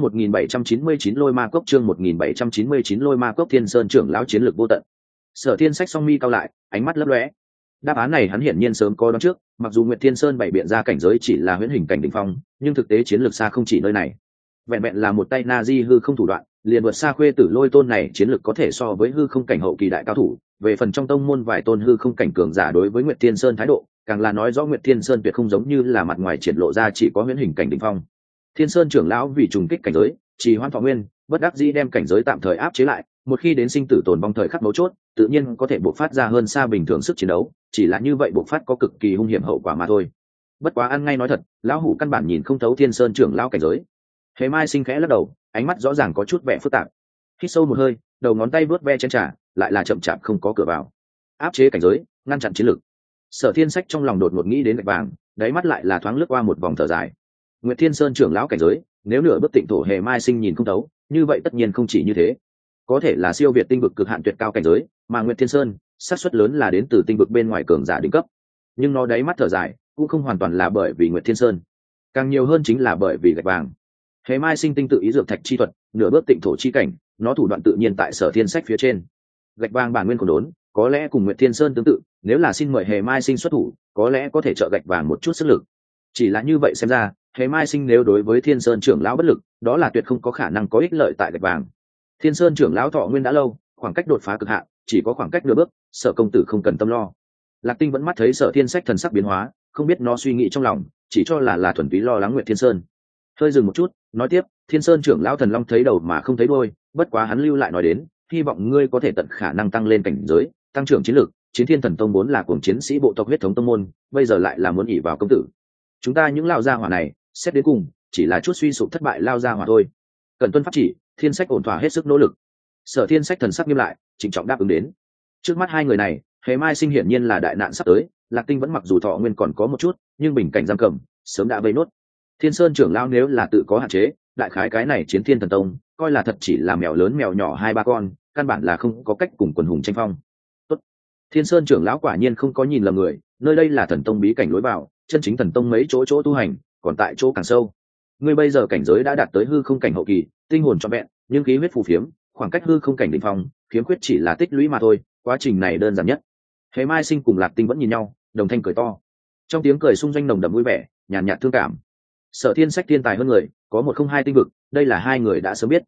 1799 Lôi Ma Cốc, chương 1799 Lôi Ma Cốc, Thiên Sơn trưởng lão chiến lược vô tận. Sở Thiên Sách song mi cao lại, ánh mắt lấp lóe. Đáp án này hắn hiển nhiên sớm có đoán trước, mặc dù Nguyệt Thiên Sơn bày biện ra cảnh giới chỉ là huyễn hình cảnh đỉnh phong, nhưng thực tế chiến lược xa không chỉ nơi này. Vẹn vẹn là một tay Na Di hư không thủ đoạn, liền vượt xa Khuê Tử Lôi Tôn này chiến lược có thể so với hư không cảnh hậu kỳ đại cao thủ. Về phần trong tông môn vài tôn hư không cảnh cường giả đối với Nguyệt Thiên Sơn thái độ, càng là nói rõ Nguyệt Thiên Sơn tuyệt không giống như là mặt ngoài triển lộ ra chỉ có huyễn hình cảnh đỉnh phong. Thiên Sơn trưởng lão vì trùng kích cảnh giới, trì hoãn thọ nguyên, bất đắc dĩ đem cảnh giới tạm thời áp chế lại, một khi đến sinh tử tồn vong thời khắc mấu chốt, tự nhiên có thể bộc phát ra hơn xa bình thường sức chiến đấu, chỉ là như vậy bộc phát có cực kỳ hung hiểm hậu quả mà thôi. Bất quá ăn ngay nói thật, lão hủ căn bản nhìn không thấu Thiên Sơn trưởng lão cảnh giới. Hề Mai Sinh khẽ lắc đầu, ánh mắt rõ ràng có chút vẻ phức tạp. Hít sâu một hơi, đầu ngón tay vuốt ve chén trà, lại là chậm chạp không có cửa vào. Áp chế cảnh giới, ngăn chặn chiến lực. Sở Thiên Sách trong lòng đột ngột nghĩ đến gạch vàng, đáy mắt lại là thoáng lướt qua một vòng thở dài. Nguyệt Thiên Sơn trưởng lão cảnh giới, nếu nửa bước tịnh thổ Hề Mai Sinh nhìn không thấu, như vậy tất nhiên không chỉ như thế, có thể là siêu việt tinh vực cực hạn tuyệt cao cảnh giới, mà Nguyệt Thiên Sơn, xác suất lớn là đến từ tinh vực bên ngoài cường giả đỉnh cấp. Nhưng nó đáy mắt thở dài, cũng không hoàn toàn là bởi vì Nguyệt Thiên Sơn, càng nhiều hơn chính là bởi vì gạch vàng. Hề Mai Sinh tinh tự ý dược thạch chi thuật, nửa bước tịnh thổ chi cảnh, nó thủ đoạn tự nhiên tại Sở Thiên Sách phía trên. Gạch vàng bản nguyên của đốn, có lẽ cùng Nguyệt Thiên Sơn tương tự, nếu là xin mời Hề Mai Sinh xuất thủ, có lẽ có thể trợ gạch vàng một chút sức lực. Chỉ là như vậy xem ra, Hề Mai Sinh nếu đối với Thiên Sơn trưởng lão bất lực, đó là tuyệt không có khả năng có ích lợi tại gạch vàng. Thiên Sơn trưởng lão thọ nguyên đã lâu, khoảng cách đột phá cực hạn, chỉ có khoảng cách nửa bước, Sở công tử không cần tâm lo. Lạc Tinh vẫn mắt thấy Sở Thiên Sách thần sắc biến hóa, không biết nó suy nghĩ trong lòng, chỉ cho là thuần túy lo lắng Nguyệt Thiên Sơn. Hơi dừng một chút, nói tiếp, Thiên Sơn trưởng lão thần long thấy đầu mà không thấy đuôi, bất quá hắn lưu lại nói đến, hy vọng ngươi có thể tận khả năng tăng lên cảnh giới, tăng trưởng chiến lược. Chiến Thiên Thần Tông vốn là cuồng chiến sĩ bộ tộc huyết thống tông môn, bây giờ lại là muốn ỷ vào công tử. Chúng ta những lao gia hỏa này, xét đến cùng, chỉ là chút suy sụp thất bại lao gia hỏa thôi. Cần tuân pháp chỉ, Thiên Sách ổn thỏa hết sức nỗ lực. Sở Thiên Sách thần sắc nghiêm lại, trịnh trọng đáp ứng đến. Trước mắt hai người này, Hề Mai Sinh hiển nhiên là đại nạn sắp tới, Lạc Tinh vẫn mặc dù thọ nguyên còn có một chút, nhưng bình cảnh giam cầm, sớm đã vây nốt. Thiên Sơn trưởng lão nếu là tự có hạn chế, đại khái cái này Chiến Thiên Thần Tông, coi là thật chỉ là mèo lớn mèo nhỏ 2-3 con, căn bản là không có cách cùng quần hùng tranh phong. Tốt. Thiên Sơn trưởng lão quả nhiên không có nhìn lầm người, nơi đây là thần tông bí cảnh lối vào, chân chính thần tông mấy chỗ tu hành, còn tại chỗ càng sâu. Ngươi bây giờ cảnh giới đã đạt tới hư không cảnh hậu kỳ, tinh hồn trọn vẹn, nhưng khí huyết phù phiếm, khoảng cách hư không cảnh đỉnh phong, khiếm khuyết chỉ là tích lũy mà thôi, quá trình này đơn giản nhất. Hề Mai Sinh cùng Lạc Tinh vẫn nhìn nhau, đồng thanh cười to. Trong tiếng cười xung doanh nồng đậm vui vẻ, nhàn nhạt thương cảm. Sở Thiên Sách thiên tài hơn người, có 102 tinh vực, đây là hai người đã sớm biết.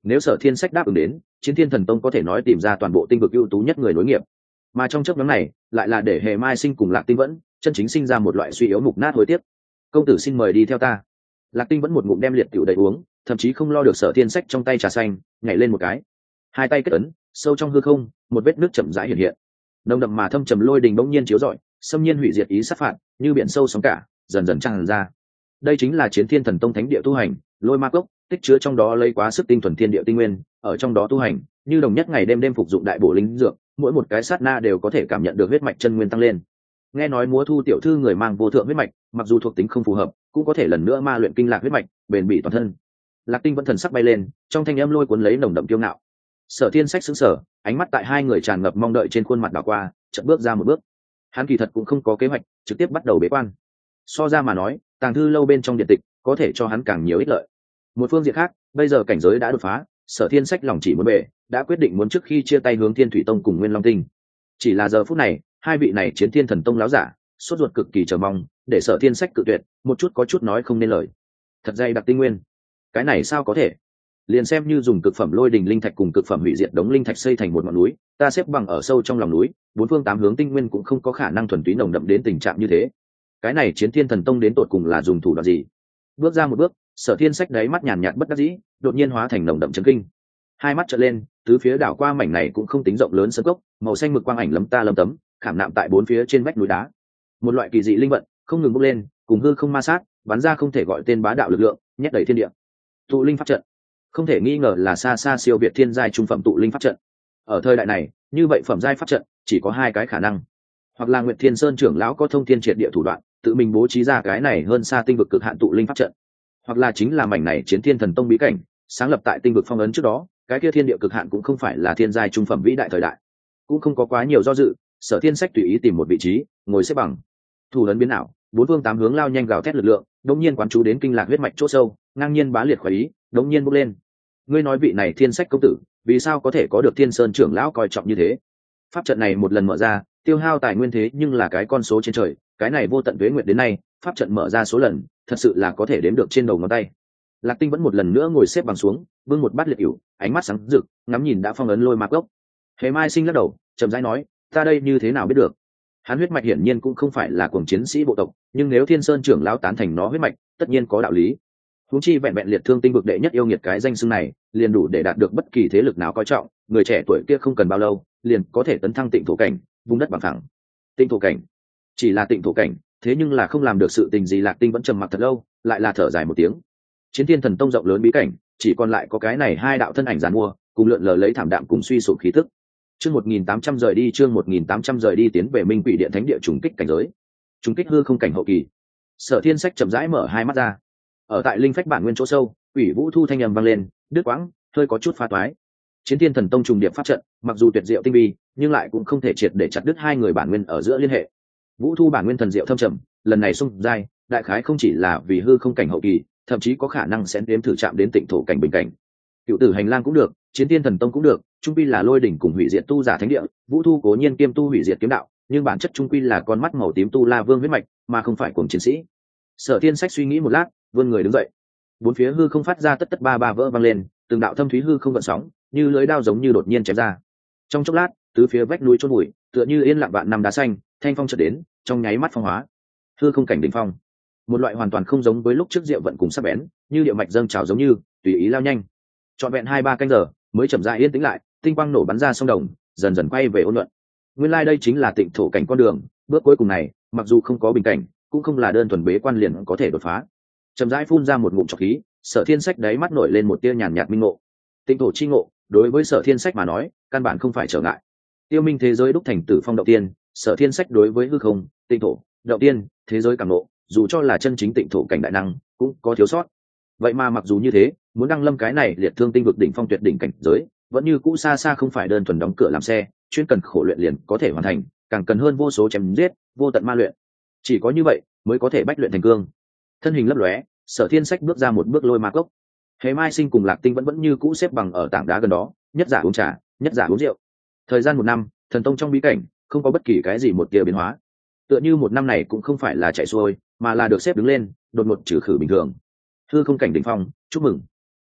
Nếu Sở Thiên Sách đáp ứng đến, Chiến Thiên Thần Tông có thể nói tìm ra toàn bộ tinh vực ưu tú nhất người nối nghiệp, mà trong chốc ngắn này lại là để Hề Mai Sinh cùng Lạc Tinh Vẫn chân chính sinh ra một loại suy yếu mục nát hối tiếc. Công tử xin mời đi theo ta. Lạc Tinh Vẫn một ngụm đem liệt tiểu đầy uống, thậm chí không lo được Sở Thiên Sách trong tay trà xanh, nhảy lên một cái, hai tay kết ấn, sâu trong hư không một vết nước chậm rãi hiện hiện, nồng đậm mà thâm trầm lôi đình bỗng nhiên chiếu rọi, xâm nhiên hủy diệt ý sát phạt như biển sâu sóng cả, dần dần tràn ra. Đây chính là Chiến Thiên Thần Tông thánh địa tu hành, lôi ma cốc, tích chứa trong đó lấy quá sức tinh thuần thiên địa tinh nguyên, ở trong đó tu hành, như đồng nhất ngày đêm đêm phục dụng đại bổ linh dược, mỗi một cái sát na đều có thể cảm nhận được huyết mạch chân nguyên tăng lên. Nghe nói Múa Thu tiểu thư người mang vô thượng huyết mạch, mặc dù thuộc tính không phù hợp, cũng có thể lần nữa ma luyện kinh lạc huyết mạch, bền bỉ toàn thân. Lạc Tinh vẫn thần sắc bay lên, trong thanh âm lôi cuốn lấy nồng đậm kiêu ngạo. Sở Thiên Sách sững sờ, ánh mắt tại hai người tràn ngập mong đợi trên khuôn mặt đảo qua, chợt bước ra một bước. Hắn kỳ thật cũng không có kế hoạch, trực tiếp bắt đầu bế quan. So ra mà nói, tàng thư lâu bên trong điện tịch có thể cho hắn càng nhiều ích lợi. Một phương diện khác, bây giờ cảnh giới đã đột phá, Sở Thiên Sách lòng chỉ muốn bệ, đã quyết định muốn trước khi chia tay hướng Thiên Thủy Tông cùng Nguyên Long Tinh. Chỉ là giờ phút này, hai vị này Chiến Thiên Thần Tông láo giả, sốt ruột cực kỳ chờ mong, để Sở Thiên Sách cự tuyệt, một chút có chút nói không nên lời. Thật dày đặc tinh nguyên, cái này sao có thể? Liền xem như dùng cực phẩm lôi đình linh thạch cùng cực phẩm hủy diệt đống linh thạch xây thành một ngọn núi, ta xếp bằng ở sâu trong lòng núi, bốn phương tám hướng tinh nguyên cũng không có khả năng thuần túy nồng đậm đến tình trạng như thế. Cái này Chiến Thiên Thần Tông đến tột cùng là dùng thủ đoạn gì? Bước ra một bước, Sở Thiên Sách đáy mắt nhàn nhạt bất đắc dĩ, đột nhiên hóa thành nồng đậm chấn kinh. Hai mắt trợn lên, tứ phía đảo qua mảnh này cũng không tính rộng lớn sân cốc, màu xanh mực quang ảnh lấm ta lấm tấm, khảm nạm tại bốn phía trên vách núi đá. Một loại kỳ dị linh vận không ngừng bốc lên, cùng hư không ma sát, bắn ra không thể gọi tên bá đạo lực lượng, nhét đầy thiên địa. Tụ linh pháp trận, không thể nghi ngờ là xa xa siêu việt thiên giai trung phẩm tụ linh pháp trận. Ở thời đại này, như vậy phẩm giai pháp trận chỉ có hai cái khả năng, hoặc là Nguyệt Thiên Sơn trưởng lão có thông thiên triệt địa thủ đoạn, tự mình bố trí ra cái này hơn xa tinh vực cực hạn tụ linh pháp trận, hoặc là chính là mảnh này Chiến Thiên Thần Tông bí cảnh sáng lập tại tinh vực phong ấn trước đó, cái kia thiên địa cực hạn cũng không phải là thiên giai trung phẩm vĩ đại thời đại. Cũng không có quá nhiều do dự, Sở Thiên Sách tùy ý tìm một vị trí, ngồi xếp bằng, thủ ấn biến ảo, bốn phương tám hướng lao nhanh gào thét lực lượng, đống nhiên quán chú đến kinh lạc huyết mạch chỗ sâu, ngang nhiên bá liệt khoái ý, đống nhiên bốc lên. Ngươi nói vị này Thiên Sách công tử, vì sao có thể có được Thiên Sơn trưởng lão coi trọng như thế? Pháp trận này một lần mở ra, tiêu hao tài nguyên thế nhưng là cái con số trên trời, cái này vô tận tuế nguyện đến nay, pháp trận mở ra số lần, thật sự là có thể đếm được trên đầu ngón tay. Lạc Tinh vẫn một lần nữa ngồi xếp bằng xuống, bưng một bát liệt ỉu, ánh mắt sáng rực, ngắm nhìn đã phong ấn lôi ma cốc. Hề Mai Sinh lắc đầu, chậm rãi nói, ta đây như thế nào biết được? Hắn huyết mạch hiển nhiên cũng không phải là cuồng chiến sĩ bộ tộc, nhưng nếu Thiên Sơn trưởng lão tán thành nó huyết mạch, tất nhiên có đạo lý. Huống chi vẹn vẹn liệt thương tinh vực đệ nhất yêu nghiệt cái danh xưng này, liền đủ để đạt được bất kỳ thế lực nào coi trọng, người trẻ tuổi kia không cần bao lâu, liền có thể tấn thăng tịnh thổ cảnh, vùng đất bằng phẳng. Tịnh thổ cảnh, chỉ là tịnh thổ cảnh, thế nhưng là không làm được sự tình gì. Lạc Tinh vẫn trầm mặc thật lâu, lại là thở dài một tiếng. Chiến Thiên Thần Tông rộng lớn bí cảnh, chỉ còn lại có cái này hai đạo thân ảnh giàn mua, cùng lượn lờ lấy thảm đạm cùng suy sụp khí tức. Chương 1800 rời đi, chương 1800 rời đi, tiến về Minh Quỷ Điện Thánh Địa trùng kích cảnh giới. Trùng kích hư không cảnh hậu kỳ. Sở Thiên Sách chậm rãi mở hai mắt ra. Ở tại linh phách bản nguyên chỗ sâu, Quỷ Vũ Thu thanh âm vang lên, đứt quãng, hơi có chút pha toái. Chiến Thiên Thần Tông trùng điệp pháp trận, mặc dù tuyệt diệu tinh vi, nhưng lại cũng không thể triệt để chặt đứt hai người bản nguyên ở giữa liên hệ. Vũ Thu bản nguyên thần diệu thâm trầm, lần này xung giai, đại khái không chỉ là vì hư không cảnh hậu kỳ, thậm chí có khả năng sẽ đếm thử chạm đến tịnh thổ cảnh bình cảnh. Cựu tử hành lang cũng được, Chiến Thiên Thần Tông cũng được, trung quy là lôi đỉnh cùng hủy diệt tu giả thánh địa. Vũ Thu cố nhiên kiêm tu hủy diệt kiếm đạo, nhưng bản chất trung quy là con mắt màu tím tu la vương huyết mạch, mà không phải cuồng chiến sĩ. Sở Thiên Sách suy nghĩ một lát, vươn người đứng dậy. Bốn phía hư không phát ra tất tất ba ba vỡ vang lên, từng đạo thâm thúy hư không gợn sóng, như lưỡi đao giống như đột nhiên chém ra. Trong chốc lát, tứ phía vách núi chôn bụi, tựa như yên lặng vạn năm đá xanh, thanh phong chợt đến, trong nháy mắt phong hóa. Hư không cảnh đỉnh phong, một loại hoàn toàn không giống với lúc trước diệu vận cùng sắc bén, như địa mạch dâng trào giống như tùy ý lao nhanh. Trọn vẹn 2-3 canh giờ mới chậm rãi yên tĩnh lại, tinh quang nổ bắn ra sông đồng, dần dần quay về ôn luận. Nguyên lai đây chính là tịnh thổ cảnh con đường, bước cuối cùng này, mặc dù không có bình cảnh, cũng không là đơn thuần bế quan liền có thể đột phá. Chậm rãi phun ra một ngụm trọc khí, Sở Thiên Sách đáy mắt nổi lên một tia nhàn nhạt minh ngộ. Tịnh thổ chi ngộ, đối với Sở Thiên Sách mà nói, căn bản không phải trở ngại. Tiêu minh thế giới đúc thành tử phong động tiên, Sở Thiên Sách đối với hư không, tịnh thổ, động tiên, thế giới cảm ngộ, dù cho là chân chính tịnh thổ cảnh đại năng, cũng có thiếu sót. Vậy mà mặc dù như thế, muốn đăng lâm cái này liệt thương tinh vực đỉnh phong tuyệt đỉnh cảnh giới, vẫn như cũ xa xa không phải đơn thuần đóng cửa làm xe, chuyên cần khổ luyện liền có thể hoàn thành, càng cần hơn vô số chém giết, vô tận ma luyện. Chỉ có như vậy mới có thể bách luyện thành cương. Thân hình lấp lóe, Sở Thiên Sách bước ra một bước lôi ma cốc. Hề Mai Sinh cùng Lạc Tinh vẫn như cũ xếp bằng ở tảng đá gần đó, nhất giả uống trà, nhất giả uống rượu. Thời gian 1 năm, thần tông trong bí cảnh không có bất kỳ cái gì một tia biến hóa. Tựa như 1 năm này cũng không phải là chạy xuôi, mà là được xếp đứng lên, đột ngột trừ khử bình thường. Hư không cảnh đỉnh phong, chúc mừng.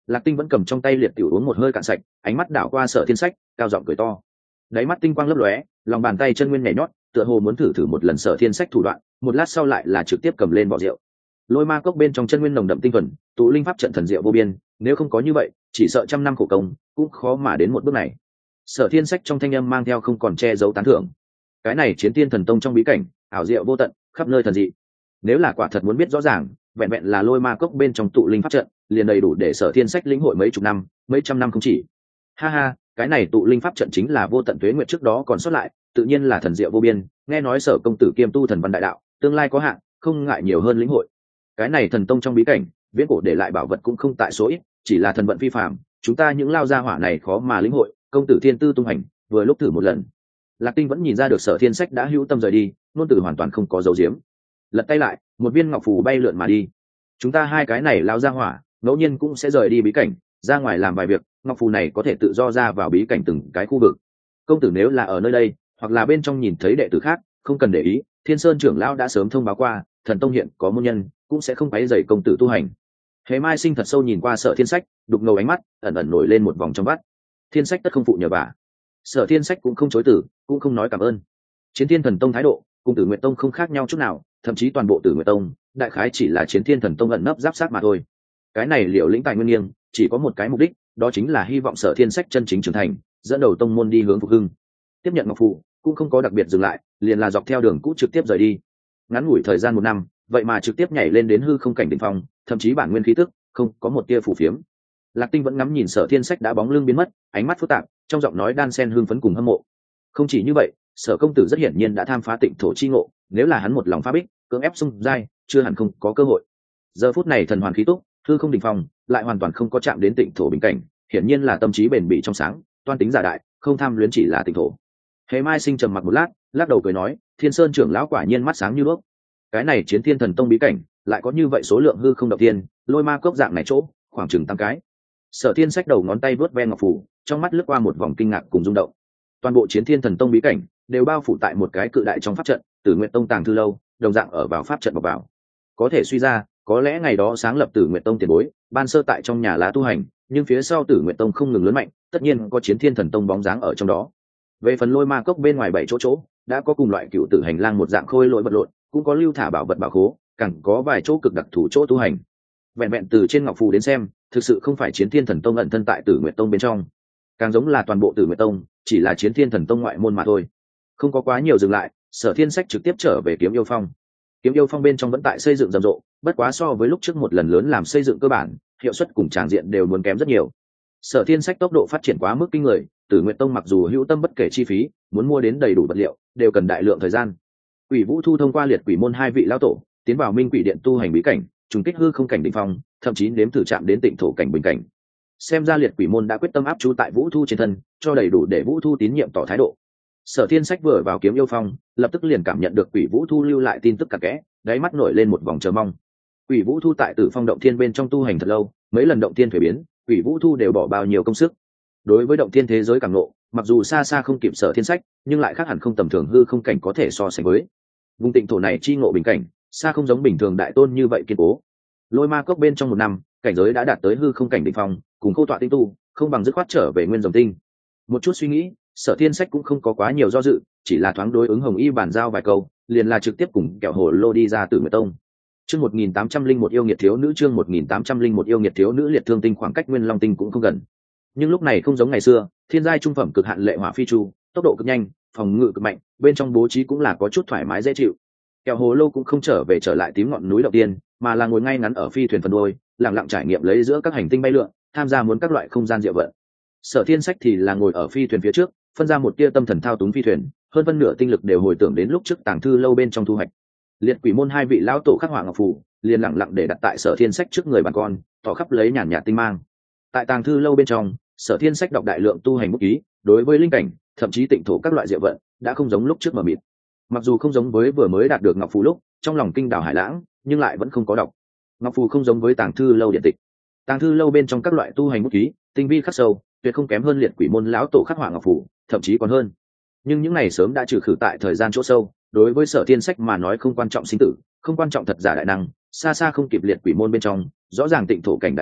Lạc Tinh vẫn cầm trong tay liệt tiểu uống một hơi cạn sạch, ánh mắt đảo qua Sở Thiên Sách, cao giọng cười to. Đáy mắt tinh quang lấp lóe, lòng bàn tay chân nguyên nhảy nhót, tựa hồ muốn thử một lần Sở Thiên Sách thủ đoạn, một lát sau lại là trực tiếp cầm lên vỏ rượu. Lôi ma cốc bên trong chân nguyên nồng đậm tinh thuần, tụ linh pháp trận thần diệu vô biên, nếu không có như vậy, chỉ sợ trăm năm khổ công cũng khó mà đến một bước này. Sở Thiên Sách trong thanh âm mang theo không còn che giấu tán thưởng. Cái này Chiến Tiên Thần Tông trong bí cảnh, ảo diệu vô tận, khắp nơi thần dị. Nếu là quả thật muốn biết rõ ràng, vẹn vẹn là lôi ma cốc bên trong tụ linh pháp trận, liền đầy đủ để Sở Thiên Sách lĩnh hội mấy chục năm, mấy trăm năm không chỉ. Ha ha, cái này tụ linh pháp trận chính là vô tận tuế nguyệt trước đó còn sót lại, tự nhiên là thần diệu vô biên. Nghe nói Sở công tử kiêm tu thần văn đại đạo, tương lai có hạn, không ngại nhiều hơn lĩnh hội. Cái này thần tông trong bí cảnh, viễn cổ để lại bảo vật cũng không tại số ít, chỉ là thần vận phi phàm, chúng ta những lao gia hỏa này khó mà lĩnh hội. Công tử thiên tư tung hành, vừa lúc thử một lần. Lạc Tinh vẫn nhìn ra được Sở Thiên Sách đã hữu tâm rời đi, ngôn từ hoàn toàn không có dấu diếm. Lật tay lại, một viên ngọc phù bay lượn mà đi. Chúng ta hai cái này lao gia hỏa, ngẫu nhiên cũng sẽ rời đi bí cảnh, ra ngoài làm vài việc. Ngọc phù này có thể tự do ra vào bí cảnh từng cái khu vực. Công tử nếu là ở nơi đây, hoặc là bên trong nhìn thấy đệ tử khác, không cần để ý. Thiên Sơn trưởng lão đã sớm thông báo qua, thần tông hiện có môn nhân, cũng sẽ không quấy rầy công tử tu hành. Hề Mai Sinh thật sâu nhìn qua Sở Thiên Sách, đục ngầu ánh mắt ẩn ẩn nổi lên một vòng trong vắt. Thiên Sách tất không phụ nhờ vả. Sở Thiên Sách cũng không chối từ, cũng không nói cảm ơn. Chiến Thiên Thần Tông thái độ cùng Tử Nguyệt Tông không khác nhau chút nào, thậm chí toàn bộ Tử Nguyệt Tông đại khái chỉ là Chiến Thiên Thần Tông ẩn nấp giáp sát mà thôi. Cái này Liều Lĩnh tài nguyên nghiêng chỉ có một cái mục đích, đó chính là hy vọng Sở Thiên Sách chân chính trưởng thành, dẫn đầu tông môn đi hướng phục hưng. Tiếp nhận ngọc phù cũng không có đặc biệt dừng lại, liền là dọc theo đường cũ trực tiếp rời đi. Ngắn ngủi thời gian một năm, vậy mà trực tiếp nhảy lên đến hư không cảnh đỉnh phong, thậm chí bản nguyên khí tức không có một tia phù phiếm. Lạc Tinh vẫn ngắm nhìn Sở Thiên Sách đã bóng lưng biến mất, ánh mắt phức tạp, trong giọng nói đan xen hưng phấn cùng hâm mộ. Không chỉ như vậy, Sở công tử rất hiển nhiên đã tham phá Tịnh thổ chi ngộ, nếu là hắn một lòng phá bích, cưỡng ép xung giai, chưa hẳn không có cơ hội. Giờ phút này thần hoàn khí túc, hư không đỉnh phong, lại hoàn toàn không có chạm đến Tịnh thổ bình cảnh, hiển nhiên là tâm trí bền bỉ trong sáng, toan tính giả đại, không tham luyến chỉ là Tịnh thổ. Hề Mai Sinh trầm mặc một lát, lắc đầu cười nói, Thiên Sơn trưởng lão quả nhiên mắt sáng như đuốc. Cái này Chiến Thiên Thần Tông bí cảnh, lại có như vậy số lượng hư không động thiên, lôi ma cốc dạng này chỗ, khoảng chừng 8 cái. Sở Thiên Sách đầu ngón tay vớt ven ngọc phù, trong mắt lướt qua một vòng kinh ngạc cùng rung động. Toàn bộ Chiến Thiên Thần Tông bí cảnh đều bao phủ tại một cái cự đại trong pháp trận, Tử Nguyệt Tông tàng thư lâu, đồng dạng ở vào pháp trận bọc vào. Có thể suy ra, có lẽ ngày đó sáng lập Tử Nguyệt Tông tiền bối, ban sơ tại trong nhà lá tu hành, nhưng phía sau Tử Nguyệt Tông không ngừng lớn mạnh, tất nhiên có Chiến Thiên Thần Tông bóng dáng ở trong đó. Về phần lôi ma cốc bên ngoài 7 chỗ, đã có cùng loại cựu tử hành lang một dạng khôi lỗi vật lộn, cũng có lưu thả bảo vật bảo khố, càng có vài chỗ cực đặc thù chỗ tu hành. Vẹn vẹn từ trên ngọc phù đến xem, thực sự không phải Chiến Thiên Thần Tông ẩn thân tại Tử Nguyệt Tông bên trong, càng giống là toàn bộ Tử Nguyệt Tông chỉ là Chiến Thiên Thần Tông ngoại môn mà thôi. Không có quá nhiều dừng lại, Sở Thiên Sách trực tiếp trở về Kiếm Yêu Phong. Kiếm Yêu Phong bên trong vẫn tại xây dựng rầm rộ, bất quá so với lúc trước một lần lớn làm xây dựng cơ bản, hiệu suất cùng tràng diện đều muốn kém rất nhiều. Sở Thiên Sách tốc độ phát triển quá mức kinh người, Tử Nguyệt Tông mặc dù hữu tâm bất kể chi phí, muốn mua đến đầy đủ vật liệu, đều cần đại lượng thời gian. Quỷ Vũ Thu thông qua liệt quỷ môn 2 vị lão tổ, tiến vào Minh Quỷ Điện tu hành bí cảnh, trùng kích hư không cảnh đỉnh phong, thậm chí nếm thử chạm đến Tịnh thổ cảnh bình cảnh. Xem ra liệt quỷ môn đã quyết tâm áp chú tại Vũ Thu trên thân, cho đầy đủ để Vũ Thu tín nhiệm tỏ thái độ. Sở Thiên Sách vừa vào Kiếm Yêu Phong, lập tức liền cảm nhận được Quỷ Vũ Thu lưu lại tin tức cặn kẽ, đáy mắt nổi lên một vòng chờ mong. Quỷ Vũ Thu tại Tử Phong động thiên bên trong tu hành thật lâu, mấy lần động thiên thuế biến, Quỷ Vũ Thu đều bỏ bao nhiêu công sức. Đối với động thiên thế giới càng ngộ, mặc dù xa xa không kịp Sở Thiên Sách, nhưng lại khác hẳn không tầm thường hư không cảnh có thể so sánh với. Vùng Tịnh thổ này chi ngộ bình cảnh, xa không giống bình thường đại tôn như vậy kiên cố. Lôi ma cốc bên trong một năm, cảnh giới đã đạt tới hư không cảnh đỉnh phong, cùng khâu tọa tinh tu, không bằng dứt khoát trở về nguyên dòng tinh. Một chút suy nghĩ, Sở Thiên Sách cũng không có quá nhiều do dự, chỉ là thoáng đối ứng Hồng Y bàn giao vài câu, liền là trực tiếp cùng kẹo hồ lô đi ra Tử Nguyệt Tông. Chương 1801 yêu nghiệt thiếu nữ, chương 1801 yêu nghiệt thiếu nữ. Liệt Thương Tinh khoảng cách Nguyên Long Tinh cũng không gần, nhưng lúc này không giống ngày xưa, thiên giai trung phẩm cực hạn lệ hỏa phi chu, tốc độ cực nhanh, phòng ngự cực mạnh, bên trong bố trí cũng là có chút thoải mái dễ chịu. Kẹo hồ lô cũng không trở lại tím ngọn núi đầu tiên, mà là ngồi ngay ngắn ở phi thuyền phần đuôi, lặng lặng trải nghiệm lấy giữa các hành tinh bay lượn, tham gia muốn các loại không gian diệu vận. Sở Thiên Sách thì là ngồi ở phi thuyền phía trước, phân ra một tia tâm thần thao túng phi thuyền, hơn phân nửa tinh lực đều hồi tưởng đến lúc trước tàng thư lâu bên trong thu hoạch. Liệt quỷ môn 2 vị lão tổ khắc họa ngọc phù, liền lặng lặng để đặt tại Sở Thiên Sách trước người bàn con, tỏ khắp lấy nhàn nhạt tinh mang. Tại tàng thư lâu bên trong, Sở Thiên Sách đọc đại lượng tu hành bút ký, đối với linh cảnh, thậm chí tịnh thổ các loại diệu vận, đã không giống lúc trước mờ mịt. Mặc dù không giống với vừa mới đạt được ngọc phù lúc, trong lòng kinh đảo hải lãng, nhưng lại vẫn không có đọc. Ngọc phù không giống với tàng thư lâu điện tịch. Tàng thư lâu bên trong các loại tu hành bút ký, tinh vi khắc sâu, tuyệt không kém hơn liệt quỷ môn lão tổ khắc họa ngọc phù, thậm chí còn hơn. Nhưng những này sớm đã trừ khử tại thời gian chỗ sâu, đối với Sở Thiên Sách mà nói không quan trọng sinh tử, không quan trọng thật giả đại năng, xa xa không kịp liệt quỷ môn bên trong, rõ ràng tịnh thổ cảnh đại năng,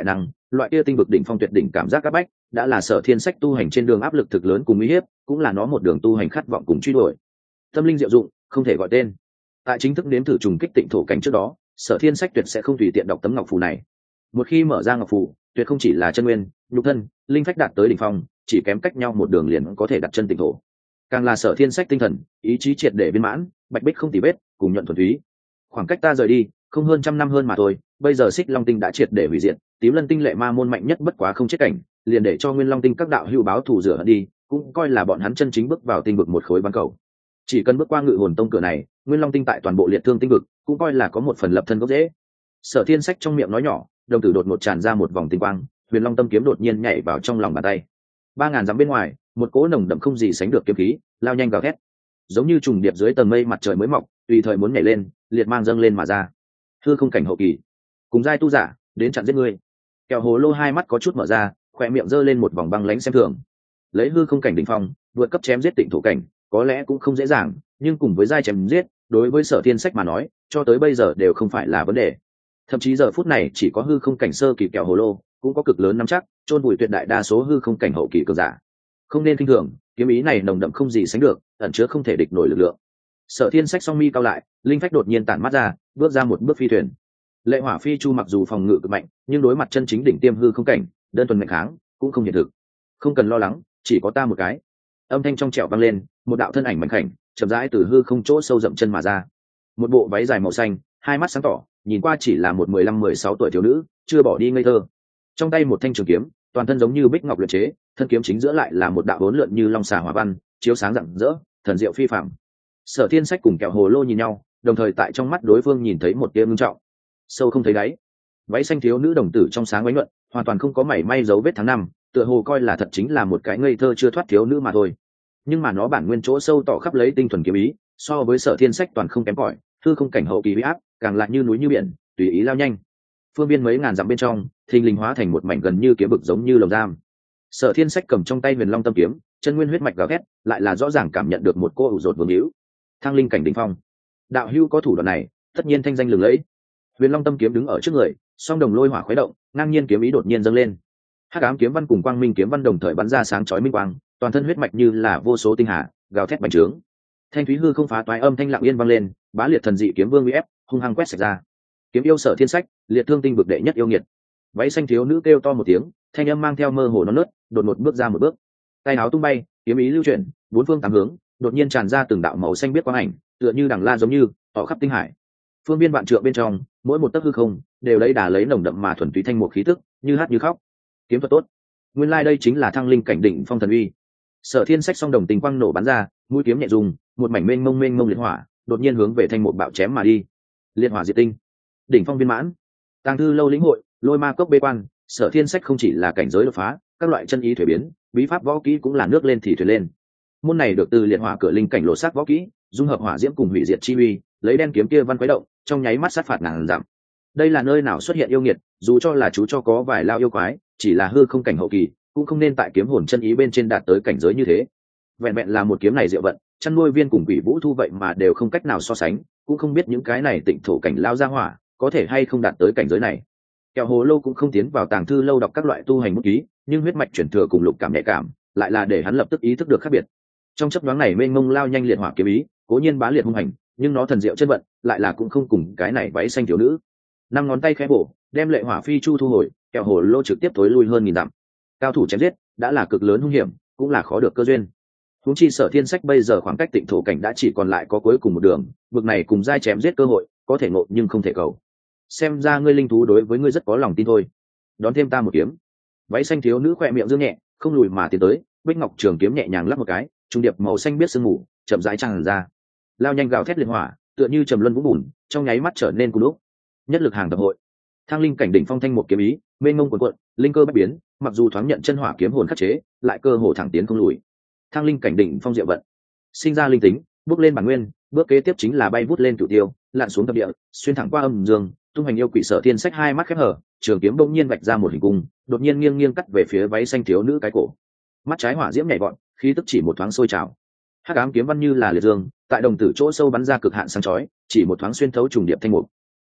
loại kia tinh vực đỉnh phong tuyệt đỉnh cảm giác áp bách đã là Sở Thiên Sách tu hành trên đường áp lực thực lớn cùng uy hiếp, cũng là nó một đường tu hành khát vọng cùng truy đuổi. Tâm linh diệu dụng không thể gọi tên. Tại chính thức nếm thử trùng kích tịnh thổ cảnh trước đó, Sở Thiên Sách tuyệt sẽ không tùy tiện đọc tấm ngọc phù này. Một khi mở ra ngọc phù, tuyệt không chỉ là chân nguyên, nhục thân, linh phách đạt tới đỉnh phong, chỉ kém cách nhau một đường liền có thể đặt chân tịnh thổ. Càng là Sở Thiên Sách tinh thần, ý chí triệt để viên mãn, bạch bích không tì vết, cùng nhuận thuần túy. Khoảng cách ta rời đi, không hơn trăm năm hơn mà thôi, bây giờ Xích Long Tinh đã triệt để hủy diệt, Tím Lân Tinh lệ ma môn mạnh nhất bất quá không chết cảnh, liền để cho Nguyên Long Tinh các đạo hữu báo thù rửa hận đi, cũng coi là bọn hắn chân chính bước vào tinh vực một khối bán cầu. Chỉ cần bước qua Ngự Hồn Tông cửa này, Nguyên Long Tinh tại toàn bộ Liệt Thương Tinh vực, cũng coi là có một phần lập thân gốc rễ. Sở Thiên Sách trong miệng nói nhỏ, đồng tử đột ngột tràn ra một vòng tinh quang, Huyền Long Tâm kiếm đột nhiên nhảy vào trong lòng bàn tay. 3000 dặm bên ngoài, một cỗ nồng đậm không gì sánh được kiếm khí, lao nhanh gào thét. Giống như trùng điệp dưới tầng mây mặt trời mới mọc, tùy thời muốn nhảy lên, liệt mang dâng lên mà ra. Hư không cảnh hậu kỳ, cùng giai tu giả, đến chặn giết ngươi. Kẹo Hồ Lô hai mắt có chút mở ra, khóe miệng giơ lên một vòng băng lãnh xem thường. Lấy hư không cảnh đỉnh phong, vượt cấp chém giết tịnh thổ cảnh, có lẽ cũng không dễ dàng, nhưng cùng với giai chém giết, đối với Sở Thiên Sách mà nói, cho tới bây giờ đều không phải là vấn đề. Thậm chí giờ phút này chỉ có hư không cảnh sơ kỳ Kẹo Hồ Lô, cũng có cực lớn nắm chắc, chôn vùi tuyệt đại đa số hư không cảnh hậu kỳ cường giả. Không nên kinh thường, kiếm ý này nồng đậm không gì sánh được, ẩn chứa không thể địch nổi lực lượng. Sở Thiên Sách song mi cao lại, linh phách đột nhiên tản mắt ra, bước ra một bước phi thuyền. Lệ Hỏa Phi Chu mặc dù phòng ngự cực mạnh, nhưng đối mặt chân chính đỉnh tiêm hư không cảnh, đơn thuần mạnh kháng cũng không hiện thực. Không cần lo lắng, chỉ có ta một cái. Âm thanh trong trẻo vang lên, một đạo thân ảnh mảnh khảnh, chậm rãi từ hư không chỗ sâu dậm chân mà ra. Một bộ váy dài màu xanh, hai mắt sáng tỏ, nhìn qua chỉ là một 15-16 tuổi thiếu nữ, chưa bỏ đi ngây thơ. Trong tay một thanh trường kiếm, toàn thân giống như bích ngọc luyện chế, thân kiếm chính giữa lại là một đạo hỗn lượn như long xà hỏa văn, chiếu sáng rạng rỡ, thần diệu phi phàm. Sở Thiên Sách cùng Kẹo Hồ Lô nhìn nhau, đồng thời tại trong mắt đối phương nhìn thấy một tia ngưng trọng, sâu không thấy đáy. Váy xanh thiếu nữ đồng tử trong sáng ánh nhuận, hoàn toàn không có mảy may dấu vết tháng năm, tựa hồ coi là thật chính là một cái ngây thơ chưa thoát thiếu nữ mà thôi. Nhưng mà nó bản nguyên chỗ sâu tỏ khắp lấy tinh thuần kiếm ý, so với Sở Thiên Sách toàn không kém cỏi, hư không cảnh hậu kỳ uy áp, càng lại như núi như biển, tùy ý lao nhanh. Phương biên mấy ngàn dặm bên trong, thình lình hóa thành một mảnh gần như kiếm vực giống như lồng giam. Sở Thiên Sách cầm trong tay Huyền Long Tâm kiếm, chân nguyên huyết mạch gào thét, lại là rõ ràng cảm nhận được một cô ủ rột vương hữu. Thăng linh cảnh đỉnh phong, đạo hữu có thủ đoạn này, tất nhiên thanh danh lừng lẫy. Huyền Long Tâm kiếm đứng ở trước người, song đồng lôi hỏa khuấy động, ngang nhiên kiếm ý đột nhiên dâng lên. Hắc ám kiếm văn cùng quang minh kiếm văn đồng thời bắn ra sáng chói minh quang, toàn thân huyết mạch như là vô số tinh hà, gào thét bành trướng. Thanh thúy hư không phá toái âm thanh lặng yên vang lên, bá liệt thần dị kiếm vương uy ép, hung hăng quét sạch ra. Kiếm yêu Sở Thiên Sách, Liệt Thương Tinh vực đệ nhất yêu nghiệt. Váy xanh thiếu nữ kêu to một tiếng, thanh âm mang theo mơ hồ non nớt, đột ngột bước ra một bước. Tay áo tung bay, kiếm ý lưu chuyển, bốn phương tám hướng, đột nhiên tràn ra từng đạo màu xanh biết quang ảnh, tựa như đằng la giống như tỏ khắp tinh hải. Phương biên vạn trượng bên trong, mỗi một tấc hư không đều lấy đà lấy nồng đậm mà thuần túy thanh một khí tức, như hát như khóc. Kiếm thuật tốt. Nguyên lai đây chính là thăng linh cảnh đỉnh phong thần uy. Sở Thiên Sách song đồng tình quang nổ bắn ra, mũi kiếm nhẹ dùng, một mảnh mênh mông liệt hỏa, đột nhiên hướng về thanh một bạo chém mà đi. Liệt hỏa diệt tinh, đỉnh phong viên mãn. Tàng thư lâu lĩnh hội, lôi ma cốc bế quan, Sở Thiên Sách không chỉ là cảnh giới đột phá, các loại chân ý thủy biến, bí pháp võ kỹ cũng là nước lên thì thuyền lên. Môn này được từ liệt hỏa cửa linh cảnh lộ sát võ kỹ, dung hợp hỏa diễm cùng hủy diệt chi uy, lấy đen kiếm kia văn quấy động, trong nháy mắt sát phạt ngàn dặm. Đây là nơi nào xuất hiện yêu nghiệt, dù cho là chú cho có vài lao yêu quái, chỉ là hư không cảnh hậu kỳ, cũng không nên tại kiếm hồn chân ý bên trên đạt tới cảnh giới như thế. Vẹn vẹn là một kiếm này diệu vận, chăn nuôi viên cùng quỷ vũ thu vậy mà đều không cách nào so sánh, cũng không biết những cái này tịnh thổ cảnh lao ra hỏa, có thể hay không đạt tới cảnh giới này. Kẹo Hồ Lô cũng không tiến vào tàng thư lâu đọc các loại tu hành bút ký, nhưng huyết mạch chuyển thừa cùng lục cảm nhạy cảm, lại là để hắn lập tức ý thức được khác biệt. Trong chấp đoán này mênh mông lao nhanh liệt hỏa kiếm ý, cố nhiên bá liệt hung hành, nhưng nó thần diệu chân vận, lại là cũng không cùng cái này váy xanh thiếu nữ. Năm ngón tay khẽ bổ, đem Lệ Hỏa Phi Chu thu hồi, Kẹo Hồ Lô trực tiếp tối lui hơn 1000 dặm. Cao thủ chém giết, đã là cực lớn hung hiểm, cũng là khó được cơ duyên. Huống chi Sở Thiên Sách bây giờ khoảng cách tịnh thổ cảnh đã chỉ còn lại có cuối cùng một đường, vực này cùng giai chém giết cơ hội, có thể ngộ nhưng không thể cầu. Xem ra ngươi linh thú đối với ngươi rất có lòng tin thôi. Đón thêm ta một kiếm. Váy xanh thiếu nữ khẽ miệng dương nhẹ, không lùi mà tiến tới, bích ngọc trường kiếm nhẹ nhàng lắp một cái, trung điệp màu xanh biết sương mù, chậm rãi tràn ra. Lao nhanh gào thét liệt hỏa, tựa như trầm luân vũ bùn, trong nháy mắt trở nên cuồng lúc. Nhất lực hàng tập hội. Thang linh cảnh đỉnh phong thanh một kiếm ý, mênh mông cuồn cuộn, linh cơ bất biến, mặc dù thoáng nhận chân hỏa kiếm hồn khắc chế, lại cơ hồ thẳng tiến không lùi. Thang linh cảnh đỉnh phong diệu vận, sinh ra linh tính, bước lên bản nguyên, bước kế tiếp chính là bay vút lên cửu tiêu, lặn xuống thập địa, xuyên thẳng qua âm dương, tung hành yêu quỷ Sở Thiên Sách hai mắt khép hở, trường kiếm bỗng nhiên vạch ra một hình cung, đột nhiên nghiêng nghiêng cắt về phía váy xanh thiếu nữ cái cổ. Mắt trái hỏa diễm nhảy vọt, khí tức chỉ một thoáng sôi trào. Hắc ám kiếm văn như là liệt dương, tại đồng tử chỗ sâu bắn ra cực hạn sáng chói, chỉ một thoáng xuyên thấu trùng điệp thanh mục.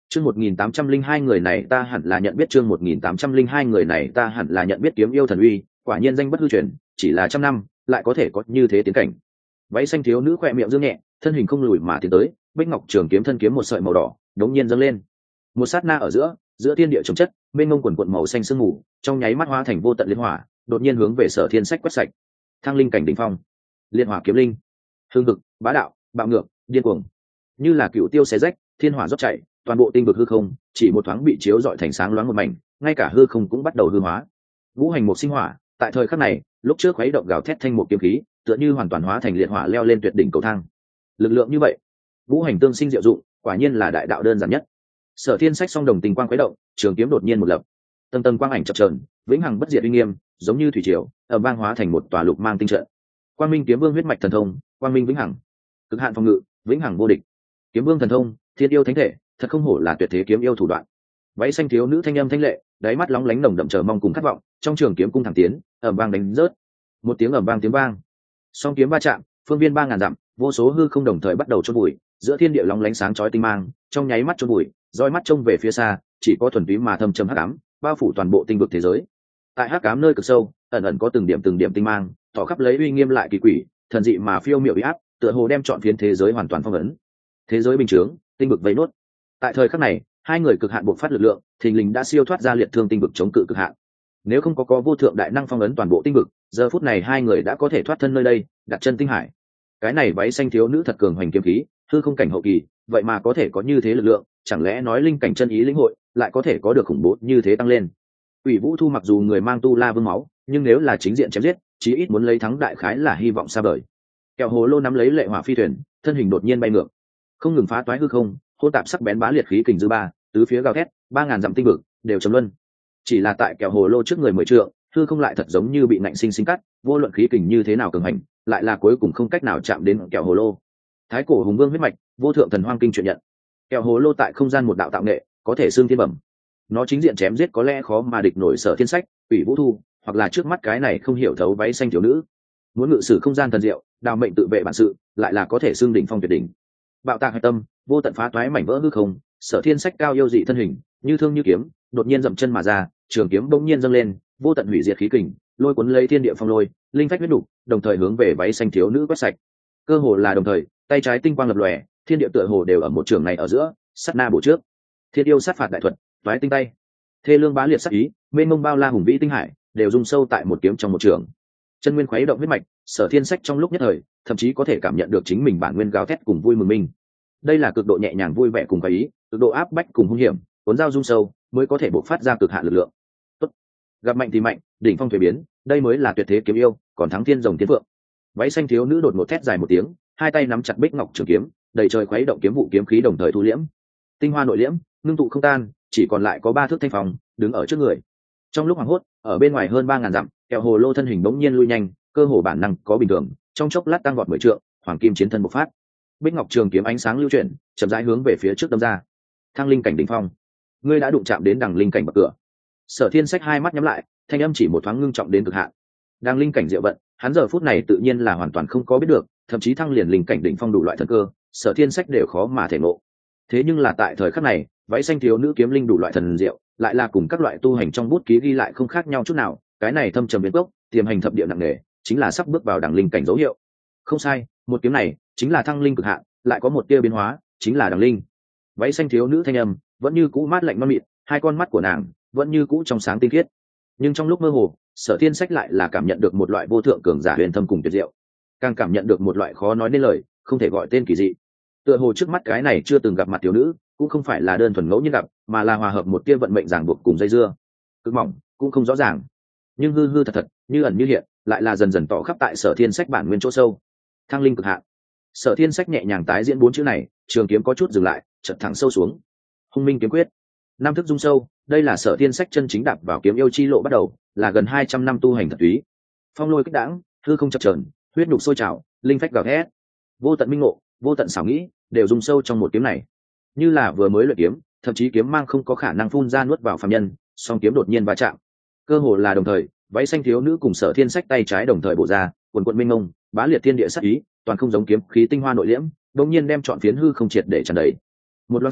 Chương 1802 người này ta hẳn là nhận biết, chương 1802 người này ta hẳn là nhận biết. Kiếm yêu thần uy, quả nhiên danh bất hư truyền, chỉ là trăm năm lại có thể có như thế tiến cảnh. Váy xanh thiếu nữ khỏe miệng dương nhẹ, thân hình không lùi mà tiến tới, bích ngọc trường kiếm thân kiếm một sợi màu đỏ đống nhiên dâng lên. Một sát na ở giữa thiên địa chống chất, mênh mông quần quần màu xanh sương mù, trong nháy mắt hóa thành vô tận liên hỏa, đột nhiên hướng về Sở Thiên Sách quét sạch. Thăng linh cảnh đỉnh phong, liên hỏa kiếm linh, hương vực, bá đạo, bạo ngược, điên cuồng, như là cựu tiêu xé rách, thiên hỏa rót chảy, toàn bộ tinh vực hư không chỉ một thoáng bị chiếu rọi thành sáng loáng một mảnh, ngay cả hư không cũng bắt đầu hư hóa. Vũ hành một sinh hỏa, tại thời khắc này, lúc trước khuấy động gào thét thanh một kiếm khí, tựa như hoàn toàn hóa thành liệt hỏa leo lên tuyệt đỉnh cầu thang. Lực lượng như vậy, vũ hành tương sinh diệu dụng, quả nhiên là đại đạo đơn giản nhất. Sở Thiên Sách song đồng tình quang khuấy động, trường kiếm đột nhiên một lập, tầng tầng quang ảnh chập chờn, vĩnh hằng bất diệt uy nghiêm, giống như thủy triều, ầm vang hóa thành một tòa lục mang tinh trận. Quang Minh kiếm vương huyết mạch thần thông, quang minh vĩnh hằng, cực hạn phòng ngự, vĩnh hằng vô địch. Kiếm vương thần thông, thiên yêu thánh thể, thật không hổ là tuyệt thế kiếm yêu thủ đoạn. Váy xanh thiếu nữ thanh âm thanh lệ, đáy mắt lóng lánh nồng đậm chờ mong cùng khát vọng, trong trường kiếm cung thẳng tiến, ầm vang đánh rớt. Một tiếng ầm vang tiếng vang, song kiếm va chạm, phương viên 3000 dặm, vô số hư không đồng thời bắt đầu chôn bụi, giữa thiên địa lóng lánh sáng chói tinh mang, trong nháy mắt chôn bụi, dõi mắt trông về phía xa, chỉ có thuần túy mà thâm trầm hắc ám, bao phủ toàn bộ tinh vực thế giới. Tại hắc ám nơi cực sâu, ẩn ẩn có từng điểm tinh mang, tỏ khắp lấy uy nghiêm lại kỳ quỷ, thần dị mà phiêu miểu uy áp, tựa hồ đem trọn phiến thế giới hoàn toàn phong ấn. Thế giới bình thường, tinh vực vây nốt. Tại thời khắc này, hai người cực hạn bộc phát lực lượng, thình lình đã siêu thoát ra liệt thương tinh vực chống cự cực hạn. Nếu không có vô thượng đại năng phong ấn toàn bộ tinh vực, giờ phút này hai người đã có thể thoát thân nơi đây, đặt chân tinh hải. Cái này váy xanh thiếu nữ thật cường hoành kiếm khí, hư không cảnh hậu kỳ, vậy mà có thể có như thế lực lượng, chẳng lẽ nói linh cảnh chân ý lĩnh hội, lại có thể có được khủng bố như thế tăng lên. Ủy Vũ Thu mặc dù người mang tu la vương máu, nhưng nếu là chính diện chém giết, chí ít muốn lấy thắng đại khái là hy vọng xa vời. Kẹo hồ lô nắm lấy lệ hỏa phi thuyền, thân hình đột nhiên bay ngược, không ngừng phá toái hư không, hỗn tạp sắc bén bá liệt khí kình dư ba, tứ phía gào thét, 3000 dặm tinh vực đều trầm luân. Chỉ là tại kẹo hồ lô trước người 10 trượng, hư không lại thật giống như bị nạnh sinh cắt, vô luận khí kình như thế nào cường hành, lại là cuối cùng không cách nào chạm đến kẹo hồ lô. Thái cổ hùng vương huyết mạch, vô thượng thần hoang kinh truyền nhận. Kẹo hồ lô tại không gian một đạo tạo nghệ, có thể xương thiên bẩm. Nó chính diện chém giết có lẽ khó mà địch nổi Sở Thiên Sách, Ủy Vũ Thu, hoặc là trước mắt cái này không hiểu thấu váy xanh thiếu nữ. Muốn ngự sử không gian thần diệu, đào mệnh tự vệ bản sự, lại là có thể xương đỉnh phong tuyệt đỉnh. Bạo tạc hạch tâm, vô tận phá toái mảnh vỡ hư không, Sở Thiên Sách cao yêu dị thân hình, như thương như kiếm, đột nhiên dậm chân mà ra, trường kiếm bỗng nhiên dâng lên, vô tận hủy diệt khí kình, lôi cuốn lấy thiên địa phong lôi, linh phách huyết đủ, đồng thời hướng về váy xanh thiếu nữ quét sạch. Cơ hồ là đồng thời, tay trái tinh quang lập lòe, thiên địa tựa hồ đều ở một trường này ở giữa, sát na bổ trước. Thiên yêu sát phạt đại thuật, toái tinh tay. Thê lương bá liệt sát ý, mênh mông bao la hùng vĩ tinh hải, đều rung sâu tại một kiếm trong một trường. Chân nguyên khuấy động huyết mạch, Sở Thiên Sách trong lúc nhất thời, thậm chí có thể cảm nhận được chính mình bản nguyên gào thét cùng vui mừng mình. Đây là cực độ nhẹ nhàng vui vẻ cùng cái ý, cực độ áp bách cùng hung hiểm, cuốn dao rung sâu, mới có thể bộc phát ra cực hạn lực lượng. Tốt, gặp mạnh thì mạnh, đỉnh phong thủy biến, đây mới là tuyệt thế kiếm yêu, còn thắng thiên rồng thiên vượng. Váy xanh thiếu nữ đột ngột thét dài một tiếng, hai tay nắm chặt bích ngọc trường kiếm, đầy trời khuấy động kiếm vụ kiếm khí đồng thời thu liễm. Tinh hoa nội liễm, ngưng tụ không tan, chỉ còn lại có 3 thước thanh phòng, đứng ở trước người. Trong lúc hoảng hốt, ở bên ngoài hơn 3000 dặm, kẹo hồ lô thân hình bỗng nhiên lui nhanh, cơ hồ bản năng có bình thường, trong chốc lát tăng vọt 10 trượng, hoàng kim chiến thân bộc phát. Bích ngọc trường kiếm ánh sáng lưu chuyển, chậm rãi hướng về phía trước đâm ra. Thăng linh cảnh đỉnh phong, ngươi đã đụng chạm đến đằng linh cảnh bậc cửa. Sở Thiên Sách hai mắt nhắm lại, thanh âm chỉ một thoáng ngưng trọng đến cực hạn. Đằng linh cảnh diệu vận, hắn giờ phút này tự nhiên là hoàn toàn không có biết được, thậm chí thăng liền linh cảnh đỉnh phong đủ loại thần cơ, Sở Thiên Sách đều khó mà thể ngộ. Thế nhưng là tại thời khắc này, váy xanh thiếu nữ kiếm linh đủ loại thần diệu, lại là cùng các loại tu hành trong bút ký ghi lại không khác nhau chút nào, cái này thâm trầm biến gốc, tiềm hành thập địa nặng nề, chính là sắp bước vào đằng linh cảnh dấu hiệu. Không sai, một kiếm này chính là thăng linh cực hạn, lại có một tia biến hóa, chính là đằng linh. Váy xanh thiếu nữ thanh âm vẫn như cũ mát lạnh non mịn, hai con mắt của nàng vẫn như cũ trong sáng tinh khiết. Nhưng trong lúc mơ hồ, Sở Thiên Sách lại là cảm nhận được một loại vô thượng cường giả huyền thâm cùng tuyệt diệu, càng cảm nhận được một loại khó nói nên lời, không thể gọi tên kỳ dị. Tựa hồ trước mắt cái này chưa từng gặp mặt thiếu nữ, cũng không phải là đơn thuần ngẫu nhiên gặp, mà là hòa hợp một tia vận mệnh ràng buộc cùng dây dưa. Cực mỏng, cũng không rõ ràng, nhưng hư hư thật thật, như ẩn như hiện, lại là dần dần tỏ khắp tại Sở Thiên Sách bản nguyên chỗ sâu. Thăng linh cực hạn. Sở Thiên Sách nhẹ nhàng tái diễn 4 chữ này, trường kiếm có chút dừng lại, chợt thẳng sâu xuống. Hung minh kiếm quyết, 5 thức dung sâu, đây là Sở Thiên Sách chân chính đạp vào kiếm yêu chi lộ bắt đầu, là gần 200 năm tu hành thật túy. Phong lôi kích đãng, hư không chập chờn, huyết nhục sôi trào, linh phách gào thét, vô tận minh ngộ, vô tận xảo nghĩ, đều dung sâu trong một kiếm này. Như là vừa mới luyện kiếm, thậm chí kiếm mang không có khả năng phun ra nuốt vào phàm nhân, song kiếm đột nhiên va chạm. Cơ hồ là đồng thời, váy xanh thiếu nữ cùng Sở Thiên Sách tay trái đồng thời bổ ra, quần quần minh ngông, bá liệt thiên địa sát ý, toàn không giống kiếm khí tinh hoa nội liễm, đột nhiên đem trọn phiến hư không triệt để tràn đầy. Một loan sau,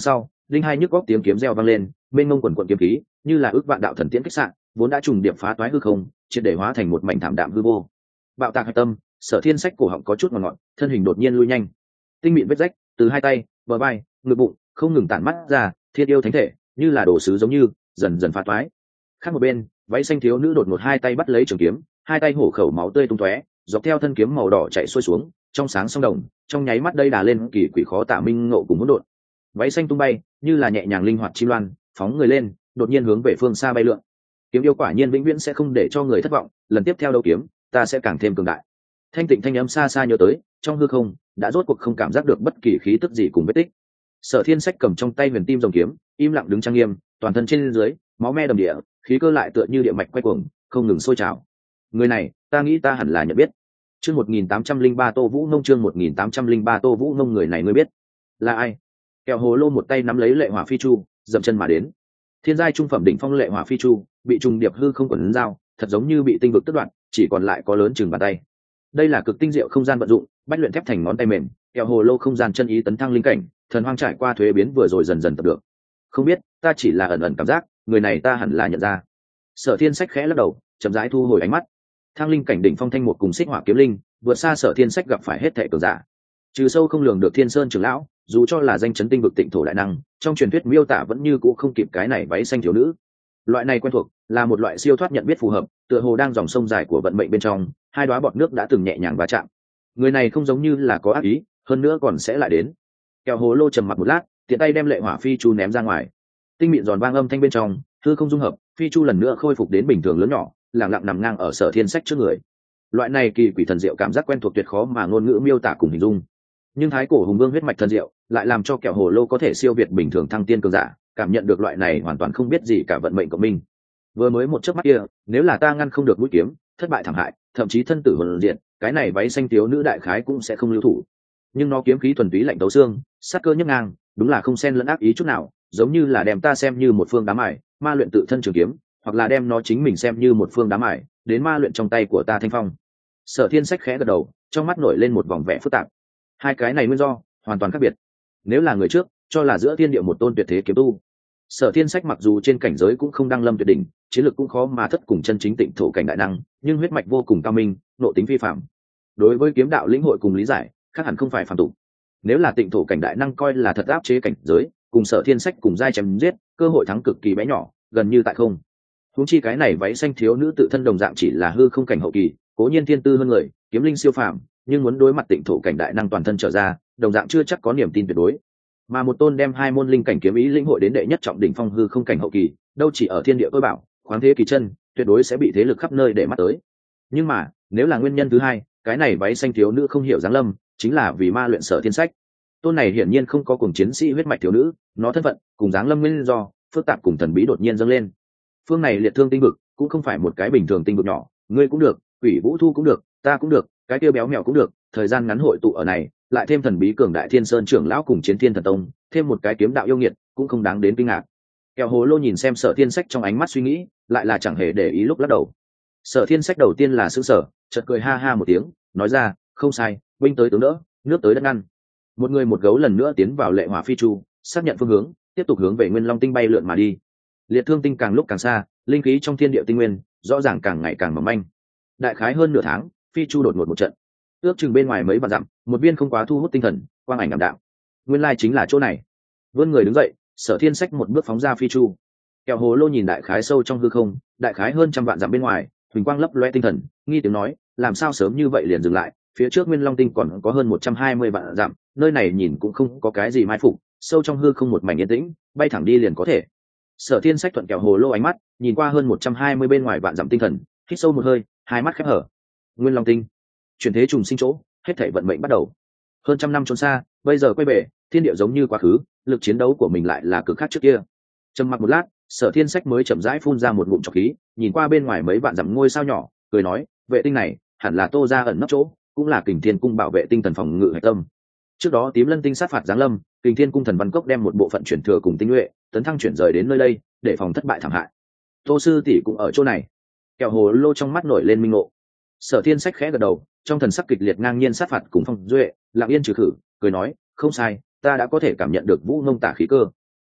linh hai nhức góc tiếng kiếm reo vang lên, mênh mông quần quận kiếm khí như là ước vạn đạo thần tiễn kích sạn, vốn đã trùng điệp phá toái hư không, triệt để hóa thành một mảnh thảm đạm hư vô. Bạo tạc hạch tâm, Sở Thiên Sách cổ họng có chút ngọt ngọt, thân hình đột nhiên lui nhanh. Tinh mịn vết rách từ hai tay, bờ vai, ngực bụng không ngừng tản mắt ra, thiên yêu thánh thể như là đồ sứ giống như dần dần phá toái. Khác một bên, váy xanh thiếu nữ đột ngột hai tay bắt lấy trường kiếm, hai tay hổ khẩu máu tươi tung tóe, dọc theo thân kiếm màu đỏ chạy xuôi xuống, trong sáng song đồng, trong nháy mắt đây đà lên kỳ quỷ khó tả minh ngộ cùng hỗn độn. Váy xanh tung bay, như là nhẹ nhàng linh hoạt chim loan, phóng người lên, đột nhiên hướng về phương xa bay lượn. Kiếm yêu quả nhiên vĩnh viễn sẽ không để cho người thất vọng, lần tiếp theo đấu kiếm, ta sẽ càng thêm cường đại. Thanh tịnh thanh âm xa xa nhớ tới, trong hư không đã rốt cuộc không cảm giác được bất kỳ khí tức gì cùng vết tích. Sở Thiên Sách cầm trong tay huyền tim rồng kiếm, im lặng đứng trang nghiêm, toàn thân trên dưới máu me đầm địa, khí cơ lại tựa như địa mạch quay cuồng, không ngừng sôi trào. Người này, ta nghĩ ta hẳn là nhận biết. Chương 1803 Tô Vũ Nông, chương 1803 Tô Vũ Nông, người này ngươi biết là ai? Kẹo hồ lô một tay nắm lấy lệ hỏa phi chu, dậm chân mà đến. Thiên giai trung phẩm đỉnh phong lệ hỏa phi chu, bị trùng điệp hư không quấn dao, thật giống như bị tinh vực tất đoạn, chỉ còn lại có lớn chừng bàn tay. Đây là cực tinh diệu không gian vận dụng, bách luyện thép thành ngón tay mềm, kẹo hồ lô không gian chân ý tấn thăng linh cảnh, thần hoang trải qua thuế biến vừa rồi dần dần tập được. Không biết, ta chỉ là ẩn ẩn cảm giác, người này ta hẳn là nhận ra. Sở Thiên Sách khẽ lắc đầu, chậm rãi thu hồi ánh mắt. Thang linh cảnh đỉnh phong thanh một cùng xích hỏa kiếm linh, vượt xa Sở Thiên Sách gặp phải hết thảy cường giả. Trừ sâu không lường được Thiên Sơn trưởng lão, dù cho là danh chấn tinh vực tịnh thổ đại năng, trong truyền thuyết miêu tả vẫn như cũ không kịp cái này váy xanh thiếu nữ. Loại này quen thuộc, là một loại siêu thoát nhận biết phù hợp, tựa hồ đang dòng sông dài của vận mệnh bên trong, hai đóa bọt nước đã từng nhẹ nhàng va chạm. Người này không giống như là có ác ý, hơn nữa còn sẽ lại đến. Kẹo hồ lô trầm mặc một lát, tiện tay đem lệ hỏa phi chu ném ra ngoài. Tinh mịn giòn vang âm thanh bên trong, hư không dung hợp, phi chu lần nữa khôi phục đến bình thường lớn nhỏ, lặng lặng nằm ngang ở Sở Thiên Sách trước người. Loại này kỳ quỷ thần diệu cảm giác quen thuộc tuyệt khó mà ngôn ngữ miêu tả cùng hình dung. Nhưng thái cổ hùng vương huyết mạch thần diệu lại làm cho kẹo hồ lô có thể siêu việt bình thường thăng tiên cường giả, cảm nhận được loại này hoàn toàn không biết gì cả vận mệnh của mình. Vừa mới một chớp mắt kia, nếu là ta ngăn không được mũi kiếm, thất bại thảm hại, thậm chí thân tử hồn diệt, cái này váy xanh thiếu nữ đại khái cũng sẽ không lưu thủ. Nhưng nó kiếm khí thuần túy lạnh tấu xương, sát cơ nhức ngang, đúng là không xen lẫn ác ý chút nào, giống như là đem ta xem như một phương đá mài, ma luyện tự thân trường kiếm, hoặc là đem nó chính mình xem như một phương đá mài, đến ma luyện trong tay của ta thanh phong. Sở Thiên Sách khẽ gật đầu, trong mắt nổi lên một vòng vẻ phức tạp. Hai cái này nguyên do hoàn toàn khác biệt. Nếu là người trước, cho là giữa thiên địa một tôn tuyệt thế kiếm tu. Sở Thiên Sách mặc dù trên cảnh giới cũng không đăng lâm tuyệt đỉnh, chiến lược cũng khó mà thất cùng chân chính tịnh thổ cảnh đại năng, nhưng huyết mạch vô cùng cao minh, nội tính phi phạm. Đối với kiếm đạo lĩnh hội cùng lý giải, khác hẳn không phải phàm tục. Nếu là tịnh thổ cảnh đại năng coi là thật áp chế cảnh giới, cùng Sở Thiên Sách cùng giai chém giết, cơ hội thắng cực kỳ bé nhỏ, gần như tại không. Huống chi cái này váy xanh thiếu nữ tự thân đồng dạng chỉ là hư không cảnh hậu kỳ, cố nhiên thiên tư hơn người, kiếm linh siêu phàm, nhưng muốn đối mặt tịnh thổ cảnh đại năng toàn thân trở ra, đồng dạng chưa chắc có niềm tin tuyệt đối. Mà một tôn đem hai môn linh cảnh kiếm ý lĩnh hội đến đệ nhất trọng đỉnh phong hư không cảnh hậu kỳ, đâu chỉ ở thiên địa tôi bảo, khoáng thế kỳ chân, tuyệt đối sẽ bị thế lực khắp nơi để mắt tới. Nhưng mà, nếu là nguyên nhân thứ hai, cái này váy xanh thiếu nữ không hiểu dáng lâm, chính là vì ma luyện Sở Thiên Sách. Tôn này hiển nhiên không có cùng chiến sĩ huyết mạch thiếu nữ, nó thân phận cùng dáng lâm nguyên do phức tạp cùng thần bí đột nhiên dâng lên. Phương này liệt thương tinh vực cũng không phải một cái bình thường tinh vực nhỏ, ngươi cũng được, Quỷ Vũ Thu cũng được, ta cũng được, cái kia béo mèo cũng được, thời gian ngắn hội tụ ở này, lại thêm thần bí cường đại Thiên Sơn trưởng lão cùng Chiến Thiên Thần Tông, thêm một cái kiếm đạo yêu nghiệt, cũng không đáng đến kinh ngạc. Kẹo hồ lô nhìn xem Sở Thiên Sách trong ánh mắt suy nghĩ, lại là chẳng hề để ý lúc lắc đầu. Sở Thiên Sách đầu tiên là sững sờ, chợt cười ha ha một tiếng, nói ra, không sai, binh tới tướng đỡ, nước tới đất ngăn. Một người một gấu lần nữa tiến vào lệ hỏa phi chu, xác nhận phương hướng, tiếp tục hướng về Nguyên Long tinh bay lượn mà đi. Liệt thương tinh càng lúc càng xa, linh khí trong thiên địa tinh nguyên rõ ràng càng ngày càng mỏng manh. Đại khái hơn nửa tháng, phi chu đột ngột một trận, ước chừng bên ngoài mấy vạn dặm, một viên không quá thu hút tinh thần, quang ảnh ảm đạm. Nguyên lai chính là chỗ này. Vươn người đứng dậy, Sở Thiên Sách một bước phóng ra phi chu. Kẹo hồ lô nhìn đại khái sâu trong hư không, đại khái hơn trăm vạn dặm bên ngoài, huỳnh quang lấp loe tinh thần, nghi tiếng nói, làm sao sớm như vậy liền dừng lại, phía trước Nguyên Long tinh còn có hơn 120 vạn dặm, nơi này nhìn cũng không có cái gì mai phục, sâu trong hư không một mảnh yên tĩnh, bay thẳng đi liền có thể. Sở Thiên Sách thuận kẹo hồ lô ánh mắt, nhìn qua hơn 120 bên ngoài vạn dặm tinh thần, hít sâu một hơi, hai mắt khép hở. Nguyên Long tinh, chuyển thế trùng sinh chỗ, hết thảy vận mệnh bắt đầu. Hơn trăm năm trốn xa, bây giờ quay về, thiên địa giống như quá khứ, lực chiến đấu của mình lại là cực khác trước kia. Trầm mặc một lát, Sở Thiên Sách mới chậm rãi phun ra một ngụm trọc khí, nhìn qua bên ngoài mấy vạn dặm ngôi sao nhỏ, cười nói, vệ tinh này hẳn là Tô gia ẩn nấp chỗ, cũng là Kình Thiên cung bảo vệ tinh thần phòng ngự hải tâm. Trước đó Tím Lân tinh sát phạt giáng lâm, Kình Thiên cung thần văn cốc đem một bộ phận chuyển thừa cùng tinh nhuệ tấn thăng chuyển rời đến nơi đây, để phòng thất bại thảm hại. Tô sư tỷ cũng ở chỗ này. Kẹo hồ lô trong mắt nổi lên minh ngộ. Sở Thiên Sách khẽ gật đầu, trong thần sắc kịch liệt ngang nhiên sát phạt cùng phong duệ, lặng yên trừ khử, cười nói, không sai, ta đã có thể cảm nhận được Vũ Nông tả khí cơ.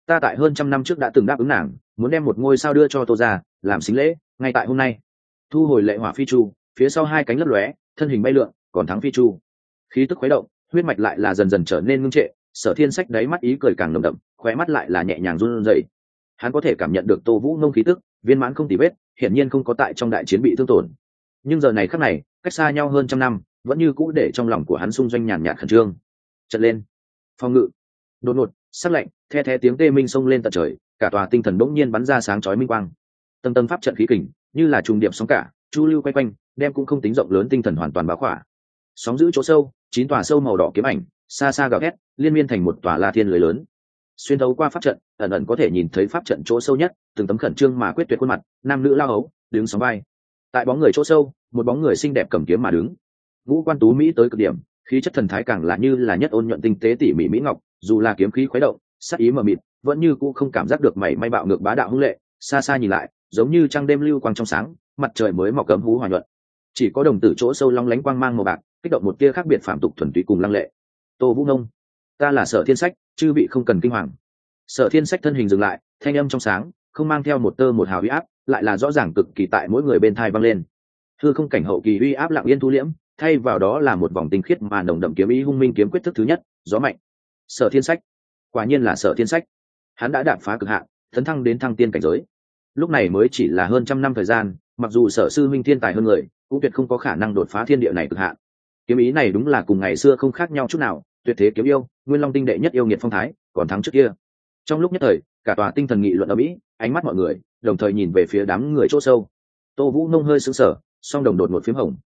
ta tại hơn trăm năm trước đã từng đáp ứng nàng, muốn đem một ngôi sao đưa cho Tô gia làm xính lễ, ngay tại hôm nay. Thu hồi lệ hỏa phi chu, phía sau hai cánh lấp lóe, thân hình bay lượn, còn thắng phi chu. Khí tức khuấy động, huyết mạch lại là dần dần trở nên ngưng trệ. Sở Thiên Sách đáy mắt ý cười càng nồng đậm, khóe mắt lại là nhẹ nhàng run rẩy. Hắn có thể cảm nhận được Tô Vũ Nông khí tức viên mãn không tì vết, hiển nhiên không có tại trong đại chiến bị thương tổn. Nhưng giờ này khắc này, cách xa nhau hơn trăm năm, vẫn như cũ để trong lòng của hắn xung doanh nhàn nhạt khẩn trương. Trận lên, phòng ngự, đột ngột, sắc lạnh, the thé tiếng tê minh xông lên tận trời, cả tòa tinh thần bỗng nhiên bắn ra sáng chói minh quang. Tầng tầng pháp trận khí kình, như là trùng điệp sóng cả, chu lưu quay quanh, đem cũng không tính rộng lớn tinh thần hoàn toàn bao khỏa. Sóng giữ chỗ sâu, 9 tòa sâu màu đỏ kiếm ảnh, xa xa gào thét, liên miên thành một tòa La Thiên lưới lớn. Xuyên thấu qua pháp trận, ẩn ẩn có thể nhìn thấy pháp trận chỗ sâu nhất, từng tấm khẩn trương mà quyết tuyệt khuôn mặt, nam nữ lao hấu, đứng sóng vai. Tại bóng người chỗ sâu, một bóng người xinh đẹp cầm kiếm mà đứng. Ngũ quan tú mỹ tới cực điểm, khí chất thần thái càng là như là nhất ôn nhuận tinh tế tỉ mỉ mỹ ngọc, dù là kiếm khí khuấy động, sắc ý mờ mịt, vẫn như cũ không cảm giác được mảy may bạo ngược bá đạo hung lệ, xa xa nhìn lại, giống như trăng đêm lưu quang trong sáng, mặt trời mới mọc cấm hú hòa nhuận. Chỉ có đồng tử chỗ sâu long lánh quang mang màu bạc, kích động một tia khác biệt phạm tục thuần túy cùng lăng lệ. Tô Vũ Nông, ta là Sở Thiên Sách, chư vị không cần kinh hoàng. Sở Thiên Sách thân hình dừng lại, thanh âm trong sáng, không mang theo một tơ một hào uy áp, lại là rõ ràng cực kỳ tại mỗi người bên tai vang lên. Hư không cảnh hậu kỳ uy áp lặng yên thu liễm, thay vào đó là một vòng tinh khiết mà nồng đậm kiếm ý hung minh kiếm quyết thức thứ nhất, gió mạnh. Sở Thiên Sách, quả nhiên là Sở Thiên Sách. Hắn đã đạp phá cực hạn, tấn thăng đến thăng tiên cảnh giới. Lúc này mới chỉ là hơn trăm năm thời gian, mặc dù Sở sư minh thiên tài hơn người, cũng tuyệt không có khả năng đột phá thiên địa này cực hạn. Kiếm ý này đúng là cùng ngày xưa không khác nhau chút nào, tuyệt thế kiếm yêu, Nguyên Long tinh đệ nhất yêu nghiệt phong thái, còn thắng trước kia. Trong lúc nhất thời, cả tòa tinh thần nghị luận ở mỹ, ánh mắt mọi người đồng thời nhìn về phía đám người chỗ sâu. Tô Vũ Nông hơi sững sờ, song đồng đột ngột phím hồng.